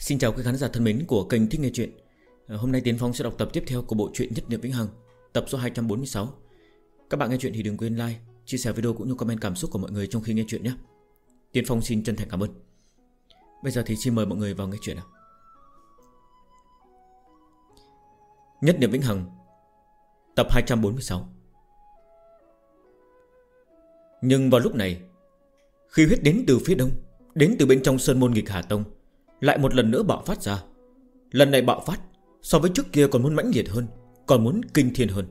Xin chào quý khán giả thân mến của kênh Thích Nghe Chuyện. Hôm nay Tiến Phong sẽ đọc tập tiếp theo của bộ truyện Nhất Niệm Vĩnh Hằng, tập số 246. Các bạn nghe chuyện thì đừng quên like, chia sẻ video cũng như comment cảm xúc của mọi người trong khi nghe chuyện nhé. Tiến Phong xin chân thành cảm ơn. Bây giờ thì xin mời mọi người vào nghe chuyện nào. Nhất Niệm Vĩnh Hằng, tập 246. Nhưng vào lúc này, khi huyết đến từ phía đông, đến từ bên trong sơn môn Nghịch Hà Tông, lại một lần nữa bạo phát ra. Lần này bạo phát so với trước kia còn muốn mãnh liệt hơn, còn muốn kinh thiên hơn.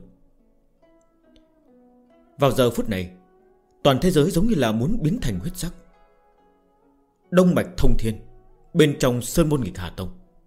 Vào giờ phút này, toàn thế giới giống như là muốn biến thành huyết sắc. Đông mạch thông thiên, bên trong sơn môn Nghịch Hà Tông.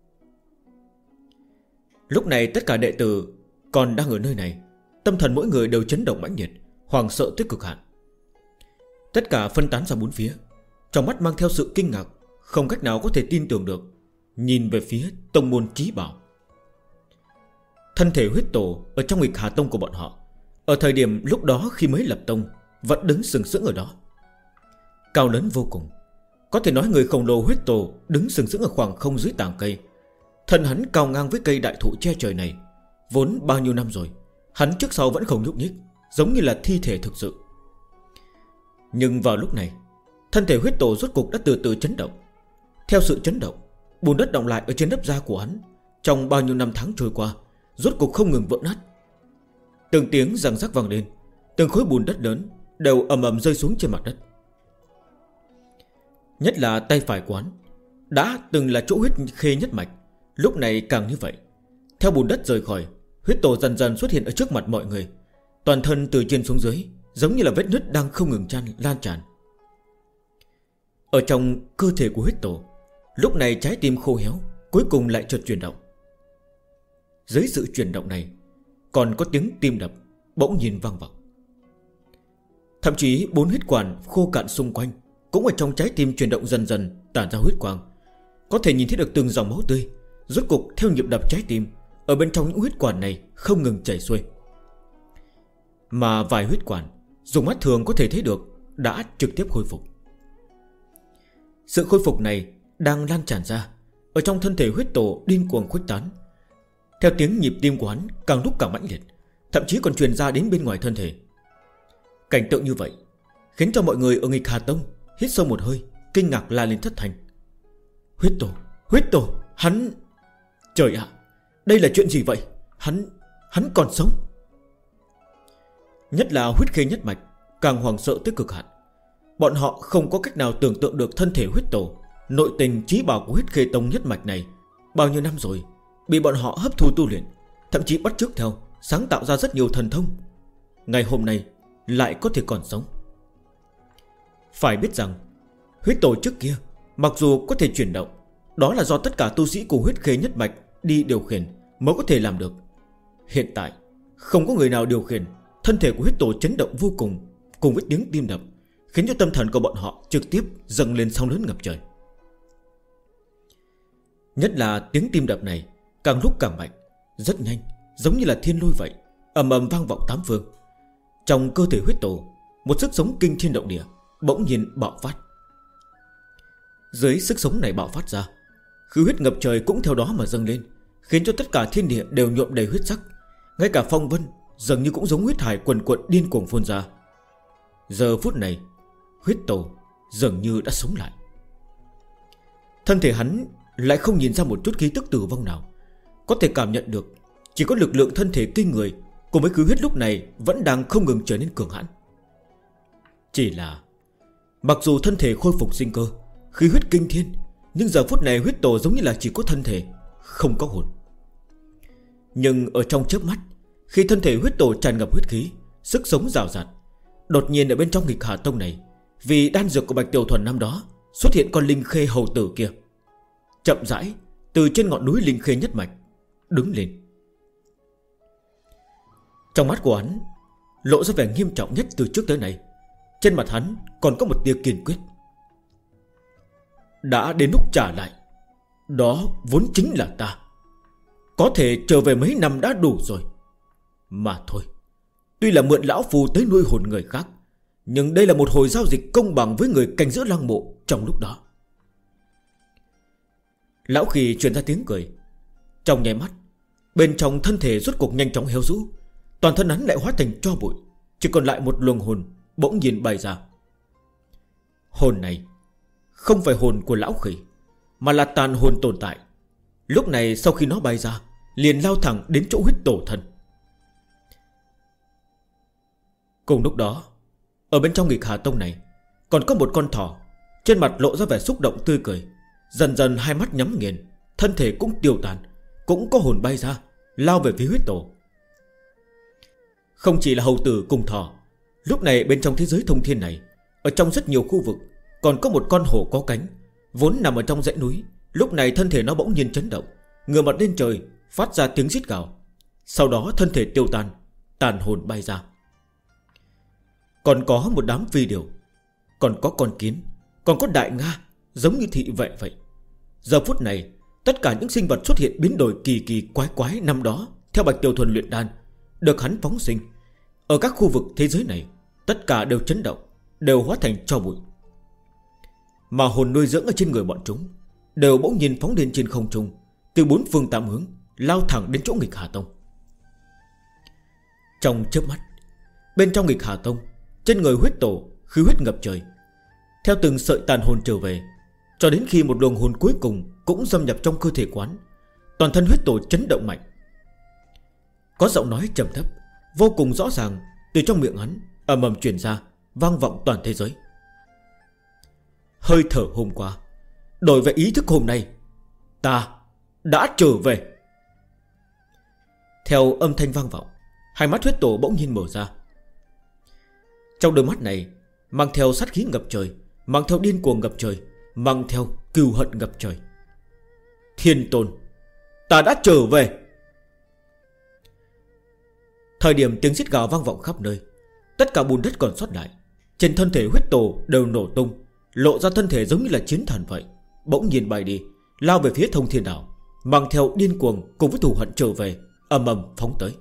Lúc này tất cả đệ tử còn đang ở nơi này, tâm thần mỗi người đều chấn động mãnh liệt, hoảng sợ tới cực hạn. Tất cả phân tán ra bốn phía, trong mắt mang theo sự kinh ngạc, không cách nào có thể tin tưởng được, nhìn về phía tông môn Chí Bảo. Thân thể huyết tổ ở trong Nghịch Hà Tông của bọn họ, ở thời điểm lúc đó khi mới lập tông, vẫn đứng sừng sững ở đó. Cao lớn vô cùng, có thể nói người khổng lồ huyết tổ đứng sừng sững ở khoảng không dưới tàng cây. Thân hắn cao ngang với cây đại thụ che trời này. Vốn bao nhiêu năm rồi, hắn trước sau vẫn không nhúc nhích, giống như là thi thể thực sự. Nhưng vào lúc này, thân thể huyết tổ rốt cục đã từ từ chấn động. Theo sự chấn động, bùn đất đọng lại ở trên lớp da của hắn trong bao nhiêu năm tháng trôi qua, rốt cục không ngừng vỡ nát. Từng tiếng răng rắc vang lên, từng khối bùn đất lớn đều ầm ầm rơi xuống trên mặt đất. Nhất là tay phải của hắn, đã từng là chỗ huyết khê nhất mạch, lúc này càng như vậy. Theo bùn đất rời khỏi, huyết tổ dần dần xuất hiện ở trước mặt mọi người. Toàn thân từ trên xuống dưới giống như là vết nứt đang không ngừng lan tràn. Ở trong cơ thể của huyết tổ, lúc này trái tim khô héo cuối cùng lại chợt chuyển động. Dưới sự chuyển động này, còn có tiếng tim đập bỗng nhiên vang vọng. Thậm chí bốn huyết quản khô cạn xung quanh cũng ở trong trái tim chuyển động dần dần tản ra huyết quang. Có thể nhìn thấy được từng dòng máu tươi rốt cục theo nhịp đập trái tim ở bên trong những huyết quản này không ngừng chảy xuôi. Mà vài huyết quản dùng mắt thường có thể thấy được đã trực tiếp khôi phục. Sự khôi phục này đang lan tràn ra ở trong thân thể huyết tổ, điên cuồng khuếch tán. Theo tiếng nhịp tim của hắn càng lúc càng mãnh liệt, thậm chí còn truyền ra đến bên ngoài thân thể. Cảnh tượng như vậy khiến cho mọi người ở Nghịch Hà Tông hít sâu một hơi, kinh ngạc la lên thất thanh. Huyết tổ, hắn... Trời ạ, đây là chuyện gì vậy? Hắn còn sống. Nhất là huyết khê nhất mạch càng hoảng sợ tới cực hạn. Bọn họ không có cách nào tưởng tượng được thân thể huyết tổ, nội tình chí bảo của huyết khê tông nhất mạch này bao nhiêu năm rồi bị bọn họ hấp thu tu luyện, thậm chí bắt chước theo, sáng tạo ra rất nhiều thần thông. Ngày hôm nay lại có thể còn sống. Phải biết rằng huyết tổ trước kia mặc dù có thể chuyển động, đó là do tất cả tu sĩ của huyết khê nhất mạch đi điều khiển mới có thể làm được. Hiện tại không có người nào điều khiển, thân thể của huyết tổ chấn động vô cùng, cùng với tiếng tim đập khiến cho tâm thần của bọn họ trực tiếp dâng lên sóng lớn ngập trời. Nhất là tiếng tim đập này càng lúc càng mạnh, rất nhanh, giống như là thiên lôi vậy, ầm ầm vang vọng tám phương. Trong cơ thể huyết tổ, một sức sống kinh thiên động địa bỗng nhiên bạo phát. Dưới sức sống này bạo phát ra, khí huyết ngập trời cũng theo đó mà dâng lên, khiến cho tất cả thiên địa đều nhuộm đầy huyết sắc. Ngay cả phong vân dường như cũng giống huyết hải quần quận điên cuồng phun ra. Giờ phút này, huyết tổ dường như đã sống lại. Thân thể hắn lại không nhìn ra một chút khí tức tử vong nào, có thể cảm nhận được chỉ có lực lượng thân thể kinh người cùng với khí huyết lúc này vẫn đang không ngừng trở nên cường hãn. Chỉ là mặc dù thân thể khôi phục sinh cơ, khí huyết kinh thiên, nhưng giờ phút này huyết tổ giống như là chỉ có thân thể, không có hồn. Nhưng ở trong chớp mắt, khi thân thể huyết tổ tràn ngập huyết khí, sức sống rào rạt, đột nhiên ở bên trong Nghịch Hà Tông này, vì đan dược của Bạch Tiểu Thuần năm đó, xuất hiện con linh khê hầu tử kia, chậm rãi từ trên ngọn núi linh khê nhất mạch đứng lên. Trong mắt của hắn lộ ra vẻ nghiêm trọng nhất từ trước tới nay. Trên mặt hắn còn có một tia kiên quyết. Đã đến lúc trả lại, đó vốn chính là ta. Có thể trở về mấy năm đã đủ rồi. Mà thôi, tuy là mượn lão phù tới nuôi hồn người khác, nhưng đây là một hồi giao dịch công bằng với người canh giữ lăng mộ trong lúc đó. Lão Khỉ truyền ra tiếng cười. Trong nháy mắt, bên trong thân thể rốt cuộc nhanh chóng héo rũ, toàn thân hắn lại hóa thành tro bụi, chỉ còn lại một luồng hồn bỗng nhiên bay ra. Hồn này không phải hồn của Lão Khỉ, mà là tàn hồn tồn tại. Lúc này sau khi nó bay ra, liền lao thẳng đến chỗ huyết tổ thần. Cùng lúc đó, ở bên trong Nghịch Hà Tông này còn có một con thỏ, trên mặt lộ ra vẻ xúc động tươi cười. Dần dần hai mắt nhắm nghiền, thân thể cũng tiêu tàn, cũng có hồn bay ra, lao về phía huyết tổ. Không chỉ là hầu tử cùng thỏ, lúc này bên trong thế giới thông thiên này, ở trong rất nhiều khu vực còn có một con hổ có cánh, vốn nằm ở trong dãy núi. Lúc này thân thể nó bỗng nhiên chấn động, ngửa mặt lên trời, phát ra tiếng rít gào. Sau đó thân thể tiêu tan, tàn hồn bay ra. Còn có một đám phi điều, còn có con kiến, còn có đại nga, giống như thị vệ vậy. Giờ phút này, tất cả những sinh vật xuất hiện biến đổi kỳ kỳ quái quái năm đó theo Bạch Tiểu Thuần luyện đan, được hắn phóng sinh ở các khu vực thế giới này, tất cả đều chấn động, đều hóa thành tro bụi. Mà hồn nuôi dưỡng ở trên người bọn chúng đều bỗng nhiên phóng lên trên không trung, từ bốn phương tám hướng lao thẳng đến chỗ Nghịch Hà Tông. Trong chớp mắt, bên trong Nghịch Hà Tông, trên người huyết tổ khí huyết ngập trời, theo từng sợi tàn hồn trở về, cho đến khi một luồng hồn cuối cùng cũng xâm nhập trong cơ thể quán. Toàn thân huyết tổ chấn động mạnh. Có giọng nói trầm thấp vô cùng rõ ràng từ trong miệng hắn ầm ầm truyền ra, vang vọng toàn thế giới. Hơi thở hôm qua đổi về ý thức hôm nay, ta đã trở về. Theo âm thanh vang vọng, hai mắt huyết tổ bỗng nhiên mở ra. Trong đôi mắt này mang theo sát khí ngập trời, mang theo điên cuồng ngập trời, mang theo cừu hận ngập trời. Thiên Tôn, ta đã trở về. Thời điểm tiếng rít gào vang vọng khắp nơi, tất cả bùn đất còn sót lại trên thân thể huyết tổ đều nổ tung, lộ ra thân thể giống như là chiến thần vậy, bỗng nhiên bay đi, lao về phía Thông Thiên Đảo, mang theo điên cuồng cùng với thù hận trở về, ầm ầm phóng tới.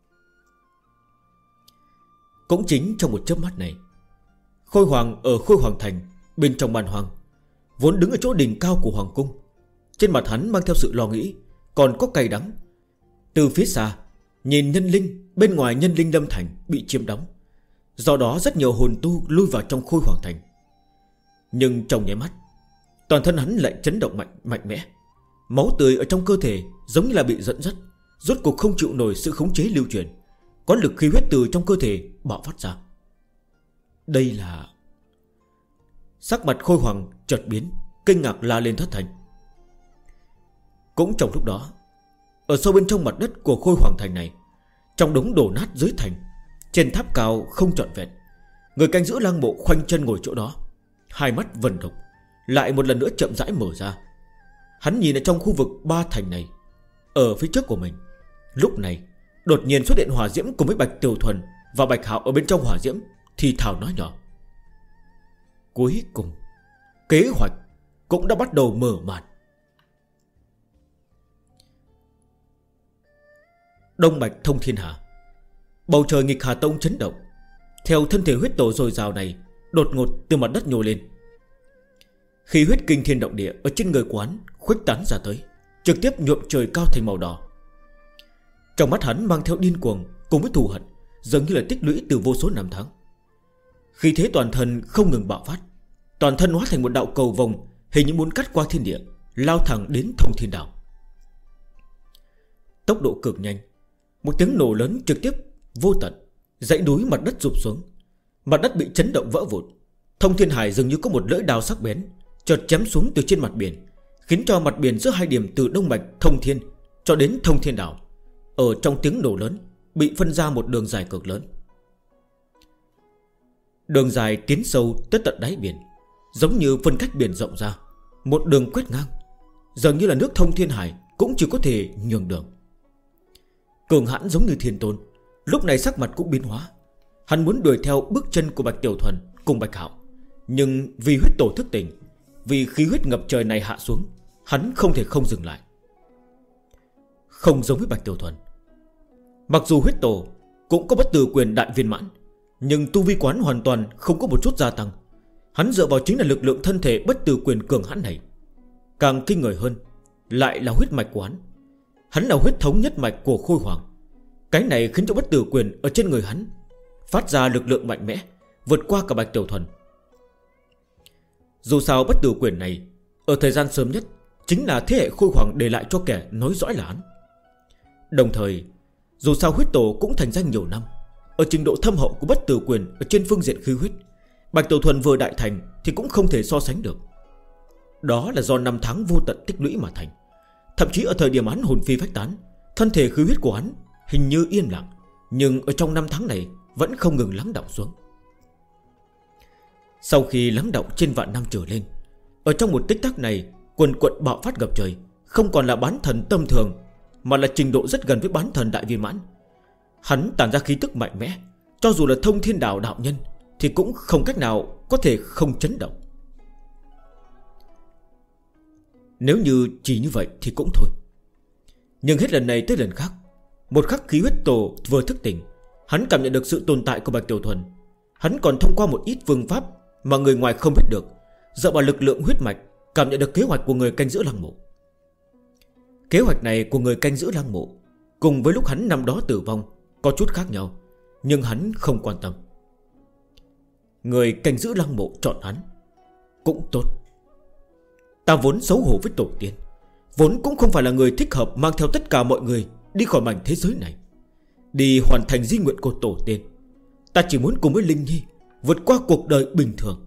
Cũng chính trong một chớp mắt này, Khôi Hoàng ở Khôi Hoàng Thành bên trong Man Hoang, vốn đứng ở chỗ đỉnh cao của Hoàng Cung, trên mặt hắn mang theo sự lo nghĩ, còn có cay đắng. Từ phía xa nhìn nhân linh bên ngoài Nhân Linh Lâm Thành bị chiếm đóng, do đó rất nhiều hồn tu lui vào trong Khôi Hoàng Thành. Nhưng trong nháy mắt, toàn thân hắn lại chấn động mạnh mẽ. Máu tươi ở trong cơ thể giống như là bị dẫn dắt, rốt cuộc không chịu nổi sự khống chế lưu truyền, có lực khí huyết từ trong cơ thể bạo phát ra. Đây là... Sắc mặt Khôi Hoàng chợt biến, kinh ngạc la lên thất thanh. Cũng trong lúc đó, ở sâu bên trong mặt đất của Khôi Hoàng Thành này, trong đống đổ nát dưới thành, trên tháp cao không trọn vẹn, người canh giữ lăng mộ khoanh chân ngồi chỗ đó, hai mắt vần đục lại một lần nữa chậm rãi mở ra. Hắn nhìn ở trong khu vực ba thành này, ở phía trước của mình, lúc này đột nhiên xuất hiện hỏa diễm cùng với Bạch Tiểu Thuần và Bạch Hạo ở bên trong hỏa diễm, thì thào nói nhỏ: cuối cùng kế hoạch cũng đã bắt đầu mở màn. Đông Bạch thông thiên hà, bầu trời Nghịch Hà Tông chấn động. Theo thân thể huyết tổ dồi dào này đột ngột từ mặt đất nhô lên, khí huyết kinh thiên động địa ở trên người quán khuếch tán ra tới, trực tiếp nhuộm trời cao thành màu đỏ. Trong mắt hắn mang theo điên cuồng cùng với thù hận, dường như là tích lũy từ vô số năm tháng. Khí thế toàn thân không ngừng bạo phát, toàn thân hóa thành một đạo cầu vồng, hình như muốn cắt qua thiên địa, lao thẳng đến Thông Thiên Đảo. Tốc độ cực nhanh, một tiếng nổ lớn trực tiếp vô tận, dãy núi mặt đất rụp xuống, mặt đất bị chấn động vỡ vụn. Thông Thiên Hải dường như có một lưỡi đao sắc bén chợt chém xuống từ trên mặt biển, khiến cho mặt biển giữa hai điểm từ Đông Bạch Thông Thiên cho đến Thông Thiên Đảo, ở trong tiếng nổ lớn bị phân ra một đường dài cực lớn. Đường dài tiến sâu tới tận đáy biển, giống như phân cách biển rộng ra, một đường quét ngang, dường như là nước Thông Thiên Hải cũng chỉ có thể nhường đường. Cường hãn giống như Thiên Tôn, lúc này sắc mặt cũng biến hóa. Hắn muốn đuổi theo bước chân của Bạch Tiểu Thuần cùng Bạch Hạo, nhưng vì huyết tổ thức tỉnh, vì khí huyết ngập trời này hạ xuống, hắn không thể không dừng lại. Không giống với Bạch Tiểu Thuần, mặc dù huyết tổ cũng có bất tử quyền đại viên mãn, nhưng tu vi quán hoàn toàn không có một chút gia tăng. Hắn dựa vào chính là lực lượng thân thể bất tử quyền cường hãn này. Càng kinh người hơn, lại là huyết mạch của hắn. Hắn là huyết thống nhất mạch của Khôi Hoàng. Cái này khiến cho bất tử quyền ở trên người hắn phát ra lực lượng mạnh mẽ, vượt qua cả Bạch Tiểu Thuần. Dù sao bất tử quyền này ở thời gian sớm nhất chính là thế hệ Khôi Hoàng để lại cho kẻ nối dõi là hắn. Đồng thời, dù sao huyết tổ cũng thành danh nhiều năm, ở trình độ thâm hậu của bất tử quyền ở trên phương diện khí huyết, Bạch Tiểu Thuần vừa đại thành thì cũng không thể so sánh được. Đó là do năm tháng vô tận tích lũy mà thành. Thậm chí ở thời điểm hắn hồn phi phách tán, thân thể khí huyết của hắn hình như yên lặng, nhưng ở trong năm tháng này vẫn không ngừng lắng đọng xuống. Sau khi lắng đọng trên vạn năm trở lên, ở trong một tích tắc này, quần quận bạo phát ngập trời, không còn là bán thần tâm thường, mà là trình độ rất gần với bán thần đại viên mãn. Hắn tản ra khí tức mạnh mẽ, cho dù là thông thiên đạo đạo nhân thì cũng không cách nào có thể không chấn động. Nếu như chỉ như vậy thì cũng thôi. Nhưng hết lần này tới lần khác, một khắc khí huyết tổ vừa thức tỉnh, hắn cảm nhận được sự tồn tại của Bạch Tiểu Thuần. Hắn còn thông qua một ít phương pháp mà người ngoài không biết được, dựa vào lực lượng huyết mạch cảm nhận được kế hoạch của người canh giữ lăng mộ. Kế hoạch này của người canh giữ lăng mộ cùng với lúc hắn năm đó tử vong có chút khác nhau, nhưng hắn không quan tâm. Người canh giữ lăng mộ chọn hắn cũng tốt. Ta vốn xấu hổ với tổ tiên, vốn cũng không phải là người thích hợp mang theo tất cả mọi người đi khỏi mảnh thế giới này, đi hoàn thành di nguyện của tổ tiên. Ta chỉ muốn cùng với Linh Nhi vượt qua cuộc đời bình thường.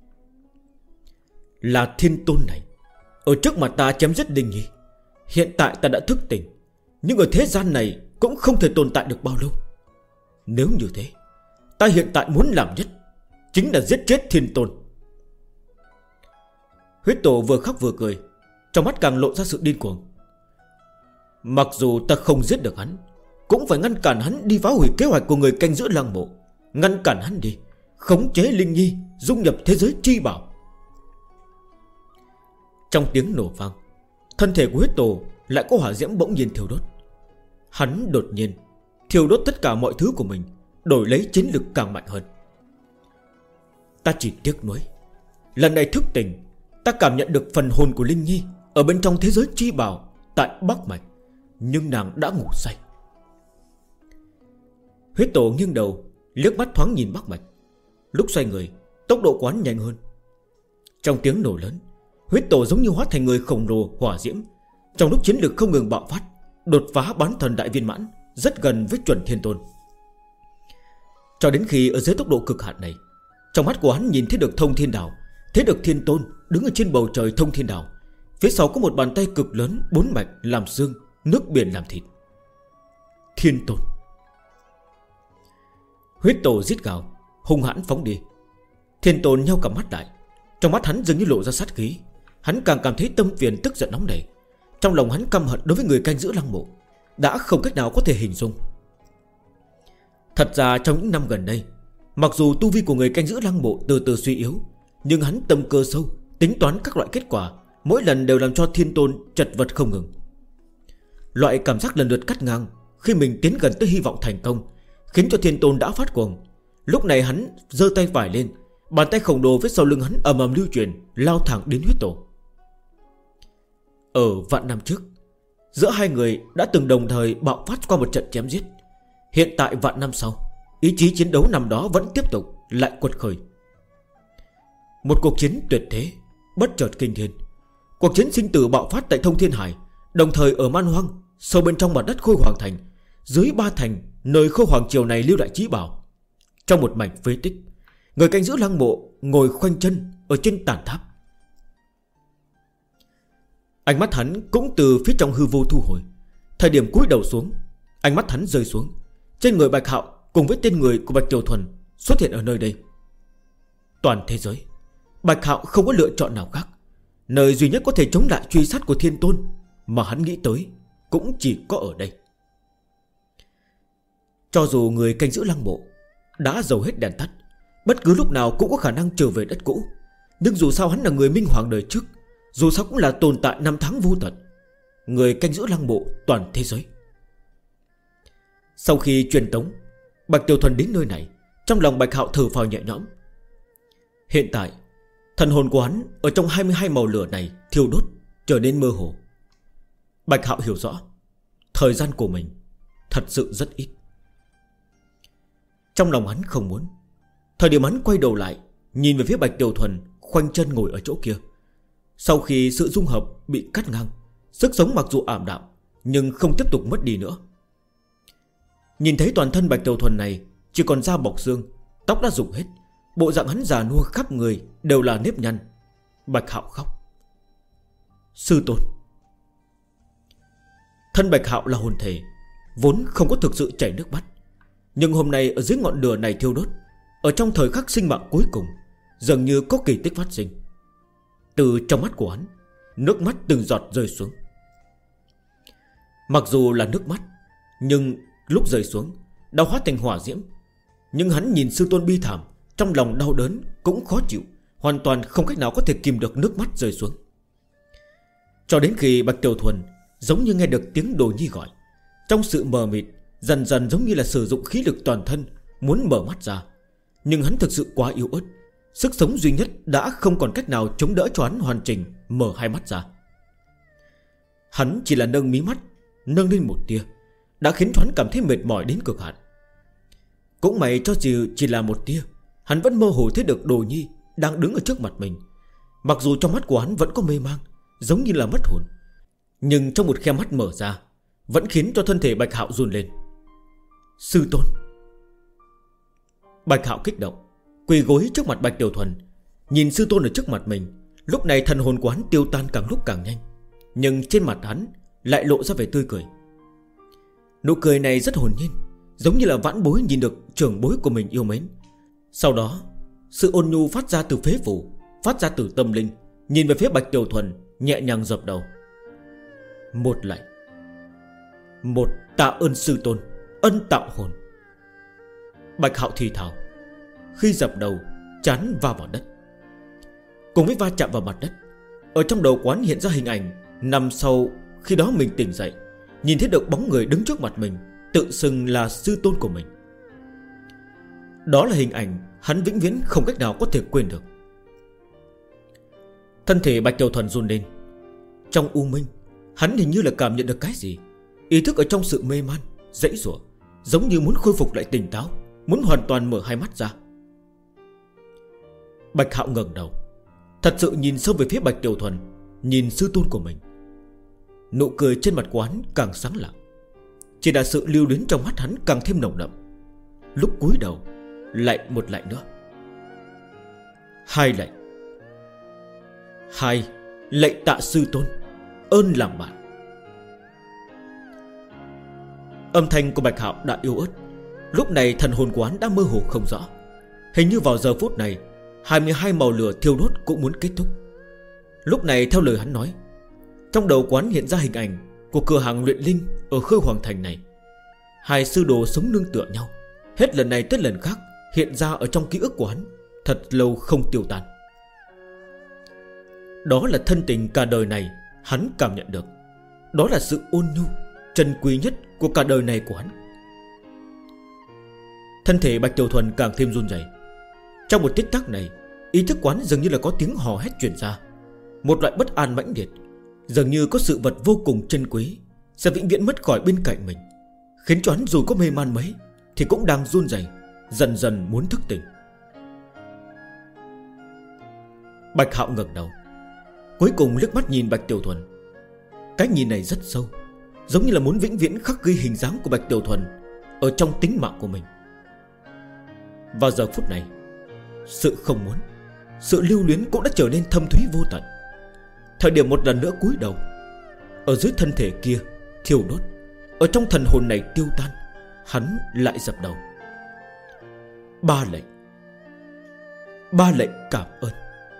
Là thiên tôn này ở trước mặt ta chém giết Linh Nhi. Hiện tại ta đã thức tỉnh, nhưng ở thế gian này cũng không thể tồn tại được bao lâu. Nếu như thế, ta hiện tại muốn làm nhất chính là giết chết thiên tôn. Huyết tổ vừa khóc vừa cười, trong mắt càng lộ ra sự điên cuồng. Mặc dù ta không giết được hắn, cũng phải ngăn cản hắn đi phá hủy kế hoạch của người canh giữ lăng mộ. Ngăn cản hắn đi, khống chế Linh Nhi dung nhập thế giới chi bảo. Trong tiếng nổ vang, thân thể của huyết tổ lại có hỏa diễm bỗng nhiên thiêu đốt. Hắn đột nhiên thiêu đốt tất cả mọi thứ của mình, đổi lấy chiến lực càng mạnh hơn. Ta chỉ tiếc nuối, lần này thức tỉnh, ta cảm nhận được phần hồn của Linh Nhi ở bên trong thế giới chi bảo tại Bắc Mạch, nhưng nàng đã ngủ say. Huyết tổ nghiêng đầu, liếc mắt thoáng nhìn Bắc Mạch. Lúc xoay người, tốc độ quán nhanh hơn. Trong tiếng nổ lớn, huyết tổ giống như hóa thành người khổng lồ hỏa diễm. Trong lúc chiến lực không ngừng bạo phát, đột phá bán thần đại viên mãn, rất gần với chuẩn thiên tôn. Cho đến khi ở dưới tốc độ cực hạn này, trong mắt của hắn nhìn thấy được thông thiên đảo, thấy được thiên tôn đứng ở trên bầu trời thông thiên đảo. Phía sau có một bàn tay cực lớn, 4 mạch làm xương, nước biển làm thịt. Thiên tôn. Huyết tổ rít gào, hung hãn phóng đi. Thiên tôn nheo cả mắt lại, trong mắt hắn dường như lộ ra sát khí. Hắn càng cảm thấy tâm phiền tức giận nóng nảy. Trong lòng hắn căm hận đối với người canh giữ lăng mộ, đã không cách nào có thể hình dung. Thật ra trong những năm gần đây, mặc dù tu vi của người canh giữ lăng mộ từ từ suy yếu, nhưng hắn tâm cơ sâu, tính toán các loại kết quả, mỗi lần đều làm cho thiên tôn chật vật không ngừng. Loại cảm giác lần lượt cắt ngang khi mình tiến gần tới hy vọng thành công khiến cho thiên tôn đã phát cuồng. Lúc này hắn giơ tay phải lên, bàn tay khổng lồ phía sau lưng hắn ầm ầm lưu chuyển, lao thẳng đến huyết tổ. Ở vạn năm trước, giữa hai người đã từng đồng thời bạo phát qua một trận chém giết. Hiện tại vạn năm sau, ý chí chiến đấu năm đó vẫn tiếp tục, lại quật khởi. Một cuộc chiến tuyệt thế, bất chợt kinh thiên. Cuộc chiến sinh tử bạo phát tại Thông Thiên Hải, đồng thời ở Man Hoang, sâu bên trong mặt đất Khôi Hoàng Thành, dưới ba thành nơi Khôi Hoàng Triều này lưu đại chí bảo. Trong một mảnh phế tích, người canh giữ lăng mộ ngồi khoanh chân ở trên tàn tháp. Ánh mắt hắn cũng từ phía trong hư vô thu hồi. Thời điểm cúi đầu xuống, ánh mắt hắn rơi xuống. Trên người Bạch Hạo cùng với tên người của Bạch Tiểu Thuần xuất hiện ở nơi đây. Toàn thế giới, Bạch Hạo không có lựa chọn nào khác. Nơi duy nhất có thể chống lại truy sát của thiên tôn mà hắn nghĩ tới cũng chỉ có ở đây. Cho dù người canh giữ lăng mộ đã dầu hết đèn tắt, bất cứ lúc nào cũng có khả năng trở về đất cũ, nhưng dù sao hắn là người minh hoàng đời trước, dù sao cũng là tồn tại năm tháng vô tận, người canh giữ lăng mộ toàn thế giới. Sau khi truyền tống Bạch Tiểu Thuần đến nơi này, trong lòng Bạch Hạo thở phào nhẹ nhõm. Hiện tại thần hồn của hắn ở trong 22 màu lửa này thiêu đốt, trở nên mơ hồ. Bạch Hạo hiểu rõ thời gian của mình thật sự rất ít. Trong lòng hắn không muốn. Thời điểm hắn quay đầu lại, nhìn về phía Bạch Tiểu Thuần khoanh chân ngồi ở chỗ kia. Sau khi sự dung hợp bị cắt ngang, sức sống mặc dù ảm đạm nhưng không tiếp tục mất đi nữa. Nhìn thấy toàn thân Bạch Tiểu Thuần này chỉ còn da bọc xương, tóc đã rụng hết, bộ dạng hắn già nua khắp người đều là nếp nhăn. Bạch Hạo khóc. Sư tôn. Thân Bạch Hạo là hồn thể, vốn không có thực sự chảy nước mắt. Nhưng hôm nay ở dưới ngọn lửa này thiêu đốt, ở trong thời khắc sinh mạng cuối cùng, dường như có kỳ tích phát sinh. Từ trong mắt của hắn, nước mắt từng giọt rơi xuống. Mặc dù là nước mắt, nhưng lúc rơi xuống đã hóa thành hỏa diễm. Nhưng hắn nhìn sư tôn bi thảm, trong lòng đau đớn cũng khó chịu, hoàn toàn không cách nào có thể kìm được nước mắt rơi xuống. Cho đến khi Bạch Tiểu Thuần giống như nghe được tiếng Đồ Nhi gọi, trong sự mờ mịt, dần dần giống như là sử dụng khí lực toàn thân muốn mở mắt ra. Nhưng hắn thực sự quá yếu ớt, sức sống duy nhất đã không còn cách nào chống đỡ cho hắn hoàn chỉnh mở hai mắt ra. Hắn chỉ là nâng mí mắt, nâng lên một tia, đã khiến cho hắn cảm thấy mệt mỏi đến cực hạn. Cũng may cho dù chỉ là một tia, hắn vẫn mơ hồ thấy được Đồ Nhi đang đứng ở trước mặt mình. Mặc dù trong mắt của hắn vẫn có mê mang, giống như là mất hồn, nhưng trong một khe mắt mở ra vẫn khiến cho thân thể Bạch Hạo run lên. Sư tôn. Bạch Hạo kích động, quỳ gối trước mặt Bạch Tiểu Thuần, nhìn sư tôn ở trước mặt mình. Lúc này thần hồn của hắn tiêu tan càng lúc càng nhanh, nhưng trên mặt hắn lại lộ ra vẻ tươi cười. Nụ cười này rất hồn nhiên, giống như là vãn bối nhìn được trưởng bối của mình yêu mến. Sau đó sự ôn nhu phát ra từ phế phủ, phát ra từ tâm linh, nhìn về phía Bạch Tiểu Thuần, nhẹ nhàng dập đầu. Một lạy, một tạ ơn sư tôn, ân tạo hồn. Bạch Hạo thì thào. Khi dập đầu, trán va vào đất. Cùng với va chạm vào mặt đất, ở trong đầu quán hiện ra hình ảnh nằm sau khi đó mình tỉnh dậy, nhìn thấy được bóng người đứng trước mặt mình, tự xưng là sư tôn của mình. Đó là hình ảnh hắn vĩnh viễn không cách nào có thể quên được. Thân thể Bạch Tiểu Thuần run lên. Trong u minh, hắn hình như là cảm nhận được cái gì. Ý thức ở trong sự mê man, dãy rủa, giống như muốn khôi phục lại tỉnh táo, muốn hoàn toàn mở hai mắt ra. Bạch Hạo ngẩng đầu, thật sự nhìn sâu về phía Bạch Tiểu Thuần, nhìn sư tôn của mình. Nụ cười trên mặt quán càng sáng lạng, chỉ là sự lưu luyến trong mắt hắn càng thêm nồng đậm. Lúc cúi đầu, lại một lạy nữa. Hai lạy. Hai lạy tạ sư tôn, ơn làm bạn. Âm thanh của Bạch Hạo đã yếu ớt. Lúc này thần hồn của hắn đã mơ hồ không rõ. Hình như vào giờ phút này 22 màu lửa thiêu đốt cũng muốn kết thúc. Lúc này theo lời hắn nói, trong đầu quán hiện ra hình ảnh của cửa hàng luyện linh ở Khơi Hoàng Thành này. Hai sư đồ sống nương tựa nhau, hết lần này tới lần khác hiện ra ở trong ký ức của hắn, thật lâu không tiêu tan. Đó là thân tình cả đời này hắn cảm nhận được. Đó là sự ôn nhu trân quý nhất của cả đời này của hắn. Thân thể Bạch Tiểu Thuần càng thêm run rẩy. Trong một tích tắc này, ý thức quán dường như là có tiếng hò hét truyền ra. Một loại bất an mãnh liệt, dường như có sự vật vô cùng trân quý sẽ vĩnh viễn mất khỏi bên cạnh mình, khiến cho hắn dù có mê man mấy thì cũng đang run rẩy, dần dần muốn thức tỉnh. Bạch Hạo ngẩng đầu, cuối cùng liếc mắt nhìn Bạch Tiểu Thuần. Cái nhìn này rất sâu, giống như là muốn vĩnh viễn khắc ghi hình dáng của Bạch Tiểu Thuần ở trong tính mạng của mình. Vào giờ phút này, sự không muốn, sự lưu luyến cũng đã trở nên thâm thúy vô tận. Thời điểm một lần nữa cúi đầu, ở dưới thân thể kia thiêu đốt, ở trong thần hồn này tiêu tan, hắn lại dập đầu. Ba lạy cảm ơn.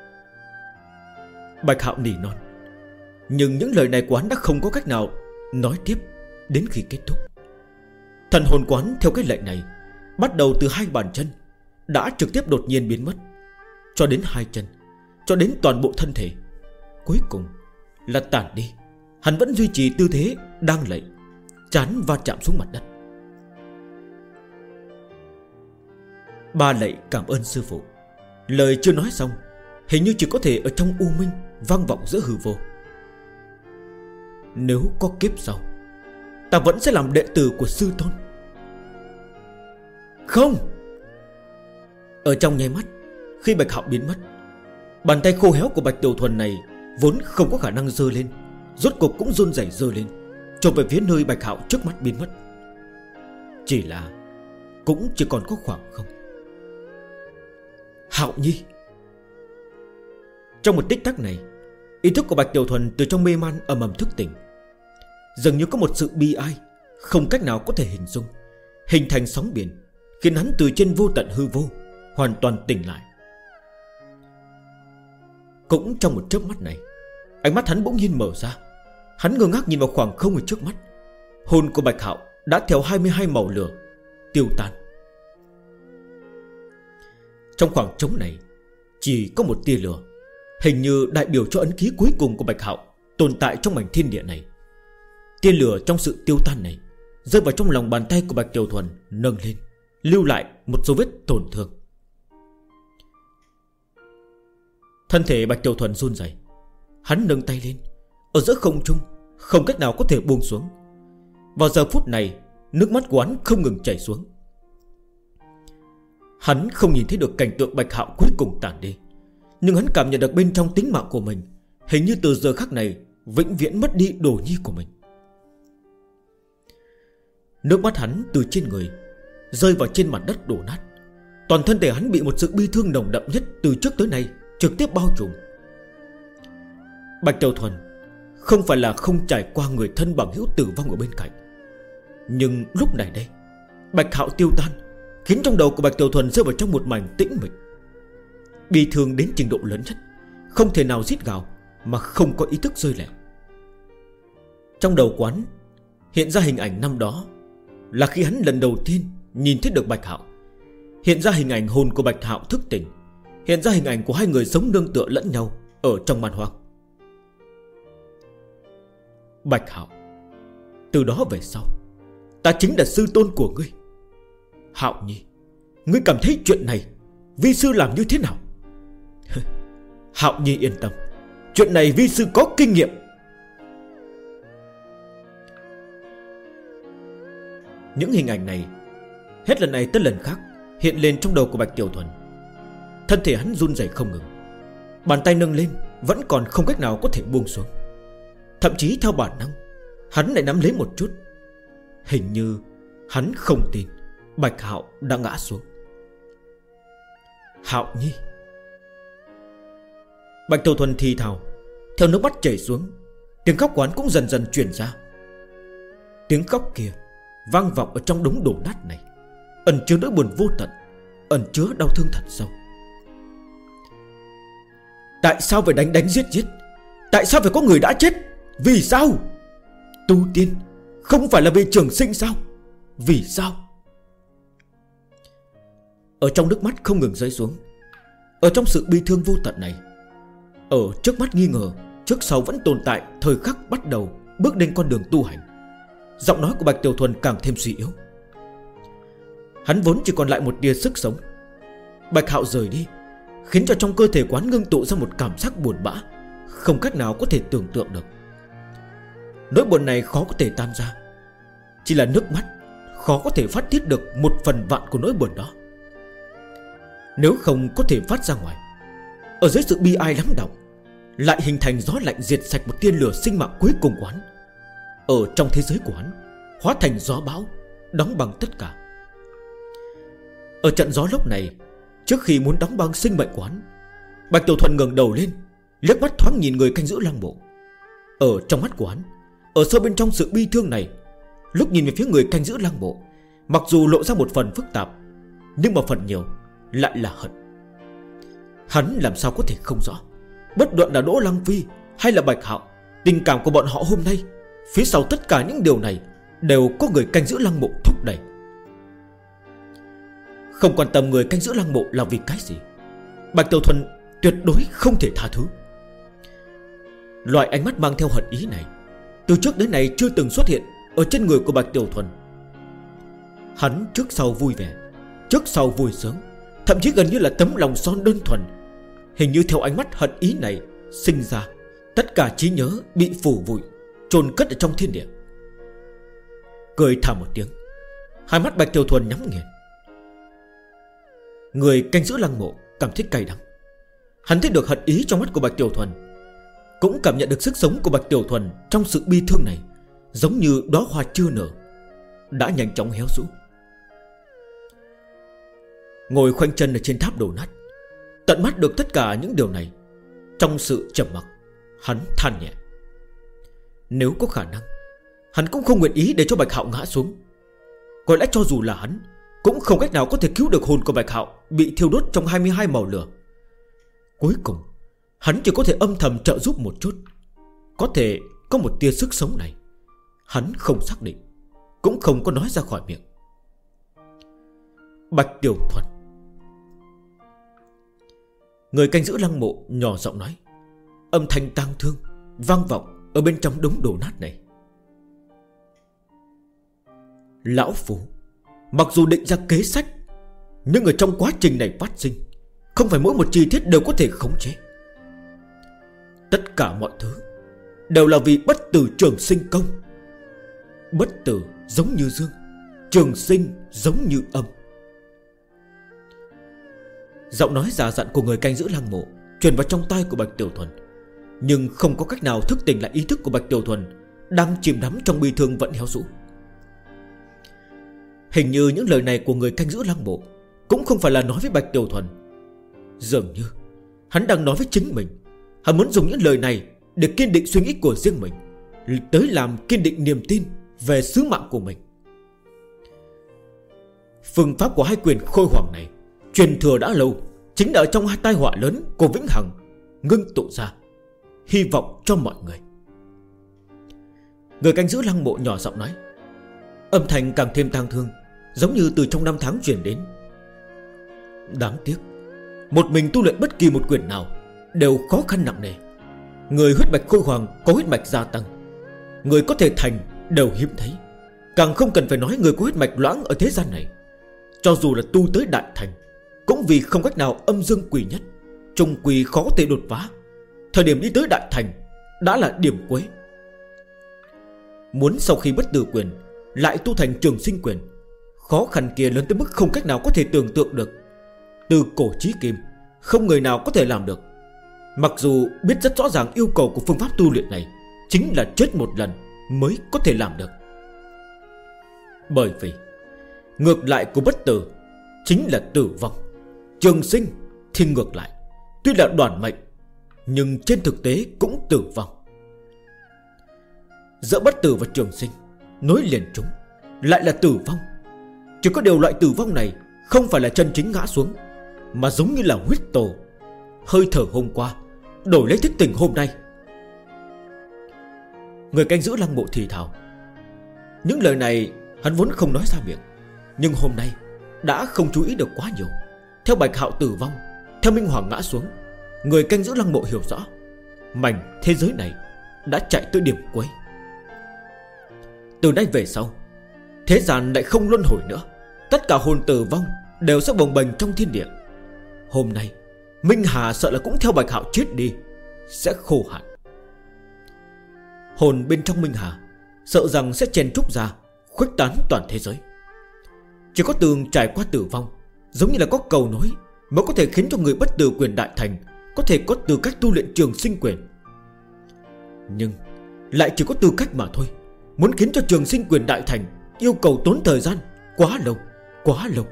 Bạch Hạo nỉ non, nhưng những lời này quán đã không có cách nào nói tiếp đến khi kết thúc. Thần hồn quán theo cái lệnh này, bắt đầu từ hai bàn chân, đã trực tiếp đột nhiên biến mất, cho đến hai chân, cho đến toàn bộ thân thể, cuối cùng là tản đi. Hắn vẫn duy trì tư thế đang lạy, trán va chạm xuống mặt đất. Ba lạy cảm ơn sư phụ. Lời chưa nói xong, hình như chỉ có thể ở trong u minh vang vọng giữa hư vô. nếu có kiếp sau, ta vẫn sẽ làm đệ tử của sư tôn. Không. Ở trong nháy mắt, khi Bạch Hạo biến mất, bàn tay khô héo của Bạch Tiểu Thuần này vốn không có khả năng giơ lên, rốt cuộc cũng run rẩy giơ lên, chộp về phía nơi Bạch Hạo trước mắt biến mất. Chỉ là cũng chỉ còn có khoảng không. Hạo Nhi. Trong một tích tắc này, ý thức của Bạch Tiểu Thuần từ trong mê man ầm ầm thức tỉnh. Dường như có một sự bi ai không cách nào có thể hình dung, hình thành sóng biển, khiến hắn từ trên vô tận hư vô hoàn toàn tỉnh lại. Cũng trong một chớp mắt này, ánh mắt hắn bỗng nhiên mở ra. Hắn ngơ ngác nhìn vào khoảng không ở trước mắt. Hồn của Bạch Hạo đã theo 22 màu lửa tiêu tan. Trong khoảng trống này chỉ có một tia lửa, hình như đại biểu cho ấn ký cuối cùng của Bạch Hạo tồn tại trong mảnh thiên địa này. Tia lửa trong sự tiêu tan này rơi vào trong lòng bàn tay của Bạch Tiểu Thuần, nâng lên, lưu lại một dấu vết tổn thương. Thân thể Bạch Tiểu Thuần run rẩy. Hắn nâng tay lên, ở giữa không trung không cách nào có thể buông xuống. Vào giờ phút này, nước mắt của hắn không ngừng chảy xuống. Hắn không nhìn thấy được cảnh tượng Bạch Hạo cuối cùng tàn đi, nhưng hắn cảm nhận được bên trong tính mạng của mình, hình như từ giờ khắc này vĩnh viễn mất đi đồ nhi của mình. Nước mắt hắn từ trên người rơi vào trên mặt đất đổ nát. Toàn thân thể hắn bị một sự bi thương nồng đậm nhất từ trước tới nay trực tiếp bao trùm. Bạch Tiểu Thuần không phải là không trải qua người thân bằng hữu tử vong ở bên cạnh, nhưng lúc này đây, Bạch Hạo tiêu tan khiến trong đầu của Bạch Tiểu Thuần rơi vào trong một mảnh tĩnh mịch. Bi thương đến trình độ lớn nhất, không thể nào rít gào mà không có ý thức rơi lệ. Trong đầu quán hiện ra hình ảnh năm đó, là khi hắn lần đầu tiên nhìn thấy được Bạch Hạo. Hiện ra hình ảnh hồn của Bạch Hạo thức tỉnh, hiện ra hình ảnh của hai người sống nương tựa lẫn nhau ở trong man hoang. Bạch Hạo, từ đó về sau, ta chính là sư tôn của ngươi. Hạo Nhi, ngươi cảm thấy chuyện này vi sư làm như thế nào? Hạo Nhi yên tâm, chuyện này vi sư có kinh nghiệm. Những hình ảnh này hết lần này tới lần khác hiện lên trong đầu của Bạch Tiểu Thuần. Thân thể hắn run rẩy không ngừng, bàn tay nâng lên vẫn còn không cách nào có thể buông xuống. Thậm chí theo bản năng, hắn lại nắm lấy một chút. Hình như hắn không tin Bạch Hạo đã ngã xuống. Hạo Nhi. Bạch Tiểu Thuần thì thào, theo nước mắt chảy xuống, tiếng khóc quán cũng dần dần truyền ra. Tiếng khóc kia vang vọng ở trong đống đổ nát này, ẩn chứa nỗi buồn vô tận, ẩn chứa đau thương thật sâu. Tại sao phải đánh giết giết? Tại sao phải có người đã chết? Vì sao? Tu tiên không phải là vì trường sinh sao? Vì sao? Ở trong nước mắt không ngừng rơi xuống, ở trong sự bi thương vô tận này, ở trước mắt nghi ngờ, trước sau vẫn tồn tại thời khắc bắt đầu bước lên con đường tu hành. Giọng nói của Bạch Tiểu Thuần càng thêm suy yếu. Hắn vốn chỉ còn lại một tia sức sống. Bạch Hạo rời đi khiến cho trong cơ thể quán ngưng tụ ra một cảm giác buồn bã không cách nào có thể tưởng tượng được. Nỗi buồn này khó có thể tan ra, chỉ là nước mắt khó có thể phát tiết được một phần vạn của nỗi buồn đó. Nếu không có thể phát ra ngoài, ở dưới sự bi ai lắng đọng, lại hình thành gió lạnh diệt sạch một tia lửa sinh mạng cuối cùng của hắn. Ở trong thế giới của hắn hóa thành gió bão, đóng băng tất cả. Ở trận gió lốc này, trước khi muốn đóng băng sinh mệnh của hắn, Bạch Tiểu Thuần ngẩng đầu lên, liếc mắt thoáng nhìn người canh giữ lăng mộ. Ở trong mắt của hắn, ở sâu bên trong sự bi thương này, lúc nhìn về phía người canh giữ lăng mộ, mặc dù lộ ra một phần phức tạp, nhưng mà phần nhiều lại là hận. Hắn làm sao có thể không rõ, bất luận là Đỗ Lăng Phi hay là Bạch Hạo, tình cảm của bọn họ hôm nay, phía sau tất cả những điều này đều có người canh giữ lăng mộ thúc đẩy. Không quan tâm người canh giữ lăng mộ là vì cái gì, Bạch Tiểu Thuần tuyệt đối không thể tha thứ. Loại ánh mắt mang theo hận ý này từ trước đến nay chưa từng xuất hiện ở trên người của Bạch Tiểu Thuần. Hắn trước sau vui vẻ, trước sau vui sướng, thậm chí gần như là tấm lòng son đơn thuần. Hình như theo ánh mắt hận ý này sinh ra, tất cả trí nhớ bị phủ vùi, chôn cất ở trong thiên địa. Cười thả một tiếng, hai mắt Bạch Tiểu Thuần nhắm nghiền. Người canh giữ lăng mộ cảm thấy cay đắng. Hắn thấy được hận ý trong mắt của Bạch Tiểu Thuần, cũng cảm nhận được sức sống của Bạch Tiểu Thuần trong sự bi thương này, giống như đóa hoa chưa nở đã nhanh chóng héo rũ. Ngồi khoanh chân ở trên tháp đổ nát, tận mắt được tất cả những điều này, trong sự trầm mặc, hắn than nhẹ. Nếu có khả năng, hắn cũng không nguyện ý để cho Bạch Hạo ngã xuống. Có lẽ cho dù là hắn, cũng không cách nào có thể cứu được hồn của Bạch Hạo bị thiêu đốt trong 22 màu lửa. Cuối cùng hắn chỉ có thể âm thầm trợ giúp một chút. Có thể có một tia sức sống này, hắn không xác định, cũng không có nói ra khỏi miệng. Bạch Tiểu Thuần. Người canh giữ lăng mộ nhỏ giọng nói, âm thanh tang thương vang vọng ở bên trong đống đổ nát này. Lão Phu mặc dù định ra kế sách, nhưng ở trong quá trình này phát sinh, không phải mỗi một chi tiết đều có thể khống chế. Tất cả mọi thứ đều là vì bất tử trường sinh công. Bất tử giống như dương, trường sinh giống như âm. Giọng nói già dặn của người canh giữ lăng mộ truyền vào trong tai của Bạch Tiểu Thuần, nhưng không có cách nào thức tỉnh lại ý thức của Bạch Tiểu Thuần đang chìm đắm trong bi thương vẫn héo rũ. Hình như những lời này của người canh giữ lăng mộ cũng không phải là nói với Bạch Tiểu Thuần. Dường như hắn đang nói với chính mình. Hắn muốn dùng những lời này để kiên định suy nghĩ của riêng mình, tới làm kiên định niềm tin về sứ mạng của mình. Phương pháp của hai quyền khôi hoàng này truyền thừa đã lâu, chính là ở trong hai tai họa lớn của Vĩnh Hằng ngưng tụ ra, hy vọng cho mọi người. Người canh giữ lăng mộ nhỏ giọng nói, âm thanh càng thêm tang thương, giống như từ trong năm tháng truyền đến. Đáng tiếc, một mình tu luyện bất kỳ một quyền nào đều khó khăn nặng nề. Người huyết mạch khôi hoàng có huyết mạch gia tăng, người có thể thành đều hiếm thấy. Càng không cần phải nói người có huyết mạch loãng ở thế gian này. Cho dù là tu tới đại thành, cũng vì không cách nào âm dương quỷ nhất, trùng quỷ khó có thể đột phá. Thời điểm đi tới đại thành đã là điểm cuối. Muốn sau khi bất tử quyền lại tu thành trường sinh quyền, khó khăn kia lớn tới mức không cách nào có thể tưởng tượng được. Từ cổ chí kim, không người nào có thể làm được. Mặc dù biết rất rõ ràng yêu cầu của phương pháp tu luyện này chính là chết một lần mới có thể làm được. Bởi vì ngược lại của bất tử chính là tử vong. Trường sinh thì ngược lại, tuy là đoản mệnh, nhưng trên thực tế cũng tử vong. Giữa bất tử và trường sinh nối liền chúng lại là tử vong. Chỉ có điều loại tử vong này không phải là chân chính ngã xuống, mà giống như là huyết tổ, hơi thở hôm qua đổi lấy thức tỉnh hôm nay. Người canh giữ lăng mộ thì thào. Những lời này hắn vốn không nói ra miệng, nhưng hôm nay đã không chú ý được quá nhiều. Theo Bạch Hạo tử vong, theo Minh Hoàng ngã xuống, người canh giữ lăng mộ hiểu rõ mảnh thế giới này đã chạy tới điểm cuối. Từ nay về sau, thế gian lại không luân hồi nữa. Tất cả hồn tử vong đều sẽ bồng bềnh trong thiên địa. Hôm nay Minh Hà sợ là cũng theo Bạch Hạo chết đi, sẽ khô hạn. Hồn bên trong Minh Hà sợ rằng sẽ chen trúc ra, khuếch tán toàn thế giới. Chỉ có tường trải qua tử vong, giống như là có cầu nối, mới có thể khiến cho người bất tử quyền đại thành có thể có tư cách tu luyện trường sinh quyền. Nhưng lại chỉ có tư cách mà thôi. Muốn khiến cho trường sinh quyền đại thành yêu cầu tốn thời gian quá lâu, quá lâu.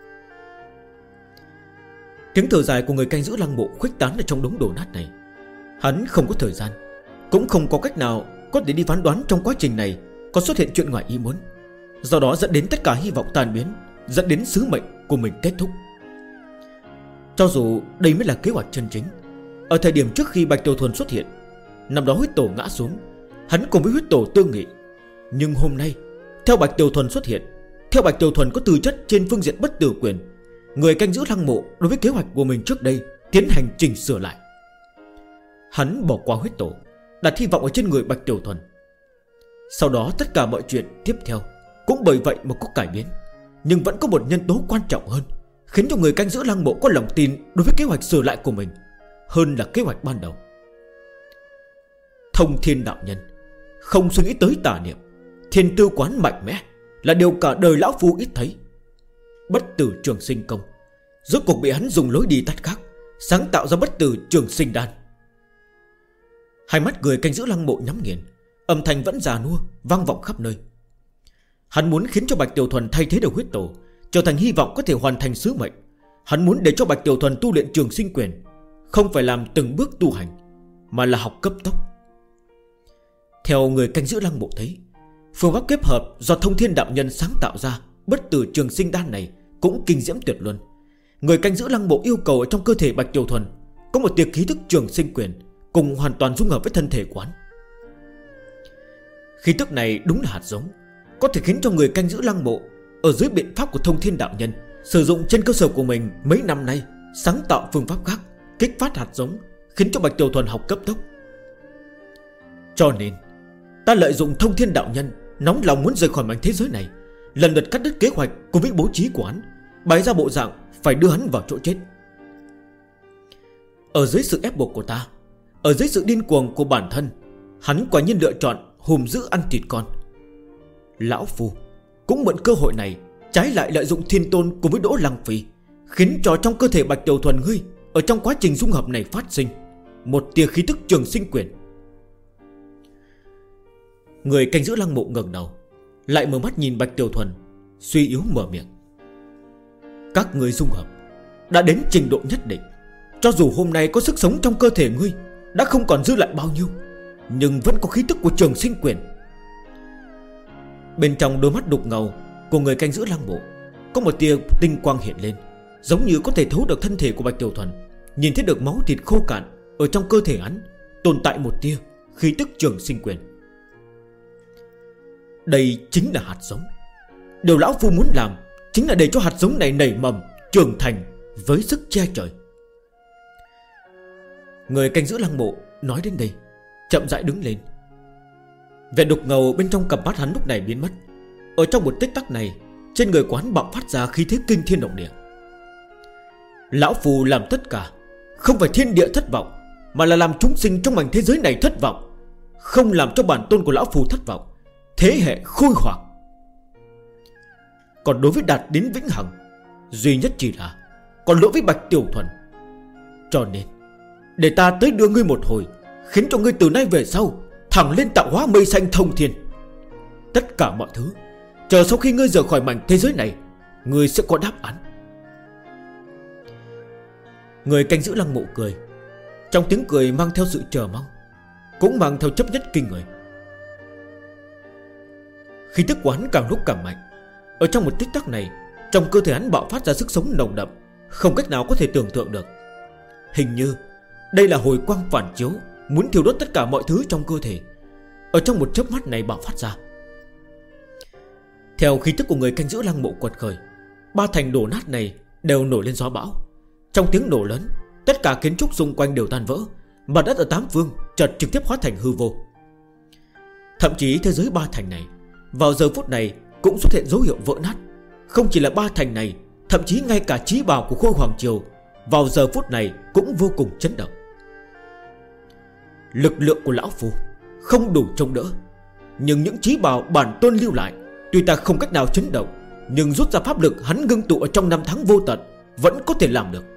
Tiếng thở dài của người canh giữ lăng mộ khuếch tán ở trong đống đổ nát này. Hắn không có thời gian, cũng không có cách nào có thể đi phán đoán trong quá trình này có xuất hiện chuyện ngoài ý muốn, do đó dẫn đến tất cả hy vọng tan biến, dẫn đến sứ mệnh của mình kết thúc. Cho dù đây mới là kế hoạch chân chính. Ở thời điểm trước khi Bạch Tiểu Thuần xuất hiện, năm đó huyết tổ ngã xuống, hắn cùng với huyết tổ tương nghị. Nhưng hôm nay, theo Bạch Tiểu Thuần xuất hiện, theo Bạch Tiểu Thuần có tư chất trên phương diện bất tử quyền, người canh giữ lăng mộ đối với kế hoạch của mình trước đây tiến hành chỉnh sửa lại. Hắn bỏ qua huyết tổ, đặt hy vọng ở trên người Bạch Tiểu Thuần. Sau đó tất cả mọi chuyện tiếp theo cũng bởi vậy mà có cải biến. Nhưng vẫn có một nhân tố quan trọng hơn, khiến cho người canh giữ lăng mộ có lòng tin đối với kế hoạch sửa lại của mình, hơn là kế hoạch ban đầu. Thông Thiên đạo nhân không suy nghĩ tới tà niệm, thiên tư quán mạnh mẽ, là điều cả đời lão phu ít thấy. Bất tử trường sinh công rốt cuộc bị hắn dùng lối đi tắt khác, sáng tạo ra bất tử trường sinh đan. Hai mắt người canh giữ lăng mộ nhắm nghiền, âm thanh vẫn già nua vang vọng khắp nơi. Hắn muốn khiến cho Bạch Tiểu Thuần thay thế được huyết tổ, trở thành hy vọng có thể hoàn thành sứ mệnh. Hắn muốn để cho Bạch Tiểu Thuần tu luyện trường sinh quyền, không phải làm từng bước tu hành, mà là học cấp tốc. Theo người canh giữ lăng mộ thấy, phương pháp kết hợp do Thông Thiên đạo nhân sáng tạo ra bất tử trường sinh đan này cũng kinh diễm tuyệt luân. Người canh giữ lăng mộ yêu cầu ở trong cơ thể Bạch Tiểu Thuần có một tia khí thức trường sinh quyền, cùng hoàn toàn dung hợp với thân thể quán. Khí tức này đúng là hạt giống, có thể khiến cho người canh giữ lăng mộ ở dưới biện pháp của Thông Thiên đạo nhân sử dụng trên cơ sở của mình mấy năm nay, sáng tạo phương pháp khác, kích phát hạt giống, khiến cho Bạch Tiểu Thuần học cấp tốc. Cho nên ta lợi dụng Thông Thiên đạo nhân nóng lòng muốn rời khỏi mảnh thế giới này, lần lượt cắt đứt kế hoạch cùng với bố trí của hắn, bày ra bộ dạng phải đưa hắn vào chỗ chết. Ở dưới sự ép buộc của ta, ở dưới sự điên cuồng của bản thân, hắn quả nhiên lựa chọn hùm giữ ăn thịt con. Lão phu cũng mượn cơ hội này trái lại lợi dụng Thiên Tôn cùng với Đỗ Lăng Phi, khiến cho trong cơ thể Bạch Tiểu Thuần ngươi ở trong quá trình dung hợp này phát sinh một tia khí tức trường sinh quyền. Người canh giữ lăng mộ ngẩng đầu, lại mở mắt nhìn Bạch Tiểu Thuần, suy yếu mở miệng. Các người dung hợp đã đến trình độ nhất định, cho dù hôm nay có sức sống trong cơ thể ngươi đã không còn dư lại bao nhiêu, nhưng vẫn có khí tức của trường sinh quyền. Bên trong đôi mắt đục ngầu của người canh giữ lăng mộ có một tia tinh quang hiện lên, giống như có thể thấu được thân thể của Bạch Tiểu Thuần, nhìn thấy được máu thịt khô cạn ở trong cơ thể hắn tồn tại một tia khí tức trường sinh quyền. Đây chính là hạt giống. Điều lão phu muốn làm chính là để cho hạt giống này nảy mầm trưởng thành với sức che trời. Người canh giữ lăng mộ nói đến đây chậm rãi đứng lên. Vẻ đục ngầu bên trong cặp mắt hắn lúc này biến mất. Ở trong một tích tắc này, trên người quán bạo phát ra khí thế kinh thiên động địa. Lão phu làm tất cả không phải thiên địa thất vọng, mà là làm chúng sinh trong mảnh thế giới này thất vọng, không làm cho bản tôn của lão phu thất vọng, thế hệ khôi hoàng. Còn đối với đạt đến vĩnh hằng, duy nhất chỉ là còn lỗi với Bạch Tiểu Thuần. Cho nên để ta tới đưa ngươi một hồi, khiến cho ngươi từ nay về sau thẳng lên tạo hóa mây xanh thông thiên. Tất cả mọi thứ chờ sau khi ngươi rời khỏi mảnh thế giới này, ngươi sẽ có đáp án. Người canh giữ lăng mộ cười, trong tiếng cười mang theo sự chờ mong, cũng mang theo chấp nhất kinh người. Khí tức quán càng lúc càng mạnh. Ở trong một tích tắc này, trong cơ thể hắn bạo phát ra sức sống nồng đậm, không cách nào có thể tưởng tượng được. Hình như đây là hồi quang phản chiếu, muốn thiêu đốt tất cả mọi thứ trong cơ thể, ở trong một chớp mắt này bạo phát ra. Theo khí tức của người canh giữ lăng mộ quật khởi, ba thành đổ nát này đều nổi lên gió bão. Trong tiếng nổ lớn, tất cả kiến trúc xung quanh đều tan vỡ, mặt đất ở tám phương chợt trực tiếp hóa thành hư vô. Thậm chí thế giới ba thành này vào giờ phút này cũng xuất hiện dấu hiệu vỡ nát. Không chỉ là ba thành này, thậm chí ngay cả chí bào của Khôi Hoàng Triều vào giờ phút này cũng vô cùng chấn động. Lực lượng của lão phu không đủ chống đỡ, nhưng những chí bào bản tôn lưu lại, tuy ta không cách nào chấn động, nhưng rút ra pháp lực hắn ngưng tụ ở trong năm tháng vô tận vẫn có thể làm được.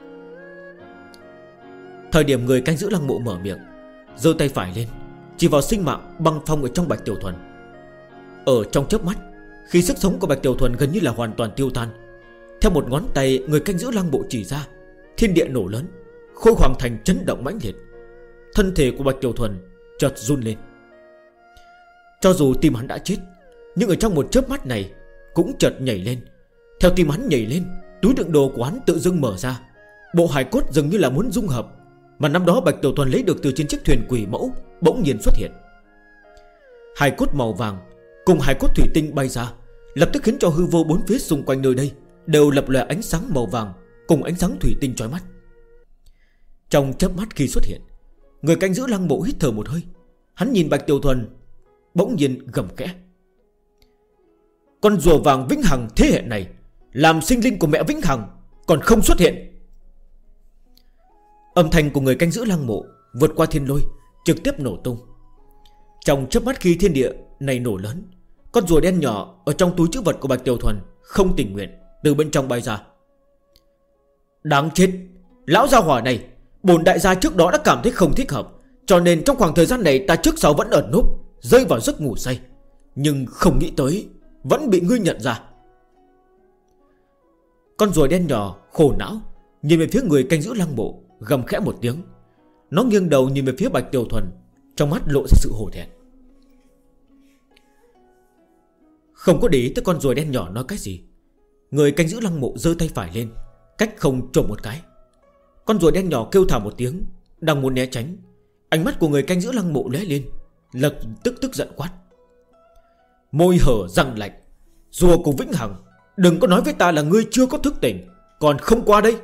Thời điểm người canh giữ lăng mộ mở miệng, giơ tay phải lên chỉ vào sinh mạng băng phong ở trong Bạch Tiểu Thuần. Ở trong chớp mắt, khi sức sống của Bạch Tiểu Thuần gần như là hoàn toàn tiêu tan, theo một ngón tay người canh giữ lăng mộ chỉ ra, thiên địa nổ lớn, Khôi Hoàng Thành chấn động mãnh liệt. Thân thể của Bạch Tiểu Thuần chợt run lên. Cho dù tim hắn đã chết, nhưng ở trong một chớp mắt này cũng chợt nhảy lên. Theo tim hắn nhảy lên, túi đựng đồ của hắn tự dưng mở ra, bộ hài cốt dường như là muốn dung hợp mà năm đó Bạch Tiểu Thuần lấy được từ trên chiếc thuyền quỷ mẫu bỗng nhiên xuất hiện. Hài cốt màu vàng cùng hài cốt thủy tinh bay ra, lập tức khiến cho hư vô bốn phía xung quanh nơi đây đều lập lòe ánh sáng màu vàng cùng ánh sáng thủy tinh chói mắt. Trong chớp mắt khi xuất hiện, người canh giữ lăng mộ hít thở một hơi. Hắn nhìn Bạch Tiểu Thuần, bỗng nhiên gầm khẽ: con rùa vàng vĩnh hằng thế hệ này, làm sinh linh của mẹ vĩnh hằng còn không xuất hiện. Âm thanh của người canh giữ lăng mộ vượt qua thiên lôi, trực tiếp nổ tung. Trong chớp mắt khi thiên địa này nổ lớn, con rùa đen nhỏ ở trong túi trữ vật của Bạch Tiểu Thuần không tình nguyện từ bên trong bay ra. Đáng chết, lão gia hỏa này, bổn đại gia trước đó đã cảm thấy không thích hợp, cho nên trong khoảng thời gian này ta trước sau vẫn ẩn núp, rơi vào giấc ngủ say. Nhưng không nghĩ tới vẫn bị ngươi nhận ra. Con rùa đen nhỏ khổ não nhìn về phía người canh giữ lăng mộ, gầm khẽ một tiếng. Nó nghiêng đầu nhìn về phía Bạch Tiểu Thuần, trong mắt lộ ra sự hổ thẹn. Không có để ý tới con rùa đen nhỏ nói cái gì, người canh giữ lăng mộ giơ tay phải lên, cách không trộm một cái. Con rùa đen nhỏ kêu thảm một tiếng, đang muốn né tránh. Ánh mắt của người canh giữ lăng mộ lóe lên, lập tức tức giận quát: môi hở răng lạnh, rùa của Vĩnh Hằng, đừng có nói với ta là ngươi chưa có thức tỉnh, còn không qua đây.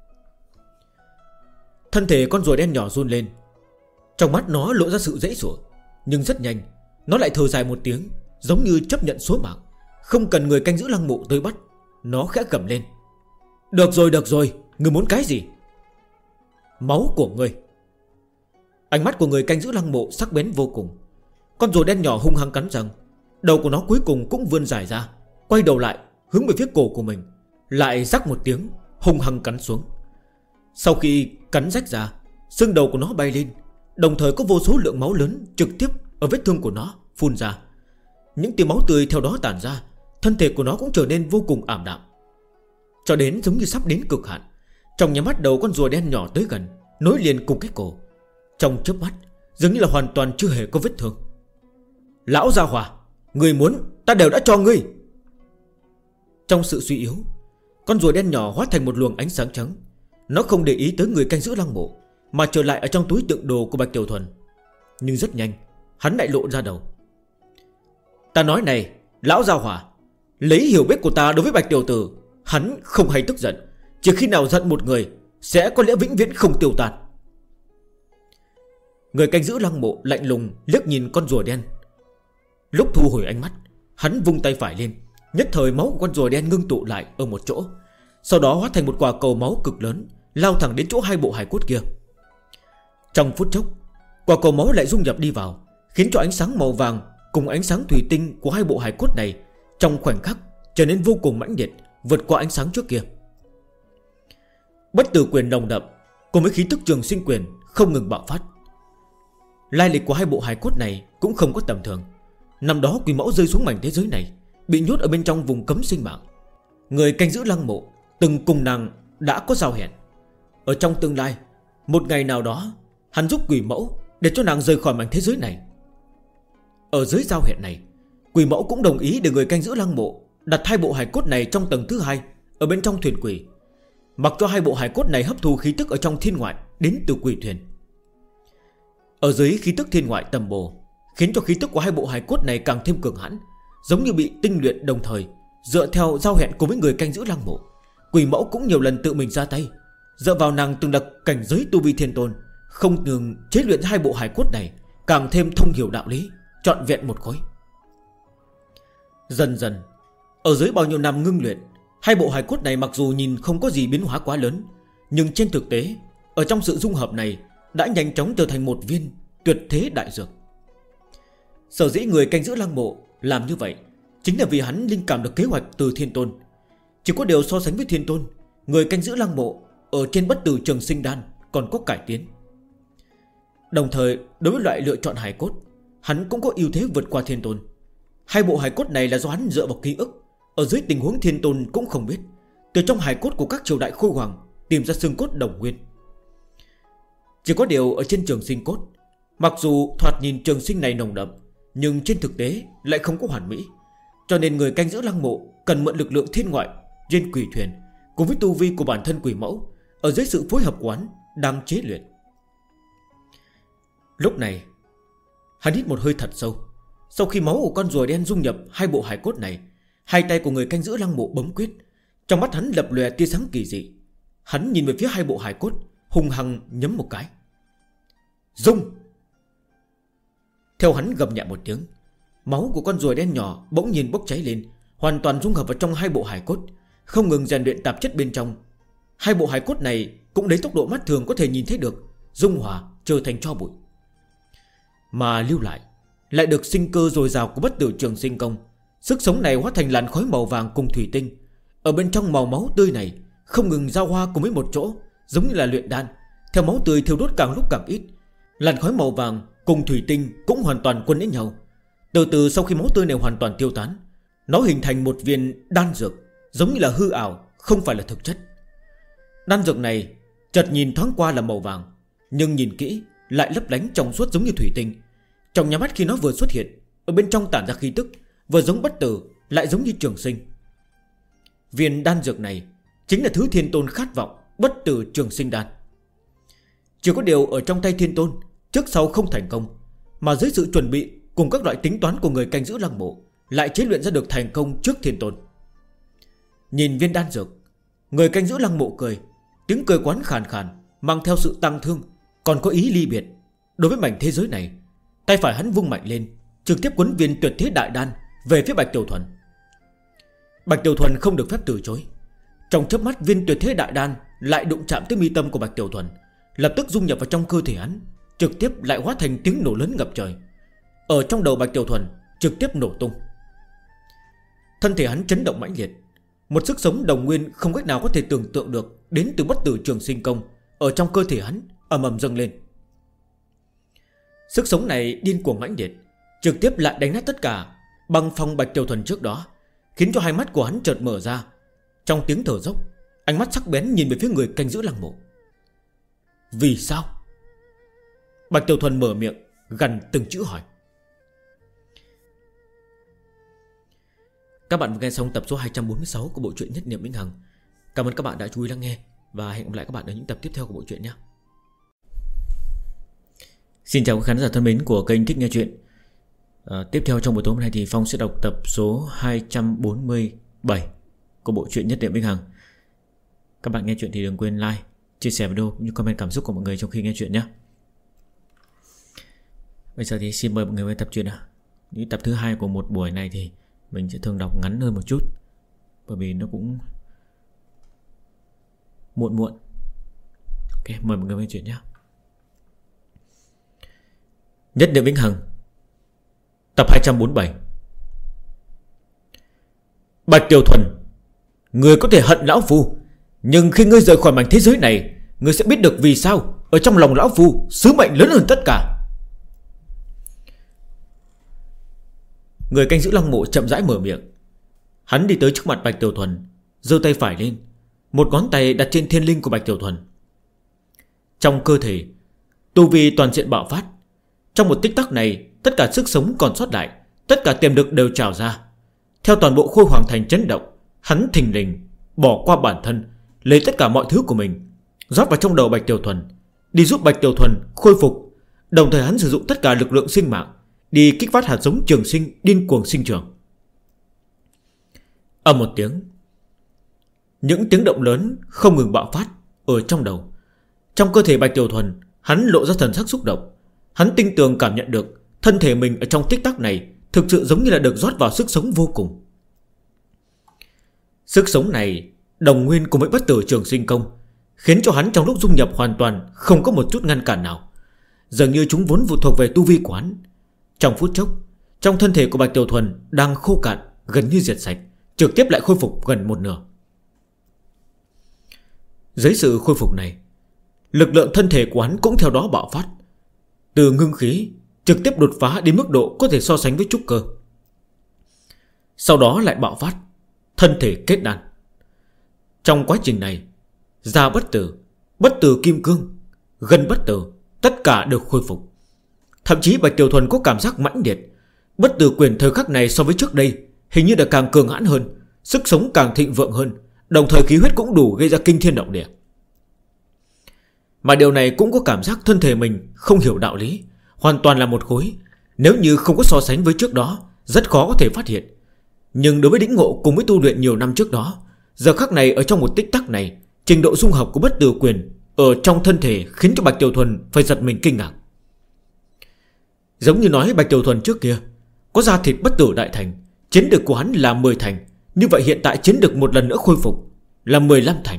Thân thể con rùa đen nhỏ run lên, trong mắt nó lộ ra sự dễ dụa. Nhưng rất nhanh nó lại thở dài một tiếng, giống như chấp nhận số mạng, không cần người canh giữ lăng mộ tới bắt. Nó khẽ gầm lên: được rồi, ngươi muốn cái gì? Máu của ngươi. Ánh mắt của người canh giữ lăng mộ sắc bén vô cùng. Con rùa đen nhỏ hung hăng cắn răng, đầu của nó cuối cùng cũng vươn dài ra, quay đầu lại hướng về phía cổ của mình, lại rắc một tiếng hung hăng cắn xuống. Sau khi cắn rách ra, xương đầu của nó bay lên, đồng thời có vô số lượng máu lớn trực tiếp ở vết thương của nó phun ra. Những tia máu tươi theo đó tản ra, thân thể của nó cũng trở nên vô cùng ảm đạm, cho đến giống như sắp đến cực hạn. Trong nháy mắt đầu con rùa đen nhỏ tới gần, nối liền cùng cái cổ. Trong chớp mắt dường như là hoàn toàn chưa hề có vết thương. Lão gia hỏa, người muốn ta đều đã cho ngươi. Trong sự suy yếu, con rùa đen nhỏ hóa thành một luồng ánh sáng trắng. Nó không để ý tới người canh giữ lăng mộ, mà trở lại ở trong túi tượng đồ của Bạch Tiểu Thuần. Nhưng rất nhanh hắn lại lộ ra đầu. Ta nói này, lão gia hỏa, lấy hiểu biết của ta đối với Bạch Tiểu Tử, hắn không hay tức giận. Chỉ khi nào giận một người sẽ có lẽ vĩnh viễn không tiêu tan. Người canh giữ lăng mộ lạnh lùng liếc nhìn con rùa đen. Lúc thu hồi ánh mắt, hắn vung tay phải lên, nhất thời máu của con rùa đen ngưng tụ lại ở một chỗ, sau đó hóa thành một quả cầu máu cực lớn, lao thẳng đến chỗ hai bộ hài cốt kia. Trong phút chốc, quả cầu máu lại dung nhập đi vào, khiến cho ánh sáng màu vàng cùng ánh sáng thủy tinh của hai bộ hài cốt này trong khoảnh khắc trở nên vô cùng mãnh liệt, vượt qua ánh sáng trước kia. Bất tử quyền nồng đậm cùng với khí tức trường sinh quyền không ngừng bạo phát. Lai lịch của hai bộ hài cốt này cũng không có tầm thường. Năm đó quỷ mẫu rơi xuống mảnh thế giới này, bị nhốt ở bên trong vùng cấm sinh mạng. Người canh giữ lăng mộ từng cùng nàng đã có giao hẹn. Ở trong tương lai, một ngày nào đó, hắn giúp quỷ mẫu để cho nàng rời khỏi mảnh thế giới này. Ở dưới giao hẹn này, quỷ mẫu cũng đồng ý để người canh giữ lăng mộ đặt hai bộ hài cốt này trong tầng thứ hai, ở bên trong thuyền quỷ, mặc cho hai bộ hài cốt này hấp thu khí tức ở trong thiên ngoại đến từ quỷ thuyền. Ở dưới khí tức thiên ngoại tầm bồ, khiến cho khí tức của hai bộ hài cốt này càng thêm cường hãn, giống như bị tinh luyện. Đồng thời dựa theo giao hẹn cùng với người canh giữ lăng mộ, quỷ mẫu cũng nhiều lần tự mình ra tay, dựa vào nàng từng đặt cảnh giới tu vi thiên tôn, không ngừng chế luyện hai bộ hài cốt này càng thêm thông hiểu đạo lý, trọn vẹn một khối. Dần dần, ở dưới bao nhiêu năm ngưng luyện, hai bộ hài cốt này mặc dù nhìn không có gì biến hóa quá lớn, nhưng trên thực tế, ở trong sự dung hợp này đã nhanh chóng trở thành một viên tuyệt thế đại dược. Sở dĩ người canh giữ lăng mộ làm như vậy chính là vì hắn linh cảm được kế hoạch từ thiên tôn. Chỉ có điều so sánh với thiên tôn, người canh giữ lăng mộ ở trên bất tử trường sinh đan còn có cải tiến. Đồng thời đối với loại lựa chọn hài cốt, hắn cũng có ưu thế vượt qua thiên tôn. Hai bộ hài cốt này là do hắn dựa vào ký ức, ở dưới tình huống thiên tôn cũng không biết, từ trong hài cốt của các triều đại khôi hoàng tìm ra xương cốt đồng nguyên. Chỉ có điều ở trên trường sinh cốt, mặc dù thoạt nhìn trường sinh này nồng đậm, nhưng trên thực tế lại không có hoàn mỹ. Cho nên người canh giữ lăng mộ cần mượn lực lượng thiên ngoại trên quỷ thuyền cùng với tu vi của bản thân quỷ mẫu, ở dưới sự phối hợp quán đang chế luyện. Lúc này hắn hít một hơi thật sâu. Sau khi máu của con rùa đen dung nhập hai bộ hài cốt này, hai tay của người canh giữ lăng mộ bấm quyết, trong mắt hắn lập lòe tia sáng kỳ dị. Hắn nhìn về phía hai bộ hài cốt, hung hăng nhấm một cái. Dung! Theo hắn gầm nhẹ một tiếng, máu của con rùa đen nhỏ bỗng nhiên bốc cháy lên, hoàn toàn dung hợp vào trong hai bộ hài cốt, không ngừng rèn luyện tạp chất bên trong. Hai bộ hài cốt này cũng lấy tốc độ mắt thường có thể nhìn thấy được dung hòa trở thành tro bụi, mà lưu lại lại được sinh cơ dồi dào của bất tử trường sinh công. Sức sống này hóa thành làn khói màu vàng cùng thủy tinh. Ở bên trong màu máu tươi này không ngừng giao hoa cùng với một chỗ, giống như là luyện đan. Theo máu tươi thiêu đốt càng lúc càng ít, làn khói màu vàng cùng thủy tinh cũng hoàn toàn quấn đến nhau. Từ từ sau khi máu tươi này hoàn toàn tiêu tán, nó hình thành một viên đan dược, giống như là hư ảo, không phải là thực chất. Đan dược này chợt nhìn thoáng qua là màu vàng, nhưng nhìn kỹ lại lấp lánh trong suốt giống như thủy tinh. Trong nháy mắt khi nó vừa xuất hiện, ở bên trong tản ra khí tức, vừa giống bất tử lại giống như trường sinh. Viên đan dược này chính là thứ Thiên Tôn khát vọng, bất tử trường sinh đan. Chỉ có điều ở trong tay Thiên Tôn, trước sau không thành công, mà dưới sự chuẩn bị cùng các loại tính toán của người canh giữ lăng mộ, lại chế luyện ra được thành công trước Thiên Tôn. Nhìn viên đan dược, người canh giữ lăng mộ cười, tiếng cười quán khàn khàn, mang theo sự tăng thương, còn có ý ly biệt. Đối với mảnh thế giới này, tay phải hắn vung mạnh lên, trực tiếp quấn viên tuyệt thế đại đan về phía Bạch Tiểu Thuần. Bạch Tiểu Thuần không được phép từ chối. Trong chớp mắt, viên tuyệt thế đại đan lại đụng chạm tới mi tâm của Bạch Tiểu Thuần, lập tức dung nhập vào trong cơ thể hắn, trực tiếp lại hóa thành tiếng nổ lớn ngập trời. Ở trong đầu Bạch Tiểu Thuần trực tiếp nổ tung. Thân thể hắn chấn động mãnh liệt, một sức sống đồng nguyên không cách nào có thể tưởng tượng được đến từ bất tử trường sinh công ở trong cơ thể hắn ầm ầm dâng lên. Sức sống này điên cuồng mãnh liệt, trực tiếp lại đánh nát tất cả băng phong Bạch Tiểu Thuần trước đó, khiến cho hai mắt của hắn chợt mở ra. Trong tiếng thở dốc, ánh mắt sắc bén nhìn về phía người canh giữ lăng mộ. Vì sao? Bạch Tiểu Thuần mở miệng gằn từng chữ hỏi. Các bạn vừa nghe xong tập số 246 của bộ truyện Nhất Niệm Vĩnh Hằng. Cảm ơn các bạn đã chú ý lắng nghe, và hẹn gặp lại các bạn ở những tập tiếp theo của bộ truyện nhé. Xin chào các khán giả thân mến của kênh Thích Nghe Chuyện. Tiếp theo trong buổi tối hôm nay thì Phong sẽ đọc tập số 247 của bộ truyện Nhất Niệm Vĩnh Hằng. Các bạn nghe chuyện thì đừng quên like, chia sẻ video cũng như comment cảm xúc của mọi người trong khi nghe chuyện nhé. Bây giờ thì xin mời mọi người với tập truyện. Những tập thứ hai của một buổi này thì mình sẽ thường đọc ngắn hơn một chút, bởi vì nó cũng muộn. Ok, mời mọi người với chuyện nhé. Nhất Niệm Vĩnh Hằng, tập 247. Bạch Tiểu Thuần, ngươi có thể hận lão phu, nhưng khi ngươi rời khỏi mảnh thế giới này, ngươi sẽ biết được vì sao ở trong lòng lão phu sứ mệnh lớn hơn tất cả. Người canh giữ lăng mộ chậm rãi mở miệng. Hắn đi tới trước mặt Bạch Tiểu Thuần, giơ tay phải lên, một ngón tay đặt trên thiên linh của Bạch Tiểu Thuần. Trong cơ thể, tu vi toàn diện bạo phát. Trong một tích tắc này, tất cả sức sống còn sót lại, tất cả tiềm lực đều trào ra. Theo toàn bộ Khôi Hoàng Thành chấn động, hắn thình lình bỏ qua bản thân, lấy tất cả mọi thứ của mình rót vào trong đầu Bạch Tiểu Thuần, đi giúp Bạch Tiểu Thuần khôi phục. Đồng thời hắn sử dụng tất cả lực lượng sinh mạng đi kích phát hạt giống trường sinh điên cuồng sinh trưởng. Ầm một tiếng, những tiếng động lớn không ngừng bạo phát ở trong đầu. Trong cơ thể Bạch Tiểu Thuần, hắn lộ ra thần sắc xúc động. Hắn tinh tường cảm nhận được thân thể mình ở trong tích tắc này thực sự giống như là được rót vào sức sống vô cùng. Sức sống này đồng nguyên cùng với bất tử trường sinh công, khiến cho hắn trong lúc dung nhập hoàn toàn không có một chút ngăn cản nào. Dường như chúng vốn phụ thuộc về tu vi của hắn. Trong phút chốc, trong thân thể của Bạch Tiểu Thuần đang khô cạn, gần như diệt sạch, trực tiếp lại khôi phục gần một nửa. Dưới sự khôi phục này, lực lượng thân thể của hắn cũng theo đó bạo phát, từ ngưng khí trực tiếp đột phá đến mức độ có thể so sánh với trúc cơ. Sau đó lại bạo phát thân thể kết đan. Trong quá trình này, da bất tử kim cương, gân bất tử, tất cả được khôi phục. Thậm chí Bạch Tiểu Thuần có cảm giác mãnh liệt. Bất tử quyền thời khắc này so với trước đây hình như là càng cường hãn hơn, sức sống càng thịnh vượng hơn, đồng thời khí huyết cũng đủ gây ra kinh thiên động địa. Mà điều này cũng có cảm giác thân thể mình không hiểu đạo lý, hoàn toàn là một khối. Nếu như không có so sánh với trước đó, rất khó có thể phát hiện. Nhưng đối với đĩnh ngộ cùng với tu luyện nhiều năm trước đó, giờ khắc này ở trong một tích tắc này, trình độ dung hợp của bất tử quyền ở trong thân thể khiến cho Bạch Tiểu Thuần phải giật mình kinh ngạc. Giống như nói Bạch Tiểu Thuần trước kia có da thịt bất tử đại thành, chiến lực của hắn là 10 thành, như vậy hiện tại chiến lực một lần nữa khôi phục là 15 thành.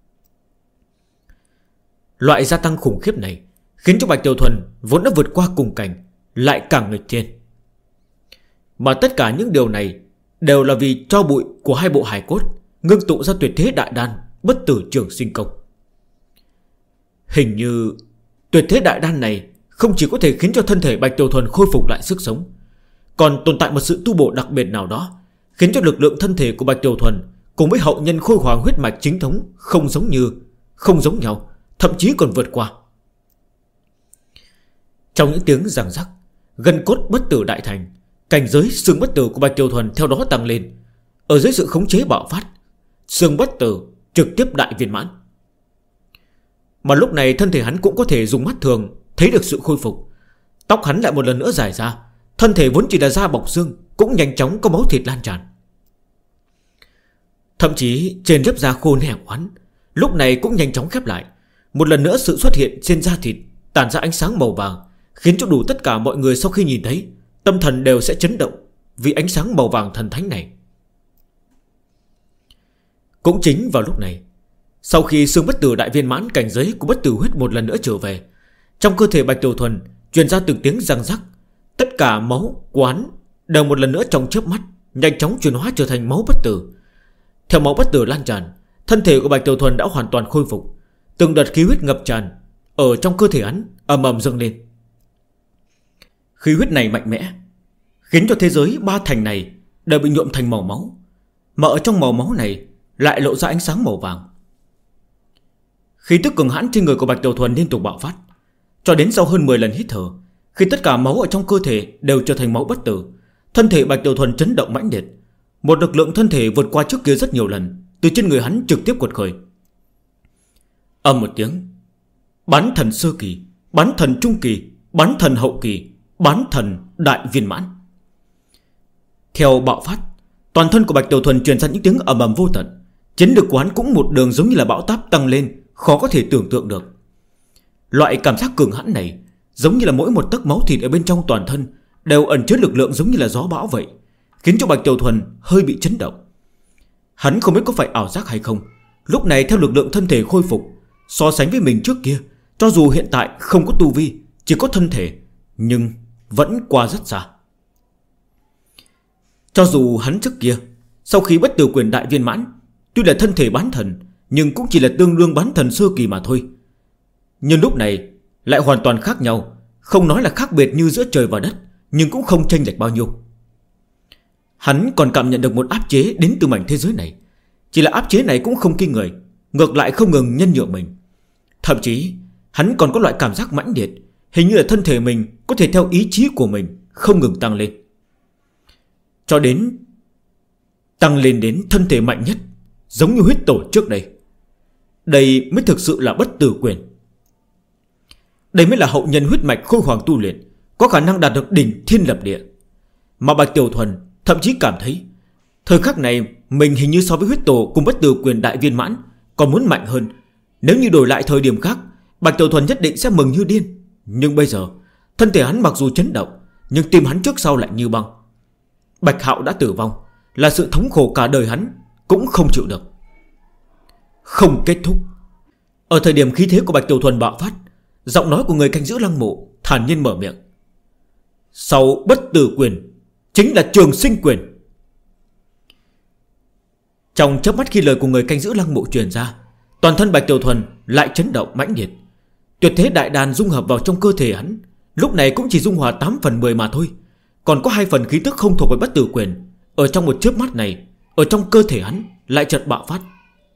Loại gia tăng khủng khiếp này khiến cho Bạch Tiểu Thuần vốn đã vượt qua cùng cảnh lại càng nghịch thiên. Mà tất cả những điều này đều là vì tro bụi của hai bộ hài cốt ngưng tụ ra tuyệt thế đại đan bất tử trường sinh công. Hình như tuyệt thế đại đan này không chỉ có thể khiến cho thân thể Bạch Tiểu Thuần khôi phục lại sức sống, còn tồn tại một sự tu bổ đặc biệt nào đó, khiến cho lực lượng thân thể của Bạch Tiểu Thuần cùng với hậu nhân Khôi Hoàng huyết mạch chính thống không giống nhau, thậm chí còn vượt qua. Trong những tiếng giằng rắc, gân cốt bất tử đại thành, cảnh giới xương bất tử của Bạch Tiểu Thuần theo đó tăng lên. Ở dưới sự khống chế bạo phát, xương bất tử trực tiếp đại viên mãn. Mà lúc này thân thể hắn cũng có thể dùng mắt thường thấy được sự khôi phục. Tóc hắn lại một lần nữa dài ra, thân thể vốn chỉ là da bọc xương cũng nhanh chóng có máu thịt lan tràn. Thậm chí trên lớp da khô nẻ oán lúc này cũng nhanh chóng khép lại. Một lần nữa sự xuất hiện trên da thịt tản ra ánh sáng màu vàng, khiến cho đủ tất cả mọi người sau khi nhìn thấy tâm thần đều sẽ chấn động vì ánh sáng màu vàng thần thánh này. Cũng chính vào lúc này, sau khi xương bất tử đại viên mãn cảnh giới của bất tử huyết một lần nữa trở về, trong cơ thể Bạch Tiểu Thuần truyền ra từng tiếng răng rắc. Tất cả máu quán đều một lần nữa trong chớp mắt nhanh chóng chuyển hóa trở thành máu bất tử. Theo máu bất tử lan tràn, thân thể của Bạch Tiểu Thuần đã hoàn toàn khôi phục. Từng đợt khí huyết ngập tràn ở trong cơ thể hắn ầm ầm dâng lên. Khí huyết này mạnh mẽ, khiến cho thế giới ba thành này đều bị nhuộm thành màu máu, mà ở trong màu máu này lại lộ ra ánh sáng màu vàng. Khí tức cường hãn trên người của Bạch Tiểu Thuần liên tục bạo phát, cho đến sau hơn 10 lần hít thở, khi tất cả máu ở trong cơ thể đều trở thành máu bất tử, thân thể Bạch Tiểu Thuần chấn động mãnh liệt. Một lực lượng thân thể vượt qua trước kia rất nhiều lần từ trên người hắn trực tiếp quật khởi. Âm một tiếng, bán thần sơ kỳ, bán thần trung kỳ, bán thần hậu kỳ, bán thần đại viên mãn. Theo bạo phát, toàn thân của Bạch Tiểu Thuần truyền ra những tiếng ầm ầm vô tận. Chiến lực của hắn cũng một đường giống như là bão táp tăng lên, khó có thể tưởng tượng được. Loại cảm giác cường hãn này giống như là mỗi một tấc máu thịt ở bên trong toàn thân đều ẩn chứa lực lượng giống như là gió bão vậy, khiến cho Bạch Tiểu Thuần hơi bị chấn động. Hắn không biết có phải ảo giác hay không, lúc này theo lực lượng thân thể khôi phục, so sánh với mình trước kia, cho dù hiện tại không có tu vi, chỉ có thân thể, nhưng vẫn qua rất xa. Cho dù hắn trước kia sau khi bất tử quyền đại viên mãn, tuy là thân thể bán thần, nhưng cũng chỉ là tương đương bán thần sơ kỳ mà thôi. Nhưng lúc này lại hoàn toàn khác nhau, không nói là khác biệt như giữa trời và đất, nhưng cũng không chênh lệch bao nhiêu. Hắn còn cảm nhận được một áp chế đến từ mảnh thế giới này. Chỉ là áp chế này cũng không kinh người, ngược lại không ngừng nhân nhượng mình. Thậm chí hắn còn có loại cảm giác mãnh liệt, hình như là thân thể mình có thể theo ý chí của mình không ngừng tăng lên, cho đến tăng lên đến thân thể mạnh nhất, giống như huyết tổ trước đây. Đây mới thực sự là bất tử quyền. Đây mới là hậu nhân huyết mạch Khôi Hoàng tu luyện, có khả năng đạt được đỉnh thiên lập địa. Mà Bạch Tiểu Thuần thậm chí cảm thấy thời khắc này mình hình như so với huyết tổ cùng bất tử quyền đại viên mãn còn muốn mạnh hơn. Nếu như đổi lại thời điểm khác, Bạch Tiểu Thuần nhất định sẽ mừng như điên. Nhưng bây giờ thân thể hắn mặc dù chấn động, nhưng tim hắn trước sau lại như băng. Bạch Hạo đã tử vong, là sự thống khổ cả đời hắn cũng không chịu được. Không kết thúc. Ở thời điểm khí thế của Bạch Tiểu Thuần bạo phát, giọng nói của người canh giữ lăng mộ thản nhiên mở miệng: sau bất tử quyền chính là trường sinh quyền. Trong chớp mắt khi lời của người canh giữ lăng mộ truyền ra, toàn thân Bạch Tiểu Thuần lại chấn động mãnh liệt. Tuyệt thế đại đàn dung hợp vào trong cơ thể hắn, lúc này cũng chỉ dung hòa 8 phần 10 mà thôi. Còn có 2 phần khí tức không thuộc về bất tử quyền, ở trong một chớp mắt này, ở trong cơ thể hắn lại chợt bạo phát.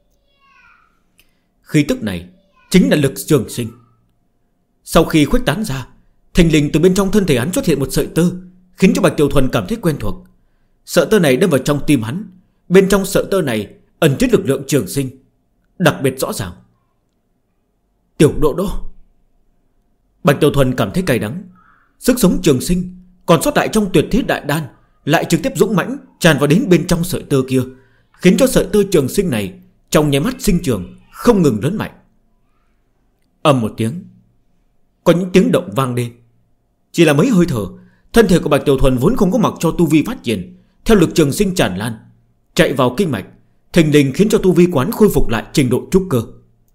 Khí tức này chính là lực trường sinh. Sau khi khuếch tán ra, thình lình từ bên trong thân thể hắn xuất hiện một sợi tơ, khiến cho Bạch Tiểu Thuần cảm thấy quen thuộc. Sợi tơ này đâm vào trong tim hắn. Bên trong sợi tơ này ẩn chứa lực lượng trường sinh đặc biệt rõ ràng. Tiểu Độ Đô. Bạch Tiểu Thuần cảm thấy cay đắng. Sức sống trường sinh còn sót lại trong tuyệt thế đại đan lại trực tiếp dũng mãnh tràn vào đến bên trong sợi tơ kia, khiến cho sợi tơ trường sinh này trong nháy mắt sinh trường không ngừng lớn mạnh. Ầm một tiếng, có những tiếng động vang lên. Chỉ là mấy hơi thở, thân thể của Bạch Tiểu Thuần vốn không có mặc cho tu vi phát triển, theo lực trường sinh tràn lan chạy vào kinh mạch, thình lình khiến cho tu vi quán khôi phục lại trình độ trúc cơ.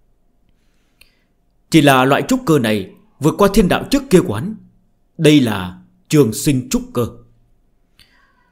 Chỉ là loại trúc cơ này vượt qua thiên đạo trước kia quán. Đây là trường sinh trúc cơ.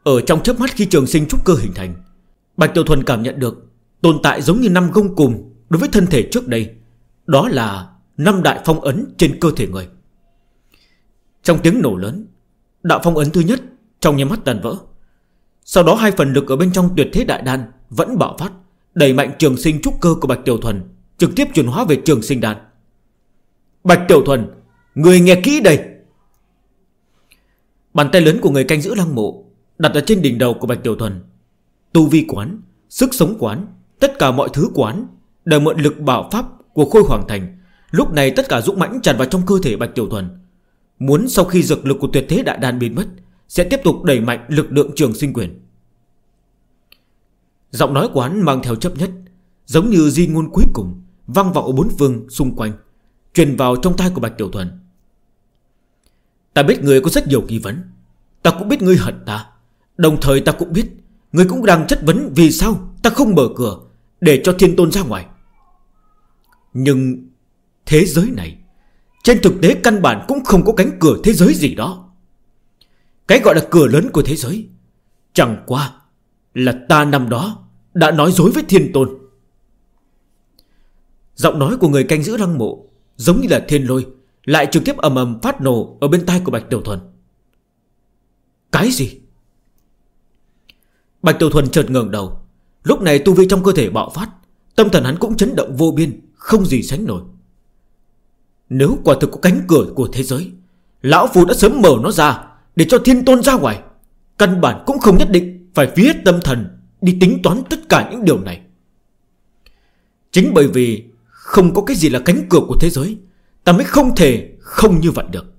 Ở trong chớp mắt khi trường sinh trúc cơ hình thành, Bạch Tiểu Thuần cảm nhận được tồn tại giống như 5 gông cùm đối với thân thể trước đây. Đó là 5 đại phong ấn trên cơ thể người. Trong tiếng nổ lớn, đạo phong ấn thứ nhất trong nháy mắt tan vỡ. Sau đó 2 phần lực ở bên trong tuyệt thế đại đan vẫn bạo phát, đẩy mạnh trường sinh trúc cơ của Bạch Tiểu Thuần trực tiếp chuyển hóa về trường sinh đan. Bạch Tiểu Thuần, người nghe kỹ đây. Bàn tay lớn của người canh giữ lăng mộ đặt ở trên đỉnh đầu của Bạch Tiểu Thuần. Tu vi quán, sức sống quán, tất cả mọi thứ quán đều mượn lực bảo pháp của Khôi Hoàng Thành. Lúc này tất cả dũng mãnh tràn vào trong cơ thể Bạch Tiểu Thuần, muốn sau khi dược lực của tuyệt thế đại đan biến mất sẽ tiếp tục đẩy mạnh lực lượng trường sinh quyền. Giọng nói quán mang theo chấp nhất, giống như di ngôn cuối cùng vang vọng ở bốn phương xung quanh, truyền vào trong tai của Bạch Tiểu Thuần. Ta biết người có rất nhiều nghi vấn, ta cũng biết ngươi hận ta, đồng thời ta cũng biết ngươi cũng đang chất vấn vì sao ta không mở cửa để cho Thiên Tôn ra ngoài. Nhưng thế giới này trên thực tế căn bản cũng không có cánh cửa thế giới gì đó. Cái gọi là cửa lớn của thế giới chẳng qua là ta năm đó đã nói dối với Thiên Tôn. Giọng nói của người canh giữ lăng mộ giống như là thiên lôi, lại trực tiếp ầm ầm phát nổ ở bên tai của Bạch Tiểu Thuần. Cái gì? Bạch Tiểu Thuần chợt ngẩng đầu. Lúc này tu vi trong cơ thể bạo phát, tâm thần hắn cũng chấn động vô biên, không gì sánh nổi. Nếu quả thực có cánh cửa của thế giới, lão phu đã sớm mở nó ra để cho Thiên Tôn ra ngoài. Căn bản cũng không nhất định phải phí hết tâm thần đi tính toán tất cả những điều này. Chính bởi vì không có cái gì là cánh cửa của thế giới, ta mới không thể không như vậy được.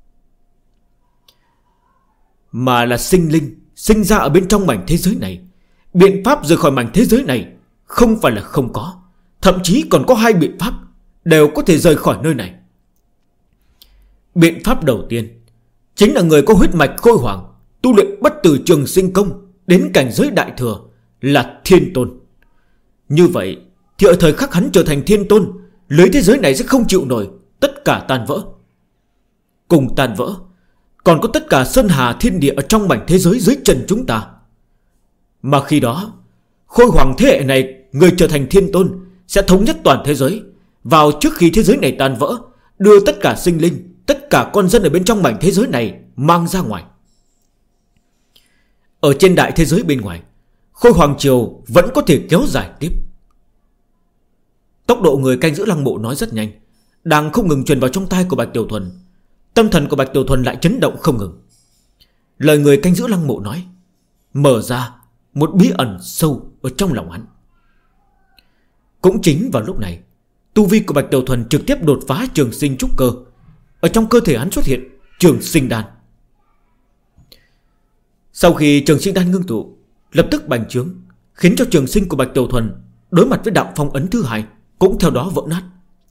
Mà là sinh linh sinh ra ở bên trong mảnh thế giới này. Biện pháp rời khỏi mảnh thế giới này không phải là không có, thậm chí còn có 2 biện pháp đều có thể rời khỏi nơi này. Biện pháp đầu tiên chính là người có huyết mạch Khôi Hoàng, tu luyện bất tử trường sinh công đến cảnh giới đại thừa, là Thiên Tôn. Như vậy thì ở thời khắc hắn trở thành Thiên Tôn, lưới thế giới này sẽ không chịu nổi, tất cả tan vỡ. Cùng tan vỡ còn có tất cả sơn hà thiên địa ở trong mảnh thế giới dưới chân chúng ta. Mà khi đó Khôi Hoàng thế hệ này, người trở thành Thiên Tôn, sẽ thống nhất toàn thế giới. Vào trước khi thế giới này tan vỡ, đưa tất cả sinh linh, tất cả con dân ở bên trong mảnh thế giới này mang ra ngoài. Ở trên đại thế giới bên ngoài, Khôi Hoàng Triều vẫn có thể kéo dài tiếp. Tốc độ người canh giữ lăng mộ nói rất nhanh, đang không ngừng truyền vào trong tai của Bạch Tiểu Thuần. Tâm thần của Bạch Tiểu Thuần lại chấn động không ngừng. Lời người canh giữ lăng mộ nói mở ra một bí ẩn sâu ở trong lòng hắn. Cũng chính vào lúc này, tu vi của Bạch Tiểu Thuần trực tiếp đột phá trường sinh trúc cơ. Ở trong cơ thể hắn xuất hiện trường sinh đan. Sau khi trường sinh đan ngưng tụ, lập tức bành trướng, khiến cho trường sinh của Bạch Tiểu Thuần đối mặt với đạo phong ấn thứ 2 cũng theo đó vỡ nát.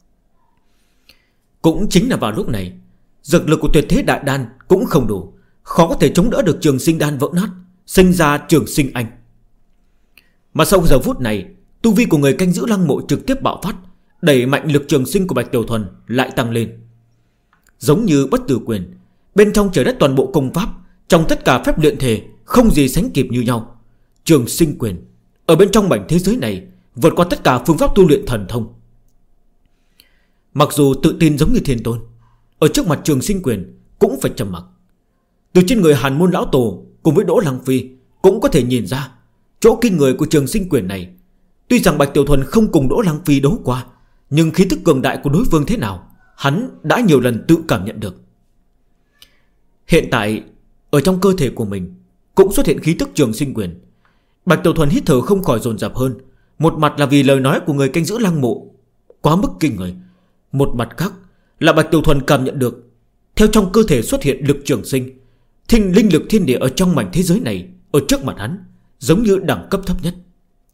Cũng chính là vào lúc này, dược lực của tuyệt thế đại đan cũng không đủ, khó có thể chống đỡ được trường sinh đan vỡ nát, sinh ra trường sinh anh. Mà sau giờ phút này, tu vi của người canh giữ lăng mộ trực tiếp bạo phát, đẩy mạnh lực trường sinh của Bạch Tiểu Thuần lại tăng lên. Giống như bất tử quyền, bên trong trời đất toàn bộ công pháp, trong tất cả phép luyện thể không gì sánh kịp như nhau. Trường sinh quyền ở bên trong mảnh thế giới này vượt qua tất cả phương pháp tu luyện thần thông. Mặc dù tự tin giống như Thiên Tôn, ở trước mặt trường sinh quyền cũng phải trầm mặc. Từ trên người Hàn Môn lão tổ cùng với Đỗ Lăng Phi cũng có thể nhìn ra chỗ kinh người của trường sinh quyền này. Tuy rằng Bạch Tiểu Thuần không cùng Đỗ Lăng Phi đấu qua, nhưng khí tức cường đại của đối phương thế nào, hắn đã nhiều lần tự cảm nhận được. Hiện tại ở trong cơ thể của mình cũng xuất hiện khí tức trường sinh quyền. Bạch Tiểu Thuần hít thở không khỏi dồn dập hơn. Một mặt là vì lời nói của người canh giữ lăng mộ quá mức kinh người, một mặt khác là Bạch Tiểu Thuần cảm nhận được theo trong cơ thể xuất hiện lực trường sinh, linh lực thiên địa ở trong mảnh thế giới này ở trước mặt hắn giống như đẳng cấp thấp nhất.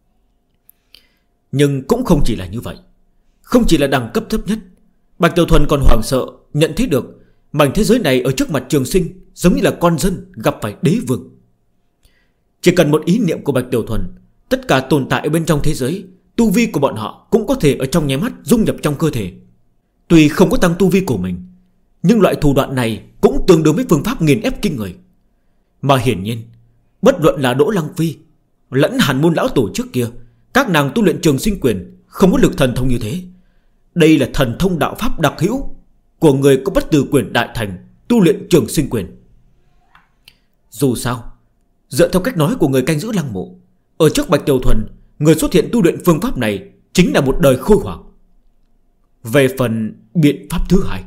Nhưng cũng không chỉ là như vậy. Không chỉ là đẳng cấp thấp nhất, Bạch Tiểu Thuần còn hoảng sợ nhận thấy được mảnh thế giới này ở trước mặt trường sinh giống như là con dân gặp phải đế vương. Chỉ cần một ý niệm của Bạch Tiểu Thuần, tất cả tồn tại ở bên trong thế giới, tu vi của bọn họ cũng có thể ở trong nháy mắt dung nhập trong cơ thể. Tuy không có tăng tu vi của mình, nhưng loại thủ đoạn này cũng tương đương với phương pháp nghiền ép kinh người. Mà hiển nhiên Bất luận là Đỗ Lăng Phi lẫn Hàn Môn lão tổ trước kia, các nàng tu luyện Trường Sinh Quyền không có lực thần thông như thế. Đây là thần thông đạo pháp đặc hữu của người có Bất Tử Quyền đại thành tu luyện Trường Sinh Quyền. Dù sao, dựa theo cách nói của người canh giữ lăng mộ, ở trước Bạch Tiểu Thuần, người xuất hiện tu luyện phương pháp này chính là một đời khôi hoàng. Về phần biện pháp thứ hai,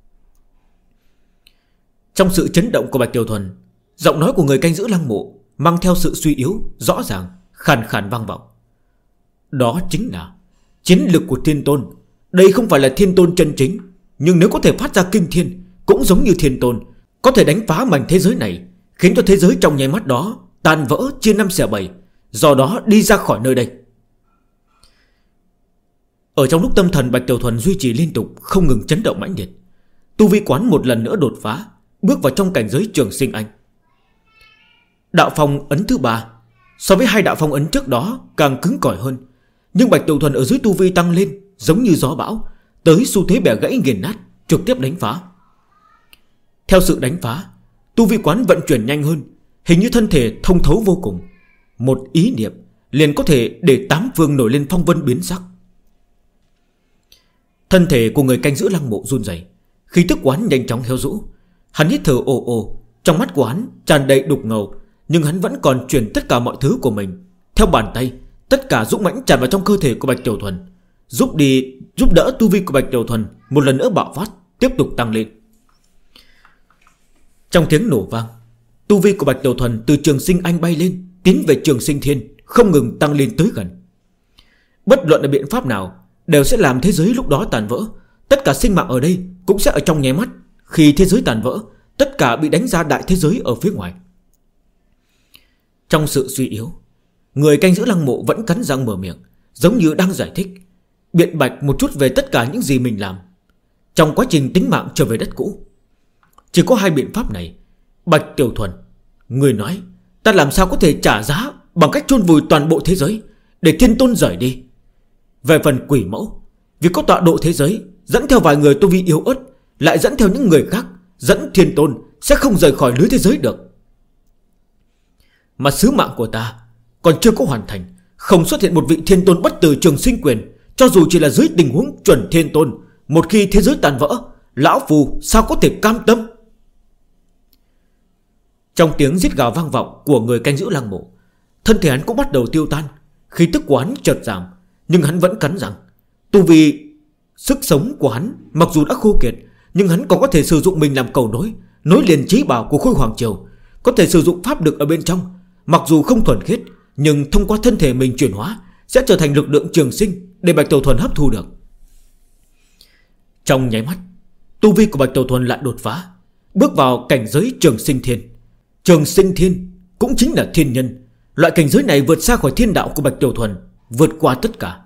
trong sự chấn động của Bạch Tiểu Thuần, giọng nói của người canh giữ lăng mộ mang theo sự suy yếu, rõ ràng, khàn khàn vang vọng. Đó chính là chiến lực của Thiên Tôn. Đây không phải là Thiên Tôn chân chính, nhưng nếu có thể phát ra kinh thiên, cũng giống như Thiên Tôn, có thể đánh phá mảnh thế giới này, khiến cho thế giới trong nháy mắt đó tan vỡ chia 5 xẻ 7, do đó đi ra khỏi nơi đây. Ở trong lúc tâm thần Bạch Tiểu Thuần duy trì liên tục, không ngừng chấn động mãnh liệt, tu vi quán một lần nữa đột phá, bước vào trong cảnh giới Trường Sinh Anh. Đạo phong ấn thứ 3 so với hai đạo phong ấn trước đó càng cứng cỏi hơn, nhưng Bạch Tiểu Thuần ở dưới tu vi tăng lên giống như gió bão, tới xu thế bẻ gãy nghiền nát, trực tiếp đánh phá. Theo sự đánh phá, tu vi quán vận chuyển nhanh hơn, hình như thân thể thông thấu vô cùng. Một ý niệm liền có thể để 8 phương nổi lên phong vân biến sắc. Thân thể của người canh giữ lăng mộ run rẩy, khí tức quán nhanh chóng héo rũ. Hắn hít thở ồ ồ, trong mắt của hắn tràn đầy đục ngầu, nhưng hắn vẫn còn truyền tất cả mọi thứ của mình. Theo bàn tay, tất cả dũng mãnh tràn vào trong cơ thể của Bạch Tiểu Thuần, giúp đỡ tu vi của Bạch Tiểu Thuần một lần nữa bạo phát, tiếp tục tăng lên. Trong tiếng nổ vang, tu vi của Bạch Tiểu Thuần từ Trường Sinh Anh bay lên, tiến về Trường Sinh Thiên, không ngừng tăng lên tới gần. Bất luận là biện pháp nào đều sẽ làm thế giới lúc đó tàn vỡ. Tất cả sinh mạng ở đây cũng sẽ ở trong nháy mắt, khi thế giới tàn vỡ, tất cả bị đánh ra đại thế giới ở phía ngoài. Trong sự suy yếu, người canh giữ lăng mộ vẫn cắn răng mở miệng, giống như đang giải thích, biện bạch một chút về tất cả những gì mình làm trong quá trình tính mạng trở về đất cũ. Chỉ có hai biện pháp này. Bạch Tiểu Thuần, người nói ta làm sao có thể trả giá bằng cách chôn vùi toàn bộ thế giới để Thiên Tôn rời đi. Về phần Quỷ Mẫu, vì có tọa độ thế giới, dẫn theo vài người tu vi yếu ớt, lại dẫn theo những người khác, dẫn Thiên Tôn sẽ không rời khỏi lưới thế giới được. Mà sứ mạng của ta còn chưa có hoàn thành, không xuất hiện một vị Thiên Tôn bất tử Trường Sinh Quyền, cho dù chỉ là dưới tình huống chuẩn Thiên Tôn, một khi thế giới tàn vỡ, lão phù sao có thể cam tâm. Trong tiếng rít gào vang vọng của người canh giữ lăng mộ, thân thể hắn cũng bắt đầu tiêu tan, khí tức của hắn chợt giảm, nhưng hắn vẫn cắn răng. Tu vì sức sống của hắn mặc dù đã khô kiệt, nhưng hắn còn có thể sử dụng mình làm cầu nối, nối liền trí bảo của Khôi Hoàng Triều, có thể sử dụng pháp lực ở bên trong. Mặc dù không thuần khiết, nhưng thông qua thân thể mình chuyển hóa, sẽ trở thành lực lượng trường sinh để Bạch Tiểu Thuần hấp thu được. Trong nháy mắt, tu vi của Bạch Tiểu Thuần lại đột phá, bước vào cảnh giới Trường Sinh Thiên. Trường Sinh Thiên cũng chính là thiên nhân. Loại cảnh giới này vượt xa khỏi thiên đạo của Bạch Tiểu Thuần, vượt qua tất cả.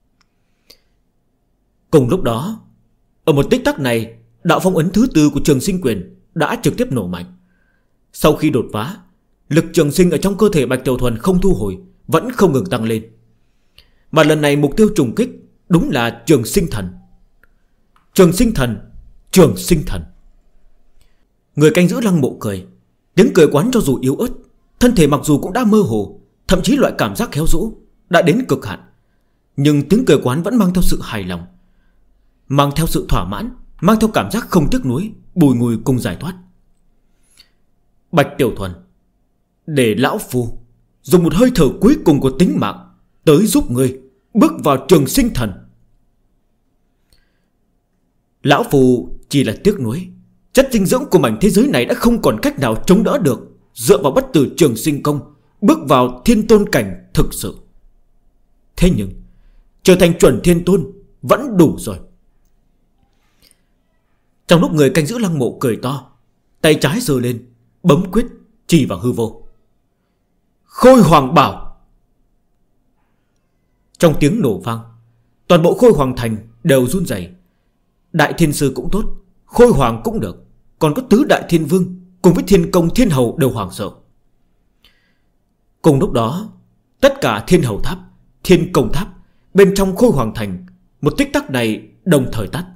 Cùng lúc đó, ở một tích tắc này, đạo phong ấn thứ 4 của Trường Sinh Quyền đã trực tiếp nổ mạnh. Sau khi đột phá, lực trường sinh ở trong cơ thể Bạch Tiểu Thuần không thu hồi, vẫn không ngừng tăng lên. Mà lần này mục tiêu trùng kích đúng là Trường Sinh Thần. Trường Sinh Thần, Trường Sinh Thần. Người canh giữ lăng mộ cười, tiếng cười quán cho dù yếu ớt, thân thể mặc dù cũng đã mơ hồ, thậm chí loại cảm giác héo rũ đã đến cực hạn, nhưng tiếng cười quán vẫn mang theo sự hài lòng, mang theo sự thỏa mãn, mang theo cảm giác không tiếc nuối, bùi ngùi cùng giải thoát. Bạch Tiểu Thuần, để lão phu dùng một hơi thở cuối cùng của tính mạng tới giúp ngươi bước vào Trường Sinh Thần. Lão phu chỉ là tiếc nuối, chất dinh dưỡng của mảnh thế giới này đã không còn cách nào chống đỡ được, dựa vào bất tử Trường Sinh Công bước vào Thiên Tôn cảnh thực sự. Thế nhưng trở thành chuẩn Thiên Tôn vẫn đủ rồi. Trong lúc người canh giữ lăng mộ cười to, tay trái giơ lên, bấm quyết chỉ vào hư vô. Khôi Hoàng Bảo. Trong tiếng nổ vang, toàn bộ Khôi Hoàng Thành đều run rẩy. Đại Thiên Sư cũng tốt, Khôi Hoàng cũng được, còn có tứ Đại Thiên Vương cùng với Thiên Công Thiên Hầu đều hoảng sợ. Cùng lúc đó, tất cả Thiên Hầu Tháp, Thiên Công Tháp bên trong Khôi Hoàng Thành một tích tắc này đồng thời tắt.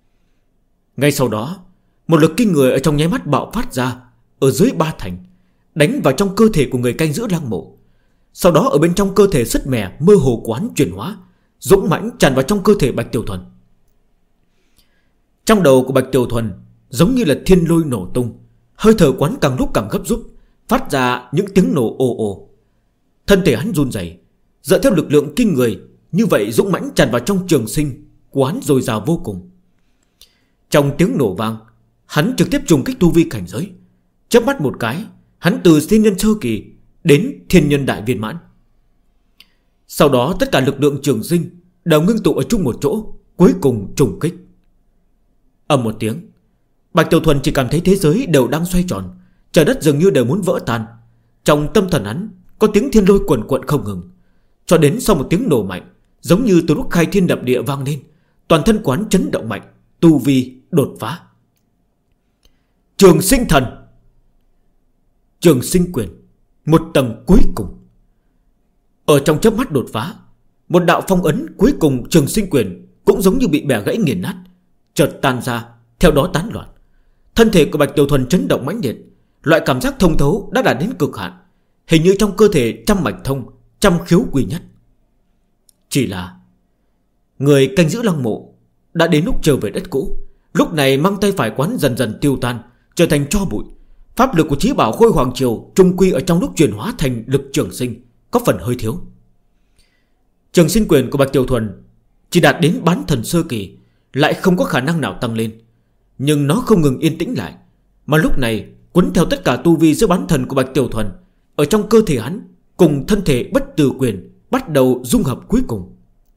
Ngay sau đó, một lực kinh người ở trong nháy mắt bạo phát ra ở dưới ba thành. đánh vào trong cơ thể của người canh giữ lăng mộ. Sau đó ở bên trong cơ thể sứt mẻ mơ hồ quán chuyển hóa, dũng mãnh tràn vào trong cơ thể Bạch Tiểu Thuần. Trong đầu của Bạch Tiểu Thuần giống như là thiên lôi nổ tung, hơi thở quán càng lúc càng gấp rút, phát ra những tiếng nổ ồ ồ. Thân thể hắn run rẩy, dựa theo lực lượng kinh người như vậy dũng mãnh tràn vào trong trường sinh quán dồi dào vô cùng. Trong tiếng nổ vang, hắn trực tiếp trùng kích tu vi cảnh giới. Chớp mắt một cái, hắn từ thiên nhân sơ kỳ đến thiên nhân đại viên mãn. Sau đó tất cả lực lượng trường sinh đều ngưng tụ ở chung một chỗ, cuối cùng trùng kích. Ầm một tiếng, Bạch Tiểu Thuần chỉ cảm thấy thế giới đều đang xoay tròn, trời đất dường như đều muốn vỡ tan. Trong tâm thần hắn có tiếng thiên lôi quần quận không ngừng, cho đến sau một tiếng nổ mạnh, giống như từ lúc khai thiên đập địa vang lên, toàn thân quán chấn động mạnh, tu vi đột phá. Trường sinh thần, trường sinh quyền, một tầng cuối cùng. Ở trong chớp mắt đột phá, một đạo phong ấn cuối cùng trường sinh quyền cũng giống như bị bẻ gãy nghiền nát, chợt tan ra, theo đó tán loạn. Thân thể của Bạch Tiểu Thuần chấn động mãnh liệt, loại cảm giác thông thấu đã đạt đến cực hạn, hình như trong cơ thể trăm mạch thông, trăm khiếu quy nhất. Chỉ là người canh giữ lăng mộ đã đến lúc trở về đất cũ. Lúc này mang tay phải quán dần dần tiêu tan, trở thành tro bụi. Pháp lực của Chí Bảo Khôi Hoàng Triều trung quy ở trong lúc chuyển hóa thành lực trường sinh có phần hơi thiếu. Trường sinh quyền của Bạch Tiểu Thuần chỉ đạt đến bán thần sơ kỳ, lại không có khả năng nào tăng lên. Nhưng nó không ngừng yên tĩnh lại, mà lúc này cuốn theo tất cả tu vi giữa bán thần của Bạch Tiểu Thuần ở trong cơ thể hắn cùng thân thể bất tử quyền bắt đầu dung hợp cuối cùng.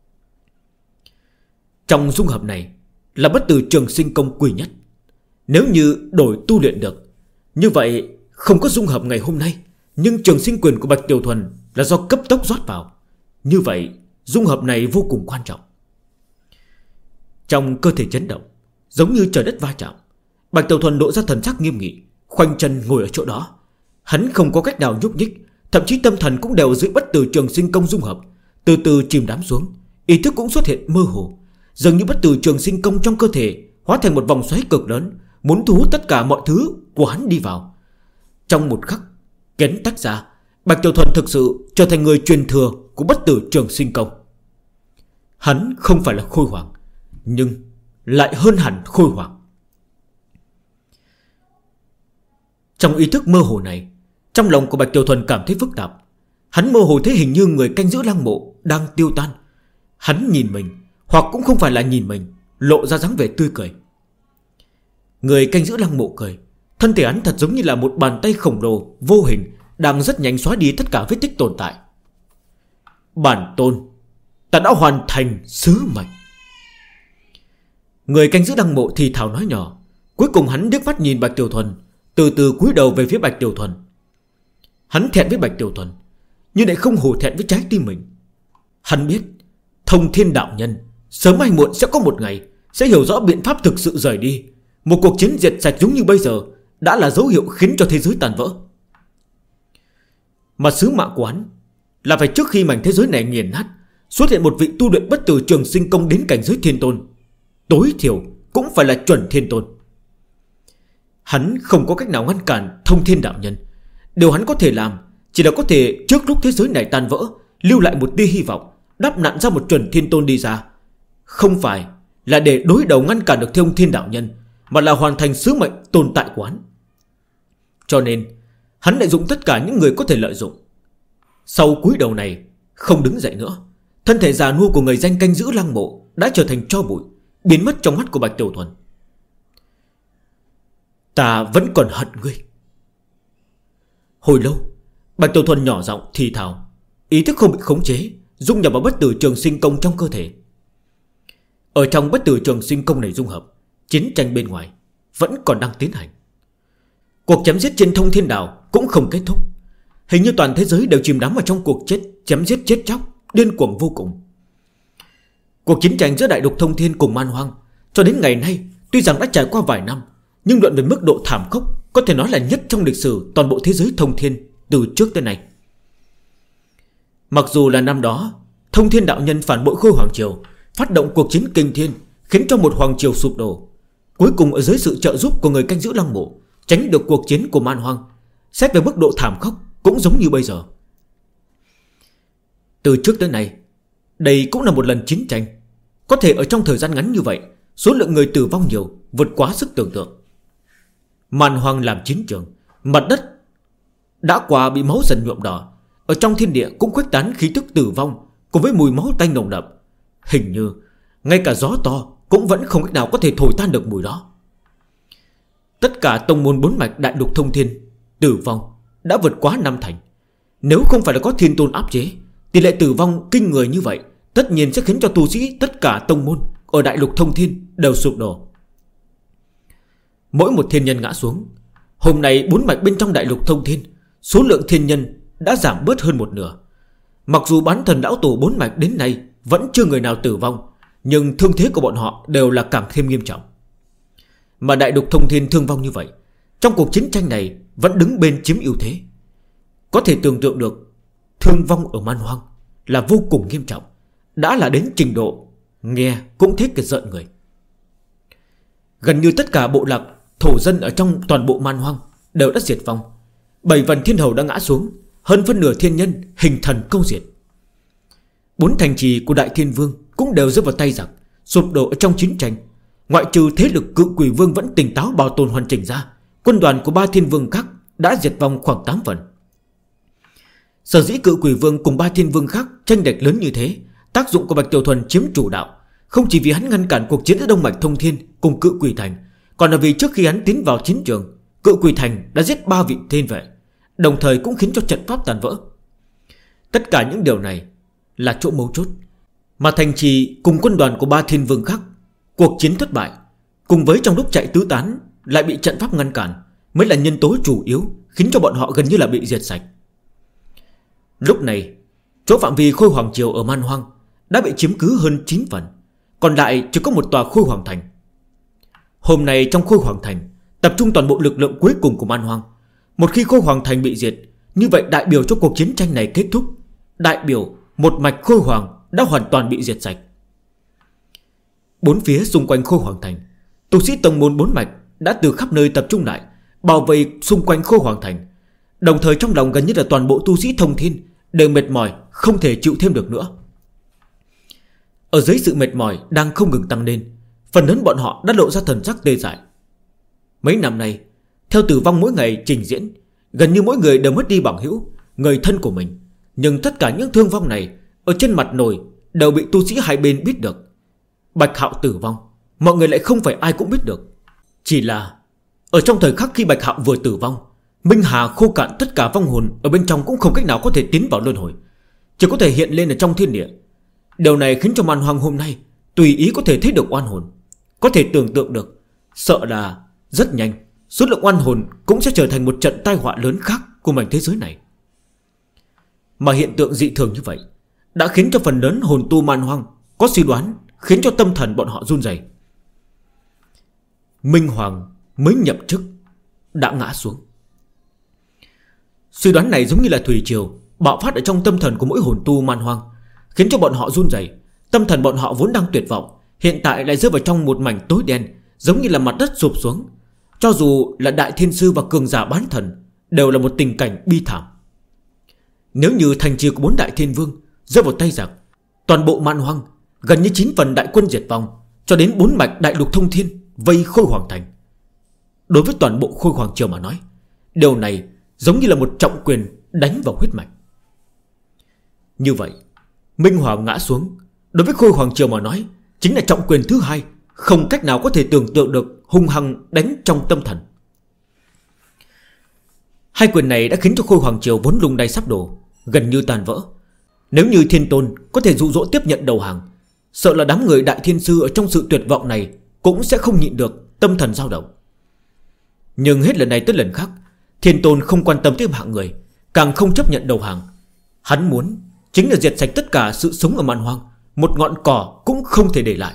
Trong dung hợp này là bất tử trường sinh công quý nhất. Nếu như đổi tu luyện được, như vậy không có dung hợp ngày hôm nay, nhưng trường sinh quyền của Bạch Tiểu Thuần là do cấp tốc rót vào. Như vậy dung hợp này vô cùng quan trọng. Trong cơ thể chấn động, giống như trời đất va chạm, Bạch Tiểu Thuần lộ ra thần sắc nghiêm nghị, khoanh chân ngồi ở chỗ đó. Hắn không có cách nào nhúc nhích, thậm chí tâm thần cũng đều dưới bất tử trường sinh công dung hợp, từ từ chìm đắm xuống. Ý thức cũng xuất hiện mơ hồ, dường như bất tử trường sinh công trong cơ thể hóa thành một vòng xoáy cực lớn, muốn thu hút tất cả mọi thứ của hắn đi vào. Trong một khắc kén tách ra, Bạch Tiểu Thuần thực sự trở thành người truyền thừa của bất tử trường sinh công. Hắn không phải là Khôi Hoàng, nhưng lại hơn hẳn Khôi Hoàng. Trong ý thức mơ hồ này, trong lòng của Bạch Tiểu Thuần cảm thấy phức tạp. Hắn mơ hồ thấy hình như người canh giữ lăng mộ đang tiêu tan. Hắn nhìn mình, hoặc cũng không phải là nhìn mình, lộ ra dáng vẻ tươi cười. Người canh giữ lăng mộ cười, thân thể hắn thật giống như là một bàn tay khổng lồ vô hình đang rất nhanh xóa đi tất cả vết tích tồn tại. Bản tôn, ta đã hoàn thành sứ mệnh. Người canh giữ lăng mộ thì thào nói nhỏ. Cuối cùng hắn liếc mắt nhìn Bạch Tiểu Thuần, từ từ cúi đầu về phía Bạch Tiểu Thuần. Hắn thẹn với Bạch Tiểu Thuần, nhưng lại không hổ thẹn với trái tim mình. Hắn biết Thông Thiên đạo nhân sớm hay muộn sẽ có một ngày sẽ hiểu rõ biện pháp thực sự rời đi. Một cuộc chiến diệt sạch giống như bây giờ đã là dấu hiệu khiến cho thế giới tàn vỡ. Mà sứ mạng của hắn là phải trước khi mảnh thế giới này nghiền nát, xuất hiện một vị tu luyện bất tử trường sinh công đến cảnh giới thiên tôn, tối thiểu cũng phải là chuẩn thiên tôn. Hắn không có cách nào ngăn cản Thông Thiên đạo nhân. Điều hắn có thể làm chỉ là có thể trước lúc thế giới này tan vỡ lưu lại một tia hy vọng, đắp nặn ra một chuẩn thiên tôn đi ra. Không phải là để đối đầu ngăn cản được Thông Thiên đạo nhân, mà là hoàn thành sứ mệnh tồn tại của hắn. Cho nên hắn lợi dụng tất cả những người có thể lợi dụng. Sau cúi đầu này không đứng dậy nữa, thân thể già nua của người danh canh giữ lăng mộ đã trở thành tro bụi, biến mất trong mắt của Bạch Tiểu Thuần. Ta vẫn còn hận ngươi. Hồi lâu Bạch Tiểu Thuần nhỏ giọng thì thào, ý thức không bị khống chế, dung nhập vào bất tử trường sinh công trong cơ thể. Ở trong bất tử trường sinh công này dung hợp, chiến tranh bên ngoài vẫn còn đang tiến hành. Cuộc chém giết trên Thông Thiên Đảo cũng không kết thúc. Hình như toàn thế giới đều chìm đắm vào trong cuộc chém giết chết chóc điên cuồng vô cùng. Cuộc chiến tranh giữa Đại Đục Thông Thiên cùng Man Hoang cho đến ngày nay tuy rằng đã trải qua vài năm, nhưng luận về mức độ thảm khốc có thể nói là nhất trong lịch sử toàn bộ thế giới Thông Thiên từ trước tới nay. Mặc dù là năm đó Thông Thiên đạo nhân phản bội Khôi Hoàng Triều, phát động cuộc chiến kinh thiên, khiến cho một Hoàng Triều sụp đổ, cuối cùng ở dưới sự trợ giúp của người canh giữ lăng mộ tránh được cuộc chiến của Man Hoang, xét về mức độ thảm khốc cũng giống như bây giờ. Từ trước tới nay, đây cũng là một lần chiến tranh. Có thể ở trong thời gian ngắn như vậy, số lượng người tử vong nhiều, vượt quá sức tưởng tượng. Man hoang làm chiến trường, mặt đất đã qua bị máu dần nhuộm đỏ. Ở trong thiên địa cũng khuếch tán khí tức tử vong cùng với mùi máu tanh nồng đậm. Hình như ngay cả gió to cũng vẫn không cách nào có thể thổi tan được mùi đó. Tất cả tông môn 4 mạch đại lục thông thiên tử vong đã vượt quá 5 thành. Nếu không phải là có thiên tôn áp chế, tỷ lệ tử vong kinh người như vậy tất nhiên sẽ khiến cho tu sĩ tất cả tông môn ở đại lục thông thiên đều sụp đổ. Mỗi một thiên nhân ngã xuống. Hôm nay 4 mạch bên trong đại lục thông thiên, số lượng thiên nhân đã giảm bớt hơn một nửa. Mặc dù bán thần lão tổ 4 mạch đến nay vẫn chưa người nào tử vong, nhưng thương thế của bọn họ đều là càng thêm nghiêm trọng. Mà đại lục thông thiên thương vong như vậy, trong cuộc chiến tranh này vẫn đứng bên chiếm ưu thế. Có thể tưởng tượng được thương vong ở man hoang là vô cùng nghiêm trọng, đã là đến trình độ nghe cũng thấy cái giận người. Gần như tất cả bộ lạc thổ dân ở trong toàn bộ man hoang đều đã diệt vong. 7 vần thiên hầu đã ngã xuống, hơn phân nửa thiên nhân hình thần câu diệt. 4 thành trì của Đại Thiên Vương cũng đều rơi vào tay giặc, sụp đổ ở trong chiến tranh. Ngoại trừ thế lực Cự Quỷ Vương vẫn tỉnh táo bảo tồn hoàn chỉnh ra, quân đoàn của 3 thiên vương khác đã diệt vong khoảng 8 phần. Sở dĩ Cự Quỷ Vương cùng 3 thiên vương khác tranh địch lớn như thế, tác dụng của Bạch Tiểu Thuần chiếm chủ đạo, không chỉ vì hắn ngăn cản cuộc chiến giữa Đông Mạch Thông Thiên cùng Cự Quỷ Thành, còn là vì trước khi hắn tiến vào chiến trường, Cự Quỷ Thành đã giết 3 vị thiên vệ, đồng thời cũng khiến cho trận pháp tàn vỡ. Tất cả những điều này là chỗ mấu chốt. Mà thành trì cùng quân đoàn của 3 thiên vương khác, cuộc chiến thất bại, cùng với trong lúc chạy tứ tán lại bị trận pháp ngăn cản, mới là nhân tố chủ yếu khiến cho bọn họ gần như là bị diệt sạch. Lúc này, chỗ phạm vi Khôi Hoàng Triều ở man hoang đã bị chiếm cứ hơn 9 phần, còn lại chỉ có một tòa Khôi Hoàng Thành. Hôm nay trong Khôi Hoàng Thành tập trung toàn bộ lực lượng cuối cùng của man hoang. Một khi Khôi Hoàng Thành bị diệt, như vậy đại biểu cho cuộc chiến tranh này kết thúc, đại biểu một mạch Khôi Hoàng đã hoàn toàn bị diệt sạch. Bốn phía xung quanh Khôi Hoàng Thành, tu sĩ tông môn 4 mạch đã từ khắp nơi tập trung lại, bảo vệ xung quanh Khôi Hoàng Thành. Đồng thời trong lòng gần như là toàn bộ tu sĩ thông thiên đều mệt mỏi, không thể chịu thêm được nữa. Ở dưới sự mệt mỏi đang không ngừng tăng lên, phần lớn bọn họ đã lộ ra thần sắc tê dại. Mấy năm nay, theo tử vong mỗi ngày trình diễn, gần như mỗi người đều mất đi bằng hữu, người thân của mình. Nhưng tất cả những thương vong này ở trên mặt nổi đều bị tu sĩ hai bên biết được. Bạch Hạo tử vong, mọi người lại không phải ai cũng biết được. Chỉ là ở trong thời khắc khi Bạch Hạo vừa tử vong, Minh Hà khô cạn, tất cả vong hồn ở bên trong cũng không cách nào có thể tiến vào luân hồi, chỉ có thể hiện lên ở trong thiên địa. Điều này khiến cho man hoang hôm nay tùy ý có thể thấy được oan hồn. Có thể tưởng tượng được, sợ là rất nhanh số lượng oan hồn cũng sẽ trở thành một trận tai họa lớn khác của mảnh thế giới này. Mà hiện tượng dị thường như vậy đã khiến cho phần lớn hồn tu man hoang có suy đoán, khiến cho tâm thần bọn họ run rẩy. Minh Hoàng mới nhậm chức đã ngã xuống. Suy đoán này giống như là thủy triều bạo phát ở trong tâm thần của mỗi hồn tu man hoang, khiến cho bọn họ run rẩy. Tâm thần bọn họ vốn đang tuyệt vọng, hiện tại lại rơi vào trong một mảnh tối đen, giống như là mặt đất sụp xuống. Cho dù là đại thiên sư và cường giả bán thần đều là một tình cảnh bi thảm. Nếu như thành trì của 4 đại thiên vương rơi vào tay giặc, toàn bộ man hoang gần như 9 phần đại quân diệt vong, cho đến 4 mạch đại lục thông thiên vây Khôi Hoàng Thành. Đối với toàn bộ Khôi Hoàng Triều mà nói, điều này giống như là một trọng quyền đánh vào huyết mạch. Như vậy, Minh Hoàng ngã xuống, đối với Khôi Hoàng Triều mà nói chính là trọng quyền thứ hai, không cách nào có thể tưởng tượng được hung hăng đánh trong tâm thần. Hai quyền này đã khiến cho Khôi Hoàng Triều vốn lung lay sắp đổ, gần như tan vỡ. Nếu như Thiên Tôn có thể dụ dỗ tiếp nhận đầu hàng, sợ là đám người đại thiên sư ở trong sự tuyệt vọng này cũng sẽ không nhịn được tâm thần dao động. Nhưng hết lần này tới lần khác, Thiên Tôn không quan tâm tới hạng người, càng không chấp nhận đầu hàng. Hắn muốn chính là diệt sạch tất cả sự sống ở man hoang, một ngọn cỏ cũng không thể để lại.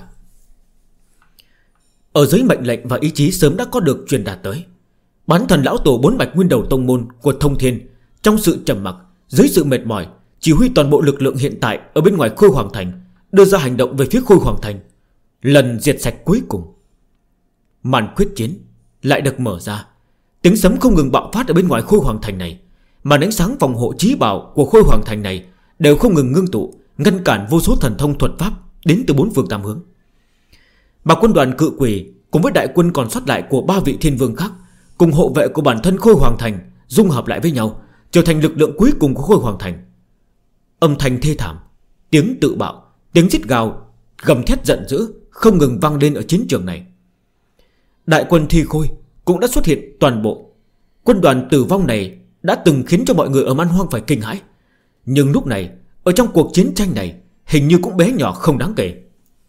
Ở dưới mệnh lệnh và ý chí sớm đã có được truyền đạt tới, bán thần lão tổ 4 mạch nguyên đầu tông môn của Thông Thiên trong sự trầm mặc, dưới sự mệt mỏi, chỉ huy toàn bộ lực lượng hiện tại ở bên ngoài Khôi Hoàng Thành, đưa ra hành động về phía Khôi Hoàng Thành, lần diệt sạch cuối cùng. Màn quyết chiến lại được mở ra. Tiếng sấm không ngừng bạo phát ở bên ngoài Khôi Hoàng Thành này, mà ánh sáng phòng hộ chí bảo của Khôi Hoàng Thành này đều không ngừng ngưng tụ, ngăn cản vô số thần thông thuật pháp đến từ bốn phương tám hướng. Mà quân đoàn Cự Quỷ cùng với đại quân còn sót lại của 3 vị thiên vương khác, cùng hộ vệ của bản thân Khôi Hoàng Thành dung hợp lại với nhau, trở thành lực lượng cuối cùng của Khôi Hoàng Thành. Âm thanh thê thảm, tiếng tự bạo, tiếng rít gào, gầm thét giận dữ không ngừng vang lên ở chiến trường này. Đại quân Thi Khôi cũng đã xuất hiện toàn bộ. Quân đoàn tử vong này đã từng khiến cho mọi người ở Man Hoang phải kinh hãi, nhưng lúc này ở trong cuộc chiến tranh này hình như cũng bé nhỏ không đáng kể.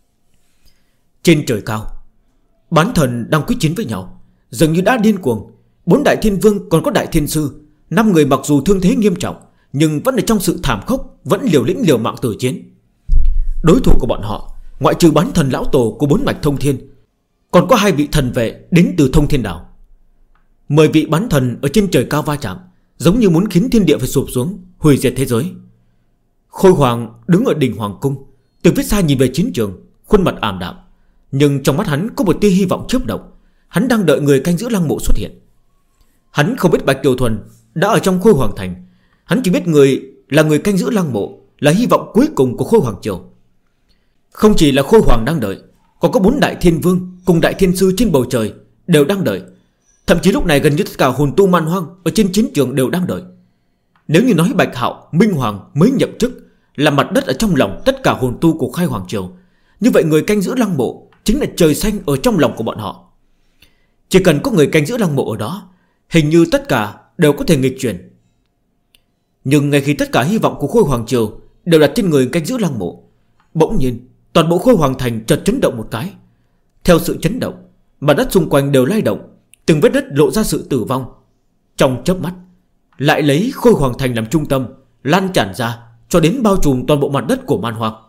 Trên trời cao, bán thần đang quyết chiến với nhau, dường như đã điên cuồng. 4 đại thiên vương còn có đại thiên sư, 5 người mặc dù thương thế nghiêm trọng, nhưng vẫn ở trong sự thảm khốc, vẫn liều lĩnh liều mạng tử chiến. Đối thủ của bọn họ, ngoại trừ bán thần lão tổ của 4 mạch thông thiên, còn có 2 vị thần vệ đến từ thông thiên đảo. 10 vị bán thần ở trên trời cao va chạm, giống như muốn khiến thiên địa phải sụp xuống, hủy diệt thế giới. Khôi Hoàng đứng ở đỉnh hoàng cung, từ phía xa nhìn về chiến trường, khuôn mặt ảm đạm, nhưng trong mắt hắn có một tia hy vọng chớp động. Hắn đang đợi người canh giữ lăng mộ xuất hiện. Hắn không biết Bạch Kiều Thuần đã ở trong Khôi Hoàng Thành, hắn chỉ biết người là người canh giữ lăng mộ, là hy vọng cuối cùng của Khôi Hoàng Triều. Không chỉ là Khôi Hoàng đang đợi, còn có 4 đại thiên vương cùng đại thiên sư trên bầu trời đều đang đợi. Thậm chí lúc này gần như tất cả hồn tu Man Hoang ở trên chiến trường đều đang đợi. Nếu như nói Bạch Hạo, Minh Hoàng mới nhậm chức là mặt đất ở trong lòng tất cả hồn tu của Khai Hoàng Triều, như vậy người canh giữ lăng mộ chính là trời xanh ở trong lòng của bọn họ. Chỉ cần có người canh giữ lăng mộ ở đó, hình như tất cả đều có thể nghịch chuyển. Nhưng ngay khi tất cả hy vọng của Khôi Hoàng Triều đều đặt trên người canh giữ lăng mộ, bỗng nhiên toàn bộ Khôi Hoàng Thành chợt chấn động một cái. Theo sự chấn động, mặt đất xung quanh đều lay động, từng vết đất lộ ra sự tử vong. Trong chớp mắt, lại lấy Khôi Hoàng Thành làm trung tâm, lan tràn ra cho đến bao trùm toàn bộ mặt đất của Man Hoang.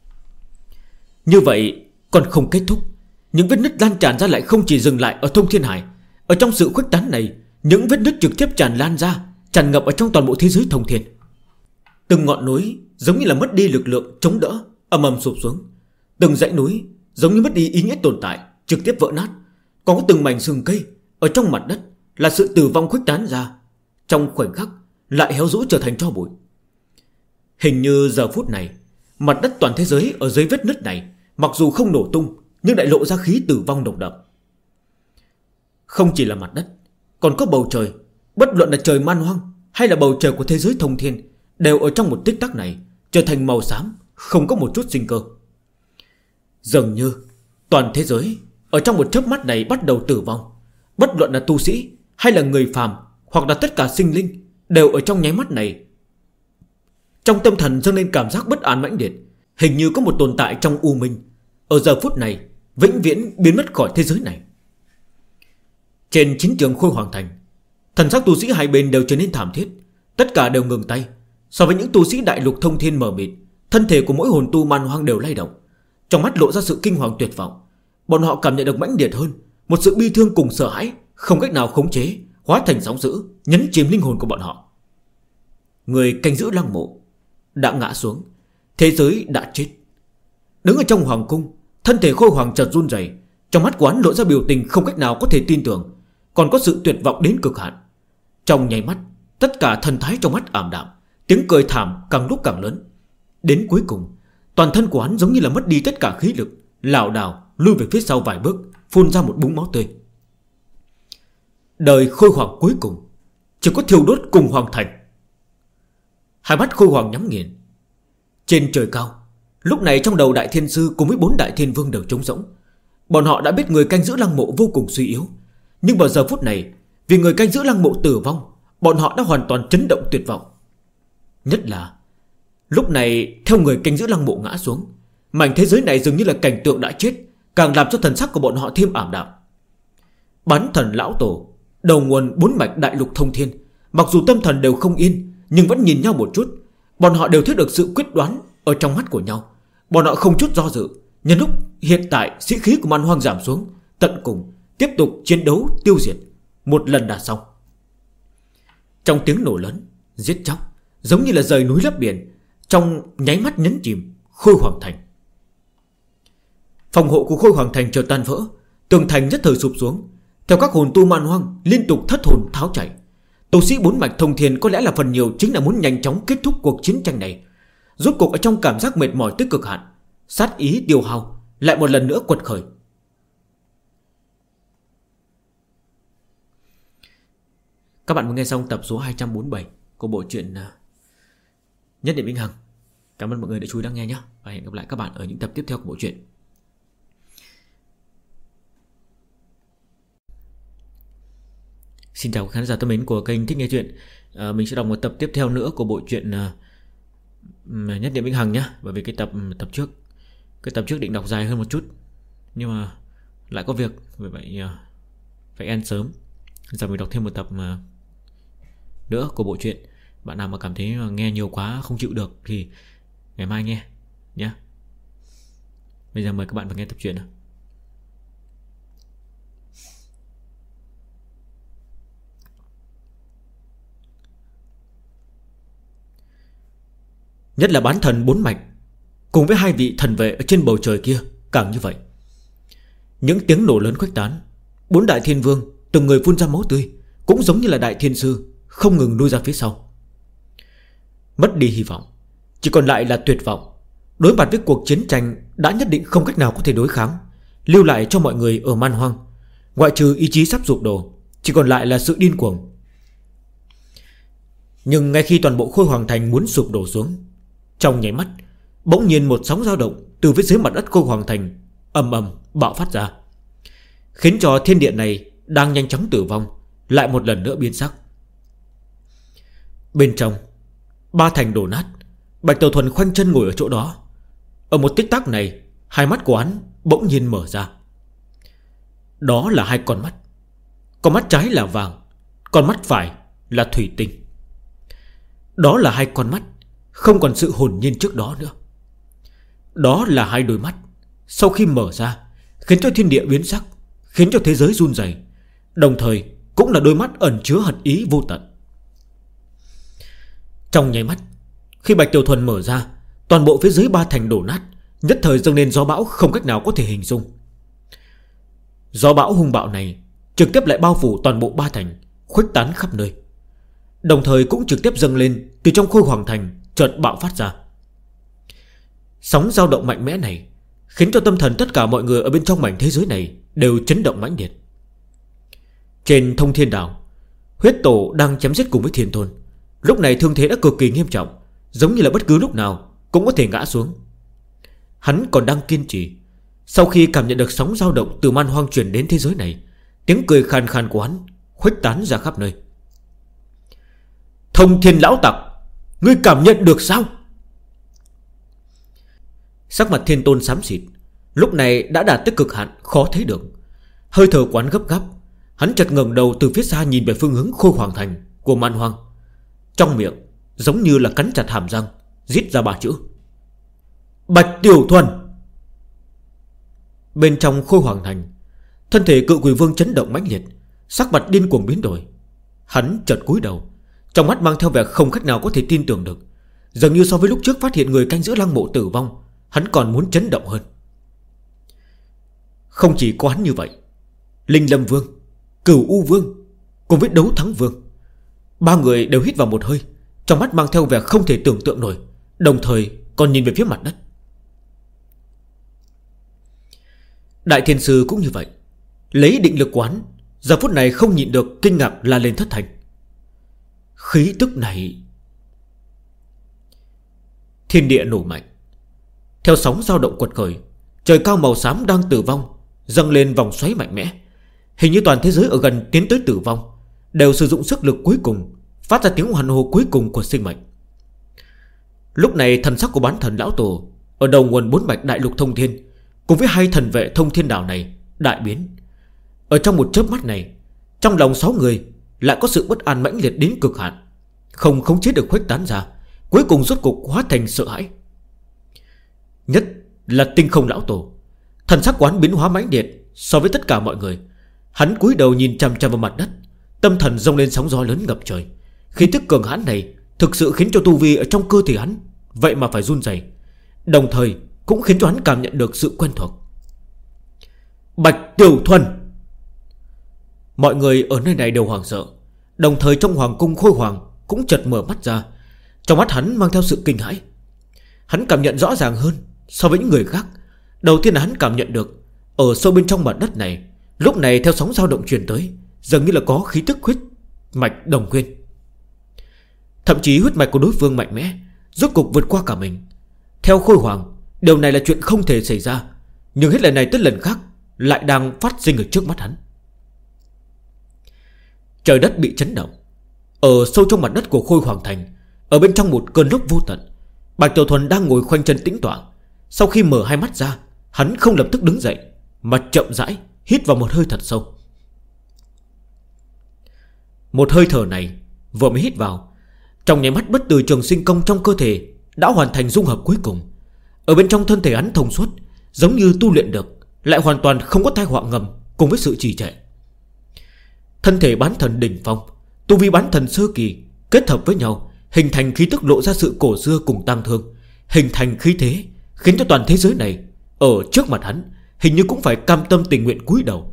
Như vậy còn không kết thúc, những vết nứt lan tràn ra lại không chỉ dừng lại ở Thông Thiên Hải. Ở trong sự khuếch tán này, những vết nứt trực tiếp tràn lan ra, tràn ngập ở trong toàn bộ thế giới thông thiên. Từng ngọn núi giống như là mất đi lực lượng chống đỡ, ầm ầm sụp xuống. Từng dãy núi giống như mất đi ý nghĩa tồn tại, trực tiếp vỡ nát. Còn có từng mảnh sừng cây ở trong mặt đất là sự tử vong khuếch tán ra, trong khoảnh khắc lại héo rũ trở thành tro bụi. Hình như giờ phút này, mặt đất toàn thế giới ở dưới vết nứt này mặc dù không nổ tung, nhưng lại lộ ra khí tử vong độc đậm. Không chỉ là mặt đất, còn có bầu trời, bất luận là trời Man Hoang hay là bầu trời của thế giới thông thiên, đều ở trong một tích tắc này trở thành màu xám, không có một chút sinh cơ. Dường như toàn thế giới ở trong một chớp mắt này bắt đầu tử vong. Bất luận là tu sĩ hay là người phàm, hoặc là tất cả sinh linh, đều ở trong nháy mắt này. Trong tâm thần dâng lên cảm giác bất an mãnh liệt, hình như có một tồn tại trong u minh, ở giờ phút này vĩnh viễn biến mất khỏi thế giới này. Trên chiến trường Khôi Hoàng Thành, thần sắc tu sĩ hai bên đều trở nên thảm thiết, tất cả đều ngừng tay. So với những tu sĩ đại lục thông thiên mờ mịt, thân thể của mỗi hồn tu Man Hoang đều lay động, trong mắt lộ ra sự kinh hoàng tuyệt vọng. Bọn họ cảm nhận được mãnh liệt hơn một sự bi thương cùng sợ hãi, không cách nào khống chế, hóa thành sóng dữ, nhấn chìm linh hồn của bọn họ. Người canh giữ lăng mộ đã ngã xuống, thế giới đã chết. Đứng ở trong hoàng cung, thân thể Khôi Hoàng chợt run rẩy, trong mắt quán lộ ra biểu tình không cách nào có thể tin tưởng, còn có sự tuyệt vọng đến cực hạn. Trong nháy mắt, tất cả thần thái trong mắt ảm đạm, tiếng cười thảm càng lúc càng lớn. Đến cuối cùng, toàn thân của hắn giống như là mất đi tất cả khí lực, lảo đảo lui về phía sau vài bước, phun ra một búng máu tươi. Đời Khôi Hoàng cuối cùng chỉ có thiêu đốt cùng Hoàng Thành. Hai mắt Khôi Hoàng nhắm nghiền. Trên trời cao, lúc này trong đầu đại thiên sư cùng với 4 đại thiên vương đều trống rỗng. Bọn họ đã biết người canh giữ lăng mộ vô cùng suy yếu, nhưng vào giờ phút này, vì người canh giữ lăng mộ tử vong, bọn họ đã hoàn toàn chấn động tuyệt vọng. Nhất là lúc này theo người canh giữ lăng mộ ngã xuống, mảnh thế giới này dường như là cảnh tượng đã chết, càng làm cho thần sắc của bọn họ thêm ảm đạm. Bán thần lão tổ, đầu nguồn 4 mạch đại lục thông thiên, mặc dù tâm thần đều không yên, nhưng vẫn nhìn nhau một chút. Bọn họ đều thấy được sự quyết đoán ở trong mắt của nhau. Bọn họ không chút do dự, nhân lúc hiện tại sĩ khí của Man Hoang giảm xuống, tận cùng tiếp tục chiến đấu tiêu diệt, một lần đã xong. Trong tiếng nổ lớn, giết chóc giống như là rời núi lấp biển, trong nháy mắt nhấn chìm Khôi Hoàng Thành. Phòng hộ của Khôi Hoàng Thành chợt tan vỡ, tường thành nhất thời sụp xuống. Theo các hồn tu man hoang liên tục thất hồn tháo chạy, tu sĩ 4 mạch thông thiên có lẽ là phần nhiều chính là muốn nhanh chóng kết thúc cuộc chiến tranh này. Rốt cuộc ở trong cảm giác mệt mỏi tới cực hạn, sát ý tiêu hao lại một lần nữa quật khởi. Các bạn vừa nghe xong tập số 247 của bộ truyện Nhất Niệm Vĩnh Hằng. Cảm ơn mọi người đã chú ý lắng nghe nhé. Và hẹn gặp lại các bạn ở những tập tiếp theo của bộ truyện. Xin chào khán giả thân mến của kênh Thích Nghe Chuyện. Mình sẽ đọc một tập tiếp theo nữa của bộ truyện Nhất Niệm Vĩnh Hằng nhé. Bởi vì cái tập trước định đọc dài hơn một chút, nhưng mà lại có việc, vì vậy phải end sớm. Giờ mình đọc thêm một tập nữa của bộ truyện. Bạn nào mà cảm thấy nghe nhiều quá không chịu được thì ngày mai nghe nhé. Bây giờ mời các bạn vào nghe tập truyện nào. Nhất là bán thần 4 mạch cùng với 2 vị thần vệ ở trên bầu trời kia càng như vậy. Những tiếng nổ lớn khuếch tán. 4 đại thiên vương từng người phun ra máu tươi, cũng giống như là đại thiên sư không ngừng lui ra phía sau. Mất đi hy vọng, chỉ còn lại là tuyệt vọng. Đối mặt với cuộc chiến tranh đã nhất định không cách nào có thể đối kháng, lưu lại cho mọi người ở man hoang, ngoại trừ ý chí sắp sụp đổ, chỉ còn lại là sự điên cuồng. Nhưng ngay khi toàn bộ Khôi Hoàng Thành muốn sụp đổ xuống, trong nháy mắt, bỗng nhiên một sóng dao động từ phía dưới mặt đất Khôi Hoàng Thành ầm ầm bạo phát ra, khiến cho thiên địa này đang nhanh chóng tử vong lại một lần nữa biến sắc. Bên trong, 3 thành đổ nát. Bạch Tiểu Thuần khoanh chân ngồi ở chỗ đó. Ở một tích tắc này, hai mắt của hắn bỗng nhiên mở ra. Đó là 2 con mắt. Con mắt trái là vàng, con mắt phải là thủy tinh. Đó là 2 con mắt không còn sự hồn nhiên trước đó nữa. Đó là 2 đôi mắt sau khi mở ra khiến cho thiên địa biến sắc, khiến cho thế giới run rẩy, đồng thời cũng là đôi mắt ẩn chứa hận ý vô tận. Trong nháy mắt, khi Bạch Tiểu Thuần mở ra, toàn bộ phía dưới 3 thành đổ nát, nhất thời dâng lên gió bão không cách nào có thể hình dung. Gió bão hung bạo này trực tiếp lại bao phủ toàn bộ 3 thành, khuếch tán khắp nơi, đồng thời cũng trực tiếp dâng lên từ trong Khôi Hoàng Thành chợt bạo phát ra. Sóng dao động mạnh mẽ này khiến cho tâm thần tất cả mọi người ở bên trong mảnh thế giới này đều chấn động mãnh liệt. Trên Thông Thiên Đảo, Huyết Tổ đang chém giết cùng với Thiên Tôn. Lúc này thương thế đã cực kỳ nghiêm trọng, giống như là bất cứ lúc nào cũng có thể ngã xuống. Hắn còn đang kiên trì. Sau khi cảm nhận được sóng dao động từ man hoang truyền đến thế giới này, tiếng cười khàn khàn của hắn khuếch tán ra khắp nơi. Thông Thiên lão tặc, ngươi cảm nhận được sao? Sắc mặt Thiên Tôn xám xịt, lúc này đã đạt tới cực hạn khó thấy được. Hơi thở quán gấp gáp, hắn chợt ngẩng đầu từ phía xa nhìn về phương hướng Khôi Hoàng Thành của man hoang. Trong miệng giống như là cắn chặt hàm răng, rít ra 3 chữ: Bạch Tiểu Thuần. Bên trong Khôi Hoàng Thành, thân thể Cự Quỷ Vương chấn động mãnh liệt, sắc mặt điên cuồng biến đổi. Hắn chợt cúi đầu, trong mắt mang theo vẻ không cách nào có thể tin tưởng được. Dường như so với lúc trước phát hiện người canh giữ lăng mộ tử vong, hắn còn muốn chấn động hơn. Không chỉ có hắn như vậy, Linh Lâm Vương, Cửu U Vương cùng với Đấu Thắng Vương, 3 người đều hít vào một hơi, trong mắt mang theo vẻ không thể tưởng tượng nổi, đồng thời còn nhìn về phía mặt đất. Đại Thiên Sư cũng như vậy, lấy định lực quán, giờ phút này không nhịn được kinh ngạc la lên thất thành. Khí tức này... Thiên địa nổ mạnh. Theo sóng dao động quật khởi, trời cao màu xám đang tử vong dâng lên vòng xoáy mạnh mẽ. Hình như toàn thế giới ở gần tiến tới tử vong đều sử dụng sức lực cuối cùng, phát ra tiếng hoan hô cuối cùng của sinh mệnh. Lúc này thần sắc của bán thần lão tổ ở đầu nguồn 4 mạch đại lục thông thiên cùng với 2 thần vệ Thông Thiên Đảo này đại biến. Ở trong một chớp mắt này, trong lòng 6 người lại có sự bất an mãnh liệt đến cực hạn, không khống chế được khuếch tán ra, cuối cùng rốt cục hóa thành sợ hãi. Nhất là Tinh Không lão tổ, thần sắc quán biến hóa mãnh liệt so với tất cả mọi người. Hắn cúi đầu nhìn chằm chằm vào mặt đất, tâm thần dâng lên sóng gió lớn ngập trời. Khí tức cường hãn này thực sự khiến cho tu vi ở trong cơ thể hắn vậy mà phải run rẩy, đồng thời cũng khiến cho hắn cảm nhận được sự quen thuộc. Bạch Tiểu Thuần. Mọi người ở nơi này đều hoảng sợ. Đồng thời trong hoàng cung Khôi Hoàng cũng chợt mở mắt ra. Trong mắt hắn mang theo sự kinh hãi. Hắn cảm nhận rõ ràng hơn so với những người khác. Đầu tiên là hắn cảm nhận được ở sâu bên trong mặt đất này, lúc này theo sóng dao động truyền tới, dường như là có khí tức huyết mạch đồng nguyên. Thậm chí huyết mạch của đối phương mạnh mẽ, rốt cục vượt qua cả mình. Theo Khôi Hoàng, điều này là chuyện không thể xảy ra, nhưng hết lần này tới lần khác lại đang phát sinh ở trước mắt hắn. Trời đất bị chấn động. Ở sâu trong mặt đất của Khôi Hoàng thành, ở bên trong một cơn lốc vô tận, Bạch Tiểu Thuần đang ngồi khoanh chân tĩnh tọa. Sau khi mở hai mắt ra, hắn không lập tức đứng dậy, mà chậm rãi hít vào một hơi thật sâu. Một hơi thở này vừa mới hít vào, trong nháy mắt bất tử trường sinh công trong cơ thể đã hoàn thành dung hợp cuối cùng. Ở bên trong thân thể hắn thông suốt, giống như tu luyện được, lại hoàn toàn không có tai họa ngầm cùng với sự trì trệ. Thân thể bán thần đỉnh phong, tu vi bán thần sơ kỳ kết hợp với nhau, hình thành khí tức lộ ra sự cổ xưa cùng tang thương, hình thành khí thế khiến cho toàn thế giới này ở trước mặt hắn hình như cũng phải cam tâm tình nguyện cúi đầu.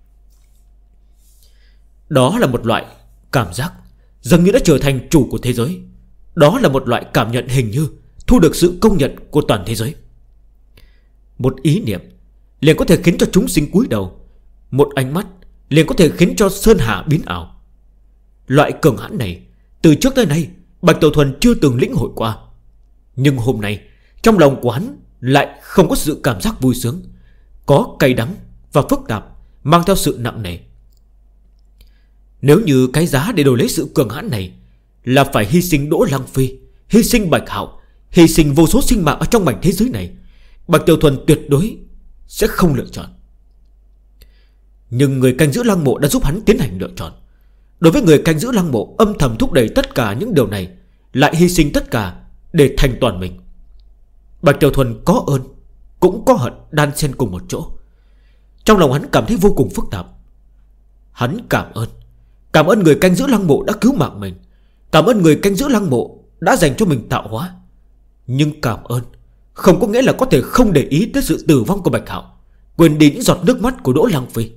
Đó là một loại cảm giác dường như đã trở thành chủ của thế giới. Đó là một loại cảm nhận hình như thu được sự công nhận của toàn thế giới. Một ý niệm liền có thể khiến cho chúng sinh cúi đầu, một ánh mắt liền có thể khiến cho sơn hà biến ảo. Loại cường hãn này từ trước tới nay Bạch Tiểu Thuần chưa từng lĩnh hội qua. Nhưng hôm nay trong lòng của hắn lại không có sự cảm giác vui sướng, có cay đắng và phức tạp, mang theo sự nặng nề. Nếu như cái giá để đổi lấy sự cường hãn này là phải hy sinh Đỗ Lăng Phi, hy sinh Bạch Hạo, hy sinh vô số sinh mạng ở trong mảnh thế giới này, Bạch Tiểu Thuần tuyệt đối sẽ không lựa chọn. Nhưng người canh giữ lăng mộ đã giúp hắn tiến hành lựa chọn. Đối với người canh giữ lăng mộ âm thầm thúc đẩy tất cả những điều này, lại hy sinh tất cả để thành toàn mình, Bạch Tiểu Thuần có ơn cũng có hận đan xen cùng một chỗ. Trong lòng hắn cảm thấy vô cùng phức tạp. Hắn cảm ơn người canh giữ lăng mộ đã cứu mạng mình, cảm ơn người canh giữ lăng mộ đã dành cho mình tạo hóa. Nhưng cảm ơn không có nghĩa là có thể không để ý tới sự tử vong của Bạch Hạo, quên đi những giọt nước mắt của Đỗ Lăng Phi.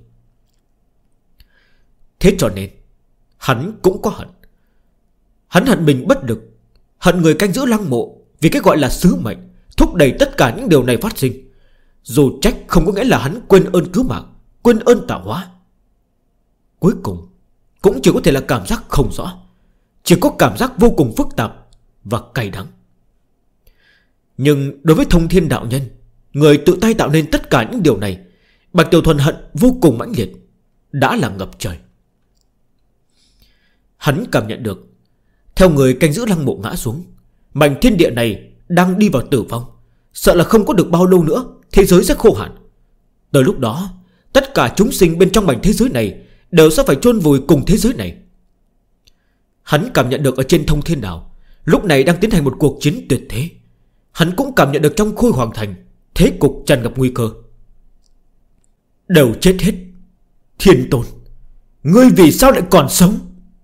Thế cho nên hắn cũng có hận. Hắn hận mình bất lực, hận người canh giữ lăng mộ vì cái gọi là sứ mệnh thúc đẩy tất cả những điều này phát sinh. Dù trách không có nghĩa là hắn quên ơn cứu mạng, quên ơn tạo hóa. Cuối cùng cũng chỉ có thể là cảm giác không rõ, chỉ có cảm giác vô cùng phức tạp và cay đắng. Nhưng đối với Thông Thiên đạo nhân, người tự tay tạo nên tất cả những điều này, Bạch Tiểu Thuần hận vô cùng mãnh liệt, đã là ngập trời. Hắn cảm nhận được theo người canh giữ lăng mộ ngã xuống, mảnh thiên địa này đang đi vào tử vong. Sợ là không có được bao lâu nữa thế giới sẽ khô hạn. Tới lúc đó tất cả chúng sinh bên trong mảnh thế giới này đều sẽ phải chôn vùi cùng thế giới này. Hắn cảm nhận được ở trên Thông Thiên Đảo lúc này đang tiến hành một cuộc chiến tuyệt thế. Hắn cũng cảm nhận được trong Khôi Hoàng thành thế cục tràn ngập nguy cơ. Đều chết hết. Thiên Tôn, ngươi vì sao lại còn sống?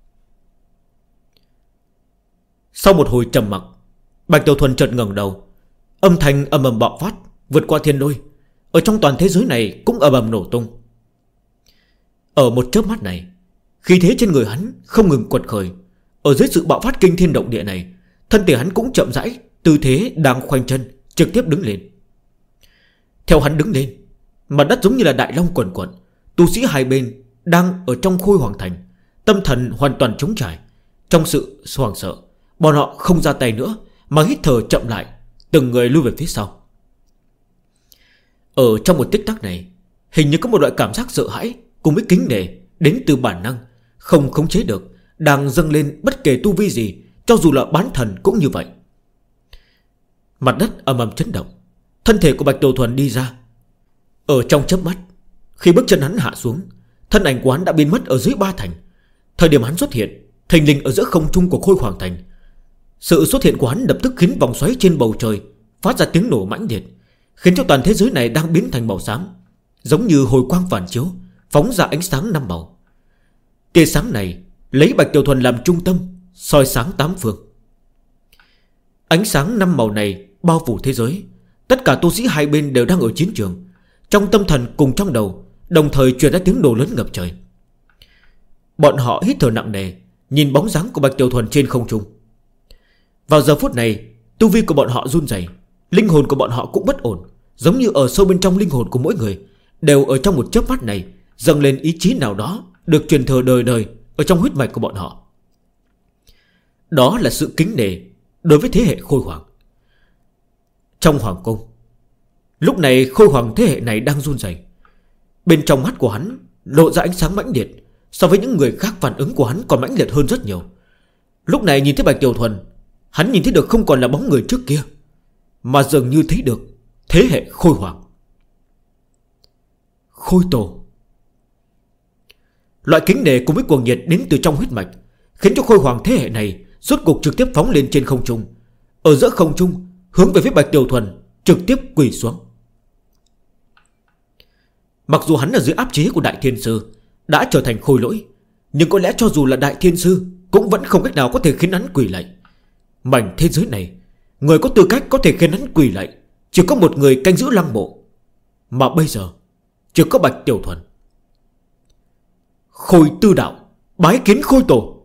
Sau một hồi trầm mặc, Bạch Tiểu Thuần chợt ngẩng đầu. Âm thanh ầm ầm bạo phát, vượt qua thiên lôi, ở trong toàn thế giới này cũng ầm ầm nổ tung. Ở một chớp mắt này, khí thế trên người hắn không ngừng quật khởi. Ở dưới sự bạo phát kinh thiên động địa này, thân thể hắn cũng chậm rãi, tư thế đang khoanh chân, trực tiếp đứng lên. Theo hắn đứng lên, mặt đất giống như là đại long quần quần. Tu sĩ hai bên đang ở trong Khôi Hoàng thành, tâm thần hoàn toàn trống trải. Trong sự hoảng sợ, bọn họ không ra tay nữa, mà hít thở chậm lại, từng người lui về phía sau. Ở trong một tích tắc này, hình như có một loại cảm giác sợ hãi cùng với kính nể đến từ bản năng, không khống chế được, đang dâng lên bất kể tu vi gì, cho dù là bán thần cũng như vậy. Mặt đất ầm ầm chấn động, thân thể của Bạch Tiểu Thuần đi ra. Ở trong chớp mắt, khi bước chân hắn hạ xuống, thân ảnh của hắn đã biến mất ở dưới ba thành. Thời điểm hắn xuất hiện, thình lình ở giữa không trung của Khôi Hoàng thành. Sự xuất hiện của hắn lập tức khiến vòng xoáy trên bầu trời phát ra tiếng nổ mãnh liệt, khiến cho toàn thế giới này đang biến thành màu xám, giống như hồi quang phản chiếu, phóng ra ánh sáng năm màu. Tia sáng này lấy Bạch Tiểu Thuần làm trung tâm, soi sáng tám phương. Ánh sáng năm màu này bao phủ thế giới. Tất cả tu sĩ hai bên đều đang ở chiến trường, trong tâm thần cùng trong đầu đồng thời truyền ra tiếng nổ lớn ngập trời. Bọn họ hít thở nặng nề, nhìn bóng dáng của Bạch Tiểu Thuần trên không trung. Vào giờ phút này, tu vi của bọn họ run rẩy, linh hồn của bọn họ cũng bất ổn. Giống như ở sâu bên trong linh hồn của mỗi người đều ở trong một chớp mắt này dâng lên ý chí nào đó được truyền thừa đời đời ở trong huyết mạch của bọn họ. Đó là sự kính nể đối với thế hệ Khôi Hoàng. Trong hoàng cung, lúc này Khôi Hoàng thế hệ này đang run rẩy. Bên trong mắt của hắn lộ ra ánh sáng mãnh liệt. So với những người khác, phản ứng của hắn còn mãnh liệt hơn rất nhiều. Lúc này nhìn thấy Bạch Tiểu Thuần, hắn nhìn thấy được không còn là bóng người trước kia, mà dường như thấy được thế hệ Khôi Hoàng. Khôi Tổ. Loại kính nể cùng với cuồng nhiệt đến từ trong huyết mạch khiến cho Khôi Hoàng thế hệ này rốt cục trực tiếp phóng lên trên không trung. Ở giữa không trung hướng về phía Bạch Tiểu Thuần trực tiếp quỳ xuống. Mặc dù hắn ở dưới áp chế của Đại Thiên Sư đã trở thành khôi lỗi, nhưng có lẽ cho dù là Đại Thiên Sư cũng vẫn không cách nào có thể khiến hắn quỳ lạy. Mảnh thế giới này, người có tư cách có thể khiến hắn quỳ lạy chỉ có một người canh giữ lăng mộ, mà bây giờ chỉ có Bạch Tiểu Thuần. Khôi Tư Đạo bái kiến Khôi Tổ.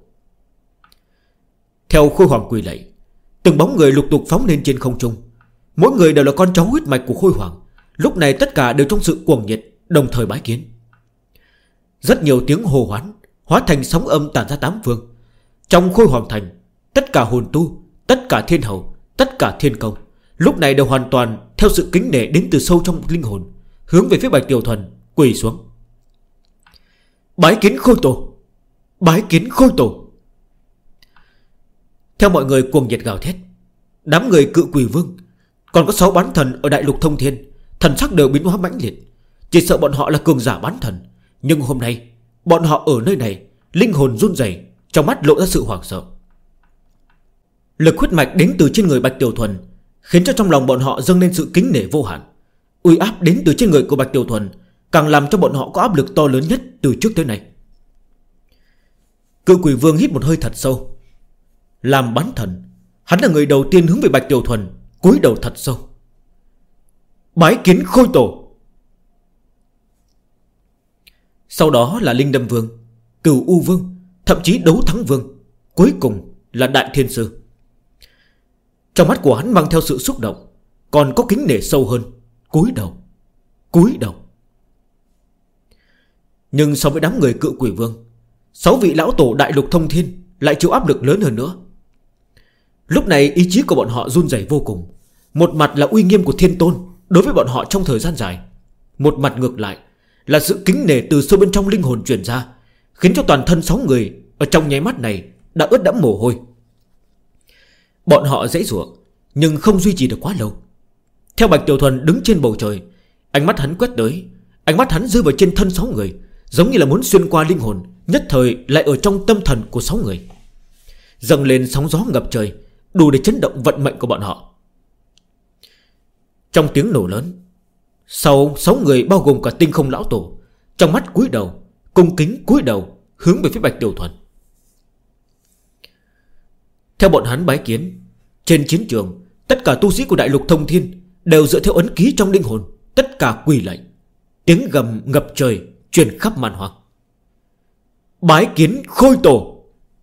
Theo Khôi Hoàng quỳ lạy, từng bóng người lục tục phóng lên trên không trung. Mỗi người đều là con cháu huyết mạch của Khôi Hoàng. Lúc này tất cả đều trong sự cuồng nhiệt đồng thời bái kiến. Rất nhiều tiếng hô hoán hóa thành sóng âm tản ra tám phương. Trong Khôi Hoàng thành, tất cả hồn tu, tất cả thiên hầu, tất cả thiên công lúc này đều hoàn toàn theo sự kính nể đến từ sâu trong linh hồn, hướng về phía Bạch Tiểu Thuần quỳ xuống. Bái kiến Khôi Tổ, bái kiến Khôi Tổ. Theo mọi người cuồng nhiệt gào thét, đám người Cự Quỷ Vương còn có 6 bán thần ở đại lục thông thiên, thần sắc đều biến hóa mãnh liệt. Chỉ sợ bọn họ là cường giả bán thần, nhưng hôm nay bọn họ ở nơi này, linh hồn run rẩy, trong mắt lộ ra sự hoảng sợ. Lực huyết mạch đến từ trên người Bạch Tiểu Thuần khiến cho trong lòng bọn họ dâng lên sự kính nể vô hạn. Uy áp đến từ trên người của Bạch Tiểu Thuần càng làm cho bọn họ có áp lực to lớn nhất từ trước tới nay. Cự Quỷ Vương hít một hơi thật sâu. Làm bán thần, hắn là người đầu tiên hướng về Bạch Tiểu Thuần cúi đầu thật sâu. Bái kiến Khôi Tổ. Sau đó là Linh Đâm Vương, Cửu U Vương, thậm chí Đấu Thắng Vương, cuối cùng là Đại Thiên Sư. Trong mắt của hắn mang theo sự xúc động, còn có kính nể sâu hơn. Cúi đầu, cúi đầu. Nhưng so với đám người Cự Quỷ Vương, 6 vị lão tổ đại lục thông thiên lại chịu áp lực lớn hơn nữa. Lúc này ý chí của bọn họ run rẩy vô cùng. Một mặt là uy nghiêm của Thiên Tôn đối với bọn họ trong thời gian dài, một mặt ngược lại là sự kính nể từ sâu bên trong linh hồn truyền ra, khiến cho toàn thân 6 người ở trong nháy mắt này đã ướt đẫm mồ hôi. Bọn họ giãy giụa nhưng không duy trì được quá lâu. Theo Bạch Tiểu Thuần đứng trên bầu trời, ánh mắt hắn quét tới, ánh mắt hắn rơi vào trên thân 6 người, giống như là muốn xuyên qua linh hồn, nhất thời lại ở trong tâm thần của 6 người, dâng lên sóng gió ngập trời, đủ để chấn động vận mệnh của bọn họ. Trong tiếng nổ lớn, sau 6 người bao gồm cả Tinh Không lão tổ, trong mắt cúi đầu, cung kính cúi đầu hướng về phía Bạch Tiểu Thuần. Theo bọn hắn bái kiến, trên chiến trường, tất cả tu sĩ của đại lục thông thiên đều dựa theo ấn ký trong linh hồn, tất cả quỳ lạy. Tiếng gầm ngập trời truyền khắp màn hoang. Bái kiến Khôi Tổ.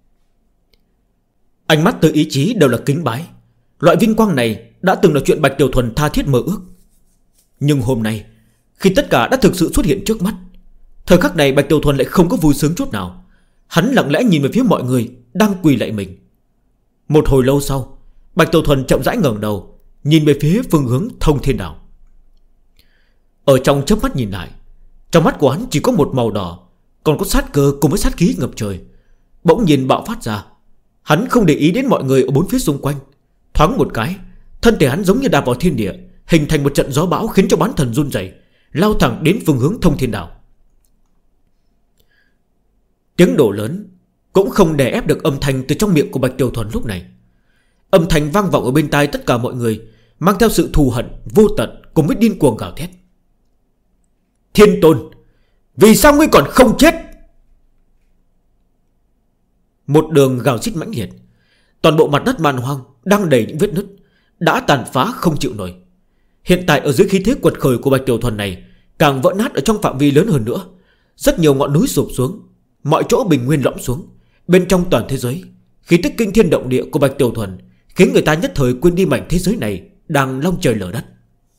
Ánh mắt tới ý chí đều là kính bái. Loại vinh quang này đã từng là chuyện Bạch Tiểu Thuần tha thiết mơ ước. Nhưng hôm nay, khi tất cả đã thực sự xuất hiện trước mắt, thời khắc này Bạch Tiểu Thuần lại không có vui sướng chút nào. Hắn lặng lẽ nhìn về phía mọi người đang quỳ lạy mình. Một hồi lâu sau, Bạch Tiểu Thuần chậm rãi ngẩng đầu, nhìn về phía phương hướng Thông Thiên Đảo. Ở trong chớp mắt nhìn lại, trong mắt của hắn chỉ có một màu đỏ, còn có sát cơ cùng với sát khí ngập trời. Bỗng nhiên bạo phát ra. Hắn không để ý đến mọi người ở bốn phía xung quanh. Thoáng một cái, thân thể hắn giống như đạp vào thiên địa, hình thành một trận gió bão khiến cho bán thần run rẩy, lao thẳng đến phương hướng Thông Thiên Đảo. Tiếng nổ lớn cũng không đè ép được âm thanh từ trong miệng của Bạch Tiểu Thuần lúc này. Âm thanh vang vọng ở bên tai tất cả mọi người, mang theo sự thù hận vô tận cùng với điên cuồng gào thét. Thiên Tôn, vì sao ngươi còn không chết? Một đường gào xích mãnh liệt. Toàn bộ mặt đất man hoang đang đầy những vết nứt, đã tàn phá không chịu nổi. Hiện tại ở dưới khí thế quật khởi của Bạch Tiểu Thuần này càng vỡ nát ở trong phạm vi lớn hơn nữa. Rất nhiều ngọn núi sụp xuống, mọi chỗ bình nguyên lõm xuống. Bên trong toàn thế giới, khí tức kinh thiên động địa của Bạch Tiểu Thuần khiến người ta nhất thời quên đi mảnh thế giới này đang long trời lở đất.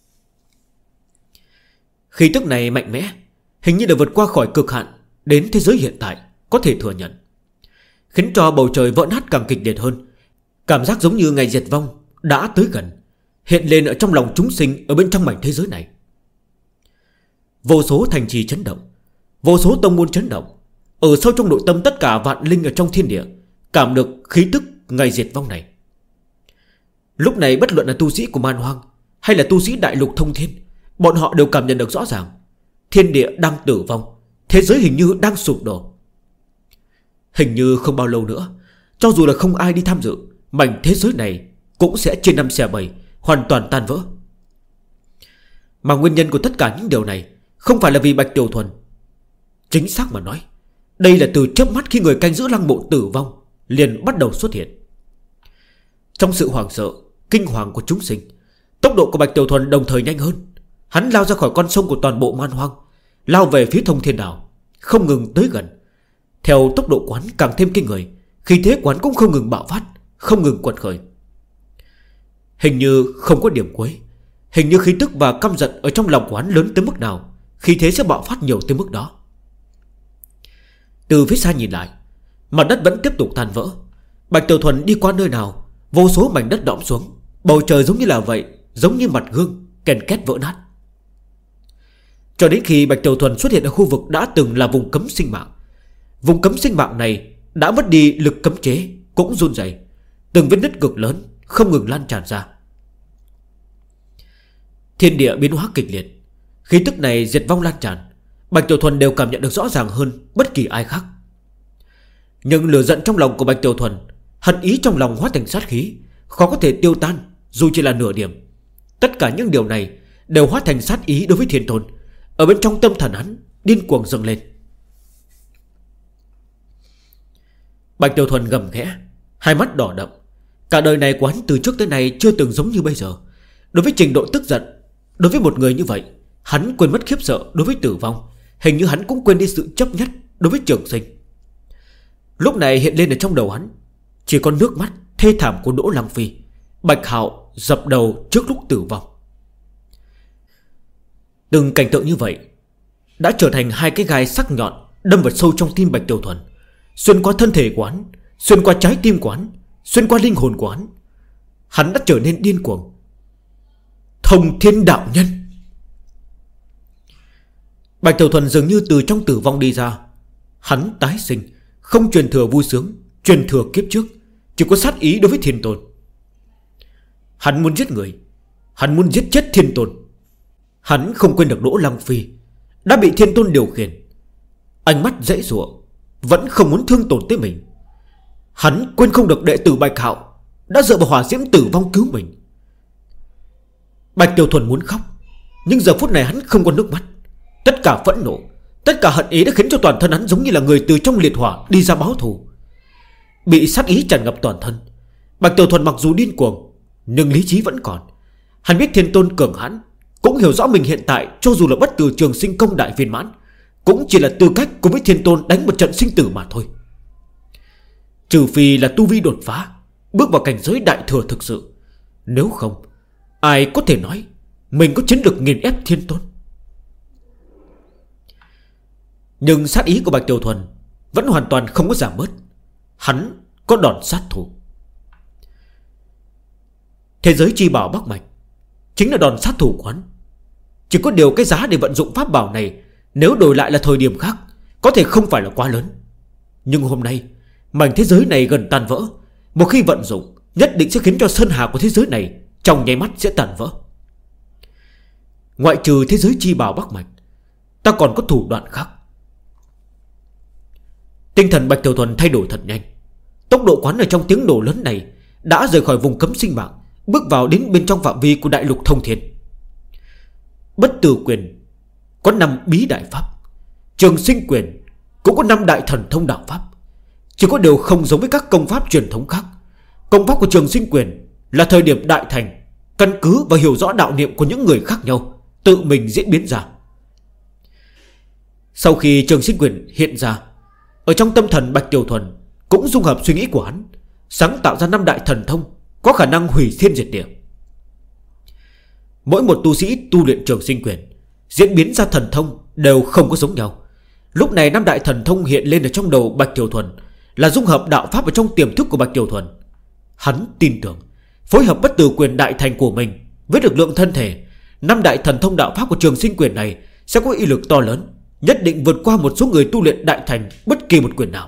Khí tức này mạnh mẽ, hình như đã vượt qua khỏi cực hạn đến thế giới hiện tại, có thể thừa nhận, khiến cho bầu trời vỡ nát càng kịch liệt hơn. Cảm giác giống như ngày diệt vong đã tới gần, hiện lên ở trong lòng chúng sinh ở bên trong mảnh thế giới này. Vô số thành trì chấn động, vô số tông môn chấn động. Ở sâu trong nội tâm tất cả vạn linh ở trong thiên địa cảm được khí tức ngày diệt vong này. Lúc này bất luận là tu sĩ của Man Hoang hay là tu sĩ đại lục thông thiên, bọn họ đều cảm nhận được rõ ràng thiên địa đang tử vong, thế giới hình như đang sụp đổ. Hình như không bao lâu nữa, cho dù là không ai đi tham dự, mảnh thế giới này cũng sẽ chia năm xẻ bảy, hoàn toàn tan vỡ. Mà nguyên nhân của tất cả những điều này không phải là vì Bạch Tiểu Thuần. Chính xác mà nói, đây là từ chớp mắt khi người canh giữ lăng mộ tử vong liền bắt đầu xuất hiện. Trong sự hoảng sợ, kinh hoàng của chúng sinh, tốc độ của Bạch Tiểu Thuần đồng thời nhanh hơn. Hắn lao ra khỏi con sông của toàn bộ Man Hoang, lao về phía Thông Thiên Đảo, không ngừng tới gần. Theo tốc độ quán càng thêm kinh người, khí thế quán cũng không ngừng bạo phát, không ngừng quật khởi. Hình như không có điểm cuối, hình như khí tức và căm giận ở trong lòng quán lớn tới mức nào, khí thế sẽ bạo phát nhiều tới mức đó. Từ phía xa nhìn lại, mặt đất vẫn tiếp tục tan vỡ. Bạch Tiểu Thuần đi qua nơi nào, vô số mảnh đất đõm xuống, bầu trời giống như là vậy, giống như mặt gương kèn két vỡ nát. Cho đến khi Bạch Tiểu Thuần xuất hiện ở khu vực đã từng là vùng cấm sinh mạng. Vùng cấm sinh mạng này đã mất đi lực cấm chế, cũng run rẩy, từng vết nứt cực lớn không ngừng lan tràn ra. Thiên địa biến hóa kịch liệt, khí tức này diệt vong lan tràn. Bạch Tiểu Thuần đều cảm nhận được rõ ràng hơn bất kỳ ai khác. Nhưng lửa giận trong lòng của Bạch Tiểu Thuần, hận ý trong lòng hóa thành sát khí, khó có thể tiêu tan dù chỉ là nửa điểm. Tất cả những điều này đều hóa thành sát ý đối với Thiên Tôn. Ở bên trong tâm thần hắn điên cuồng dâng lên. Bạch Tiểu Thuần gầm khẽ, hai mắt đỏ đậm. Cả đời này của hắn từ trước tới nay chưa từng giống như bây giờ. Đối với trình độ tức giận, đối với một người như vậy, hắn quên mất khiếp sợ đối với tử vong. Hình như hắn cũng quên đi sự chấp nhất đối với trường sinh. Lúc này hiện lên ở trong đầu hắn chỉ có nước mắt thê thảm của Đỗ Lăng Phi, Bạch Hạo dập đầu trước lúc tử vong. Từng cảnh tượng như vậy đã trở thành hai cái gai sắc nhọn đâm vào sâu trong tim Bạch Tiểu Thuần, xuyên qua thân thể của hắn, xuyên qua trái tim của hắn, xuyên qua linh hồn của hắn. Hắn đã trở nên điên cuồng. Thông Thiên Đạo Nhân. Bạch Tiểu Thuần dường như từ trong tử vong đi ra. Hắn tái sinh, không truyền thừa vui sướng, truyền thừa kiếp trước, chỉ có sát ý đối với Thiên Tôn. Hắn muốn giết người, hắn muốn giết chết Thiên Tôn. Hắn không quên được Đỗ Lăng Phi đã bị Thiên Tôn điều khiển. Ánh mắt dãy giụa, vẫn không muốn thương tổn tới mình. Hắn quên không được đệ tử Bạch Hạo đã dựa vào hỏa diễm tử vong cứu mình. Bạch Tiểu Thuần muốn khóc, nhưng giờ phút này hắn không có nước mắt. Tất cả phẫn nộ, tất cả hận ý đã khiến cho toàn thân hắn giống như là người từ trong liệt hỏa đi ra báo thù. Bị sát ý tràn ngập toàn thân, Bạch Tiểu Thuần mặc dù điên cuồng, nhưng lý trí vẫn còn. Hắn biết Thiên Tôn cường hãn, cũng hiểu rõ mình hiện tại cho dù là bất tử trường sinh công đại viên mãn, cũng chỉ là tư cách cùng với Thiên Tôn đánh một trận sinh tử mà thôi. Trừ phi là tu vi đột phá, bước vào cảnh giới đại thừa thực sự. Nếu không, ai có thể nói mình có chiến lược nghiền ép Thiên Tôn. Nhưng sát ý của Bạch Tiểu Thuần vẫn hoàn toàn không có giảm bớt. Hắn có đòn sát thủ. Thế giới chi bảo Bắc Mạch chính là đòn sát thủ của hắn. Chỉ có điều cái giá để vận dụng pháp bảo này, nếu đổi lại là thời điểm khác, có thể không phải là quá lớn. Nhưng hôm nay mảnh thế giới này gần tan vỡ. Một khi vận dụng, nhất định sẽ khiến cho sơn hà của thế giới này trong nháy mắt sẽ tàn vỡ. Ngoại trừ thế giới chi bảo Bắc Mạch, ta còn có thủ đoạn khác. Tinh thần Bạch Tiểu Thuần thay đổi thật nhanh. Tốc độ quán ở trong tiếng nổ lớn này đã rời khỏi vùng cấm sinh mạng, bước vào đến bên trong phạm vi của đại lục thông thiên. Bất tử quyền có 5 bí đại pháp, trường sinh quyền cũng có 5 đại thần thông đạo pháp. Chỉ có điều không giống với các công pháp truyền thống khác. Công pháp của trường sinh quyền là thời điểm đại thành, căn cứ và hiểu rõ đạo niệm của những người khác nhau, tự mình diễn biến ra. Sau khi trường sinh quyền hiện ra, Ở trong tâm thần Bạch Tiểu Thuần cũng dung hợp suy nghĩ của hắn, sáng tạo ra 5 đại thần thông có khả năng hủy thiên diệt địa. Mỗi một tu sĩ tu luyện Trường Sinh Quyền diễn biến ra thần thông đều không có giống nhau. Lúc này 5 đại thần thông hiện lên ở trong đầu Bạch Tiểu Thuần là dung hợp đạo pháp ở trong tiềm thức của Bạch Tiểu Thuần. Hắn tin tưởng phối hợp bất tử quyền đại thành của mình với lực lượng thân thể, 5 đại thần thông đạo pháp của Trường Sinh Quyền này sẽ có uy lực to lớn, nhất định vượt qua một số người tu luyện đại thành bất kỳ một quyền nào.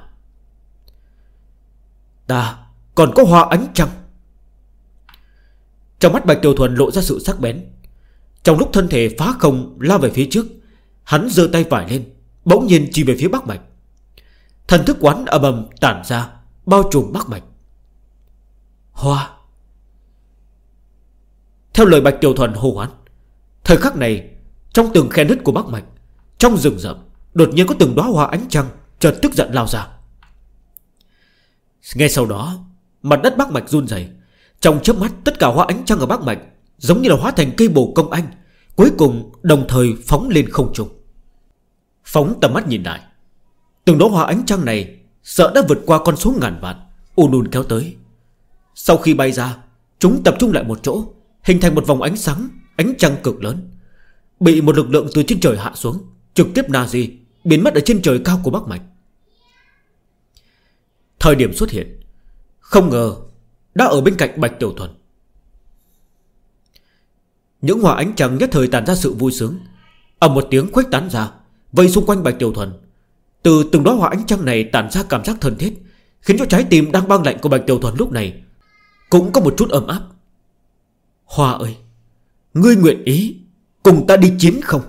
Ta còn có Hoa Ánh Trăng. Trong mắt Bạch Tiểu Thuần lộ ra sự sắc bén. Trong lúc thân thể phá không lao về phía trước, hắn giơ tay phải lên, bỗng nhiên chỉ về phía Bắc Mạch. Thần thức quán ầm ầm tản ra, bao trùm Bắc Mạch. Hoa. Theo lời Bạch Tiểu Thuần hô hoán, thời khắc này, trong từng khe nứt của Bắc Mạch, trong rừng rậm đột nhiên có từng đóa hoa ánh trăng chợt tức giận lao ra. Ngay sau đó, mặt đất Bắc Mạch run rẩy. Trong chớp mắt, tất cả hoa ánh trăng ở Bắc Mạch giống như là hóa thành cây bồ công anh, cuối cùng đồng thời phóng lên không trung. Phóng tầm mắt nhìn lại, từng đóa hoa ánh trăng này sợ đã vượt qua con số ngàn vạn, ùn kéo tới. Sau khi bay ra, chúng tập trung lại một chỗ, hình thành một vòng ánh sáng, ánh trăng cực lớn, bị một lực lượng từ trên trời hạ xuống, trực tiếp Nazi biến mất ở trên trời cao của Bắc Mạch. Thời điểm xuất hiện, không ngờ đã ở bên cạnh Bạch Tiểu Thuần. Những hoa ánh trăng nhất thời tàn ra sự vui sướng, ầm một tiếng khuếch tán ra, vây xung quanh Bạch Tiểu Thuần. Từ từng đóa hoa ánh trăng này tản ra cảm giác thân thiết, khiến cho trái tim đang băng lạnh của Bạch Tiểu Thuần lúc này cũng có một chút ấm áp. Hoa ơi, ngươi nguyện ý cùng ta đi chiến không?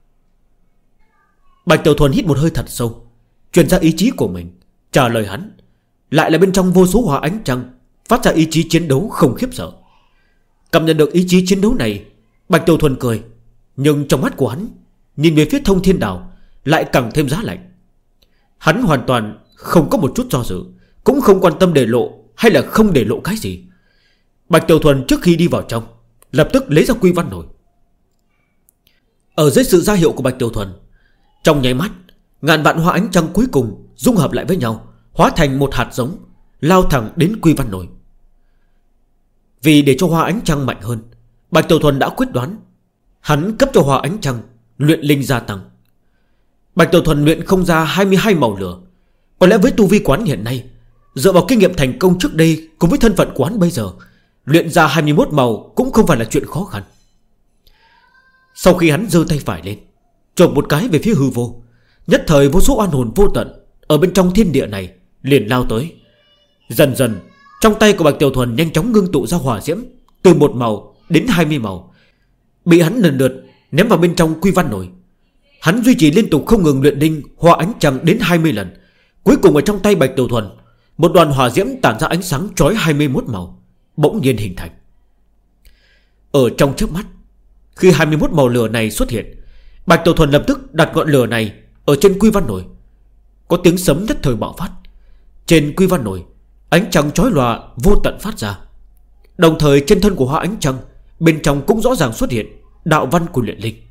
Bạch Tiểu Thuần hít một hơi thật sâu, truyền ra ý chí của mình. Trả lời hắn lại là bên trong vô số hoa ánh trăng phát ra ý chí chiến đấu không khiếp sợ. Cảm nhận được ý chí chiến đấu này, Bạch Tiểu Thuần cười, nhưng trong mắt của hắn nhìn về phía Thông Thiên Đảo lại càng thêm giá lạnh. Hắn hoàn toàn không có một chút do dự, cũng không quan tâm để lộ hay là không để lộ cái gì. Bạch Tiểu Thuần trước khi đi vào trong lập tức lấy ra Quy Văn Nổi. Ở dưới sự ra hiệu của Bạch Tiểu Thuần, trong nháy mắt, ngàn vạn hoa ánh trăng cuối cùng dung hợp lại với nhau, hóa thành một hạt giống, lao thẳng đến Quy Văn Nổi. Vì để cho hoa ánh trăng mạnh hơn, Bạch Tiểu Thuần đã quyết đoán, hắn cấp cho hoa ánh trăng luyện linh gia tăng. Bạch Tiểu Thuần luyện không ra 22 màu lửa. Có lẽ với tu vi quán hiện nay, dựa vào kinh nghiệm thành công trước đây cùng với thân phận quán bây giờ, luyện ra 21 màu cũng không phải là chuyện khó khăn. Sau khi hắn giơ tay phải lên, chộp một cái về phía hư vô, nhất thời vô số oan hồn vô tận ở bên trong thiên địa này liền lao tới. Dần dần, trong tay của Bạch Tiểu Thuần nhanh chóng ngưng tụ ra hỏa diễm, từ 1 màu đến 20 màu, bị hắn lần lượt ném vào bên trong Quy Văn Nổi. Hắn duy trì liên tục không ngừng luyện linh hoa ánh trăng đến 20 lần. Cuối cùng ở trong tay Bạch Tiểu Thuần, một đoàn hỏa diễm tản ra ánh sáng chói 21 màu bỗng nhiên hình thành. Ở trong chớp mắt, khi 21 màu lửa này xuất hiện, Bạch Tiểu Thuần lập tức đặt ngọn lửa này ở trên Quy Văn Nổi. Có tiếng sấm nhất thời bạo phát. Trên Quy Văn Nổi, ánh trăng chói lòa vô tận phát ra. Đồng thời trên thân của hoa ánh trăng, bên trong cũng rõ ràng xuất hiện đạo văn của luyện linh.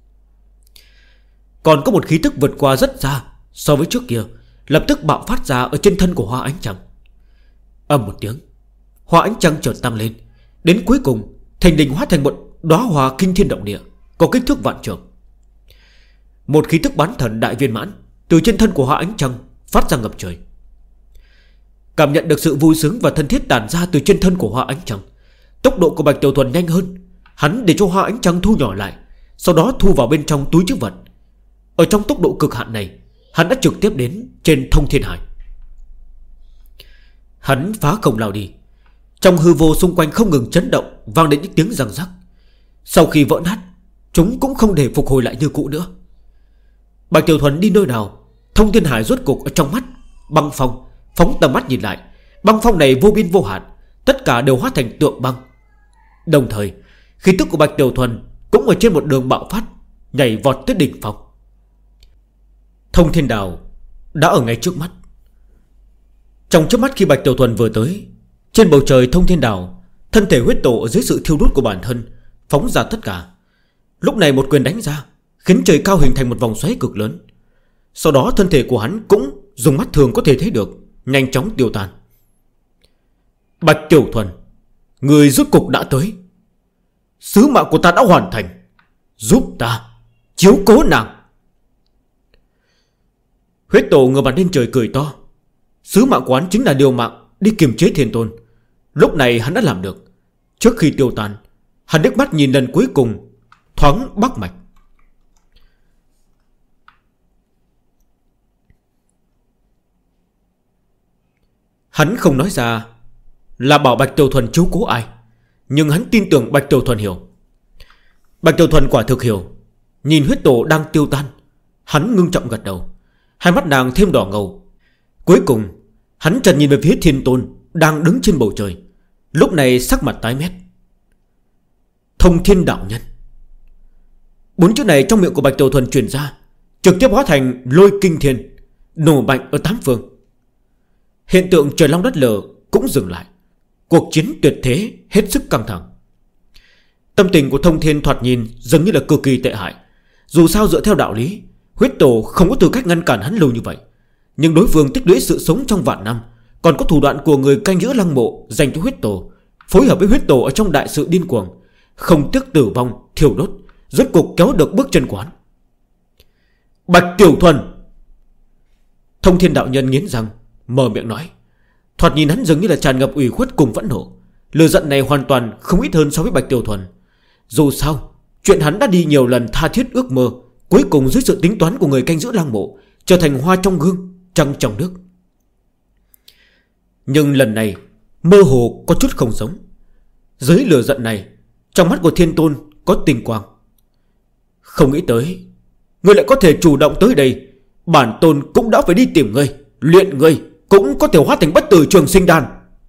Còn có một khí tức vượt qua rất xa so với trước kia, lập tức bạo phát ra ở trên thân của hoa ánh trăng. Ầm một tiếng, hoa ánh trăng chợt tăng lên, đến cuối cùng thành đình hóa thành một đóa hoa kinh thiên động địa, có kích thước vạn trượng. Một khí tức bán thần đại viên mãn từ trên thân của hoa ánh trăng phát ra ngập trời. Cảm nhận được sự vui sướng và thân thiết tản ra từ trên thân của hoa ánh trăng, tốc độ của Bạch Tiểu Thuần nhanh hơn. Hắn để cho hoa ánh trăng thu nhỏ lại, sau đó thu vào bên trong túi trữ vật. Ở trong tốc độ cực hạn này, hắn đã trực tiếp đến trên Thông Thiên Hải. Hắn phá không lao đi. Trong hư vô xung quanh không ngừng chấn động, vang đến những tiếng răng rắc. Sau khi vỡ nát, chúng cũng không thể phục hồi lại như cũ nữa. Bạch Tiểu Thuần đi nơi nào, Thông Thiên Hải rốt cục ở trong mắt băng phong. Phóng tầm mắt nhìn lại, băng phong này vô biên vô hạn, tất cả đều hóa thành tượng băng. Đồng thời, khí tức của Bạch Tiểu Thuần cũng ở trên một đường bạo phát, nhảy vọt tới đỉnh phong. Thông Thiên Đảo đã ở ngay trước mắt. Trong chớp mắt khi Bạch Tiểu Thuần vừa tới, trên bầu trời Thông Thiên Đảo, thân thể huyết tổ ở dưới sự thiêu đốt của bản thân phóng ra tất cả. Lúc này một quyền đánh ra, khiến trời cao hình thành một vòng xoáy cực lớn. Sau đó thân thể của hắn cũng dùng mắt thường có thể thấy được nhanh chóng tiêu tan. Bạch Tiểu Thuần, người rốt cục đã tới. Sứ mạng của ta đã hoàn thành. Giúp ta chiếu cố nàng. Huyết tổ ngửa mặt lên trời cười to. Sứ mạng của hắn chính là điều mạng đi kiềm chế Thiên Tôn. Lúc này hắn đã làm được. Trước khi tiêu tan, hắn nước mắt nhìn lần cuối cùng thoáng Bắc Mạch. Hắn không nói ra là bảo Bạch Tiểu Thuần chiếu cố ai, nhưng hắn tin tưởng Bạch Tiểu Thuần hiểu. Bạch Tiểu Thuần quả thực hiểu. Nhìn huyết tổ đang tiêu tan, hắn ngưng trọng gật đầu. Hai mắt nàng thêm đỏ ngầu. Cuối cùng hắn chợt nhìn về phía Thiên Tôn đang đứng trên bầu trời. Lúc này sắc mặt tái mét. Thông Thiên Đạo Nhân. 4 chữ này trong miệng của Bạch Tiểu Thuần truyền ra, trực tiếp hóa thành lôi kinh thiên, nổ mạnh ở 8 phương. Hiện tượng trời long đất lở cũng dừng lại. Cuộc chiến tuyệt thế hết sức căng thẳng. Tâm tình của Thông Thiên thoạt nhìn dường như là cực kỳ tệ hại. Dù sao dựa theo đạo lý, huyết tổ không có tư cách ngăn cản hắn lâu như vậy. Nhưng đối phương tích lũy sự sống trong vạn năm, còn có thủ đoạn của người canh giữ lăng mộ dành cho huyết tổ, phối hợp với huyết tổ ở trong đại sự điên cuồng, không tiếc tử vong thiêu đốt, rốt cục kéo được bước chân quán. Bạch Tiểu Thuần. Thông Thiên Đạo Nhân nghiến răng mở miệng nói. Thoạt nhìn hắn dường như là tràn ngập ủy khuất cùng phẫn nộ. Lửa giận này hoàn toàn không ít hơn so với Bạch Tiểu Thuần. Dù sao, chuyện hắn đã đi nhiều lần tha thiết ước mơ, cuối cùng dưới sự tính toán của người canh giữ lăng mộ, trở thành hoa trong gương, trăng trong nước. Nhưng lần này mơ hồ có chút không giống. Dưới lửa giận này, trong mắt của Thiên Tôn có tinh quang. Không nghĩ tới ngươi lại có thể chủ động tới đây. Bản tôn cũng đã phải đi tìm ngươi, luyện ngươi, cũng có thể hóa thành bất tử trường sinh đan.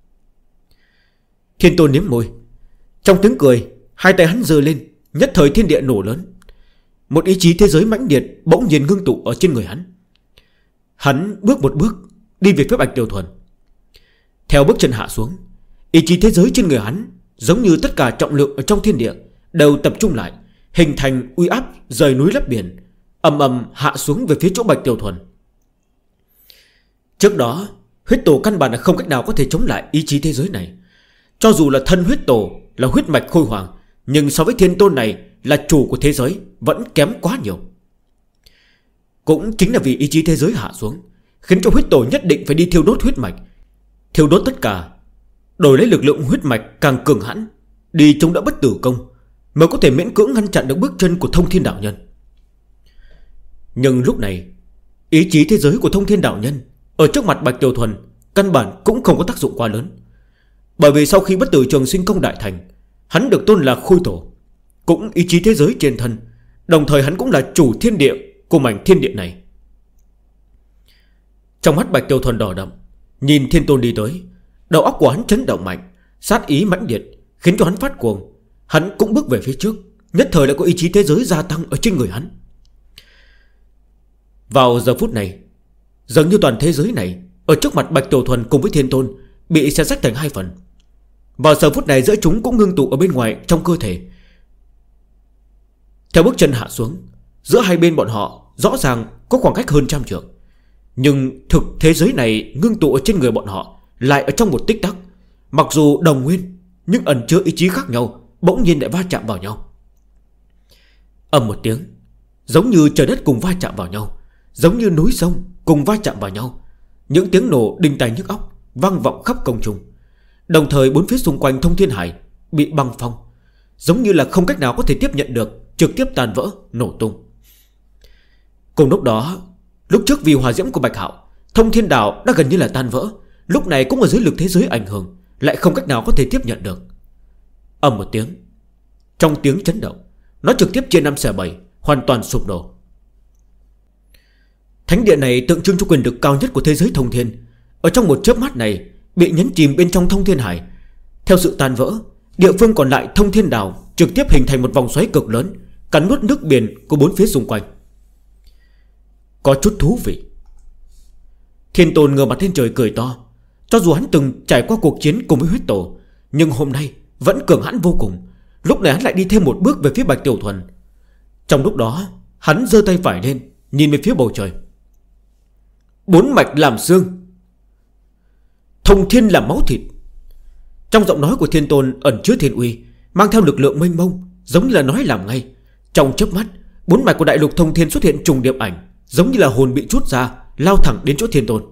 Thiên Tôn liếm môi. Trong tiếng cười, hai tay hắn giơ lên, nhất thời thiên địa nổ lớn. Một ý chí thế giới mãnh liệt bỗng nhiên ngưng tụ ở trên người hắn. Hắn bước một bước đi về phía Bạch Tiểu Thuần. Theo bước chân hạ xuống, ý chí thế giới trên người hắn giống như tất cả trọng lượng ở trong thiên địa đều tập trung lại, hình thành uy áp rời núi lấp biển, ầm ầm hạ xuống về phía chỗ Bạch Tiểu Thuần. Trước đó huyết tổ căn bản là không cách nào có thể chống lại ý chí thế giới này. Cho dù là thân huyết tổ là huyết mạch khôi hoàng, nhưng so với Thiên Tôn này là chủ của thế giới vẫn kém quá nhiều. Cũng chính là vì ý chí thế giới hạ xuống, khiến cho huyết tổ nhất định phải đi thiêu đốt huyết mạch, thiêu đốt tất cả, đổi lấy lực lượng huyết mạch càng cường hãn, đi chống đỡ bất tử công, mới có thể miễn cưỡng ngăn chặn được bước chân của Thông Thiên Đạo Nhân. Nhưng lúc này, ý chí thế giới của Thông Thiên Đạo Nhân ở trước mặt Bạch Tiểu Thuần căn bản cũng không có tác dụng quá lớn. Bởi vì sau khi bất tử trường sinh công đại thành, hắn được tôn là Khôi Tổ, cũng ý chí thế giới trên thân, đồng thời hắn cũng là chủ thiên địa của mảnh thiên địa này. Trong mắt Bạch Tiểu Thuần đỏ đậm, nhìn Thiên Tôn đi tới, đầu óc của hắn chấn động mạnh, sát ý mãnh liệt, khiến cho hắn phát cuồng. Hắn cũng bước về phía trước, nhất thời lại có ý chí thế giới gia tăng ở trên người hắn. Vào giờ phút này, dường như toàn thế giới này ở trước mặt Bạch Tiểu Thuần cùng với Thiên Tôn bị xé rách thành hai phần. Vào giờ phút này giữa chúng cũng ngưng tụ ở bên ngoài trong cơ thể. Theo bước chân hạ xuống, giữa hai bên bọn họ rõ ràng có khoảng cách hơn 100 trượng. Nhưng thực thế giới này ngưng tụ ở trên người bọn họ lại ở trong một tích tắc, mặc dù đồng nguyên nhưng ẩn chứa ý chí khác nhau, bỗng nhiên lại va chạm vào nhau. Ầm một tiếng, giống như trời đất cùng va chạm vào nhau, giống như núi sông cùng va chạm vào nhau. Những tiếng nổ đinh tai nhức óc vang vọng khắp công trung. Đồng thời bốn phía xung quanh Thông Thiên Hải bị băng phong, giống như là không cách nào có thể tiếp nhận được, trực tiếp tan vỡ, nổ tung. Cùng lúc đó, lúc trước vì hỏa diễm của Bạch Hạo, Thông Thiên Đảo đã gần như là tan vỡ, lúc này cũng ở dưới lực thế giới ảnh hưởng, lại không cách nào có thể tiếp nhận được. Ầm một tiếng, trong tiếng chấn động, nó trực tiếp chia 5/7, hoàn toàn sụp đổ. Thánh địa này tượng trưng cho quyền lực cao nhất của thế giới thông thiên, ở trong một chớp mắt này bị nhấn chìm bên trong Thông Thiên Hải. Theo sự tan vỡ, địa phương còn lại Thông Thiên Đảo trực tiếp hình thành một vòng xoáy cực lớn, cắn nuốt nước biển của bốn phía xung quanh. Có chút thú vị. Thiên Tôn ngửa mặt lên trời cười to. Cho dù hắn từng trải qua cuộc chiến cùng với huyết tổ, nhưng hôm nay vẫn cường hãn vô cùng. Lúc này hắn lại đi thêm một bước về phía Bạch Tiểu Thuần. Trong lúc đó hắn giơ tay phải lên, nhìn về phía bầu trời. Bốn mạch làm xương, thông thiên làm máu thịt. Trong giọng nói của Thiên Tôn ẩn chứa thiên uy, mang theo lực lượng mênh mông, giống như là nói làm ngay. Trong chớp mắt, bốn mạch của đại lục thông thiên xuất hiện trùng điệp ảnh, giống như là hồn bị trút ra, lao thẳng đến chỗ Thiên Tôn.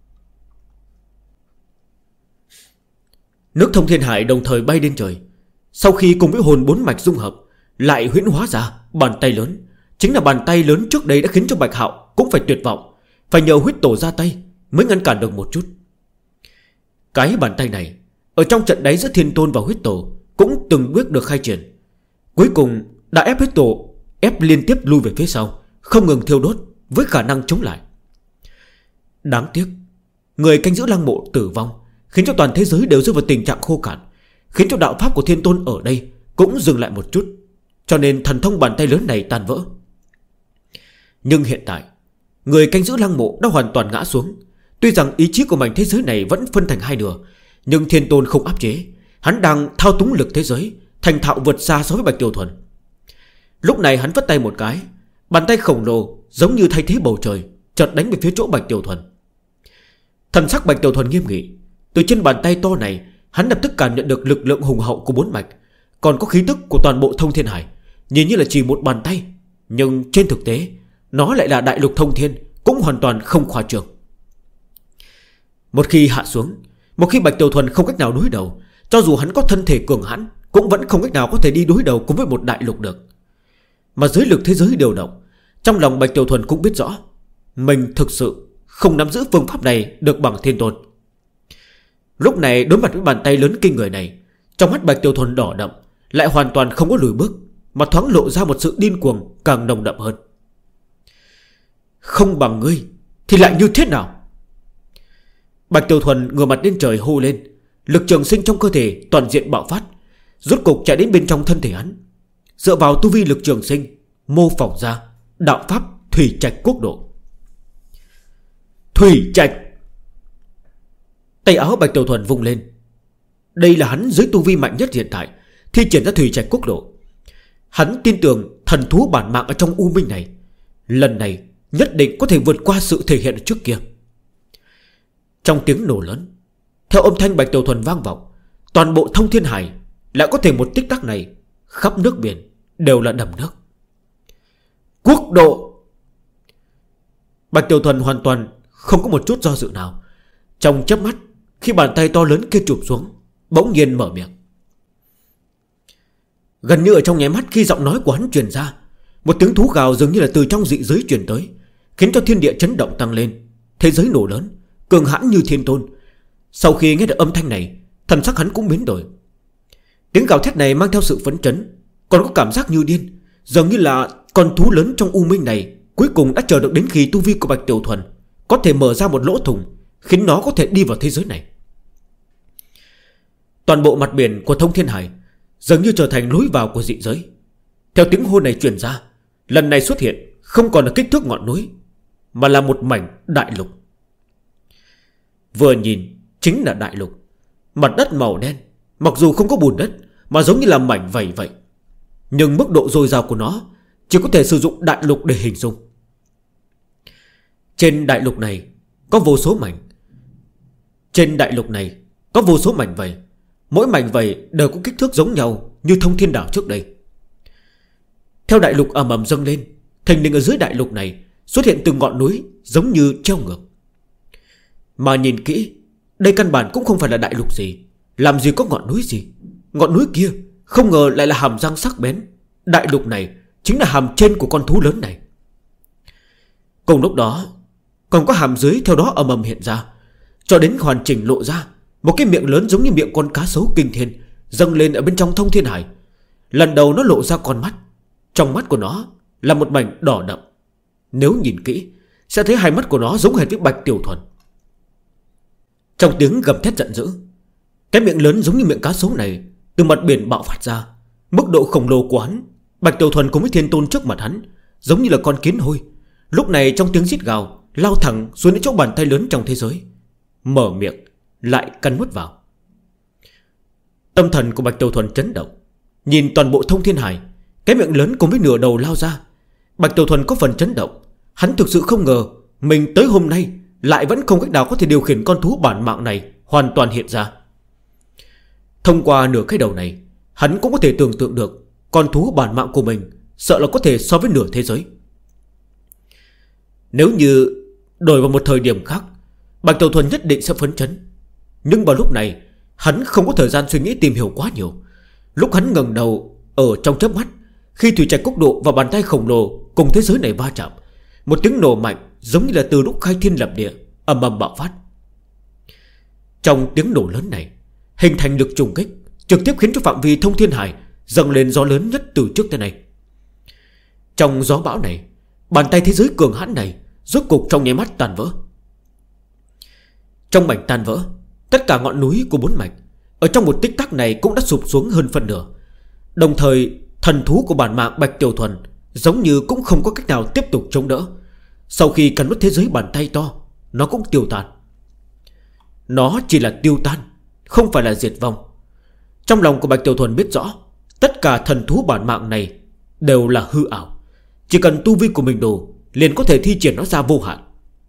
Nước thông thiên hải đồng thời bay lên trời. Sau khi cùng với hồn bốn mạch dung hợp, lại huyễn hóa ra bàn tay lớn. Chính là bàn tay lớn trước đây đã khiến cho Bạch Hạo cũng phải tuyệt vọng, phải nhờ huyết tổ ra tay mới ngăn cản được một chút. Cái bàn tay này ở trong trận đáy giữa Thiên Tôn và huyết tổ cũng từng bước được khai triển. Cuối cùng đã ép huyết tổ ép liên tiếp lui về phía sau, không ngừng thiêu đốt với khả năng chống lại. Đáng tiếc, người canh giữ lăng mộ tử vong, khiến cho toàn thế giới đều rơi vào tình trạng khô cạn, khiến cho đạo pháp của Thiên Tôn ở đây cũng dừng lại một chút. Cho nên thần thông bàn tay lớn này tan vỡ. Nhưng hiện tại, người canh giữ lăng mộ đã hoàn toàn ngã xuống. Tuy rằng ý chí của mảnh thế giới này vẫn phân thành hai nửa, nhưng Thiên Tôn không áp chế. Hắn đang thao túng lực thế giới, thành thạo vượt xa so với Bạch Tiểu Thuần. Lúc này hắn vất tay một cái, bàn tay khổng lồ giống như thay thế bầu trời, chợt đánh về phía chỗ Bạch Tiểu Thuần. Thần sắc Bạch Tiểu Thuần nghiêm nghị. Từ trên bàn tay to này, hắn lập tức cảm nhận được lực lượng hùng hậu của bốn mạch, còn có khí tức của toàn bộ thông thiên hải. Nhìn như là chỉ một bàn tay, nhưng trên thực tế nó lại là đại lục thông thiên, cũng hoàn toàn không khoa trương. Một khi hạ xuống, một khi Bạch Tiểu Thuần không cách nào đối đầu, cho dù hắn có thân thể cường hãn, cũng vẫn không cách nào có thể đi đối đầu cùng với một đại lục được. Mà dưới lực thế giới điều động, trong lòng Bạch Tiểu Thuần cũng biết rõ mình thực sự không nắm giữ phương pháp này được bằng Thiên Tôn. Lúc này đối mặt với bàn tay lớn kinh người này, trong mắt Bạch Tiểu Thuần đỏ đậm, lại hoàn toàn không có lùi bước, mà thoáng lộ ra một sự điên cuồng càng nồng đậm hơn. Không bằng ngươi thì lại như thế nào? Bạch Tiểu Thuần ngửa mặt lên trời hô lên. Lực trường sinh trong cơ thể toàn diện bạo phát, rốt cục chạy đến bên trong thân thể hắn. Dựa vào tu vi lực trường sinh, mô phỏng ra đạo pháp Thủy Trạch Quốc Độ. Thủy Trạch. Tay áo Bạch Tiểu Thuần vung lên. Đây là hắn dưới tu vi mạnh nhất hiện tại, thi triển ra Thủy Trạch Quốc Độ. Hắn tin tưởng thần thú bản mạng ở trong U Minh này, lần này nhất định có thể vượt qua sự thể hiện trước kia. Trong tiếng nổ lớn, theo âm thanh Bạch Tiểu Thuần vang vọng, toàn bộ thông thiên hải lại có thể một tích tắc này, khắp nước biển đều là đầm nước. Quốc độ. Bạch Tiểu Thuần hoàn toàn không có một chút do dự nào. Trong chớp mắt, khi bàn tay to lớn kia chụp xuống, bỗng nhiên mở miệng. Gần như ở trong nháy mắt khi giọng nói của hắn truyền ra, một tiếng thú gào dường như là từ trong dị giới truyền tới, khiến cho thiên địa chấn động tăng lên, thế giới nổ lớn, cường hãn như Thiên Tôn. Sau khi nghe được âm thanh này, thần sắc hắn cũng biến đổi. Tiếng gào thét này mang theo sự phấn chấn, còn có cảm giác như điên, dường như là con thú lớn trong U Minh này cuối cùng đã chờ được đến khi tu vi của Bạch Tiểu Thuần có thể mở ra một lỗ thủng, khiến nó có thể đi vào thế giới này. Toàn bộ mặt biển của thông thiên hải dường như trở thành lối vào của dị giới. Theo tiếng hô này truyền ra, lần này xuất hiện không còn là kích thước ngọn núi, mà là một mảnh đại lục. Vừa nhìn chính là đại lục. Mặt đất màu đen, mặc dù không có bùn đất, mà giống như là mảnh vảy vậy, nhưng mức độ dồi dào của nó chỉ có thể sử dụng đại lục để hình dung. Trên đại lục này có vô số mảnh. Trên đại lục này có vô số mảnh vảy. Mỗi mảnh vảy đều có kích thước giống nhau như thông thiên đảo trước đây. Theo đại lục ầm ầm dâng lên, thình lình ở dưới đại lục này xuất hiện từng ngọn núi giống như treo ngược. Mà nhìn kỹ, đây căn bản cũng không phải là đại lục gì, làm gì có ngọn núi gì. Ngọn núi kia không ngờ lại là hàm răng sắc bén. Đại lục này chính là hàm trên của con thú lớn này. Cùng lúc đó còn có hàm dưới theo đó ầm ầm hiện ra, cho đến hoàn chỉnh lộ ra một cái miệng lớn giống như miệng con cá sấu kinh thiên dâng lên ở bên trong thông thiên hải. Lần đầu nó lộ ra con mắt, trong mắt của nó là một mảnh đỏ đậm. Nếu nhìn kỹ sẽ thấy hai mắt của nó giống hệt với Bạch Tiểu Thuần. Trong tiếng gầm thét giận dữ, cái miệng lớn giống như miệng cá sấu này từ mặt biển bạo phát ra. Mức độ khổng lồ của hắn, Bạch Tiểu Thuần cùng với Thiên Tôn trước mặt hắn giống như là con kiến hôi. Lúc này trong tiếng rít gào lao thẳng xuống đến chỗ bàn tay lớn trong thế giới, mở miệng lại cắn nuốt vào. Tâm thần của Bạch Tiểu Thuần chấn động, nhìn toàn bộ thông thiên hải, cái miệng lớn cùng với nửa đầu lao ra. Bạch Tiểu Thuần có phần chấn động. Hắn thực sự không ngờ mình tới hôm nay lại vẫn không cách nào có thể điều khiển con thú bản mạng này hoàn toàn hiện ra. Thông qua nửa cái đầu này, hắn cũng có thể tưởng tượng được con thú bản mạng của mình sợ là có thể so với nửa thế giới. Nếu như đổi vào một thời điểm khác, Bạch Tiểu Thuần nhất định sẽ phấn chấn. Nhưng vào lúc này, hắn không có thời gian suy nghĩ tìm hiểu quá nhiều. Lúc hắn ngẩng đầu, ở trong chớp mắt, khi thủy trạch quốc độ và bàn tay khổng lồ cùng thế giới này va chạm, một tiếng nổ mạnh giống như là từ lúc khai thiên lập địa, ầm ầm bạo phát. Trong tiếng nổ lớn này, hình thành lực trùng kích, trực tiếp khiến cho phạm vi thông thiên hải dâng lên gió lớn nhất từ trước tới nay. Trong gió bão này, bàn tay thế giới cường hãn này rốt cục trong nháy mắt tan vỡ. Trong mảnh tan vỡ, tất cả ngọn núi của bốn mạch ở trong một tích tắc này cũng đã sụp xuống hơn phân nửa. Đồng thời thần thú của bản mạng Bạch Tiểu Thuần giống như cũng không có cách nào tiếp tục chống đỡ. Sau khi cắn nuốt thế giới bàn tay to, nó cũng tiêu tan. Nó chỉ là tiêu tan, không phải là diệt vong. Trong lòng của Bạch Tiểu Thuần biết rõ, tất cả thần thú bản mạng này đều là hư ảo. Chỉ cần tu vi của mình đủ, liền có thể thi triển nó ra vô hạn.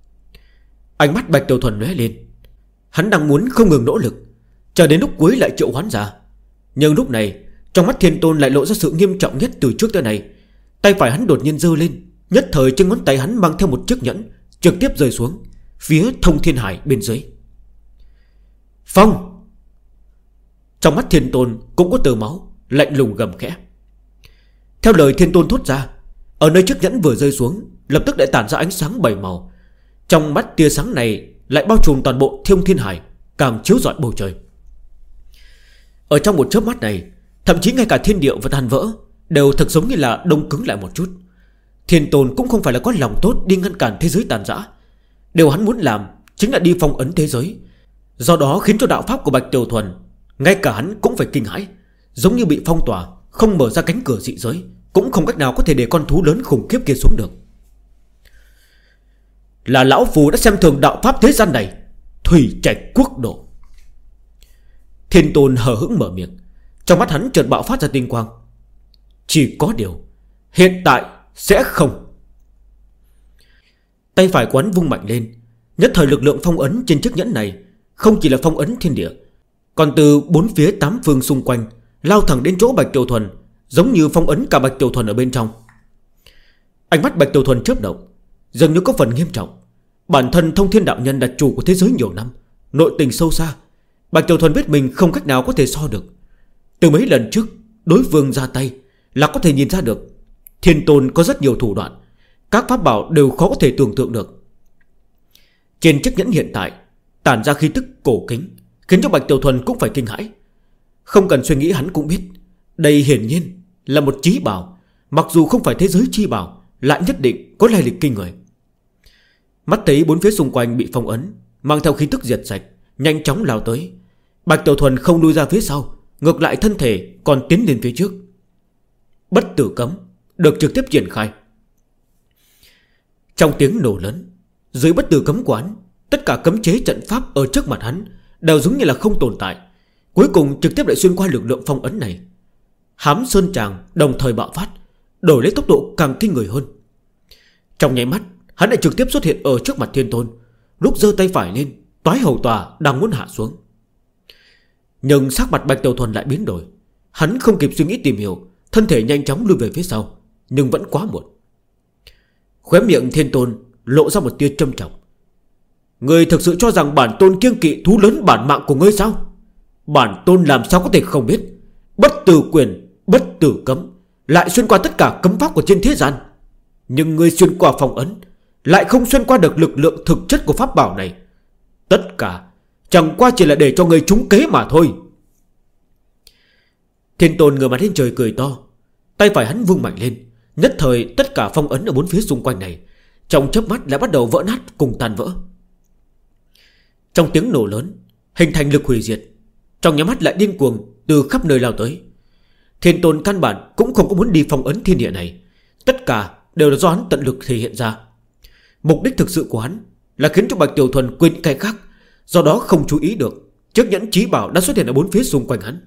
Ánh mắt Bạch Tiểu Thuần lóe lên. Hắn đang muốn không ngừng nỗ lực, chờ đến lúc cuối lại triệu hoán ra. Nhưng lúc này, trong mắt Thiên Tôn lại lộ ra sự nghiêm trọng nhất từ trước tới nay. Tay phải hắn đột nhiên giơ lên, nhất thời trên ngón tay hắn mang theo một chiếc nhẫn, trực tiếp rơi xuống phía thông thiên hải bên dưới. Phong! Trong mắt Thiên Tôn cũng có tơ máu, lạnh lùng gầm khẽ. Theo lời Thiên Tôn thốt ra, ở nơi chiếc nhẫn vừa rơi xuống, lập tức lại tản ra ánh sáng bảy màu. Trong mắt tia sáng này lại bao trùm toàn bộ thông thiên hải, càng chiếu rọi bầu trời. Ở trong một chớp mắt này, thậm chí ngay cả thiên địa và tan vỡ đều thật giống như là đông cứng lại một chút. Thiên Tôn cũng không phải là có lòng tốt đi ngăn cản thế giới tàn rã. Điều hắn muốn làm chính là đi phong ấn thế giới. Do đó khiến cho đạo pháp của Bạch Tiểu Thuần, ngay cả hắn cũng phải kinh hãi, giống như bị phong tỏa, không mở ra cánh cửa dị giới, cũng không cách nào có thể để con thú lớn khủng khiếp kia xuống được. Là lão phù đã xem thường đạo pháp thế gian này, thủy trạch quốc độ. Thiên Tôn hờ hững mở miệng, trong mắt hắn chợt bạo phát ra tinh quang. Chỉ có điều hiện tại sẽ không. Tay phải quán vung mạnh lên, nhất thời lực lượng phong ấn trên chiếc nhẫn này không chỉ là phong ấn thiên địa, còn từ bốn phía tám phương xung quanh lao thẳng đến chỗ Bạch Tiểu Thuần, giống như phong ấn cả Bạch Tiểu Thuần ở bên trong. Ánh mắt Bạch Tiểu Thuần chớp động, dường như có phần nghiêm trọng. Bản thân Thông Thiên đạo nhân là chủ của thế giới nhiều năm, nội tình sâu xa. Bạch Tiểu Thuần biết mình không cách nào có thể so được. Từ mấy lần trước đối phương ra tay là có thể nhìn ra được Thiên Tôn có rất nhiều thủ đoạn, các pháp bảo đều khó có thể tưởng tượng được. Trên chiếc nhẫn hiện tại tản ra khí tức cổ kính, khiến cho Bạch Tiểu Thuần cũng phải kinh hãi. Không cần suy nghĩ hắn cũng biết, đây hiển nhiên là một chí bảo, mặc dù không phải thế giới chi bảo, lại nhất định có lai lịch kinh người. Mắt thấy bốn phía xung quanh bị phong ấn, mang theo khí tức diệt sạch, nhanh chóng lao tới. Bạch Tiểu Thuần không lui ra phía sau, ngược lại thân thể còn tiến lên phía trước. Bất tử cấm được trực tiếp triển khai. Trong tiếng nổ lớn, dưới bất tử cấm quán, tất cả cấm chế trận pháp ở trước mặt hắn đều giống như là không tồn tại. Cuối cùng trực tiếp lại xuyên qua lực lượng phong ấn này. Hám sơn tràng đồng thời bạo phát, đổi lấy tốc độ càng kinh người hơn. Trong nháy mắt, hắn lại trực tiếp xuất hiện ở trước mặt Thiên Tôn. Lúc giơ tay phải lên, toái hầu tòa đang muốn hạ xuống. Nhưng sắc mặt Bạch Tiểu Thuần lại biến đổi. Hắn không kịp suy nghĩ tìm hiểu, thân thể nhanh chóng lùi về phía sau, nhưng vẫn quá muộn. Khóe miệng Thiên Tôn lộ ra một tia châm trọng. Ngươi thực sự cho rằng bản tôn kiêng kỵ thú lớn bản mạng của ngươi sao? Bản tôn làm sao có thể không biết. Bất tử quyền, bất tử cấm lại xuyên qua tất cả cấm pháp của trên thế gian. Nhưng ngươi xuyên qua phong ấn, lại không xuyên qua được lực lượng thực chất của pháp bảo này. Tất cả chẳng qua chỉ là để cho ngươi trúng kế mà thôi. Thiên Tôn ngửa mặt lên trời cười to. Tay phải hắn vung mạnh lên, nhất thời tất cả phong ấn ở bốn phía xung quanh này trong chớp mắt lại bắt đầu vỡ nát cùng tan vỡ. Trong tiếng nổ lớn, hình thành lực hủy diệt, trong nháy mắt lại điên cuồng từ khắp nơi lao tới. Thiên Tôn căn bản cũng không có muốn đi phong ấn thiên địa này, tất cả đều là do hắn tận lực thể hiện ra. Mục đích thực sự của hắn là khiến cho Bạch Tiểu Thuần quên cái khác, do đó không chú ý được chiếc nhẫn chí bảo đã xuất hiện ở bốn phía xung quanh hắn.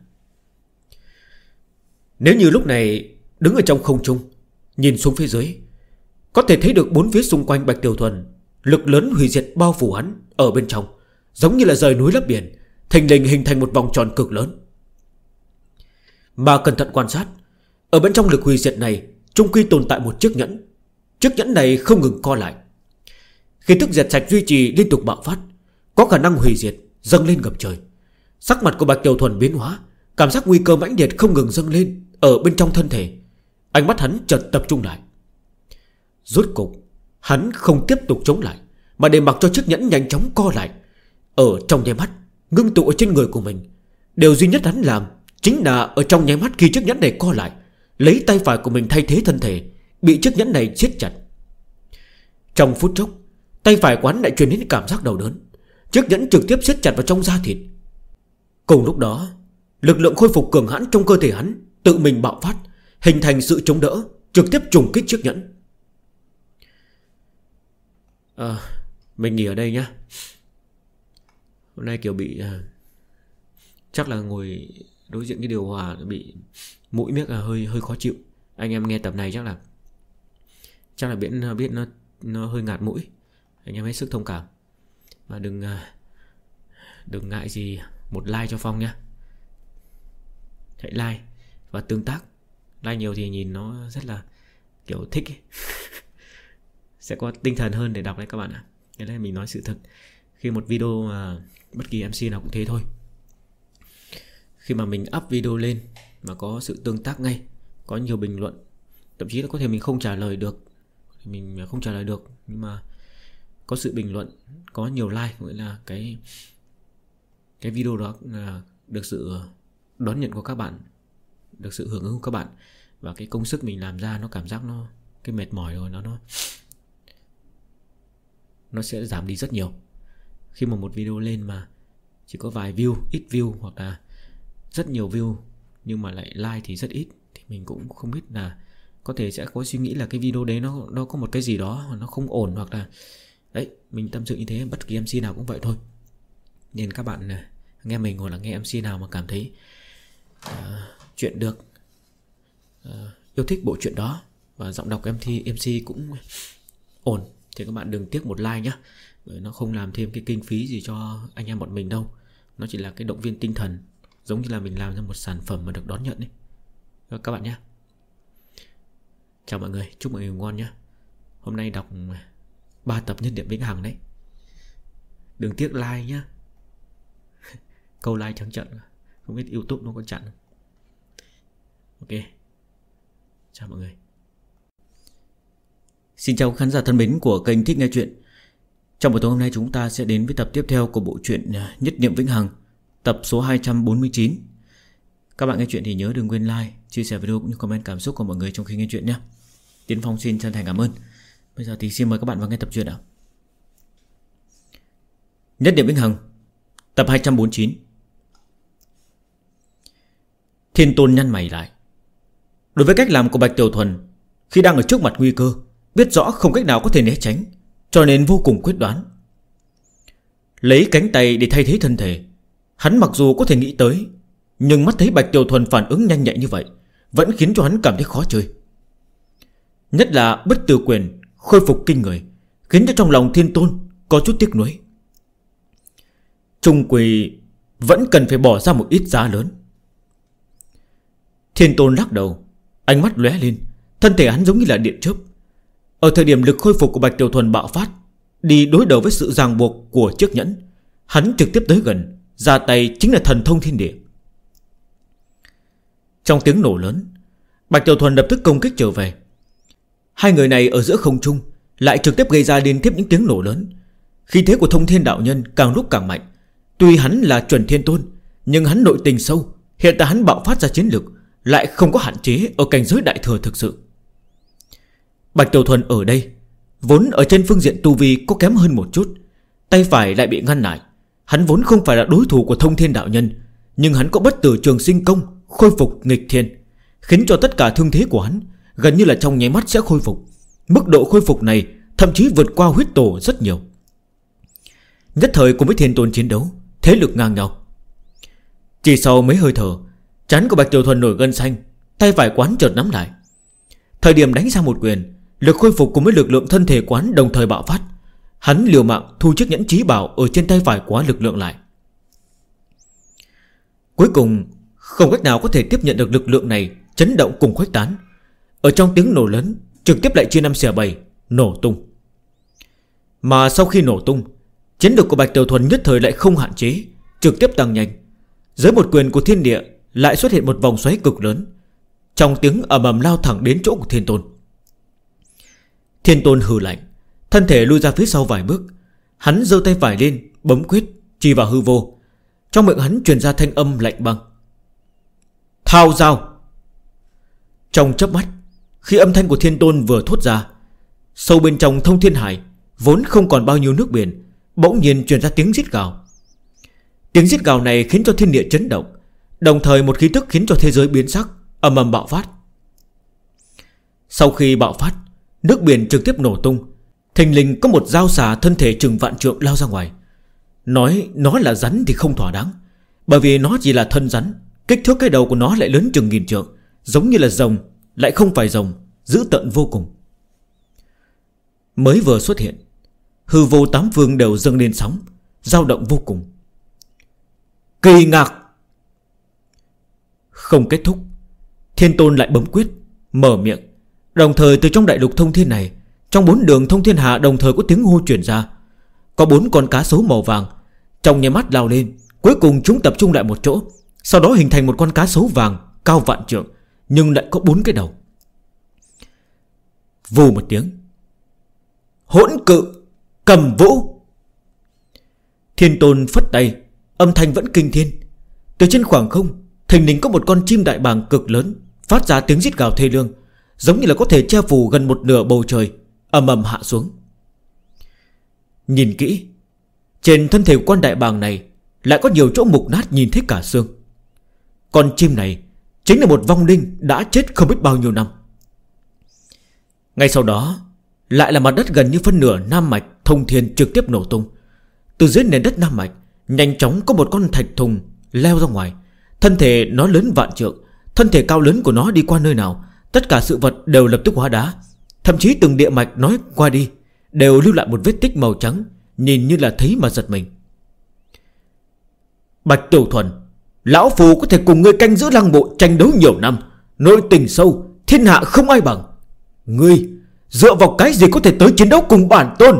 Nếu như lúc này đứng ở trong không trung, nhìn xuống phía dưới, có thể thấy được bốn phía xung quanh Bạch Tiểu Thuần Lực lớn hủy diệt bao phủ hắn ở bên trong, giống như là rời núi lấp biển, thình lình hình thành một vòng tròn cực lớn. Mà cẩn thận quan sát, ở bên trong lực hủy diệt này chung quy tồn tại một chiếc nhẫn. Chiếc nhẫn này không ngừng co lại. Khi tức diệt sạch duy trì liên tục bạo phát, có khả năng hủy diệt dâng lên ngập trời. Sắc mặt của Bạch Tiểu Thuần biến hóa, cảm giác nguy cơ mãnh liệt không ngừng dâng lên ở bên trong thân thể. Ánh mắt hắn chợt tập trung lại. Rốt cục hắn không tiếp tục chống lại, mà để mặc cho chiếc nhẫn nhanh chóng co lại. Ở trong nháy mắt ngưng tụ ở trên người của mình. Điều duy nhất hắn làm chính là ở trong nháy mắt khi chiếc nhẫn này co lại, lấy tay phải của mình thay thế thân thể bị chiếc nhẫn này siết chặt. Trong phút chốc, tay phải quán lại truyền đến cảm giác đau đớn. Chiếc nhẫn trực tiếp siết chặt vào trong da thịt. Cùng lúc đó, lực lượng khôi phục cường hãn trong cơ thể hắn tự mình bạo phát, hình thành sự chống đỡ, trực tiếp trùng kích chiếc nhẫn. Mình nghỉ ở đây nhá. Hôm nay kiểu bị chắc là ngồi đối diện cái điều hòa bị mũi miếc là hơi khó chịu. Anh em nghe tập này chắc là biết nó hơi ngạt mũi. Anh em hết sức thông cảm. Mà đừng ngại gì, một like cho Phong nhá. Hãy like và tương tác. Like nhiều thì nhìn nó rất là kiểu thích ấy. Sẽ có tinh thần hơn để đọc đấy các bạn ạ. Cái này mình nói sự thật. Khi một video mà bất kỳ MC nào cũng thế thôi. Khi mà mình up video lên mà có sự tương tác ngay, có nhiều bình luận, thậm chí là có thể mình không trả lời được, nhưng mà có sự bình luận, có nhiều like, nghĩa là cái video đó được sự đón nhận của các bạn, được sự hưởng ứng của các bạn. Và cái công sức mình làm ra nó cảm giác cái mệt mỏi rồi nó sẽ giảm đi rất nhiều. Khi mà một video lên mà chỉ có vài view, ít view, hoặc là rất nhiều view nhưng mà lại like thì rất ít, thì mình cũng không biết là có thể sẽ có suy nghĩ là cái video đấy nó có một cái gì đó nó không ổn, hoặc là đấy, mình tâm sự như thế. Bất kỳ MC nào cũng vậy thôi. Nên các bạn nghe mình hoặc là nghe MC nào mà cảm thấy chuyện được, yêu thích bộ truyện đó và giọng đọc MC cũng ổn, thì các bạn đừng tiếc một like nhé. Bởi nó không làm thêm cái kinh phí gì cho anh em bọn mình đâu. Nó chỉ là cái động viên tinh thần, giống như là mình làm ra một sản phẩm mà được đón nhận ấy. Các bạn nhé. Chào mọi người, chúc mọi người ngủ ngon nhé. Hôm nay đọc 3 tập Nhất Niệm Vĩnh Hằng đấy. Đừng tiếc like nhé. Câu like trắng trận, không biết YouTube nó có chặn không. Ok, chào mọi người. Xin chào khán giả thân mến của kênh Thích Nghe Chuyện. Trong buổi tối hôm nay chúng ta sẽ đến với tập tiếp theo của bộ truyện Nhất Niệm Vĩnh Hằng, tập số 249. Các bạn nghe chuyện thì nhớ đừng quên like, chia sẻ video cũng như comment cảm xúc của mọi người trong khi nghe chuyện nhé. Tiến Phong xin chân thành cảm ơn. Bây giờ thì xin mời các bạn vào nghe tập truyện ạ. Nhất Niệm Vĩnh Hằng, tập 249. Thiên Tôn nhăn mày lại. Đối với cách làm của Bạch Tiểu Thuần, khi đang ở trước mặt nguy cơ, biết rõ không cách nào có thể né tránh, cho nên vô cùng quyết đoán. Lấy cánh tay để thay thế thân thể, hắn mặc dù có thể nghĩ tới, nhưng mắt thấy Bạch Tiểu Thuần phản ứng nhanh nhạy như vậy vẫn khiến cho hắn cảm thấy khó chơi. Nhất là bất tử quyền khôi phục kinh người, khiến cho trong lòng Thiên Tôn có chút tiếc nuối. Trung quỳ vẫn cần phải bỏ ra một ít giá lớn. Thiên Tôn lắc đầu, ánh mắt lóe lên, thân thể hắn giống như là điện chớp. Ở thời điểm lực khôi phục của Bạch Tiểu Thuần bạo phát, đi đối đầu với sự ràng buộc của chiếc nhẫn, hắn trực tiếp tới gần, ra tay chính là thần thông thiên địa. Trong tiếng nổ lớn, Bạch Tiểu Thuần lập tức công kích trở về. Hai người này ở giữa không trung lại trực tiếp gây ra liên tiếp những tiếng nổ lớn. Khí thế của Thông Thiên đạo nhân càng lúc càng mạnh. Tuy hắn là chuẩn thiên tôn, nhưng hắn nội tình sâu. Hiện tại hắn bạo phát ra chiến lực lại không có hạn chế ở cảnh giới đại thừa thực sự. Bạch Tiểu Thuần ở đây vốn ở trên phương diện tu vi có kém hơn một chút, tay phải lại bị ngăn lại. Hắn vốn không phải là đối thủ của Thông Thiên đạo nhân, nhưng hắn có bất tử trường sinh công khôi phục nghịch thiên, khiến cho tất cả thương thế của hắn gần như là trong nháy mắt sẽ khôi phục. Mức độ khôi phục này thậm chí vượt qua huyết tổ rất nhiều. Nhất thời cùng với Thiên Tôn chiến đấu, thế lực ngang nhau. Chỉ sau mấy hơi thở, trán của Bạch Tiểu Thuần nổi gân xanh, tay phải quán chợt nắm lại. Thời điểm đánh ra một quyền, lực khôi phục cùng với lực lượng thân thể quán đồng thời bạo phát. Hắn liều mạng thu chiếc nhẫn chí bảo ở trên tay phải của lực lượng lại. Cuối cùng không cách nào có thể tiếp nhận được lực lượng này chấn động cùng khuếch tán. Ở trong tiếng nổ lớn trực tiếp lại chia 5 xẻ 7, nổ tung. Mà sau khi nổ tung, chiến lực của Bạch Tiểu Thuần nhất thời lại không hạn chế, trực tiếp tăng nhanh. Dưới một quyền của thiên địa lại xuất hiện một vòng xoáy cực lớn, trong tiếng ầm ầm lao thẳng đến chỗ của Thiên Tôn. Thiên Tôn hừ lạnh, thân thể lui ra phía sau vài bước. Hắn giơ tay phải lên, bấm quyết, chỉ vào hư vô. Trong miệng hắn truyền ra thanh âm lạnh băng: Thao dao. Trong chớp mắt, khi âm thanh của Thiên Tôn vừa thốt ra, sâu bên trong Thông Thiên Hải vốn không còn bao nhiêu nước biển, bỗng nhiên truyền ra tiếng rít gào. Tiếng rít gào này khiến cho thiên địa chấn động, đồng thời một khí tức khiến cho thế giới biến sắc, ầm ầm bạo phát. Sau khi bạo phát, nước biển trực tiếp nổ tung. Thình lình có một dao xà thân thể chừng vạn trượng lao ra ngoài. Nói nó là rắn thì không thỏa đáng, bởi vì nó chỉ là thân rắn. Kích thước cái đầu của nó lại lớn chừng 1000 trượng, giống như là rồng, lại không phải rồng, dữ tợn vô cùng. Mới vừa xuất hiện, hư vô tám phương đều dâng lên sóng, dao động vô cùng. Kỳ ngạc. Không kết thúc, Thiên Tôn lại bấm quyết, mở miệng. Đồng thời từ trong đại lục thông thiên này, trong 4 đường thông thiên hạ đồng thời có tiếng hô truyền ra. Có 4 con cá sấu màu vàng trong nháy mắt lao lên, cuối cùng chúng tập trung lại một chỗ, sau đó hình thành một con cá sấu vàng cao vạn trượng, nhưng lại có 4 cái đầu. Vù một tiếng, hỗn cự cầm vũ. Thiên Tôn phất tay, âm thanh vẫn kinh thiên. Từ trên khoảng không thình lình có một con chim đại bàng cực lớn phát ra tiếng rít gào thê lương, giống như là có thể che phủ gần một nửa bầu trời, ầm ầm hạ xuống. Nhìn kỹ, trên thân thể con đại bàng này lại có nhiều chỗ mục nát nhìn thấy cả xương. Con chim này chính là một vong linh đã chết không biết bao nhiêu năm. Ngay sau đó lại là mặt đất gần như phân nửa Nam Mạch Thông Thiên trực tiếp nổ tung. Từ dưới nền đất Nam Mạch nhanh chóng có một con thạch thùng leo ra ngoài. Thân thể nó lớn vạn trượng, thân thể cao lớn của nó đi qua nơi nào, tất cả sự vật đều lập tức hóa đá. Thậm chí từng địa mạch nói qua đi đều lưu lại một vết tích màu trắng, nhìn như là thấy mà giật mình. Bạch Tiểu Thuần, lão phù có thể cùng ngươi canh giữ lăng mộ tranh đấu nhiều năm, nội tình sâu, thiên hạ không ai bằng. Ngươi dựa vào cái gì có thể tới chiến đấu cùng bản tôn?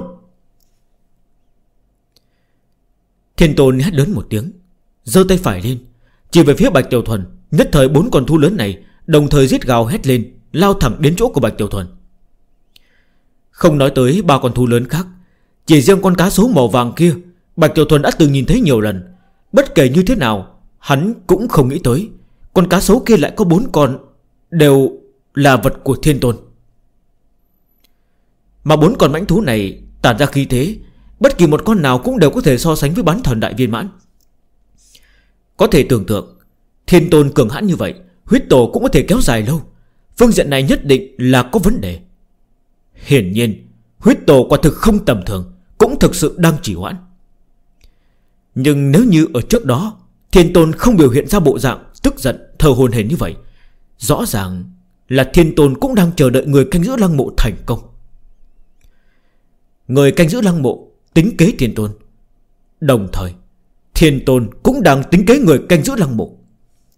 Thiên Tôn hét lớn một tiếng, giơ tay phải lên, chỉ về phía Bạch Tiểu Thuần. Nhất thời 4 con thú lớn này đồng thời rít gào hét lên, lao thẳng đến chỗ của Bạch Tiểu Thuần. Không nói tới 3 con thú lớn khác, chỉ riêng con cá sấu màu vàng kia Bạch Tiểu Thuần đã từng nhìn thấy nhiều lần. Bất kể như thế nào, hắn cũng không nghĩ tới con cá sấu kia lại có 4 con đều là vật của Thiên Tôn. Mà 4 con mãnh thú này tản ra khí thế, bất kỳ một con nào cũng đều có thể so sánh với bán thần đại viên mãn. Có thể tưởng tượng, Thiên Tôn cường hãn như vậy, huyết tổ cũng có thể kéo dài lâu. Phương diện này nhất định là có vấn đề. Hiển nhiên huyết tổ quả thực không tầm thường, cũng thực sự đang trì hoãn. Nhưng nếu như ở trước đó Thiên Tôn không biểu hiện ra bộ dạng tức giận thờ hồn hển như vậy, rõ ràng là Thiên Tôn cũng đang chờ đợi người canh giữ lăng mộ thành công. Người canh giữ lăng mộ tính kế Thiên Tôn, đồng thời Thiên Tôn cũng đang tính kế người canh giữ lăng mộ.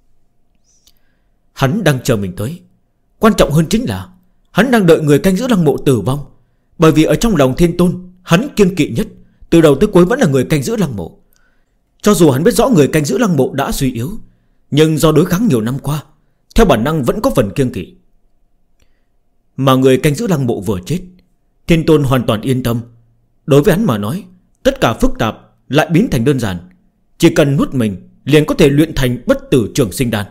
Hắn đang chờ mình tới. Quan trọng hơn chính là hắn đang đợi người canh giữ lăng mộ tử vong. Bởi vì ở trong lòng Thiên Tôn, hắn kiêng kỵ nhất từ đầu tới cuối vẫn là người canh giữ lăng mộ. Cho dù hắn biết rõ người canh giữ lăng mộ đã suy yếu, nhưng do đối kháng nhiều năm qua, theo bản năng vẫn có phần kiêng kỵ. Mà người canh giữ lăng mộ vừa chết, Thiên Tôn hoàn toàn yên tâm. Đối với hắn mà nói, tất cả phức tạp lại biến thành đơn giản. Chỉ cần nuốt mình liền có thể luyện thành bất tử trường sinh đan.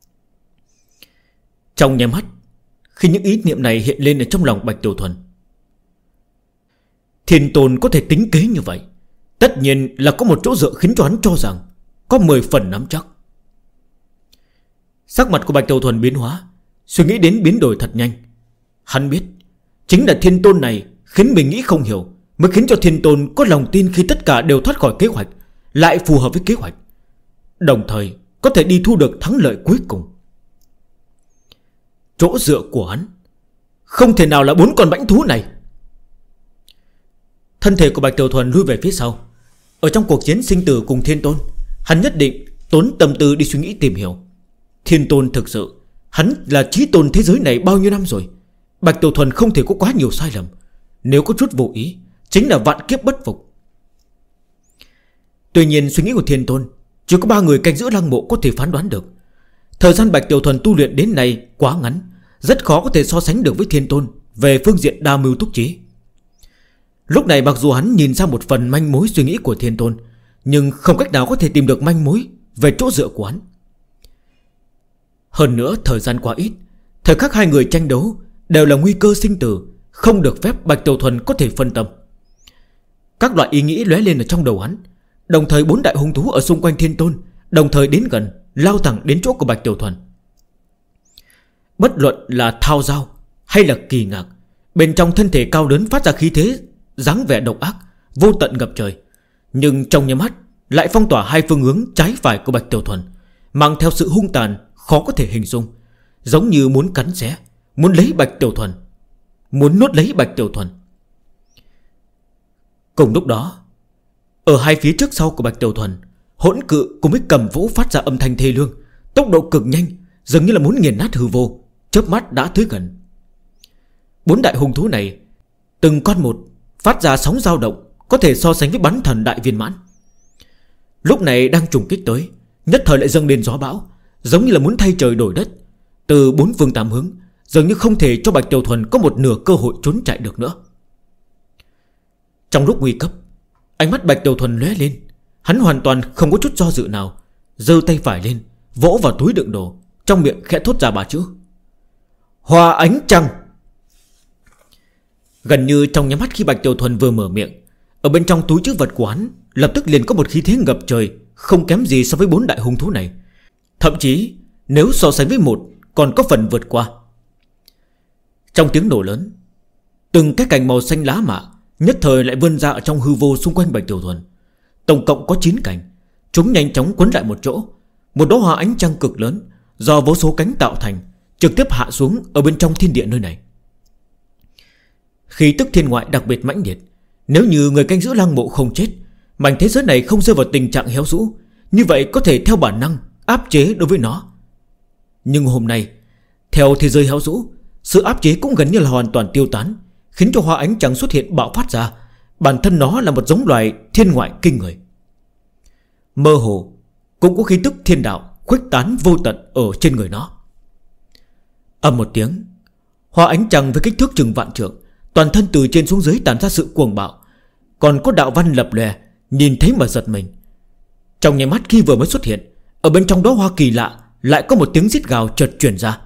Trong nháy mắt, khi những ý niệm này hiện lên ở trong lòng Bạch Tiểu Thuần, Thiên Tôn có thể tính kế như vậy, tất nhiên là có một chỗ dựa khiến cho hắn cho rằng có 10 phần nắm chắc. Sắc mặt của Bạch Tiểu Thuần biến hóa, suy nghĩ đến biến đổi thật nhanh. Hắn biết chính là Thiên Tôn này khiến mình nghĩ không hiểu, mới khiến cho Thiên Tôn có lòng tin khi tất cả đều thoát khỏi kế hoạch, lại phù hợp với kế hoạch, đồng thời có thể đi thu được thắng lợi cuối cùng. Chỗ dựa của hắn không thể nào là 4 con mãnh thú này. Thân thể của Bạch Tiểu Thuần lui về phía sau. Ở trong cuộc chiến sinh tử cùng Thiên Tôn, hắn nhất định tốn tâm tư đi suy nghĩ tìm hiểu. Thiên Tôn thực sự, hắn là chí tôn thế giới này bao nhiêu năm rồi. Bạch Tiểu Thuần không thể có quá nhiều sai lầm. Nếu có chút vô ý, chính là vạn kiếp bất phục. Tuy nhiên suy nghĩ của Thiên Tôn chỉ có 3 người canh giữ lăng mộ có thể phán đoán được. Thời gian Bạch Tiểu Thuần tu luyện đến nay quá ngắn, rất khó có thể so sánh được với Thiên Tôn về phương diện đa mưu túc trí. Lúc này mặc dù hắn nhìn ra một phần manh mối suy nghĩ của Thiên Tôn, nhưng không cách nào có thể tìm được manh mối về chỗ dựa của hắn. Hơn nữa thời gian quá ít, thời khắc hai người tranh đấu đều là nguy cơ sinh tử, không được phép Bạch Tiểu Thuần có thể phân tâm. Các loại ý nghĩ lóe lên ở trong đầu hắn. Đồng thời 4 đại hung thú ở xung quanh Thiên Tôn đồng thời đến gần, lao thẳng đến chỗ của Bạch Tiểu Thuần. Bất luận là thao dao hay là kỳ ngạc, bên trong thân thể cao lớn phát ra khí thế dáng vẻ độc ác, vô tận ngập trời. Nhưng trong nháy mắt lại phong tỏa hai phương hướng trái phải của Bạch Tiểu Thuần, mang theo sự hung tàn khó có thể hình dung, giống như muốn cắn xé, muốn lấy Bạch Tiểu Thuần, muốn nuốt lấy Bạch Tiểu Thuần. Cùng lúc đó, ở hai phía trước sau của Bạch Tiểu Thuần, hỗn cự cùng với cầm vũ phát ra âm thanh thê lương, tốc độ cực nhanh, dường như là muốn nghiền nát hư vô, chớp mắt đã tới gần. 4 đại hung thú này từng con một phát ra sóng dao động, có thể so sánh với bắn thần đại viên mãn. Lúc này đang trùng kích tới, nhất thời lại dâng lên gió bão, giống như là muốn thay trời đổi đất. Từ 4 phương 8 hướng, dường như không thể cho Bạch Tiểu Thuần có một nửa cơ hội trốn chạy được nữa. Trong lúc nguy cấp, ánh mắt Bạch Tiểu Thuần lóe lên. Hắn hoàn toàn không có chút do dự nào, giơ tay phải lên, vỗ vào túi đựng đồ, trong miệng khẽ thốt ra 3 chữ: Hoa ánh trăng. Gần như trong nháy mắt khi Bạch Tiểu Thuần vừa mở miệng, ở bên trong túi trữ vật của hắn lập tức liền có một khí thế ngập trời, không kém gì so với 4 đại hung thú này. Thậm chí nếu so sánh với một, còn có phần vượt qua. Trong tiếng nổ lớn, từng cái cành màu xanh lá mạ nhất thời lại vươn ra ở trong hư vô xung quanh Bạch Tiểu Thuần. Tổng cộng có 9 cành. Chúng nhanh chóng quấn lại một chỗ. Một đóa hoa ánh trăng cực lớn do vô số cánh tạo thành, trực tiếp hạ xuống ở bên trong thiên địa nơi này. Khí tức thiên ngoại đặc biệt mãnh liệt. Nếu như người canh giữ lăng mộ không chết, mảnh thế giới này không rơi vào tình trạng héo rũ, như vậy có thể theo bản năng áp chế đối với nó. Nhưng hôm nay, theo thế giới héo rũ, sự áp chế cũng gần như là hoàn toàn tiêu tán, khiến cho hoa ánh trăng xuất hiện bạo phát ra. Bản thân nó là một giống loài thiên ngoại kinh người. Mơ hồ cũng có khí tức thiên đạo khuếch tán vô tận ở trên người nó. Ầm một tiếng, hoa ánh trăng với kích thước chừng vạn trượng, toàn thân từ trên xuống dưới tản ra sự cuồng bạo, còn có đạo văn lập lòe, nhìn thấy mà giật mình. Trong nháy mắt khi vừa mới xuất hiện, ở bên trong đó hoa kỳ lạ lại có một tiếng rít gào chợt truyền ra.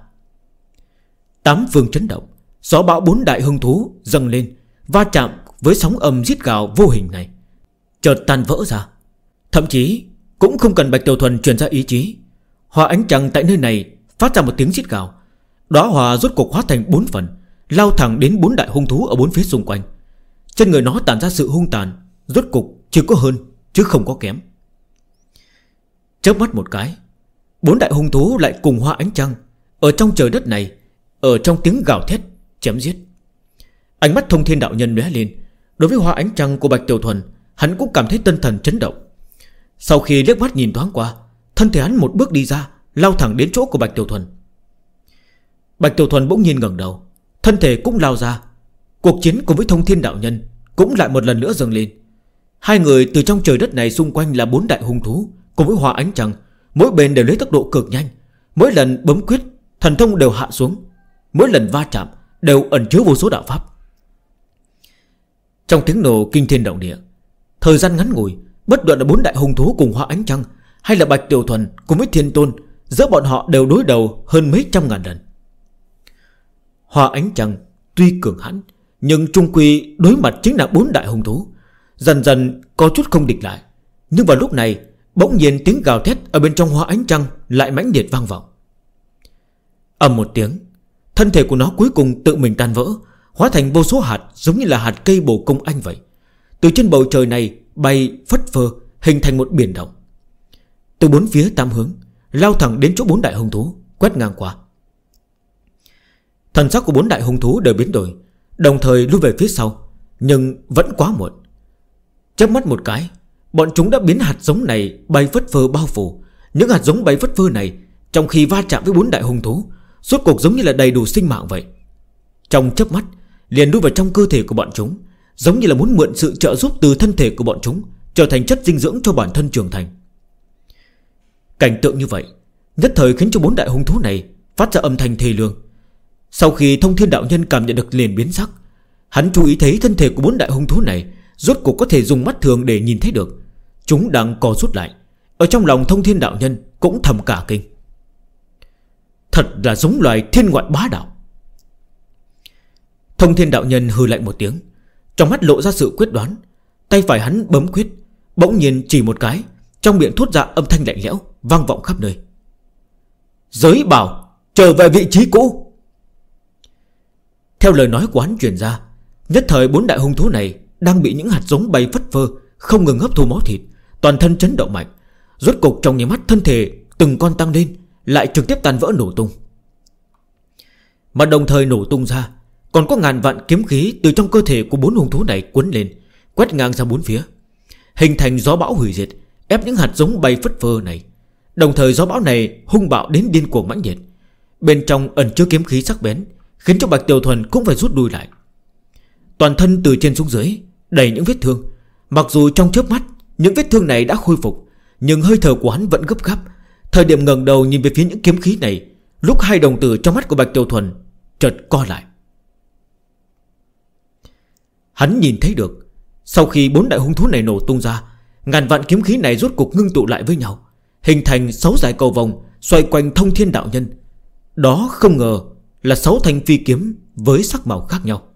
8 phương chấn động, gió bão 4 đại hung thú dâng lên, va chạm với sóng âm rít gào vô hình này, chợt tan vỡ ra. Thậm chí cũng không cần Bạch Tiểu Thuần truyền ra ý chí, hoa ánh trăng tại nơi này phát ra một tiếng rít gào. Đóa hoa rốt cuộc hóa thành 4 phần, lao thẳng đến 4 đại hung thú ở 4 phía xung quanh. Trên người nó tản ra sự hung tàn, rốt cục chỉ có hơn chứ không có kém. Chớp mắt một cái, 4 đại hung thú lại cùng hoa ánh trăng ở trong trời đất này, ở trong tiếng gào thét chém giết. Ánh mắt Thông Thiên đạo nhân lóe lên. Đối với hoa ánh trăng của Bạch Tiểu Thuần, hắn cũng cảm thấy tinh thần chấn động. Sau khi liếc mắt nhìn thoáng qua, thân thể hắn một bước đi ra, lao thẳng đến chỗ của Bạch Tiểu Thuần. Bạch Tiểu Thuần bỗng nhiên ngẩng đầu, thân thể cũng lao ra. Cuộc chiến cùng với Thông Thiên đạo nhân cũng lại một lần nữa dâng lên. Hai người từ trong trời đất này xung quanh là 4 đại hung thú cùng với hoa ánh trăng, mỗi bên đều lấy tốc độ cực nhanh. Mỗi lần bấm quyết, thần thông đều hạ xuống. Mỗi lần va chạm đều ẩn chứa vô số đạo pháp. Trong tiếng nổ kinh thiên động địa, thời gian ngắn ngủi, bất luận là 4 đại hung thú cùng hoa ánh trăng hay là Bạch Tiểu Thuần cùng với Thiên Tôn, giữa bọn họ đều đối đầu hơn mấy trăm ngàn lần. Hoa ánh trăng tuy cường hãn, nhưng trung quy đối mặt chính là 4 đại hung thú, dần dần có chút không địch lại. Nhưng vào lúc này, bỗng nhiên tiếng gào thét ở bên trong hoa ánh trăng lại mãnh liệt vang vọng. Ầm một tiếng, thân thể của nó cuối cùng tự mình tan vỡ, hóa thành vô số hạt, giống như là hạt cây bồ công anh vậy. Từ trên bầu trời này bay phất phơ, hình thành một biển động. Từ 4 phía 8 hướng lao thẳng đến chỗ 4 đại hung thú, quét ngang qua. Thần sắc của 4 đại hung thú đều biến đổi, đồng thời lui về phía sau. Nhưng vẫn quá muộn. chớp mắt một cái, bọn chúng đã biến hạt giống này bay phất phơ bao phủ. Những hạt giống bay phất phơ này trong khi va chạm với 4 đại hung thú, rốt cuộc giống như là đầy đủ sinh mạng vậy. Trong chớp mắt liền đuôi vào trong cơ thể của bọn chúng, giống như là muốn mượn sự trợ giúp từ thân thể của bọn chúng, trở thành chất dinh dưỡng cho bản thân trưởng thành. Cảnh tượng như vậy nhất thời khiến cho 4 đại hung thú này phát ra âm thanh thê lương. Sau khi Thông Thiên đạo nhân cảm nhận được liền biến sắc. Hắn chú ý thấy thân thể của 4 đại hung thú này rốt cuộc có thể dùng mắt thường để nhìn thấy được. Chúng đang co rút lại. Ở trong lòng Thông Thiên đạo nhân cũng thầm cả kinh. Thật là giống loài thiên ngoại bá đạo. Thông Thiên đạo nhân hừ lạnh một tiếng, trong mắt lộ ra sự quyết đoán. Tay phải hắn bấm quyết, bỗng nhiên chỉ một cái, trong miệng thốt ra âm thanh lạnh lẽo vang vọng khắp nơi. Giới bảo trở về vị trí cũ. Theo lời nói của hắn truyền ra, nhất thời 4 đại hung thú này đang bị những hạt giống bay phất phơ không ngừng hấp thu máu thịt, toàn thân chấn động mạnh. Rốt cục trong nháy mắt thân thể từng con tăng lên, lại trực tiếp tan vỡ nổ tung. Mà đồng thời nổ tung ra, còn có ngàn vạn kiếm khí từ trong cơ thể của 4 hung thú này cuốn lên, quét ngang ra 4 phía, hình thành gió bão hủy diệt, ép những hạt giống bay phất phơ này. Đồng thời gió bão này hung bạo đến điên cuồng mãnh liệt, bên trong ẩn chứa kiếm khí sắc bén, khiến cho Bạch Tiểu Thuần cũng phải rút lui lại. Toàn thân từ trên xuống dưới đầy những vết thương. Mặc dù trong chớp mắt những vết thương này đã khôi phục, nhưng hơi thở của hắn vẫn gấp gáp. Thời điểm ngẩng đầu nhìn về phía những kiếm khí này, lúc hai đồng tử trong mắt của Bạch Tiểu Thuần chợt co lại. Hắn nhìn thấy được, sau khi 4 đại hung thú này nổ tung ra, ngàn vạn kiếm khí này rốt cuộc ngưng tụ lại với nhau, hình thành 6 dải cầu vòng xoay quanh Thông Thiên đạo nhân. Đó không ngờ là 6 thanh phi kiếm với sắc màu khác nhau.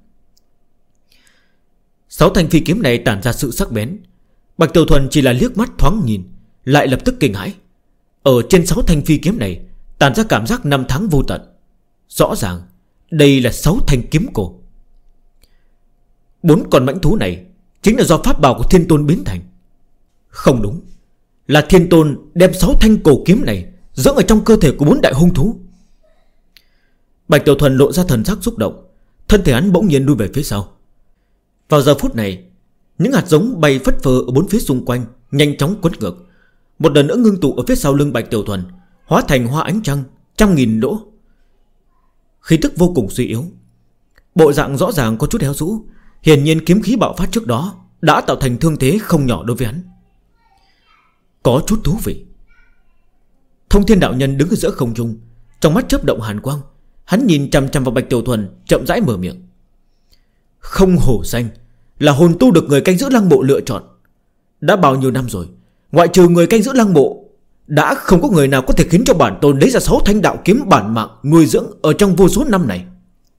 6 thanh phi kiếm này tản ra sự sắc bén. Bạch Tiểu Thuần chỉ là liếc mắt thoáng nhìn, lại lập tức kinh hãi. Ở trên 6 thanh phi kiếm này tản ra cảm giác năm tháng vô tận. Rõ ràng đây là 6 thanh kiếm cổ. 4 con mãnh thú này chính là do pháp bảo của Thiên Tôn biến thành. Không đúng, là Thiên Tôn đem 6 thanh cổ kiếm này dưỡng ở trong cơ thể của 4 đại hung thú. Bạch Tiểu Thuần lộ ra thần sắc xúc động, thân thể hắn bỗng nhiên lui về phía sau. Vào giờ phút này, những hạt giống bay phất phơ ở 4 phía xung quanh nhanh chóng quấn ngược, một lần nữa ngưng tụ ở phía sau lưng Bạch Tiểu Thuần, hóa thành hoa ánh trăng trăm nghìn lỗ. Khí tức vô cùng suy yếu, bộ dạng rõ ràng có chút héo rũ. Hiển nhiên kiếm khí bạo phát trước đó đã tạo thành thương thế không nhỏ đối với hắn. Có chút thú vị. Thông Thiên đạo nhân đứng ở giữa không trung, trong mắt chớp động hàn quang. Hắn nhìn chằm chằm vào Bạch Tiểu Thuần, chậm rãi mở miệng. Không hổ danh là hồn tu được người canh giữ lăng mộ lựa chọn. Đã bao nhiêu năm rồi, ngoại trừ người canh giữ lăng mộ, đã không có người nào có thể khiến cho bản tôn lấy ra 6 thanh đạo kiếm bản mạng nuôi dưỡng ở trong vô số năm này.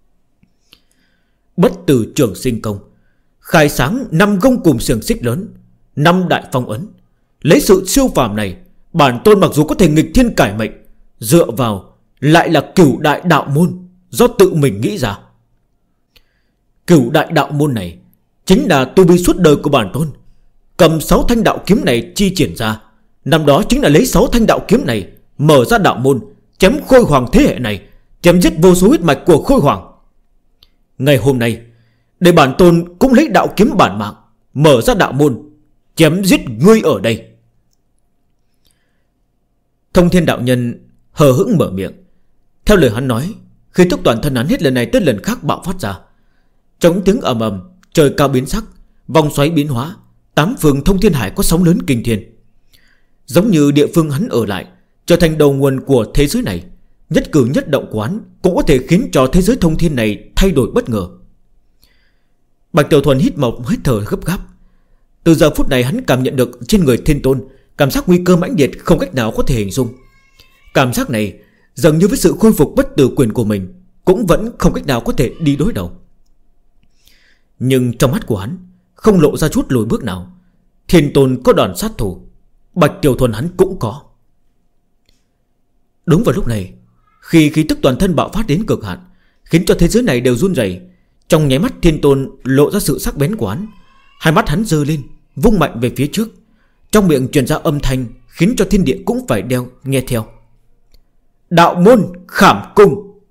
Bất tử trường sinh công, khai sáng 5 gông cùm xiềng xích lớn, 5 đại phong ấn. Lấy sự siêu phàm này, bản tôn mặc dù có thể nghịch thiên cải mệnh, dựa vào lại là Cửu đại đạo môn do tự mình nghĩ ra. Cửu đại đạo môn này chính là tu vi suốt đời của bản tôn. Cầm 6 thanh đạo kiếm này chi triển ra, năm đó chính là lấy 6 thanh đạo kiếm này mở ra đạo môn, chém Khôi Hoàng thế hệ này, chém giết vô số huyết mạch của Khôi Hoàng. Ngày hôm nay, để bản tôn cũng lấy đạo kiếm bản mạng, mở ra đạo môn, chém giết ngươi ở đây. Thông Thiên đạo nhân hờ hững mở miệng. Theo lời hắn nói, khí tức toàn thân hắn hết lần này tới lần khác bạo phát ra. Trong những tiếng ầm ầm, trời cao biến sắc, vòng xoáy biến hóa, 8 phương thông thiên hải có sóng lớn kinh thiên. Giống như địa phương hắn ở lại trở thành đầu nguồn của thế giới này, nhất cử nhất động của hắn cũng có thể khiến cho thế giới thông thiên này thay đổi bất ngờ. Bạch Tiểu Thuần hít một hơi thở gấp gáp. Từ giờ phút này hắn cảm nhận được trên người Thiên Tôn cảm giác nguy cơ mãnh liệt không cách nào có thể hình dung. Cảm giác này dường như với sự khôi phục bất tử quyền của mình cũng vẫn không cách nào có thể đi đối đầu. Nhưng trong mắt của hắn không lộ ra chút lùi bước nào. Thiên Tôn có đòn sát thủ, Bạch Tiểu Thuần hắn cũng có. Đúng vào lúc này, khi khí tức toàn thân bạo phát đến cực hạn, khiến cho thế giới này đều run rẩy, trong nháy mắt Thiên Tôn lộ ra sự sắc bén của hắn. Hai mắt hắn giơ lên, vung mạnh về phía trước, trong miệng truyền ra âm thanh khiến cho thiên địa cũng phải đeo nghe theo. Đạo môn khảm cung.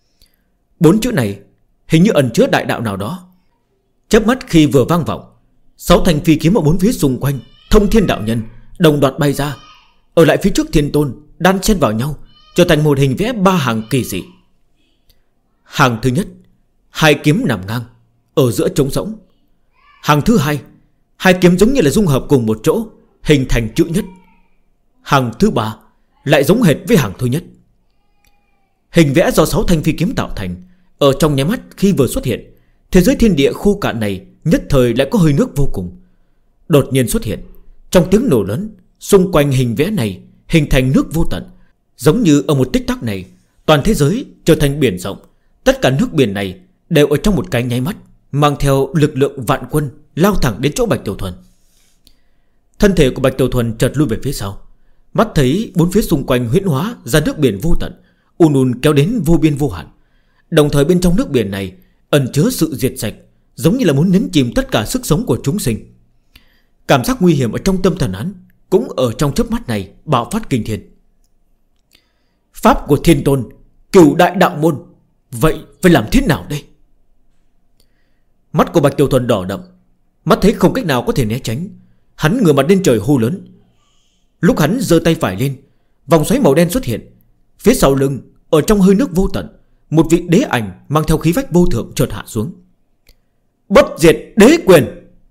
4 chữ này hình như ẩn chứa đại đạo nào đó. Chớp mắt khi vừa vang vọng, 6 thanh phi kiếm ở bốn phía xung quanh Thông Thiên đạo nhân đồng loạt bay ra, ở lại phía trước Thiên Tôn, đan xen vào nhau, trở thành một hình vẽ 3 hàng kỳ dị. Hàng thứ nhất, 2 kiếm nằm ngang ở giữa trống rỗng. Hàng thứ hai, 2 kiếm giống như là dung hợp cùng một chỗ, hình thành chữ nhất. Hàng thứ ba lại giống hệt với hàng thứ nhất. Hình vẽ do 6 thanh phi kiếm tạo thành, ở trong nháy mắt khi vừa xuất hiện, thế giới thiên địa khô cạn này nhất thời lại có hơi nước vô cùng. Đột nhiên xuất hiện, trong tiếng nổ lớn, xung quanh hình vẽ này hình thành nước vô tận. Giống như ở một tích tắc này, toàn thế giới trở thành biển rộng. Tất cả nước biển này đều ở trong một cái nháy mắt, mang theo lực lượng vạn quân lao thẳng đến chỗ Bạch Tiểu Thuần. Thân thể của Bạch Tiểu Thuần chợt lui về phía sau, mắt thấy bốn phía xung quanh huyễn hóa ra nước biển vô tận, ùn ùn kéo đến vô biên vô hạn. Đồng thời bên trong nước biển này ẩn chứa sự diệt sạch, giống như là muốn nhấn chìm tất cả sức sống của chúng sinh. Cảm giác nguy hiểm ở trong tâm thần hắn cũng ở trong chớp mắt này bạo phát kinh thiên. Pháp của Thiên Tôn, Cửu đại đạo môn, vậy phải làm thế nào đây? Mắt của Bạch Tiểu Thuần đỏ đậm, mắt thấy không cách nào có thể né tránh, hắn ngửa mặt lên trời hô lớn. Lúc hắn giơ tay phải lên, vòng xoáy màu đen xuất hiện. Phía sau lưng, ở trong hơi nước vô tận, một vị đế ảnh mang theo khí phách vô thượng chợt hạ xuống. Bất diệt đế quyền.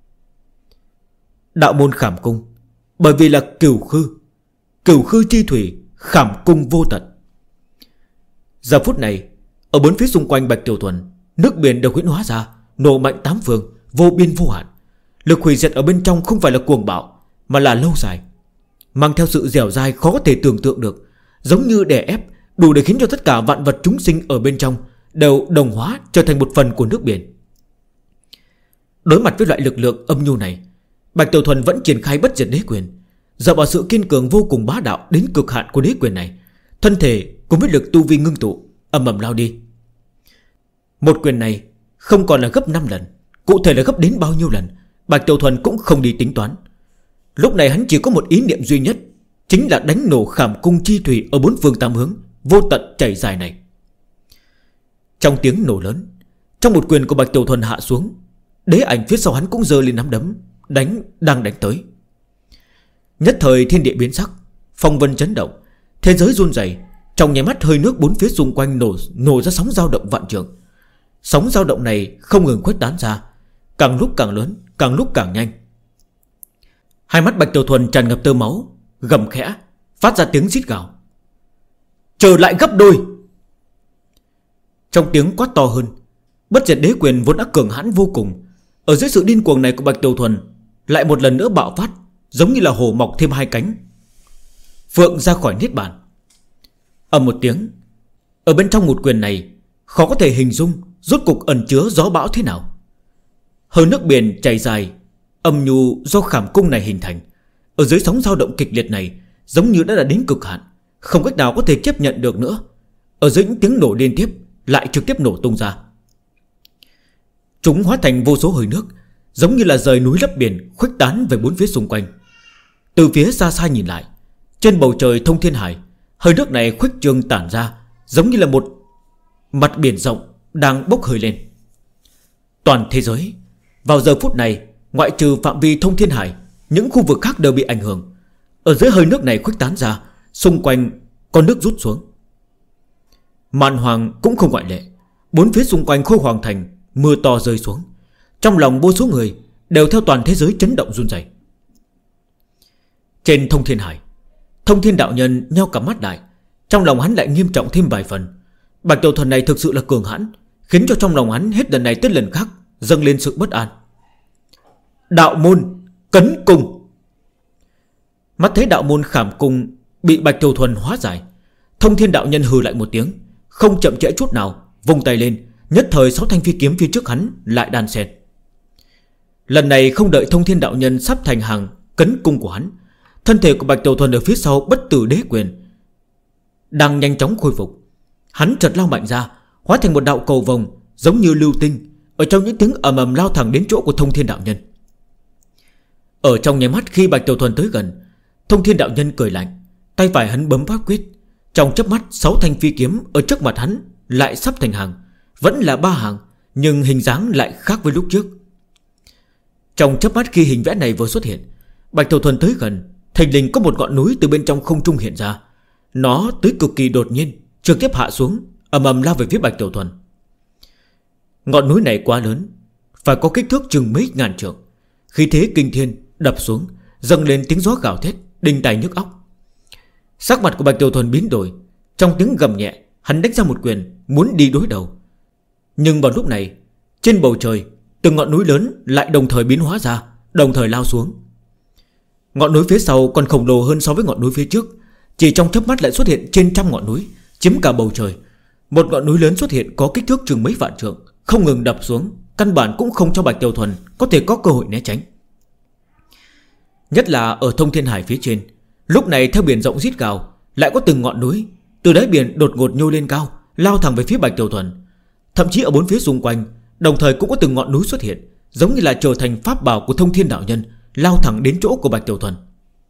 Đạo môn Khảm Cung, bởi vì là cửu khư chi thủy, Khảm Cung vô tận. Giờ phút này, ở bốn phía xung quanh Bạch Tiểu Thuần, nước biển đều huyễn hóa ra, nổ mạnh 8 phương, vô biên vô hạn. Lực hủy diệt ở bên trong không phải là cuồng bạo, mà là lâu dài, mang theo sự dẻo dai khó có thể tưởng tượng được, giống như đè ép, đủ để khiến cho tất cả vạn vật chúng sinh ở bên trong đều đồng hóa trở thành một phần của nước biển. Đối mặt với loại lực lượng âm nhu này, Bạch Tiểu Thuần vẫn triển khai bất diệt đế quyền. Dựa vào sự kiên cường vô cùng bá đạo đến cực hạn của đế quyền này, thân thể cùng với lực tu vi ngưng tụ ầm ầm lao đi. Một quyền này không còn là gấp 5 lần, cụ thể là gấp đến bao nhiêu lần Bạch Tiểu Thuần cũng không đi tính toán. Lúc này hắn chỉ có một ý niệm duy nhất, chính là đánh nổ Khảm Cung chi thủy ở bốn phương tám hướng vô tận chảy dài này. Trong tiếng nổ lớn, trong một quyền của Bạch Tiểu Thuần hạ xuống, đế ảnh phía sau hắn cũng giơ lên nắm đấm, đang đánh tới. Nhất thời thiên địa biến sắc, phong vân chấn động, thế giới run rẩy. Trong nháy mắt hơi nước bốn phía xung quanh nổ ra sóng dao động vạn trượng. Sóng dao động này không ngừng khuếch tán ra, càng lúc càng lớn, càng lúc càng nhanh. Hai mắt Bạch Tiểu Thuần tràn ngập tơ máu, gầm khẽ, phát ra tiếng rít gào. Trở lại gấp đôi. Trong tiếng quát to hơn, bất diệt đế quyền vốn đã cường hãn vô cùng, ở dưới sự điên cuồng này của Bạch Tiểu Thuần lại một lần nữa bạo phát, giống như là hổ mọc thêm 2 cánh, phượng ra khỏi niết bàn. Ầm một tiếng, ở bên trong một quyền này khó có thể hình dung rốt cục ẩn chứa gió bão thế nào. Hơi nước biển chảy dài, âm nhu do Khảm Cung này hình thành, ở dưới sóng dao động kịch liệt này giống như đã đến cực hạn, không cách nào có thể chấp nhận được nữa. Ở dưới những tiếng nổ liên tiếp lại trực tiếp nổ tung ra. Chúng hóa thành vô số hơi nước, giống như là rời núi lấp biển, khuếch tán về bốn phía xung quanh. Từ phía xa xa nhìn lại, trên bầu trời thông thiên hải, hơi nước này khuếch trương tản ra, giống như là một mặt biển rộng đang bốc hơi lên. Toàn thế giới vào giờ phút này, ngoại trừ phạm vi thông thiên hải, những khu vực khác đều bị ảnh hưởng. Ở dưới hơi nước này khuếch tán ra, xung quanh có nước rút xuống. Màn Hoàng cũng không ngoại lệ. Bốn phía xung quanh Khôi Hoàng Thành, mưa to rơi xuống. Trong lòng vô số người đều theo toàn thế giới chấn động run rẩy. Trên thông thiên hải, Thông Thiên đạo nhân nheo cả mắt lại, trong lòng hắn lại nghiêm trọng thêm vài phần. Bạch Tiểu Thuần này thực sự là cường hãn, khiến cho trong lòng hắn hết lần này tới lần khác dâng lên sự bất an. Đạo môn Cấn Cung. Mắt thấy đạo môn Khảm Cung bị Bạch Tiểu Thuần hóa giải, Thông Thiên đạo nhân hừ lại một tiếng, không chậm trễ chút nào, vung tay lên, nhất thời 6 thanh phi kiếm phía trước hắn lại đan xen. Lần này không đợi Thông Thiên đạo nhân sắp thành hàng Cấn Cung của hắn, thân thể của Bạch Tiểu Thuần ở phía sau bất tử đế quyền đang nhanh chóng khôi phục. Hắn chợt lao mạnh ra, hóa thành một đạo cầu vồng giống như lưu tinh, ở trong những tiếng ầm ầm lao thẳng đến chỗ của Thông Thiên đạo nhân. Ở trong nháy mắt khi Bạch Tiểu Thuần tới gần, Thông Thiên đạo nhân cười lạnh, tay phải hắn bấm pháp quyết. Trong chớp mắt 6 thanh phi kiếm ở trước mặt hắn lại sắp thành hàng, vẫn là 3 hàng, nhưng hình dáng lại khác với lúc trước. Trong chớp mắt khi hình vẽ này vừa xuất hiện, Bạch Tiểu Thuần tới gần, thình lình có một ngọn núi từ bên trong không trung hiện ra. Nó tới cực kỳ đột nhiên, trực tiếp hạ xuống, ầm ầm lao về phía Bạch Tiểu Thuần. Ngọn núi này quá lớn, phải có kích thước chừng mấy ngàn trượng. Khí thế kinh thiên đập xuống, dâng lên tiếng gió gào thét, đinh tai nhức óc. Sắc mặt của Bạch Tiểu Thuần biến đổi. Trong tiếng gầm nhẹ, hắn đánh ra một quyền, muốn đi đối đầu. Nhưng vào lúc này, trên bầu trời, từng ngọn núi lớn lại đồng thời biến hóa ra, đồng thời lao xuống. Ngọn núi phía sau còn khổng lồ hơn so với ngọn núi phía trước. Chỉ trong chớp mắt lại xuất hiện trên trăm ngọn núi, chiếm cả bầu trời. Một ngọn núi lớn xuất hiện có kích thước chừng mấy vạn trượng, không ngừng đập xuống, căn bản cũng không cho Bạch Tiểu Thuần có thể có cơ hội né tránh. Nhất là ở Thông Thiên Hải phía trên, lúc này theo biển rộng rít gào, lại có từng ngọn núi từ đáy biển đột ngột nhô lên cao, lao thẳng về phía Bạch Tiểu Thuần. Thậm chí ở bốn phía xung quanh đồng thời cũng có từng ngọn núi xuất hiện, giống như là trở thành pháp bảo của Thông Thiên đạo nhân, lao thẳng đến chỗ của Bạch Tiểu Thuần.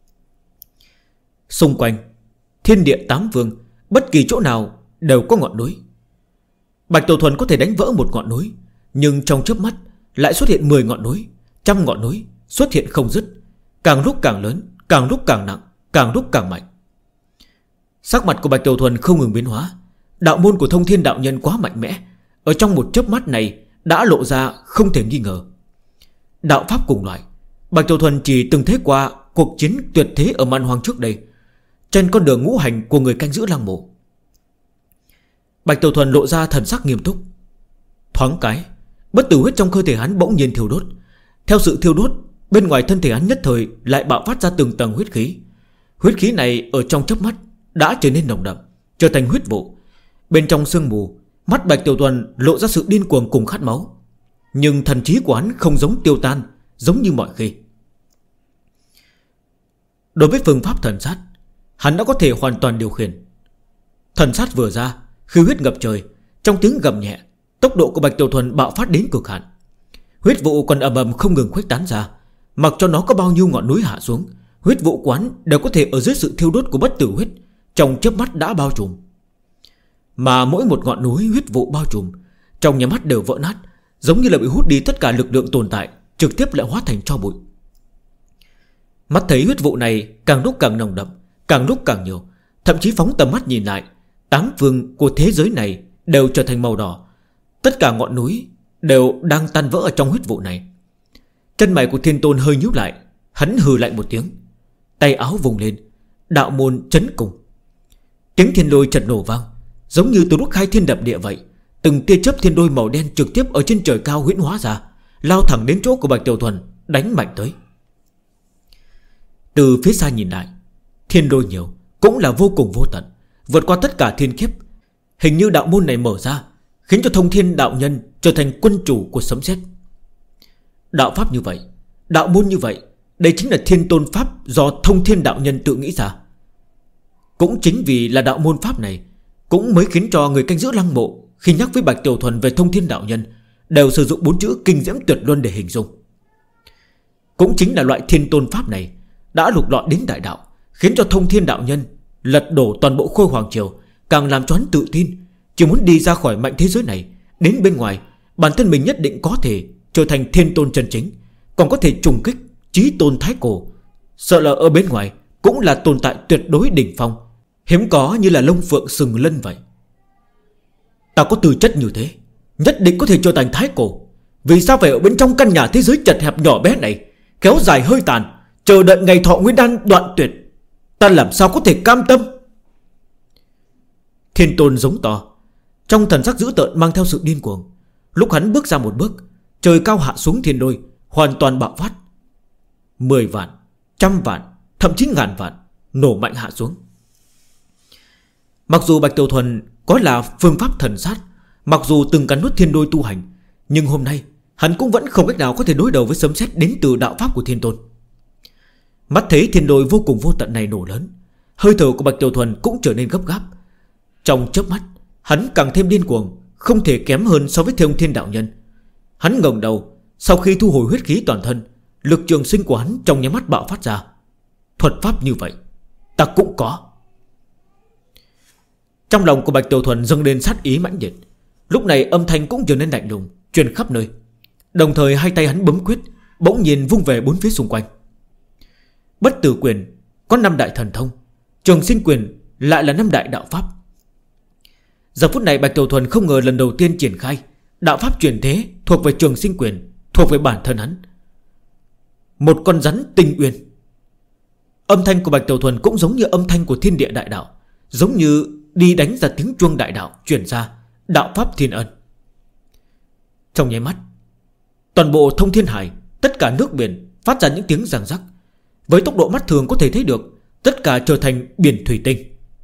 Xung quanh thiên địa tám vương, bất kỳ chỗ nào đều có ngọn núi. Bạch Tiểu Thuần có thể đánh vỡ một ngọn núi, nhưng trong chớp mắt lại xuất hiện 10 ngọn núi, trăm ngọn núi xuất hiện không dứt, càng lúc càng lớn, càng lúc càng nặng, càng lúc càng mạnh. Sắc mặt của Bạch Tiểu Thuần không ngừng biến hóa. Đạo môn của Thông Thiên đạo nhân quá mạnh mẽ, ở trong một chớp mắt này đã lộ ra không thể nghi ngờ. Đạo pháp cùng loại, Bạch Tiểu Thuần chỉ từng thấy qua cuộc chiến tuyệt thế ở Man Hoang trước đây, trên con đường ngũ hành của người canh giữ lăng mộ. Bạch Tiểu Thuần lộ ra thần sắc nghiêm túc. Thoáng cái, bất tử huyết trong cơ thể hắn bỗng nhiên thiêu đốt. Theo sự thiêu đốt, bên ngoài thân thể hắn nhất thời lại bạo phát ra từng tầng huyết khí. Huyết khí này ở trong chớp mắt đã trở nên nồng đậm, trở thành huyết vụ. Bên trong sương mù, mắt Bạch Tiểu Thuần lộ ra sự điên cuồng cùng khát máu. Nhưng thần trí của hắn không giống tiêu tan, giống như mọi khi. Đối với phương pháp thần sát, hắn đã có thể hoàn toàn điều khiển. Thần sát vừa ra, khí huyết ngập trời, trong tiếng gầm nhẹ, tốc độ của Bạch Tiểu Thuần bạo phát đến cực hạn. Huyết vụ còn ầm ầm không ngừng khuếch tán ra. Mặc cho nó có bao nhiêu ngọn núi hạ xuống, huyết vụ quán đều có thể ở dưới sự thiêu đốt của bất tử huyết, trong chớp mắt đã bao trùm. Mà mỗi một ngọn núi huyết vụ bao trùm, trong nhà mắt đều vỡ nát, giống như là bị hút đi tất cả lực lượng tồn tại, trực tiếp lại hóa thành tro bụi. Mắt thấy huyết vụ này càng lúc càng nồng đậm, càng lúc càng nhiều, thậm chí phóng tầm mắt nhìn lại, 8 phương của thế giới này đều trở thành màu đỏ. Tất cả ngọn núi đều đang tan vỡ ở trong huyết vụ này. Chân mày của Thiên Tôn hơi nhíu lại, hắn hừ lại một tiếng, tay áo vùng lên, đạo môn chấn cùng. Tiếng thiên lôi chợt nổ vang, giống như từ lúc khai thiên đập địa vậy. Từng tia chớp thiên lôi màu đen trực tiếp ở trên trời cao huyễn hóa ra, lao thẳng đến chỗ của Bạch Tiểu Thuần, đánh mạnh tới. Từ phía xa nhìn lại, thiên lôi nhiều, cũng là vô cùng vô tận, vượt qua tất cả thiên kiếp. Hình như đạo môn này mở ra, khiến cho Thông Thiên đạo nhân trở thành quân chủ của sấm sét. Đạo pháp như vậy, đạo môn như vậy, đây chính là Thiên Tôn pháp do Thông Thiên đạo nhân tự nghĩ ra. Cũng chính vì là đạo môn pháp này, cũng mới khiến cho người canh giữ lăng mộ khi nhắc với Bạch Tiểu Thuần về Thông Thiên đạo nhân đều sử dụng 4 chữ kinh diễm tuyệt luân để hình dung. Cũng chính là loại Thiên Tôn pháp này đã lục lọi đến đại đạo, khiến cho Thông Thiên đạo nhân lật đổ toàn bộ Khôi Hoàng Triều, càng làm cho hắn tự tin, chỉ muốn đi ra khỏi mạnh thế giới này, đến bên ngoài bản thân mình nhất định có thể trở thành Thiên Tôn chân chính, còn có thể trùng kích Chí Tôn Thái Cổ. Sợ là ở bên ngoài cũng là tồn tại tuyệt đối đỉnh phong, hiếm có như là lông phượng sừng lân vậy. Ta có tư chất như thế, nhất định có thể trở thành Thái Cổ. Vì sao phải ở bên trong căn nhà thế giới chật hẹp nhỏ bé này, kéo dài hơi tàn, chờ đợi ngày thọ nguyên đan đoạn tuyệt? Ta làm sao có thể cam tâm? Thiên Tôn giống to, trong thần sắc dữ tợn mang theo sự điên cuồng. Lúc hắn bước ra một bước, trời cao hạ xuống thiên lôi hoàn toàn bạo phát. 10 vạn, trăm vạn, thậm chí ngàn vạn nổ mạnh hạ xuống. Mặc dù Bạch Tiểu Thuần có là phương pháp thần sát, mặc dù từng cắn nuốt thiên lôi tu hành, nhưng hôm nay hắn cũng vẫn không cách nào có thể đối đầu với sấm sét đến từ đạo pháp của Thiên Tôn. Mắt thấy thiên lôi vô cùng vô tận này nổ lớn, hơi thở của Bạch Tiểu Thuần cũng trở nên gấp gáp. Trong chớp mắt, hắn càng thêm điên cuồng, không thể kém hơn so với Thông Thiên đạo nhân. Hắn ngẩng đầu, sau khi thu hồi huyết khí toàn thân, lực trường sinh của hắn trong nháy mắt bạo phát ra. Thuật pháp như vậy ta cũng có. Trong lòng của Bạch Tiểu Thuần dâng lên sát ý mãnh liệt. Lúc này âm thanh cũng trở nên lạnh lùng, truyền khắp nơi. Đồng thời hai tay hắn bấm quyết, bỗng nhiên vung về bốn phía xung quanh. Bất tử quyền có 5 đại thần thông, trường sinh quyền lại là 5 đại đạo pháp. Giờ phút này Bạch Tiểu Thuần không ngờ lần đầu tiên triển khai đạo pháp chuyển thế thuộc về trường sinh quyền, thuộc về bản thân hắn. Một con rắn tinh uyên. Âm thanh của Bạch Tiểu Thuần cũng giống như âm thanh của thiên địa đại đạo, giống như đi đánh ra tiếng chuông đại đạo truyền ra, đạo pháp thiên ân. Trong nháy mắt, toàn bộ thông thiên hải, tất cả nước biển phát ra những tiếng răng rắc. Với tốc độ mắt thường có thể thấy được, tất cả trở thành biển thủy tinh.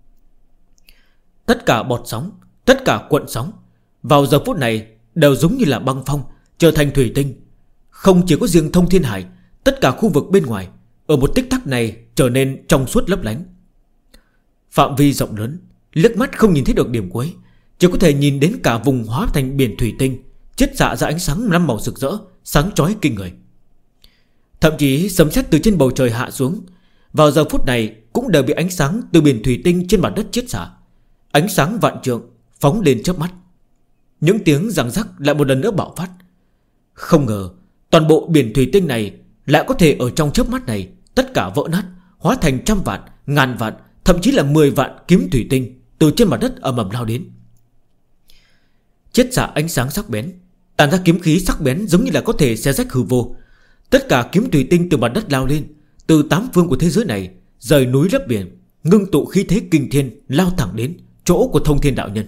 Tất cả bọt sóng, tất cả cuộn sóng vào giờ phút này đều giống như là băng phong, trở thành thủy tinh. Không chỉ có riêng thông thiên hải, tất cả khu vực bên ngoài ở một tích tắc này trở nên trong suốt lấp lánh. Phạm vi rộng lớn, liếc mắt không nhìn thấy được điểm cuối, chỉ có thể nhìn đến cả vùng hóa thành biển thủy tinh, chiết xạ ra ánh sáng 5 màu rực rỡ, sáng chói kinh người. Thậm chí sấm sét từ trên bầu trời hạ xuống, vào giờ phút này cũng đều bị ánh sáng từ biển thủy tinh trên mặt đất chiết xạ. Ánh sáng vạn trượng phóng lên chớp mắt. Những tiếng răng rắc lại một lần nữa bạo phát. Không ngờ toàn bộ biển thủy tinh này lại có thể ở trong chớp mắt này tất cả vỡ nát, hóa thành trăm vạn, ngàn vạn, thậm chí là 10 vạn kiếm thủy tinh từ trên mặt đất ầm ầm lao đến. Chiết xạ ánh sáng sắc bén, tàn ra kiếm khí sắc bén giống như là có thể xé rách hư vô. Tất cả kiếm thủy tinh từ mặt đất lao lên, từ 8 phương của thế giới này, rời núi lấp biển, ngưng tụ khí thế kinh thiên, lao thẳng đến chỗ của Thông Thiên đạo nhân.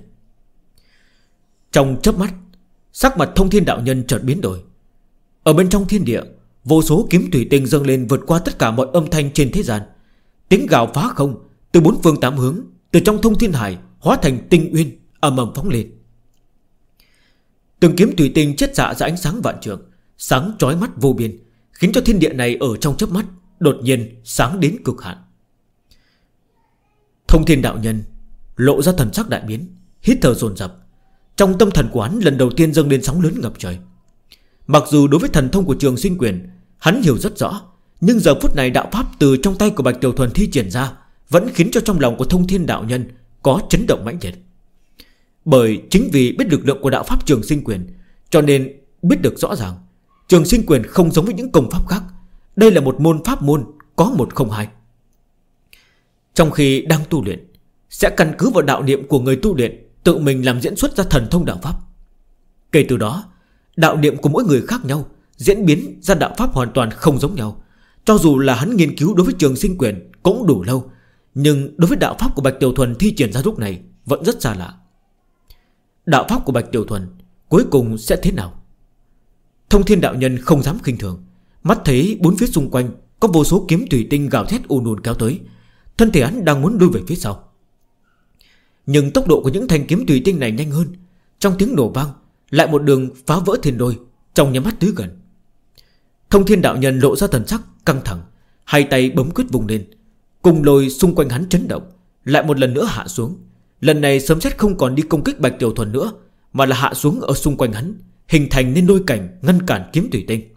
Trong chớp mắt, sắc mặt Thông Thiên đạo nhân chợt biến đổi. Ở bên trong thiên địa, vô số kiếm thủy tinh dâng lên vượt qua tất cả mọi âm thanh trên thế gian. Tiếng gào phá không từ 4 phương 8 hướng, từ trong Thông Thiên hải hóa thành tinh uyên ầm ầm phóng lên. Từng kiếm thủy tinh chiết xạ ra ánh sáng vạn trượng, sáng chói mắt vô biên, khiến cho thiên địa này ở trong chớp mắt đột nhiên sáng đến cực hạn. Thông Thiên đạo nhân lộ ra thần sắc đại biến, hít thở dồn dập. Trong tâm thần của hắn lần đầu tiên dâng lên sóng lớn ngập trời. Mặc dù đối với thần thông của trường sinh quyền hắn hiểu rất rõ, nhưng giờ phút này đạo pháp từ trong tay của Bạch Tiểu Thuần thi triển ra vẫn khiến cho trong lòng của Thông Thiên đạo nhân có chấn động mãnh liệt. Bởi chính vì biết lực lượng của đạo pháp trường sinh quyền, cho nên biết được rõ ràng trường sinh quyền không giống với những công pháp khác. Đây là một môn pháp môn có một không hai. Trong khi đang tu luyện, sẽ căn cứ vào đạo niệm của người tu luyện tự mình làm diễn xuất ra thần thông đạo pháp. Kể từ đó, đạo niệm của mỗi người khác nhau, diễn biến ra đạo pháp hoàn toàn không giống nhau. Cho dù là hắn nghiên cứu đối với trường sinh quyền cũng đủ lâu, nhưng đối với đạo pháp của Bạch Tiểu Thuần thi triển ra lúc này vẫn rất xa lạ. Đạo pháp của Bạch Tiểu Thuần cuối cùng sẽ thế nào? Thông Thiên đạo nhân không dám khinh thường. Mắt thấy bốn phía xung quanh có vô số kiếm thủy tinh gào thét ùn ùn kéo tới, thân thể hắn đang muốn lui về phía sau. Nhưng tốc độ của những thanh kiếm thủy tinh này nhanh hơn. Trong tiếng nổ vang, lại một đường phá vỡ thiên đôi, trong nhắm mắt tới gần. Thông Thiên đạo nhân lộ ra thần sắc căng thẳng, hai tay bấm quyết vùng lên, cùng lôi xung quanh hắn chấn động, lại một lần nữa hạ xuống. Lần này sấm sét không còn đi công kích Bạch Tiểu Thuần nữa, mà là hạ xuống ở xung quanh hắn, hình thành nên lôi cảnh ngăn cản kiếm thủy tinh.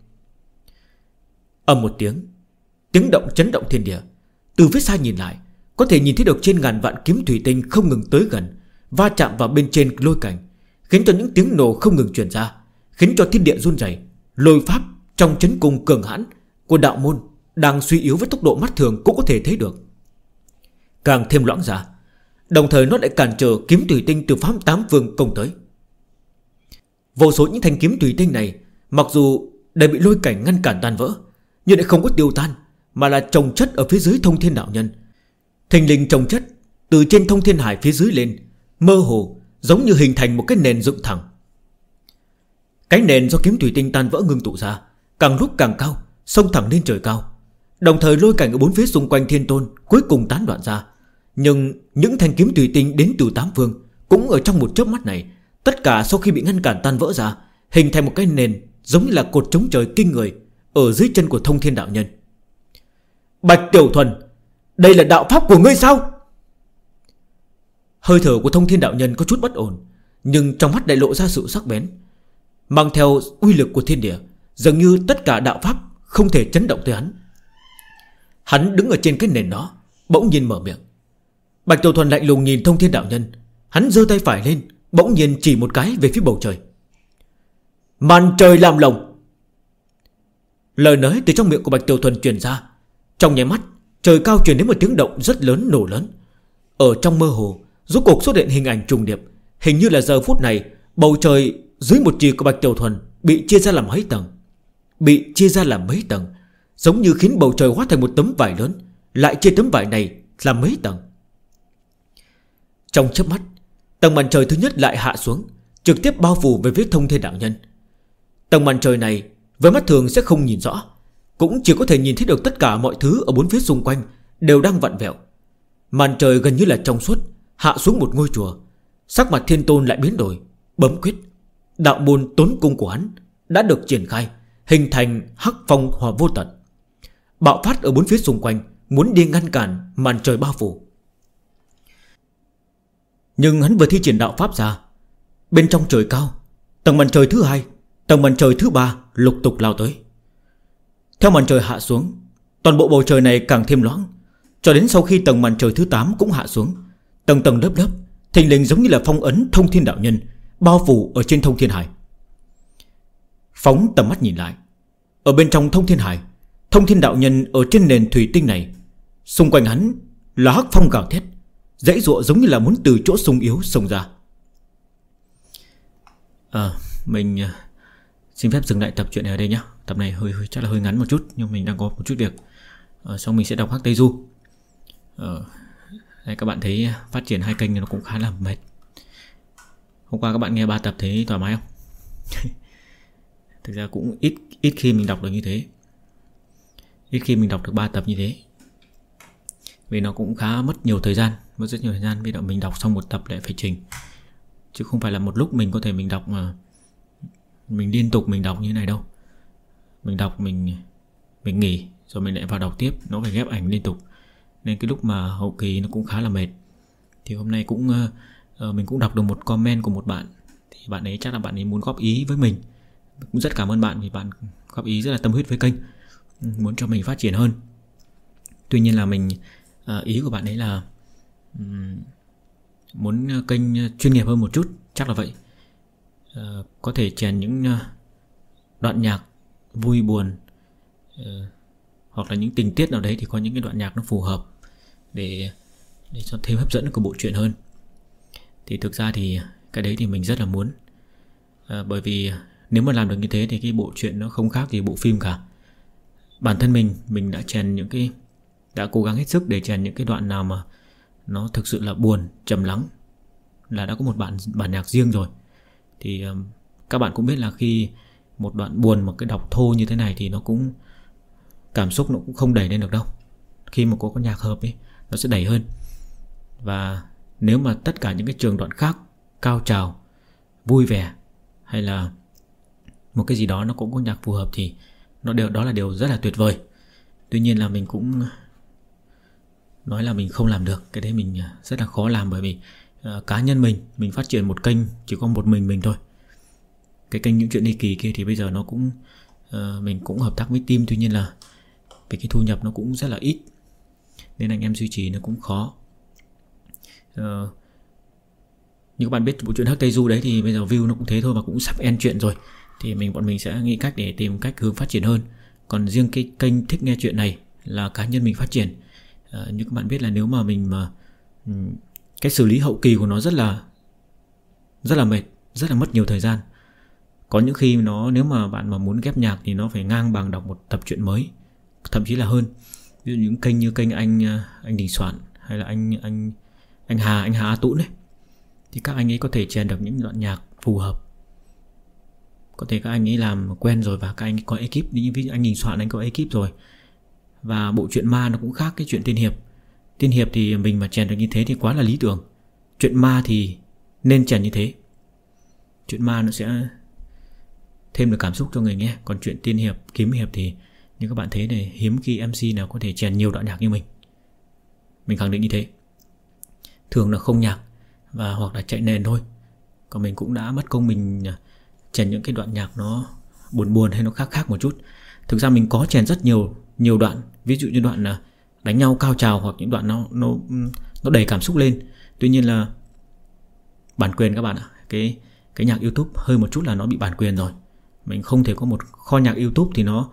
Ầm một tiếng, tiếng động chấn động thiên địa. Từ phía xa nhìn lại, có thể nhìn thấy được trên ngàn vạn kiếm thủy tinh không ngừng tới gần, va chạm vào bên trên lôi cảnh, khiến cho những tiếng nổ không ngừng truyền ra, khiến cho thiên địa run rẩy. Lôi pháp trong chấn cung cường hãn của đạo môn đang suy yếu với tốc độ mắt thường cũng có thể thấy được, càng thêm loãng ra. Đồng thời nó lại cản trở kiếm thủy tinh từ pháp 8 phương công tới. Vô số những thanh kiếm thủy tinh này mặc dù đã bị lôi cảnh ngăn cản tan vỡ, nhưng lại không có tiêu tan, mà là chồng chất ở phía dưới Thông Thiên đạo nhân. Thình lình chồng chất từ trên Thông Thiên hải phía dưới lên, mơ hồ giống như hình thành một cái nền dựng thẳng. Cái nền do kiếm thủy tinh tan vỡ ngưng tụ ra càng lúc càng cao, xông thẳng lên trời cao. Đồng thời lôi cảnh ở bốn phía xung quanh thiên tôn cuối cùng tán đoạn ra. Nhưng những thanh kiếm thủy tinh đến từ 8 phương cũng ở trong một chớp mắt này, tất cả sau khi bị ngăn cản tan vỡ ra, hình thành một cái nền giống như là cột chống trời kinh người ở dưới chân của Thông Thiên đạo nhân. Bạch Tiểu Thuần, đây là đạo pháp của ngươi sao? Hơi thở của Thông Thiên đạo nhân có chút bất ổn, nhưng trong mắt lại lộ ra sự sắc bén, mang theo uy lực của thiên địa. Dường như tất cả đạo pháp không thể chấn động tới hắn. Hắn đứng ở trên cái nền đó, bỗng nhiên mở miệng. Bạch Tiểu Thuần lạnh lùng nhìn Thông Thiên đạo nhân. Hắn giơ tay phải lên, bỗng nhiên chỉ một cái về phía bầu trời. Màn trời làm lồng. Lời nói từ trong miệng của Bạch Tiểu Thuần truyền ra, trong nháy mắt trời cao truyền đến một tiếng động rất lớn, nổ lớn. Ở trong mơ hồ rốt cuộc xuất hiện hình ảnh trùng điệp. Hình như là giờ phút này bầu trời dưới một chì của Bạch Tiểu Thuần bị chia ra làm mấy tầng. Bị chia ra làm mấy tầng, giống như khiến bầu trời hóa thành một tấm vải lớn, lại chia tấm vải này làm mấy tầng. Trong chớp mắt, tầng màn trời thứ nhất lại hạ xuống, trực tiếp bao phủ về phía Thông Thiên Đạo Nhân. Tầng màn trời này với mắt thường sẽ không nhìn rõ, cũng chỉ có thể nhìn thấy được tất cả mọi thứ ở bốn phía xung quanh đều đang vặn vẹo. Màn trời gần như là trong suốt, hạ xuống một ngôi chùa. Sắc mặt Thiên Tôn lại biến đổi, bấm quyết. Đạo môn Tốn Cung của hắn đã được triển khai, hình thành hắc phong hỏa vô tận, bạo phát ở bốn phía xung quanh, muốn đi ngăn cản màn trời bao phủ. Nhưng hắn vừa thi triển đạo pháp ra, bên trong trời cao, tầng màn trời thứ hai, tầng màn trời thứ ba lục tục lao tới. Theo màn trời hạ xuống, toàn bộ bầu trời này càng thêm loãng, cho đến sau khi tầng màn trời thứ 8 cũng hạ xuống, tầng tầng lớp lớp, thình lình giống như là phong ấn Thông Thiên Đạo Nhân bao phủ ở trên Thông Thiên Hải. Phóng tầm mắt nhìn lại, ở bên trong Thông Thiên Hải, Thông Thiên Đạo Nhân ở trên nền thủy tinh này, xung quanh hắn là hắc phong gào thét, dãy dụa giống như là muốn từ chỗ sung yếu xông ra. Mình xin phép dừng lại tập truyện này ở đây nhé. Tập này chắc là hơi ngắn một chút, nhưng mình đang có một chút việc. Xong mình sẽ đọc Hắc Tây Du. Đây, các bạn thấy phát triển hai kênh nó cũng khá là mệt. Hôm qua các bạn nghe 3 tập thấy thoải mái không? Thực ra cũng ít khi mình đọc được như thế. Ít khi mình đọc được 3 tập như thế, vì nó cũng khá mất nhiều thời gian, mất rất nhiều thời gian. Vì mình đọc xong một tập lại phải chỉnh, chứ không phải là một lúc mình có thể mình đọc mà mình liên tục mình đọc như thế này đâu. Mình đọc mình nghỉ rồi mình lại vào đọc tiếp, nó phải ghép ảnh liên tục, nên cái lúc mà hậu kỳ nó cũng khá là mệt. Thì hôm nay cũng mình cũng đọc được một comment của một bạn. Thì bạn ấy chắc là bạn ấy muốn góp ý với mình. Cũng rất cảm ơn bạn vì bạn góp ý rất là tâm huyết với kênh, muốn cho mình phát triển hơn. Tuy nhiên là mình ý của bạn ấy là muốn kênh chuyên nghiệp hơn một chút, chắc là vậy. Có thể chèn những đoạn nhạc vui buồn, hoặc là những tình tiết nào đấy thì có những cái đoạn nhạc nó phù hợp để cho thêm hấp dẫn của bộ truyện hơn. Thì thực ra thì cái đấy thì mình rất là muốn, bởi vì nếu mà làm được như thế thì cái bộ truyện nó không khác gì bộ phim cả. Bản thân mình đã chèn những cái, đã cố gắng hết sức để chèn những cái đoạn nào mà nó thực sự là buồn, trầm lắng, là đã có một bản nhạc riêng rồi. Thì các bạn cũng biết là khi một đoạn buồn một cái đọc thô như thế này thì nó cũng, cảm xúc nó cũng không đẩy lên được đâu. Khi mà có nhạc hợp ấy, nó sẽ đẩy hơn. Và nếu mà tất cả những cái trường đoạn khác, cao trào, vui vẻ, hay là một cái gì đó nó cũng có nhạc phù hợp thì đó là điều rất là tuyệt vời. Tuy nhiên là mình cũng nói là mình không làm được. Cái đấy mình rất là khó làm, bởi vì cá nhân mình phát triển một kênh chỉ có một mình thôi. Cái kênh Những Chuyện Ly Kỳ kia thì bây giờ nó cũng mình cũng hợp tác với team, tuy nhiên là vì cái thu nhập nó cũng rất là ít, nên anh em duy trì nó cũng khó. Như các bạn biết bộ truyện Hắc Tây Du đấy thì bây giờ view nó cũng thế thôi, và cũng sắp end chuyện rồi. Thì bọn mình sẽ nghĩ cách để tìm cách hướng phát triển hơn. Còn riêng cái kênh Thích Nghe Chuyện này là cá nhân mình phát triển. Như các bạn biết là nếu mà mình mà cái xử lý hậu kỳ của nó rất là mệt, rất là mất nhiều thời gian. Có những khi nếu mà bạn mà muốn ghép nhạc thì nó phải ngang bằng đọc một tập truyện mới, thậm chí là hơn. Ví dụ những kênh như kênh anh Đình Soạn, hay là anh Hà A Tũng đấy, thì các anh ấy có thể chèn được những đoạn nhạc phù hợp. Có thể các anh ấy làm quen rồi và các anh ấy có ekip. Ví dụ anh Đình Soạn anh có ekip rồi. Và bộ truyện ma nó cũng khác cái chuyện tiên hiệp. Tiên hiệp thì mình mà chèn được như thế thì quá là lý tưởng. Chuyện ma thì nên chèn như thế. Chuyện ma nó sẽ thêm được cảm xúc cho người nghe. Còn chuyện tiên hiệp, kiếm hiệp thì như các bạn thấy này, hiếm khi MC nào có thể chèn nhiều đoạn nhạc như mình. Mình khẳng định như thế. Thường là không nhạc và hoặc là chạy nền thôi. Còn mình cũng đã mất công mình chèn những cái đoạn nhạc nó buồn hay nó khác một chút. Thực ra mình có chèn rất nhiều đoạn. Ví dụ như đoạn là đánh nhau cao trào, hoặc những đoạn nó đầy cảm xúc lên. Tuy nhiên là bản quyền các bạn ạ. Cái nhạc YouTube hơi một chút là nó bị bản quyền rồi. Mình không thể có một kho nhạc YouTube thì nó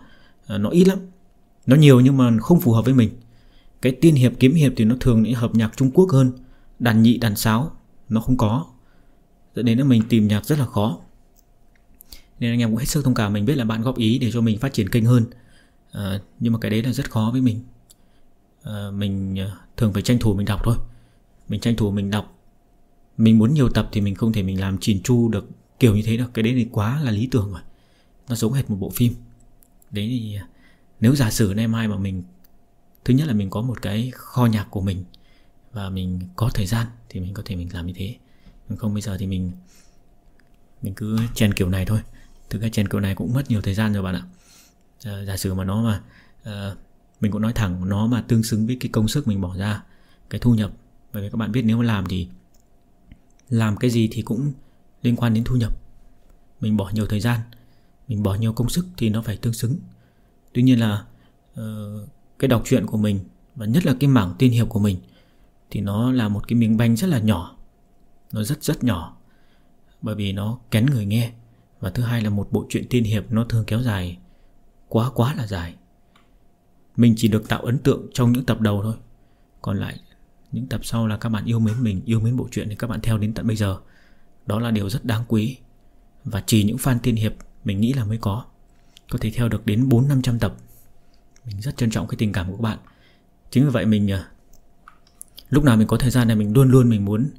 Nó ít lắm. Nó nhiều nhưng mà không phù hợp với mình. Cái tiên hiệp kiếm hiệp thì nó thường hợp nhạc Trung Quốc hơn, đàn nhị đàn sáo nó không có, dẫn đến là mình tìm nhạc rất là khó. Nên anh em cũng hết sức thông cảm. Mình biết là bạn góp ý để cho mình phát triển kênh hơn, nhưng mà cái đấy là rất khó với mình. Mình thường phải tranh thủ mình đọc thôi. Mình tranh thủ mình đọc. Mình muốn nhiều tập thì mình không thể mình làm chỉn chu được kiểu như thế được. Cái đấy thì quá là lý tưởng rồi. Nó giống hệt một bộ phim. Đấy thì nếu giả sử nay mai mà mình, thứ nhất là mình có một cái kho nhạc của mình và mình có thời gian thì mình có thể mình làm như thế. Không bây giờ thì mình cứ chèn kiểu này thôi. Thực ra chèn kiểu này cũng mất nhiều thời gian rồi bạn ạ. Giả sử mà nó mà mình cũng nói thẳng, nó mà tương xứng với cái công sức mình bỏ ra, cái thu nhập. Bởi vì các bạn biết nếu mà làm thì làm cái gì thì cũng liên quan đến thu nhập. Mình bỏ nhiều thời gian, mình bỏ nhiều công sức thì nó phải tương xứng. Tuy nhiên là cái đọc truyện của mình, và nhất là cái mảng tiên hiệp của mình, thì nó là một cái miếng bánh rất là nhỏ. Nó rất nhỏ. Bởi vì nó kén người nghe. Và thứ hai là một bộ truyện tiên hiệp nó thường kéo dài quá là dài. Mình chỉ được tạo ấn tượng trong những tập đầu thôi. Còn lại những tập sau là các bạn yêu mến mình, yêu mến bộ truyện thì các bạn theo đến tận bây giờ. Đó là điều rất đáng quý. Và chỉ những fan tiên hiệp mình nghĩ là mới có thể theo được đến 400-500 tập. Mình rất trân trọng cái tình cảm của các bạn. Chính vì vậy mình lúc nào mình có thời gian này mình luôn mình muốn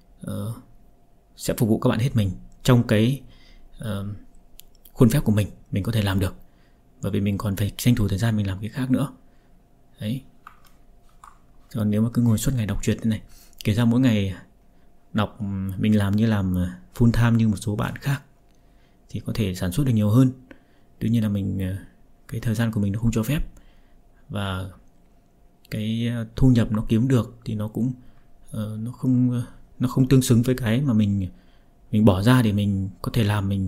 sẽ phục vụ các bạn hết mình trong cái khuôn phép của mình có thể làm được. Bởi vì mình còn phải tranh thủ thời gian mình làm cái khác nữa. Đấy. Còn nếu mà cứ ngồi suốt ngày đọc truyện thế này, kể ra mỗi ngày đọc mình làm như làm full time như một số bạn khác thì có thể sản xuất được nhiều hơn. Tuy nhiên là mình, cái thời gian của mình nó không cho phép. Và cái thu nhập nó kiếm được thì nó cũng nó không tương xứng với cái mà mình bỏ ra để mình có thể làm. Mình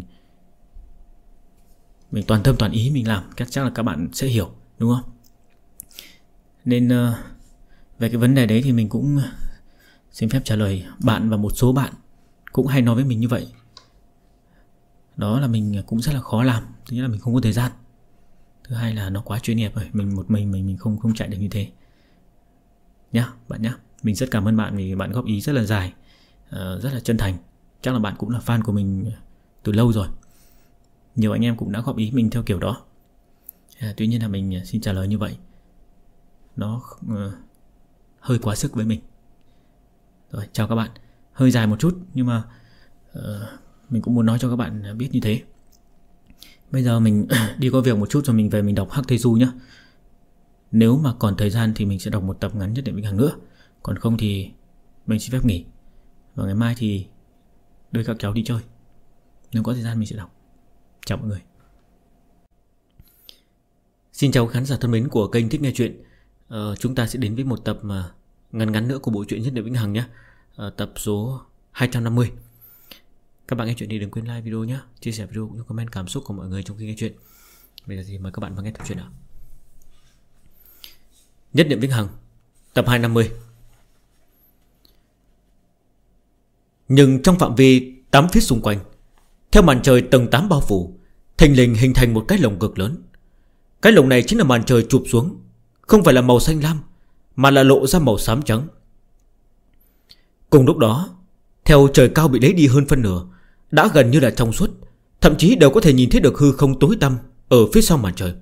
toàn tâm toàn ý mình làm, chắc là các bạn sẽ hiểu, đúng không? Nên về cái vấn đề đấy thì mình cũng xin phép trả lời bạn, và một số bạn cũng hay nói với mình như vậy. Đó là mình cũng rất là khó làm. Thứ nhất là mình không có thời gian. Thứ hai là nó quá chuyên nghiệp rồi. Mình một mình không chạy được như thế nhá, bạn nhá. Mình rất cảm ơn bạn vì bạn góp ý rất là dài, rất là chân thành. Chắc là bạn cũng là fan của mình từ lâu rồi. Nhiều anh em cũng đã góp ý mình theo kiểu đó. Tuy nhiên là mình xin trả lời như vậy, nó hơi quá sức với mình. Rồi, chào các bạn. Hơi dài một chút nhưng mà mình cũng muốn nói cho các bạn biết như thế. Bây giờ mình đi có việc một chút rồi mình về mình đọc Hắc Thầy Du nhé. Nếu mà còn thời gian thì mình sẽ đọc một tập ngắn Nhất Niệm Vĩnh Hằng nữa. Còn không thì mình xin phép nghỉ. Và ngày mai thì đưa các cháu đi chơi. Nếu có thời gian mình sẽ đọc. Chào mọi người. Xin chào khán giả thân mến của kênh Thích Nghe Chuyện. Chúng ta sẽ đến với một tập ngắn nữa của bộ truyện Nhất Niệm Vĩnh Hằng nhé. Tập số 250. Các bạn nghe chuyện thì đừng quên like video nhé, chia sẻ video cũng như comment cảm xúc của mọi người trong khi nghe chuyện. Bây giờ thì mời các bạn vào nghe tập truyện nào. Nhất Niệm Vĩnh Hằng, tập 250. Nhưng trong phạm vi 8 phía xung quanh, theo màn trời tầng 8 bao phủ, thình lình hình thành một cái lồng cực lớn. Cái lồng này chính là màn trời chụp xuống, không phải là màu xanh lam, mà là lộ ra màu xám trắng. Cùng lúc đó, theo trời cao bị lấy đi hơn phân nửa, đã gần như là trong suốt, thậm chí đều có thể nhìn thấy được hư không tối tăm ở phía sau màn trời.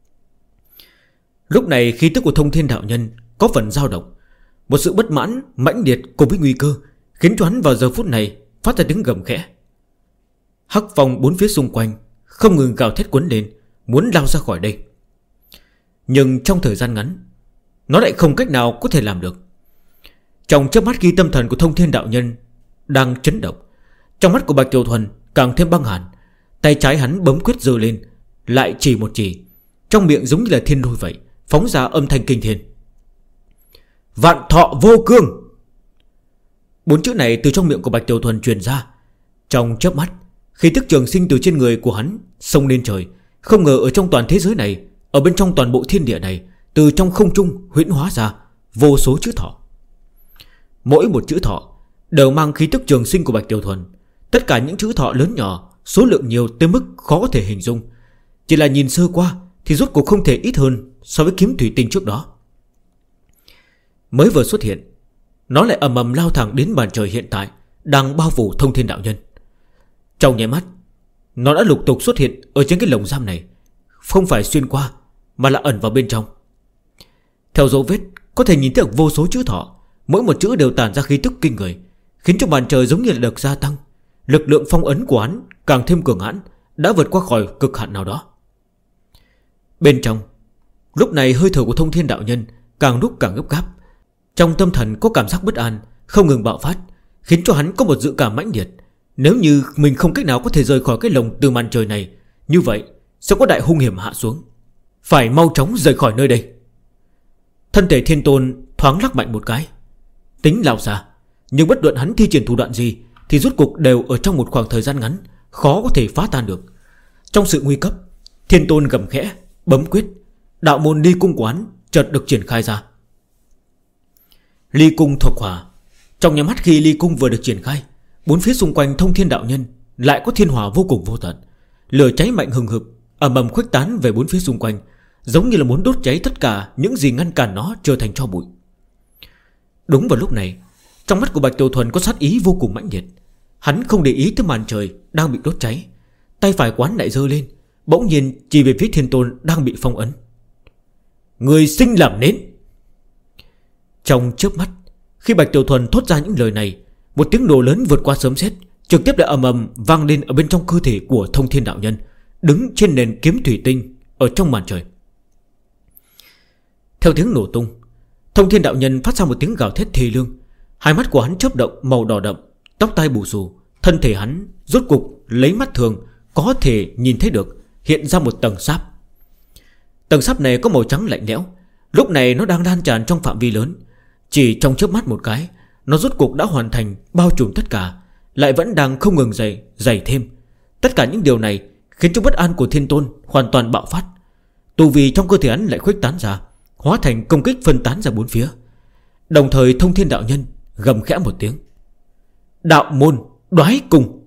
Lúc này khí tức của Thông Thiên đạo nhân có phần dao động. Một sự bất mãn mãnh liệt cùng với nguy cơ khiến cho hắn vào giờ phút này phát ra tiếng gầm khẽ. Hắc phong bốn phía xung quanh không ngừng gào thét quấn lên, muốn lao ra khỏi đây. Nhưng trong thời gian ngắn, nó lại không cách nào có thể làm được. Trong chớp mắt khi tâm thần của Thông Thiên đạo nhân đang chấn động, trong mắt của Bạch Tiểu Thuần càng thêm băng hàn. Tay trái hắn bấm quyết giơ lên, lại chỉ một chỉ, trong miệng giống như là thiên lôi vậy, phóng ra âm thanh kinh thiên. Vạn thọ vô cương. 4 chữ này từ trong miệng của Bạch Tiểu Thuần truyền ra. Trong chớp mắt, khí tức trường sinh từ trên người của hắn xông lên trời. Không ngờ ở trong toàn thế giới này, ở bên trong toàn bộ thiên địa này, từ trong không trung huyễn hóa ra vô số chữ thọ. Mỗi một chữ thọ đều mang khí tức trường sinh của Bạch Tiểu Thuần. Tất cả những chữ thọ lớn nhỏ, số lượng nhiều tới mức khó có thể hình dung. Chỉ là nhìn sơ qua thì rốt cuộc không thể ít hơn so với kiếm thủy tinh trước đó. Mới vừa xuất hiện, nó lại ầm ầm lao thẳng đến màn trời hiện tại đang bao phủ Thông Thiên Đạo Nhân. Trong nháy mắt, nó đã lục tục xuất hiện ở trên cái lồng giam này, không phải xuyên qua mà là ẩn vào bên trong. Theo dấu vết có thể nhìn thấy được vô số chữ thọ, mỗi một chữ đều tản ra khí tức kinh người, khiến cho màn trời giống như là được gia tăng. Lực lượng phong ấn của hắn càng thêm cường hãn, đã vượt qua khỏi cực hạn nào đó. Bên trong, lúc này hơi thở của Thông Thiên Đạo Nhân càng lúc càng gấp gáp. Trong tâm thần có cảm giác bất an không ngừng bạo phát, khiến cho hắn có một dự cảm mãnh liệt. Nếu như mình không cách nào có thể rời khỏi cái lồng từ màn trời này, như vậy sẽ có đại hung hiểm hạ xuống. Phải mau chóng rời khỏi nơi đây. Thân thể Thiên Tôn thoáng lắc mạnh một cái, tính lao xa. Nhưng bất luận hắn thi triển thủ đoạn gì thì rốt cục đều ở trong một khoảng thời gian ngắn, khó có thể phá tan được. Trong sự nguy cấp, Thiên Tôn gầm khẽ bấm quyết, đạo môn ly cung quán chợt được triển khai ra. Ly cung thuộc hỏa. Trong nháy mắt khi ly cung vừa được triển khai, bốn phía xung quanh Thông Thiên Đạo Nhân lại có thiên hỏa vô cùng vô tận. Lửa cháy mạnh hừng hực, ầm ầm khuếch tán về bốn phía xung quanh, giống như là muốn đốt cháy tất cả những gì ngăn cản nó trở thành tro bụi. Đúng vào lúc này, trong mắt của Bạch Tiểu Thuần có sát ý vô cùng mãnh liệt. Hắn không để ý tới màn trời đang bị đốt cháy, tay phải quán lại giơ lên, bỗng nhiên chỉ về phía Thiên Tôn đang bị phong ấn. Người sinh làm nến. Trong chớp mắt, khi Bạch Tiểu Thuần thốt ra những lời này, một tiếng nổ lớn vượt qua sấm sét trực tiếp đã ầm ầm vang lên ở bên trong cơ thể của Thông Thiên Đạo Nhân, đứng trên nền kiếm thủy tinh ở trong màn trời. Theo tiếng nổ tung, Thông Thiên Đạo Nhân phát ra một tiếng gào thét thê lương. Hai mắt của hắn chớp động màu đỏ đậm, tóc tai bù xù. Thân thể hắn rốt cục lấy mắt thường có thể nhìn thấy được hiện ra một tầng sáp. Tầng sáp này có màu trắng lạnh lẽo. Lúc này nó đang lan tràn trong phạm vi lớn. Chỉ trong chớp mắt một cái, nó rốt cục đã hoàn thành bao trùm tất cả, lại vẫn đang không ngừng dày thêm. Tất cả những điều này khiến cho bất an của Thiên Tôn hoàn toàn bạo phát. Tu vi trong cơ thể hắn lại khuếch tán ra, hóa thành công kích phân tán ra bốn phía. Đồng thời Thông Thiên Đạo Nhân gầm khẽ một tiếng. Đạo môn Đoái Cung.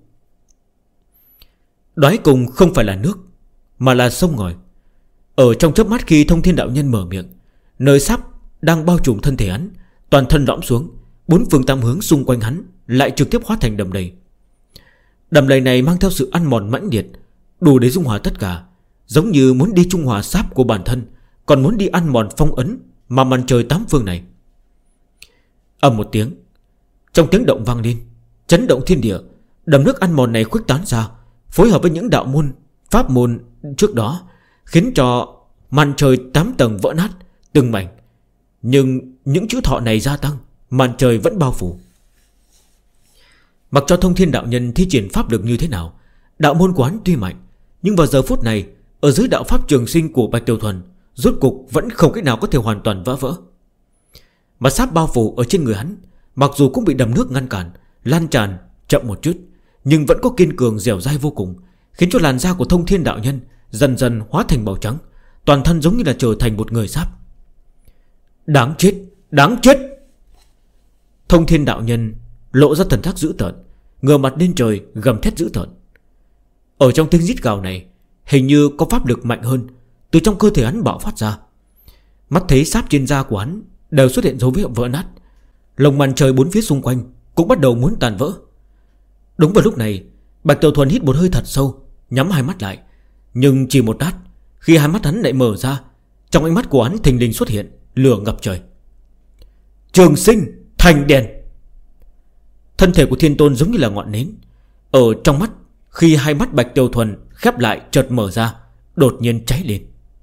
Đoái Cung không phải là nước, mà là sông ngòi. Ở trong chớp mắt khi Thông Thiên Đạo Nhân mở miệng, nơi sáp đang bao trùm thân thể hắn toàn thân lõm xuống, bốn phương tám hướng xung quanh hắn lại trực tiếp hóa thành đầm lầy. Đầm lầy này mang theo sự ăn mòn mãnh liệt, đủ để dung hòa tất cả, giống như muốn đi trung hòa sáp của bản thân, còn muốn đi ăn mòn phong ấn mà màn trời tám phương này. Ầm một tiếng, trong tiếng động vang lên, chấn động thiên địa. Đầm nước ăn mòn này khuếch tán ra, phối hợp với những đạo môn, pháp môn trước đó, khiến cho màn trời 8 tầng vỡ nát từng mảnh. Nhưng những chữ thọ này gia tăng, màn trời vẫn bao phủ. Mặc cho Thông Thiên Đạo Nhân thi triển pháp lực như thế nào, đạo môn của hắn tuy mạnh, nhưng vào giờ phút này, ở dưới đạo pháp trường sinh của Bạch Tiểu Thuần, rốt cục vẫn không cách nào có thể hoàn toàn vỡ vỡ. Mà sáp bao phủ ở trên người hắn, mặc dù cũng bị đầm nước ngăn cản, lan tràn chậm một chút, nhưng vẫn có kiên cường dẻo dai vô cùng, khiến cho làn da của Thông Thiên Đạo Nhân dần dần hóa thành màu trắng, toàn thân giống như là trở thành một người sáp. Đáng chết, đáng chết. Thông Thiên Đạo Nhân lộ ra thần sắc dữ tợn, ngửa mặt lên trời gầm thét dữ tợn. Ở trong tiếng rít gào này, hình như có pháp lực mạnh hơn từ trong cơ thể hắn bạo phát ra. Mắt thấy sáp trên da của hắn đều xuất hiện dấu vết vỡ nát, lồng màn trời bốn phía xung quanh cũng bắt đầu muốn tàn vỡ. Đúng vào lúc này, Bạch Tiểu Thuần hít một hơi thật sâu, nhắm hai mắt lại. Nhưng chỉ một lát, khi hai mắt hắn lại mở ra, trong ánh mắt của hắn thình lình xuất hiện lửa ngập trời. Trường sinh thành đèn. Thân thể của Thiên Tôn giống như là ngọn nến. Ở trong mắt, khi hai mắt Bạch Tiểu Thuần khép lại chợt mở ra, đột nhiên cháy lên.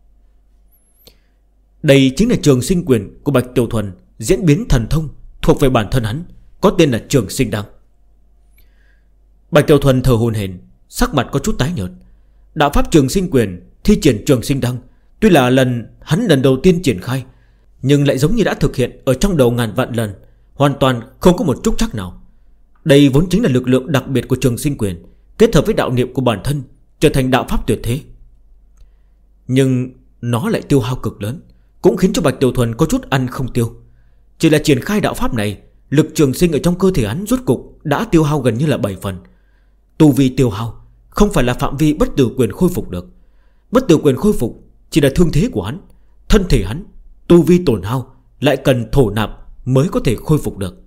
Đây chính là trường sinh quyền của Bạch Tiểu Thuần, diễn biến thần thông thuộc về bản thân hắn, có tên là Trường Sinh Đăng. Bạch Tiểu Thuần thở hổn hển, sắc mặt có chút tái nhợt. Đạo pháp Trường Sinh quyền thi triển Trường Sinh Đăng, tuy là hắn lần đầu tiên triển khai, nhưng lại giống như đã thực hiện ở trong đầu ngàn vạn lần, hoàn toàn không có một chút chắc nào. Đây vốn chính là lực lượng đặc biệt của Trường Sinh quyền, kết hợp với đạo niệm của bản thân, trở thành đạo pháp tuyệt thế. Nhưng nó lại tiêu hao cực lớn, cũng khiến cho Bạch Tiểu Thuần có chút ăn không tiêu. Chỉ là triển khai đạo pháp này, lực trường sinh ở trong cơ thể hắn rốt cục đã tiêu hao gần như là 7 phần. Tu vi tiêu hao không phải là phạm vi bất tử quyền khôi phục được. Bất tử quyền khôi phục chỉ là thương thế của hắn. Thân thể hắn tu vi tổn hao, lại cần thổ nạp mới có thể khôi phục được.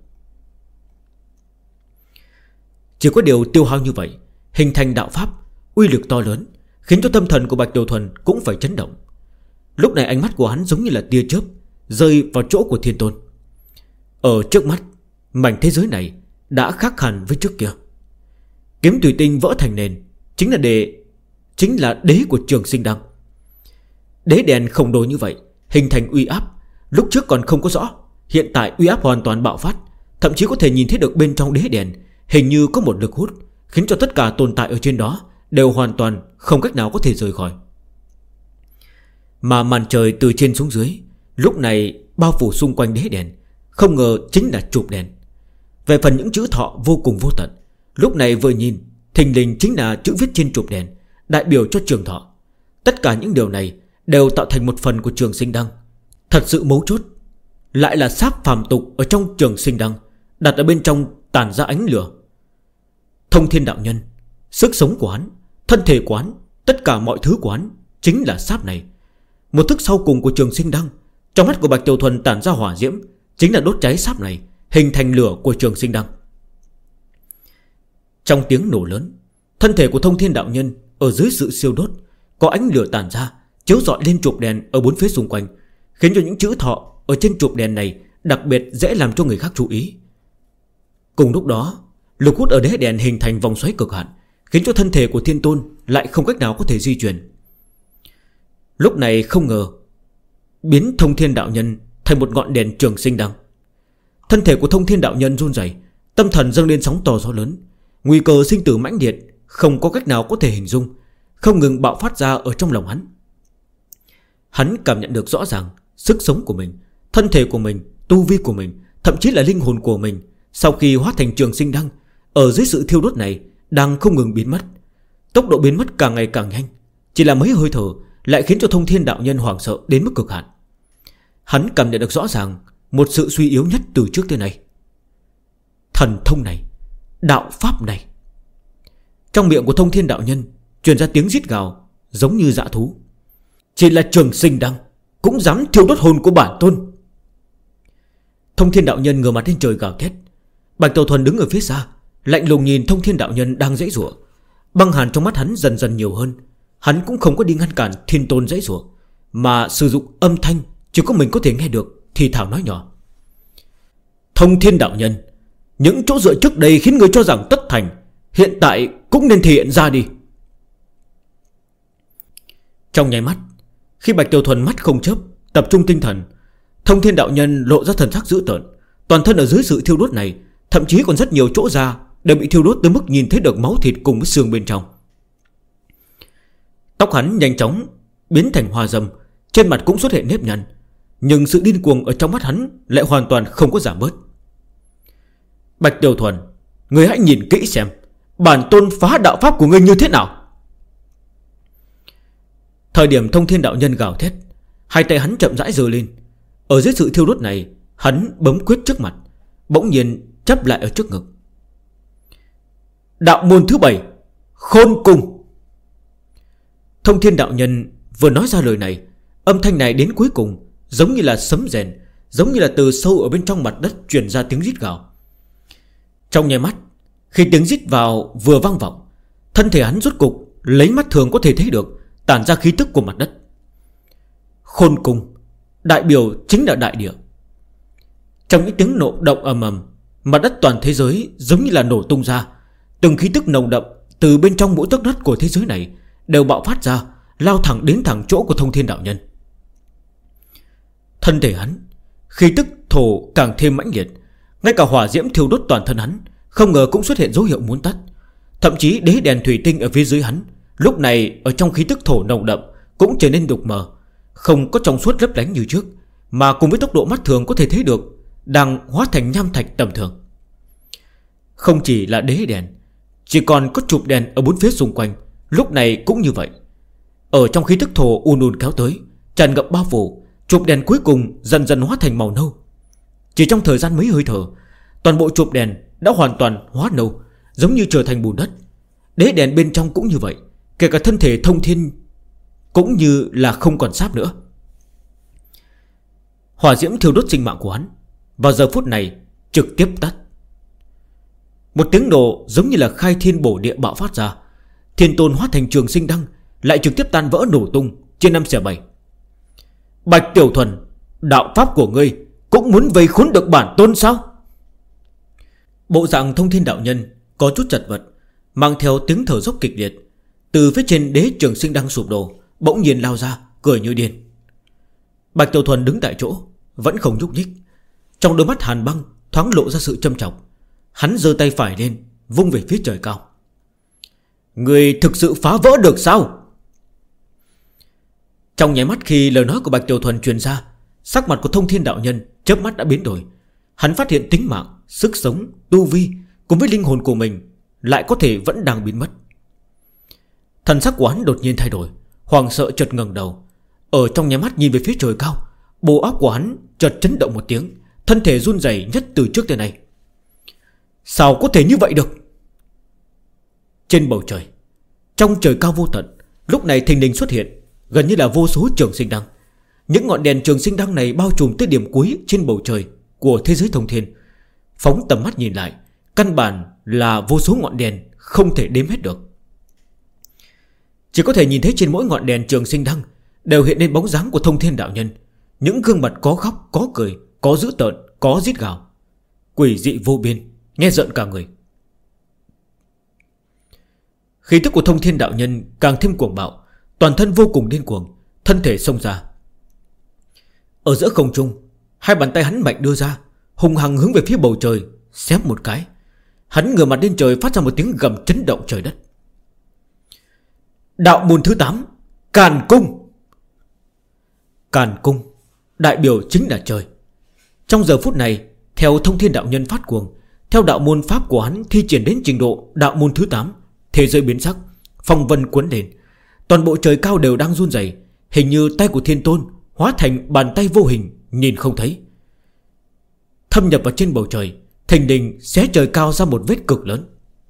Chỉ có điều tiêu hao như vậy hình thành đạo pháp uy lực to lớn, khiến cho tâm thần của Bạch Tiểu Thuần cũng phải chấn động. Lúc này ánh mắt của hắn giống như là tia chớp rơi vào chỗ của Thiên Tôn. Ở trước mắt, mảnh thế giới này đã khác hẳn với trước kia. Kiếm thủy tinh vỡ thành nền chính là đế của Trường Sinh Đăng. Đế đèn khổng lồ như vậy hình thành uy áp, lúc trước còn không có rõ, hiện tại uy áp hoàn toàn bạo phát, thậm chí có thể nhìn thấy được bên trong đế đèn hình như có một lực hút, khiến cho tất cả tồn tại ở trên đó đều hoàn toàn không cách nào có thể rời khỏi. Mà màn trời từ trên xuống dưới lúc này bao phủ xung quanh đế đèn, không ngờ chính là chụp đèn. Về phần những chữ thọ vô cùng vô tận, lúc này vừa nhìn thình lình chính là chữ viết trên chụp đèn, đại biểu cho trường thọ. Tất cả những điều này đều tạo thành một phần của Trường Sinh Đăng. Thật sự mấu chốt lại là sáp phàm tục ở trong Trường Sinh Đăng, đặt ở bên trong tản ra ánh lửa. Thông Thiên đạo nhân, sức sống của hắn, thân thể của hắn, tất cả mọi thứ của hắn chính là sáp này. Một thức sau cùng của Trường Sinh Đăng, trong mắt của Bạch Tiểu Thuần tản ra hỏa diễm, chính là đốt cháy sáp này, hình thành lửa của Trường Sinh Đăng. Trong tiếng nổ lớn, thân thể của Thông Thiên đạo nhân ở dưới sự siêu đốt, có ánh lửa tản ra, chiếu rọi lên chụp đèn ở bốn phía xung quanh, khiến cho những chữ thọ ở trên chụp đèn này đặc biệt dễ làm cho người khác chú ý. Cùng lúc đó, lực hút ở đế đèn hình thành vòng xoáy cực hạn, khiến cho thân thể của Thiên Tôn lại không cách nào có thể di chuyển. Lúc này không ngờ biến Thông Thiên đạo nhân thành một ngọn đèn Trường Sinh Đăng. Thân thể của Thông Thiên đạo nhân run rẩy, tâm thần dâng lên sóng to gió lớn, nguy cơ sinh tử mãnh liệt không có cách nào có thể hình dung, không ngừng bạo phát ra ở trong lòng hắn. Hắn cảm nhận được rõ ràng sức sống của mình, thân thể của mình, tu vi của mình, thậm chí là linh hồn của mình, sau khi hóa thành Trường Sinh Đăng, ở dưới sự thiêu đốt này đang không ngừng biến mất. Tốc độ biến mất càng ngày càng nhanh, chỉ là mấy hơi thở lại khiến cho Thông Thiên đạo nhân hoảng sợ đến mức cực hạn. Hắn cảm nhận được rõ ràng một sự suy yếu nhất từ trước tới nay. Thần thông này, đạo pháp này. Trong miệng của Thông Thiên đạo nhân truyền ra tiếng rít gào giống như dã thú. Chỉ là Trường Sinh Đăng cũng dám thiêu đốt hồn của bản tôn. Thông Thiên đạo nhân ngửa mặt lên trời gào thét. Bạch Tiểu Thuần đứng ở phía xa, lạnh lùng nhìn Thông Thiên đạo nhân đang giãy giụa. Băng hàn trong mắt hắn dần dần nhiều hơn. Hắn cũng không có đi ngăn cản Thiên Tôn giãy giụa, mà sử dụng âm thanh chỉ có mình có thể nghe được, thì thảo nói nhỏ: Thông Thiên đạo nhân, những chỗ dựa trước đây khiến người cho rằng tất thành, hiện tại cũng nên thể hiện ra đi. Trong nháy mắt, khi Bạch Tiểu Thuần mắt không chớp tập trung tinh thần, Thông Thiên đạo nhân lộ ra thần sắc dữ tợn. Toàn thân ở dưới sự thiêu đốt này, thậm chí còn rất nhiều chỗ da đều bị thiêu đốt tới mức nhìn thấy được máu thịt cùng với xương bên trong. Tóc hắn nhanh chóng biến thành hoa râm, trên mặt cũng xuất hiện nếp nhăn, nhưng sự điên cuồng ở trong mắt hắn lại hoàn toàn không có giảm bớt. Bạch Tiểu Thuần, ngươi hãy nhìn kỹ xem bản tôn phá đạo pháp của ngươi như thế nào. Thời điểm Thông Thiên đạo nhân gào thét, hai tay hắn chậm rãi giơ lên. Ở dưới sự thiêu đốt này, hắn bấm quyết trước mặt, bỗng nhiên chắp lại ở trước ngực. Đạo môn thứ 7, Khôn Cung. Thông Thiên đạo nhân vừa nói ra lời này, âm thanh này đến cuối cùng giống như là sấm rèn, giống như là từ sâu ở bên trong mặt đất truyền ra tiếng rít gào. Trong nháy mắt, khi tiếng rít vào vừa vang vọng, thân thể hắn rốt cục lấy mắt thường có thể thấy được tản ra khí tức của mặt đất. Khôn Cung đại biểu chính là đại địa. Trong những tiếng nổ động ầm ầm, mặt đất toàn thế giới giống như là nổ tung ra. Từng khí tức nồng đậm từ bên trong mỗi tấc đất của thế giới này đều bạo phát ra, lao thẳng đến thẳng chỗ của Thông Thiên đạo nhân. Thân thể hắn, khí tức thổ càng thêm mãnh liệt, ngay cả hỏa diễm thiêu đốt toàn thân hắn không ngờ cũng xuất hiện dấu hiệu muốn tắt. Thậm chí đế đèn thủy tinh ở phía dưới hắn lúc này ở trong khí tức thổ nồng đậm cũng trở nên đục mờ, không có trong suốt lấp lánh như trước, mà cùng với tốc độ mắt thường có thể thấy được đang hóa thành nham thạch tầm thường. Không chỉ là đế đèn, chỉ còn có chụp đèn ở bốn phía xung quanh lúc này cũng như vậy. Ở trong khí tức thổ ùn kéo tới, tràn ngập bao phủ, chụp đèn cuối cùng dần dần hóa thành màu nâu. Chỉ trong thời gian mấy hơi thở, toàn bộ chụp đèn đã hoàn toàn hóa nâu, giống như trở thành bùn đất. Đế đèn bên trong cũng như vậy, kể cả thân thể cũng như là không còn sáp nữa. Hỏa diễm thiêu đốt sinh mạng của hắn vào giờ phút này trực tiếp tắt. Một tiếng nổ giống như là khai thiên bổ địa bạo phát ra. Thiên tôn hóa thành trường sinh đăng lại trực tiếp tan vỡ nổ tung trên 5/7. Bạch Tiểu Thuần, đạo pháp của ngươi cũng muốn vây khốn được bản tôn sao? Bộ dạng Thông Thiên đạo nhân có chút chật vật, mang theo tiếng thở dốc kịch liệt. Từ phía trên đế trường sinh đăng sụp đổ, bỗng nhiên lao ra, cười như điên. Bạch Tiểu Thuần đứng tại chỗ, vẫn không nhúc nhích. Trong đôi mắt hàn băng thoáng lộ ra sự châm trọng. Hắn giơ tay phải lên, vung về phía trời cao. Người thực sự phá vỡ được sao? Trong nháy mắt khi lời nói của Bạch Tiểu Thuần truyền ra, sắc mặt của Thông Thiên đạo nhân chớp mắt đã biến đổi. Hắn phát hiện tính mạng, sức sống, tu vi cùng với linh hồn của mình lại có thể vẫn đang biến mất. Thần sắc của hắn đột nhiên thay đổi, hoàng sợ chợt ngẩng đầu. Ở trong nháy mắt nhìn về phía trời cao, bộ óc của hắn chợt chấn động một tiếng, thân thể run rẩy nhất từ trước tới nay. Sao có thể như vậy được? Trên bầu trời, trong trời cao vô tận, lúc này thình lình xuất hiện gần như là vô số trường sinh đăng. Những ngọn đèn trường sinh đăng này bao trùm tới điểm cuối trên bầu trời của thế giới thông thiên. Phóng tầm mắt nhìn lại, căn bản là vô số ngọn đèn không thể đếm hết được. Chỉ có thể nhìn thấy trên mỗi ngọn đèn trường sinh đăng đều hiện lên bóng dáng của Thông Thiên đạo nhân. Những gương mặt có khóc, có cười, có dữ tợn, có rít gào, quỷ dị vô biên, nghe rợn cả người. Khí tức của Thông Thiên đạo nhân càng thêm cuồng bạo, toàn thân vô cùng điên cuồng, thân thể xông ra. Ở giữa không trung, hai bàn tay hắn mạnh đưa ra, hùng hăng hướng về phía bầu trời, xếp một cái. Hắn ngửa mặt lên trời phát ra một tiếng gầm chấn động trời đất. Đạo môn thứ 8, Càn Cung. Càn Cung đại biểu chính là trời. Trong giờ phút này, theo Thông Thiên đạo nhân phát cuồng, theo đạo môn pháp của hắn thi triển đến trình độ đạo môn thứ 8, thế giới biến sắc, phong vân cuốn lên. Toàn bộ trời cao đều đang run rẩy, hình như tay của Thiên Tôn hóa thành bàn tay vô hình nhìn không thấy, thâm nhập vào trên bầu trời, thình lình xé trời cao ra một vết cực lớn.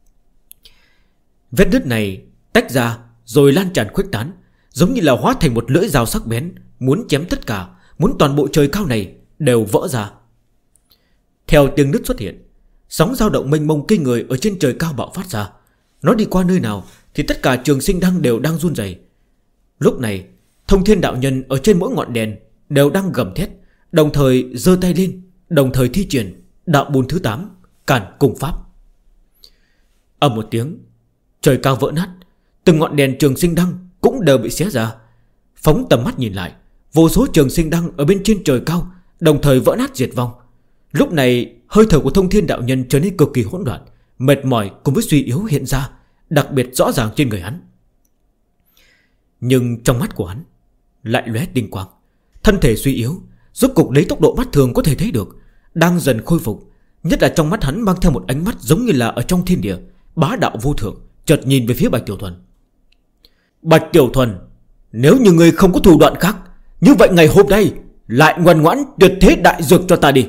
Vết nứt này tách ra rồi lan tràn khuếch tán, giống như là hóa thành một lưỡi dao sắc bén, muốn chém tất cả, muốn toàn bộ trời cao này đều vỡ ra. Theo tiếng nứt xuất hiện, sóng dao động mênh mông kinh người ở trên trời cao bạo phát ra. Nó đi qua nơi nào thì tất cả trường sinh đăng đều đang run rẩy. Lúc này, Thông Thiên đạo nhân ở trên mỗi ngọn đèn đều đang gầm thét, đồng thời giơ tay lên, đồng thời thi triển đạo môn thứ 8, Càn Cung pháp. Ầm một tiếng, trời cao vỡ nát, từng ngọn đèn trường sinh đăng cũng đều bị xé ra. Phóng tầm mắt nhìn lại, vô số trường sinh đăng ở bên trên trời cao đồng thời vỡ nát diệt vong. Lúc này hơi thở của Thông Thiên đạo nhân trở nên cực kỳ hỗn loạn, mệt mỏi cùng với suy yếu hiện ra, đặc biệt rõ ràng trên người hắn. Nhưng trong mắt của hắn lại lóe tinh quang. Thân thể suy yếu, rốt cục lấy tốc độ mắt thường có thể thấy được, đang dần khôi phục. Nhất là trong mắt hắn mang theo một ánh mắt giống như là ở trong thiên địa, bá đạo vô thượng. Chợt nhìn về phía Bạch Tiểu Thuần. Bạch Tiểu Thuần, nếu như ngươi không có thủ đoạn khác, như vậy ngày hôm nay lại ngoan ngoãn tuyệt thế đại dược cho ta đi.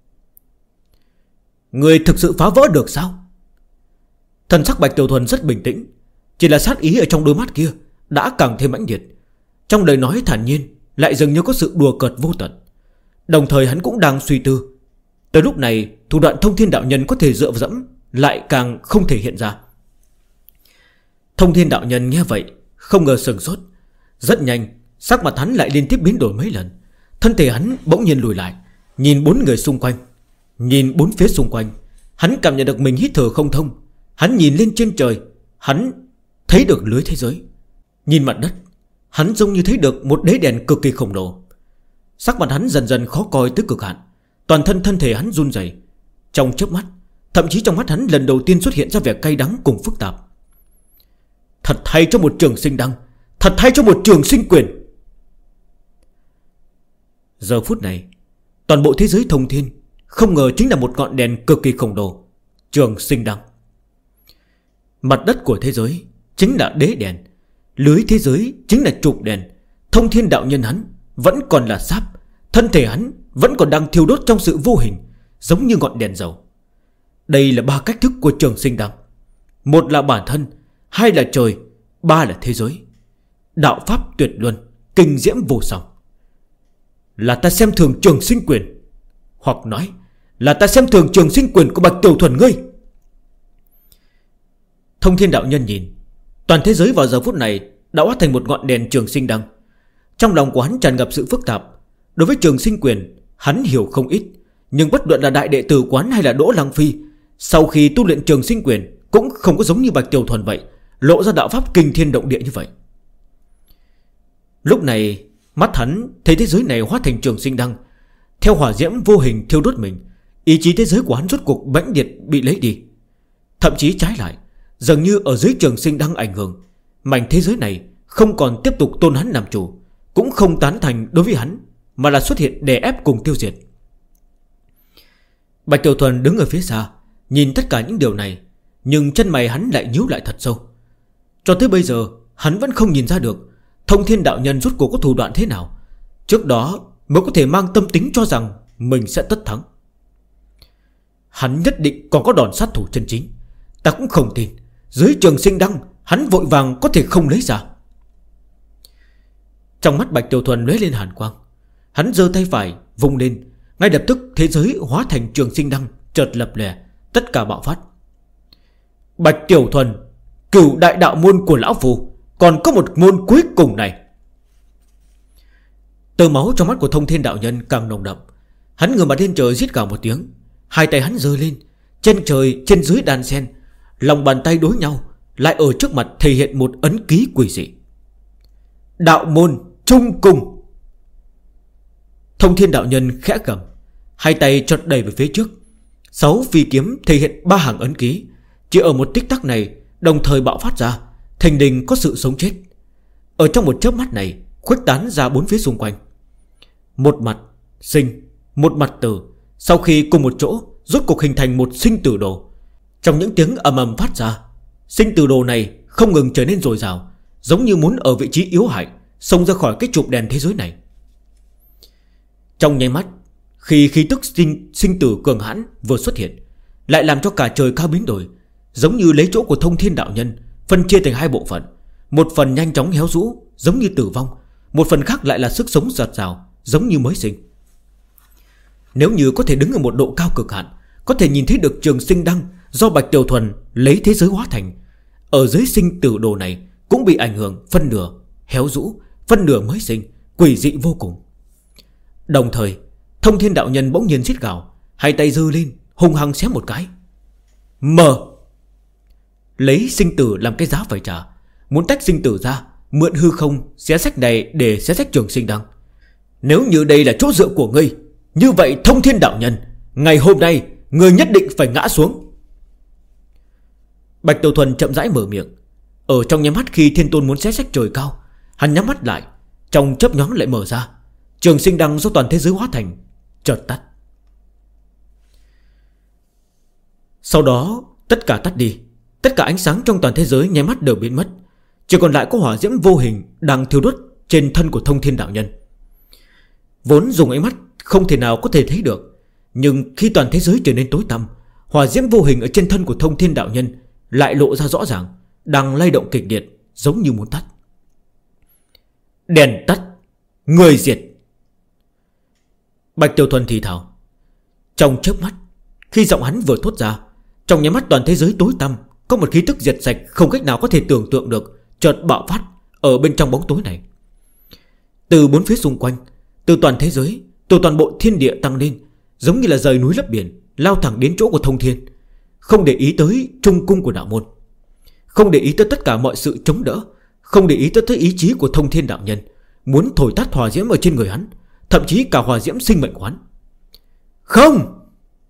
Ngươi thực sự phá vỡ được sao? Thần sắc Bạch Tiểu Thuần rất bình tĩnh, chỉ là sát ý ở trong đôi mắt kia đã càng thêm mãnh liệt. Trong lời nói thản nhiên lại dường như có sự đùa cợt vô tận. Đồng thời hắn cũng đang suy tư. Tới lúc này thủ đoạn Thông Thiên đạo nhân có thể dựa dẫm lại càng không thể hiện ra. Thông Thiên đạo nhân nghe vậy không ngờ sửng sốt. Rất nhanh, sắc mặt hắn lại liên tiếp biến đổi mấy lần. Thân thể hắn bỗng nhiên lùi lại, nhìn bốn người xung quanh, nhìn bốn phía xung quanh. Hắn cảm nhận được mình hít thở không thông. Hắn nhìn lên trên trời, hắn thấy được lưới thế giới. Nhìn mặt đất, hắn giống như thấy được một đế đèn cực kỳ khổng lồ. Sắc mặt hắn dần dần khó coi tới cực hạn. Toàn thân thể hắn run rẩy. Trong chớp mắt, thậm chí trong mắt hắn lần đầu tiên xuất hiện ra vẻ cay đắng cùng phức tạp. Thật hay cho một trường sinh đăng, thật hay cho một trường sinh quyền. Giờ phút này, toàn bộ thế giới thông thiên không ngờ chính là một ngọn đèn cực kỳ khổng lồ, trường sinh đăng. Mặt đất của thế giới chính là đế đèn, lưới thế giới chính là trục đèn. Thông Thiên đạo nhân hắn vẫn còn là sáp, thân thể hắn vẫn còn đang thiêu đốt trong sự vô hình, giống như ngọn đèn dầu. Đây là ba cách thức của trường sinh đăng. Một là bản thân, hai là trời, ba là thế giới. đạo pháp tuyệt luân, kinh diễm vô song. Là ta xem thường Trường Sinh Quyền, hoặc nói là ta xem thường Trường Sinh Quyền của Bạch Tiểu Thuần ngươi. Thông Thiên đạo nhân nhìn, toàn thế giới vào giờ phút này đã hóa thành một ngọn đèn trường sinh đăng. Trong lòng của hắn tràn ngập sự phức tạp. Đối với Trường Sinh Quyền hắn hiểu không ít, nhưng bất luận là đại đệ tử quán hay là Đỗ Lăng Phi, sau khi tu luyện Trường Sinh Quyền cũng không có giống như Bạch Tiểu Thuần vậy, lộ ra đạo pháp kinh thiên động địa như vậy. Lúc này mắt hắn thấy thế giới này hóa thành trường sinh đăng, theo hỏa diễm vô hình thiêu đốt mình. Ý chí thế giới của hắn rốt cuộc mãnh liệt bị lấy đi. Thậm chí trái lại, dường như ở dưới trường sinh đăng ảnh hưởng, mảnh thế giới này không còn tiếp tục tôn hắn làm chủ, cũng không tán thành đối với hắn, mà là xuất hiện đè ép cùng tiêu diệt. Bạch Tiểu Thuần đứng ở phía xa, nhìn tất cả những điều này, nhưng chân mày hắn lại nhíu lại thật sâu. Cho tới bây giờ hắn vẫn không nhìn ra được Thông Thiên đạo nhân rốt cuộc có thủ đoạn thế nào, trước đó mới có thể mang tâm tính cho rằng mình sẽ tất thắng. Hắn nhất định còn có đòn sát thủ chân chính. Ta cũng không tin dưới trường sinh đăng hắn vội vàng có thể không lấy ra. Trong mắt Bạch Tiểu Thuần lóe lên hàn quang. Hắn giơ tay phải vung lên, ngay lập tức thế giới hóa thành trường sinh đăng, chợt lập lè, tất cả bạo phát. Bạch Tiểu Thuần, Cửu đại đạo môn của lão phù còn có một môn cuối cùng này. Tơ máu trong mắt của Thông Thiên đạo nhân càng nồng đậm. Hắn ngửa mặt lên trời rít gào một tiếng, hai tay hắn giơ lên, trên trời trên dưới đan xen, lòng bàn tay đối nhau, lại ở trước mặt thể hiện một ấn ký quỷ dị. Đạo môn trung cung. Thông Thiên đạo nhân khẽ gầm, hai tay chợt đẩy về phía trước. 6 phi kiếm thể hiện 3 hàng ấn ký, chỉ ở một tích tắc này đồng thời bạo phát ra, thình lình có sự sống chết. Ở trong một chớp mắt này khuếch tán ra 4 phía xung quanh. Một mặt sinh, một mặt tử, sau khi cùng một chỗ rốt cuộc hình thành một sinh tử đồ. Trong những tiếng ầm ầm phát ra, sinh tử đồ này không ngừng trở nên dồi dào, giống như muốn ở vị trí yếu hại xông ra khỏi cái chụp đèn thế giới này. Trong nháy mắt, khi khí tức sinh tử cường hãn vừa xuất hiện, lại làm cho cả trời cao biến đổi, giống như lấy chỗ của Thông Thiên đạo nhân phân chia thành 2 bộ phận. Một phần nhanh chóng héo rũ giống như tử vong, một phần khác lại là sức sống rợt rào giống như mới sinh. Nếu như có thể đứng ở một độ cao cực hạn, có thể nhìn thấy được trường sinh đăng do Bạch Tiểu Thuần lấy thế giới hóa thành, ở dưới sinh tử đồ này cũng bị ảnh hưởng phân nửa héo rũ, phân nửa mới sinh, quỷ dị vô cùng. Đồng thời Thông Thiên đạo nhân bỗng nhiên rít gào, hai tay giơ lên hung hăng xé một cái. Mở. Lấy sinh tử làm cái giá phải trả, muốn tách sinh tử ra, mượn hư không xé sách này để xé sách trường sinh đăng. Nếu như đây là chỗ dựa của ngươi, như vậy Thông Thiên đạo nhân, ngày hôm nay ngươi nhất định phải ngã xuống. Bạch Tiểu Thuần chậm rãi mở miệng. Ở trong nháy mắt khi Thiên Tôn muốn xé sách trời cao, hắn nhắm mắt lại, trong chớp nhoáng lại mở ra. Trường sinh đăng do toàn thế giới hóa thành chợt tắt. Sau đó tất cả tắt đi, tất cả ánh sáng trong toàn thế giới nháy mắt đều biến mất, chỉ còn lại có hỏa diễm vô hình đang thiêu đốt trên thân của Thông Thiên đạo nhân. Vốn dùng ánh mắt không thể nào có thể thấy được, nhưng khi toàn thế giới trở nên tối tăm, hỏa diễm vô hình ở trên thân của Thông Thiên đạo nhân lại lộ ra rõ ràng, đang lay động kịch liệt, giống như muốn tắt. Đèn tắt, người diệt. Bạch Tiểu Thuần thì thào. Trong chớp mắt, khi giọng hắn vừa thốt ra, trong nháy mắt toàn thế giới tối tăm, có một khí tức diệt sạch không cách nào có thể tưởng tượng được chợt bạo phát ở bên trong bóng tối này. Từ 4 phía xung quanh, từ toàn thế giới, từ toàn bộ thiên địa tăng lên, giống như là rời núi lấp biển, lao thẳng đến chỗ của Thông Thiên, không để ý tới trung cung của đạo môn, không để ý tới tất cả mọi sự chống đỡ, không để ý tới ý chí của Thông Thiên đạo nhân, muốn thổi tắt hỏa diễm ở trên người hắn, thậm chí cả hỏa diễm sinh mệnh của hắn. Không!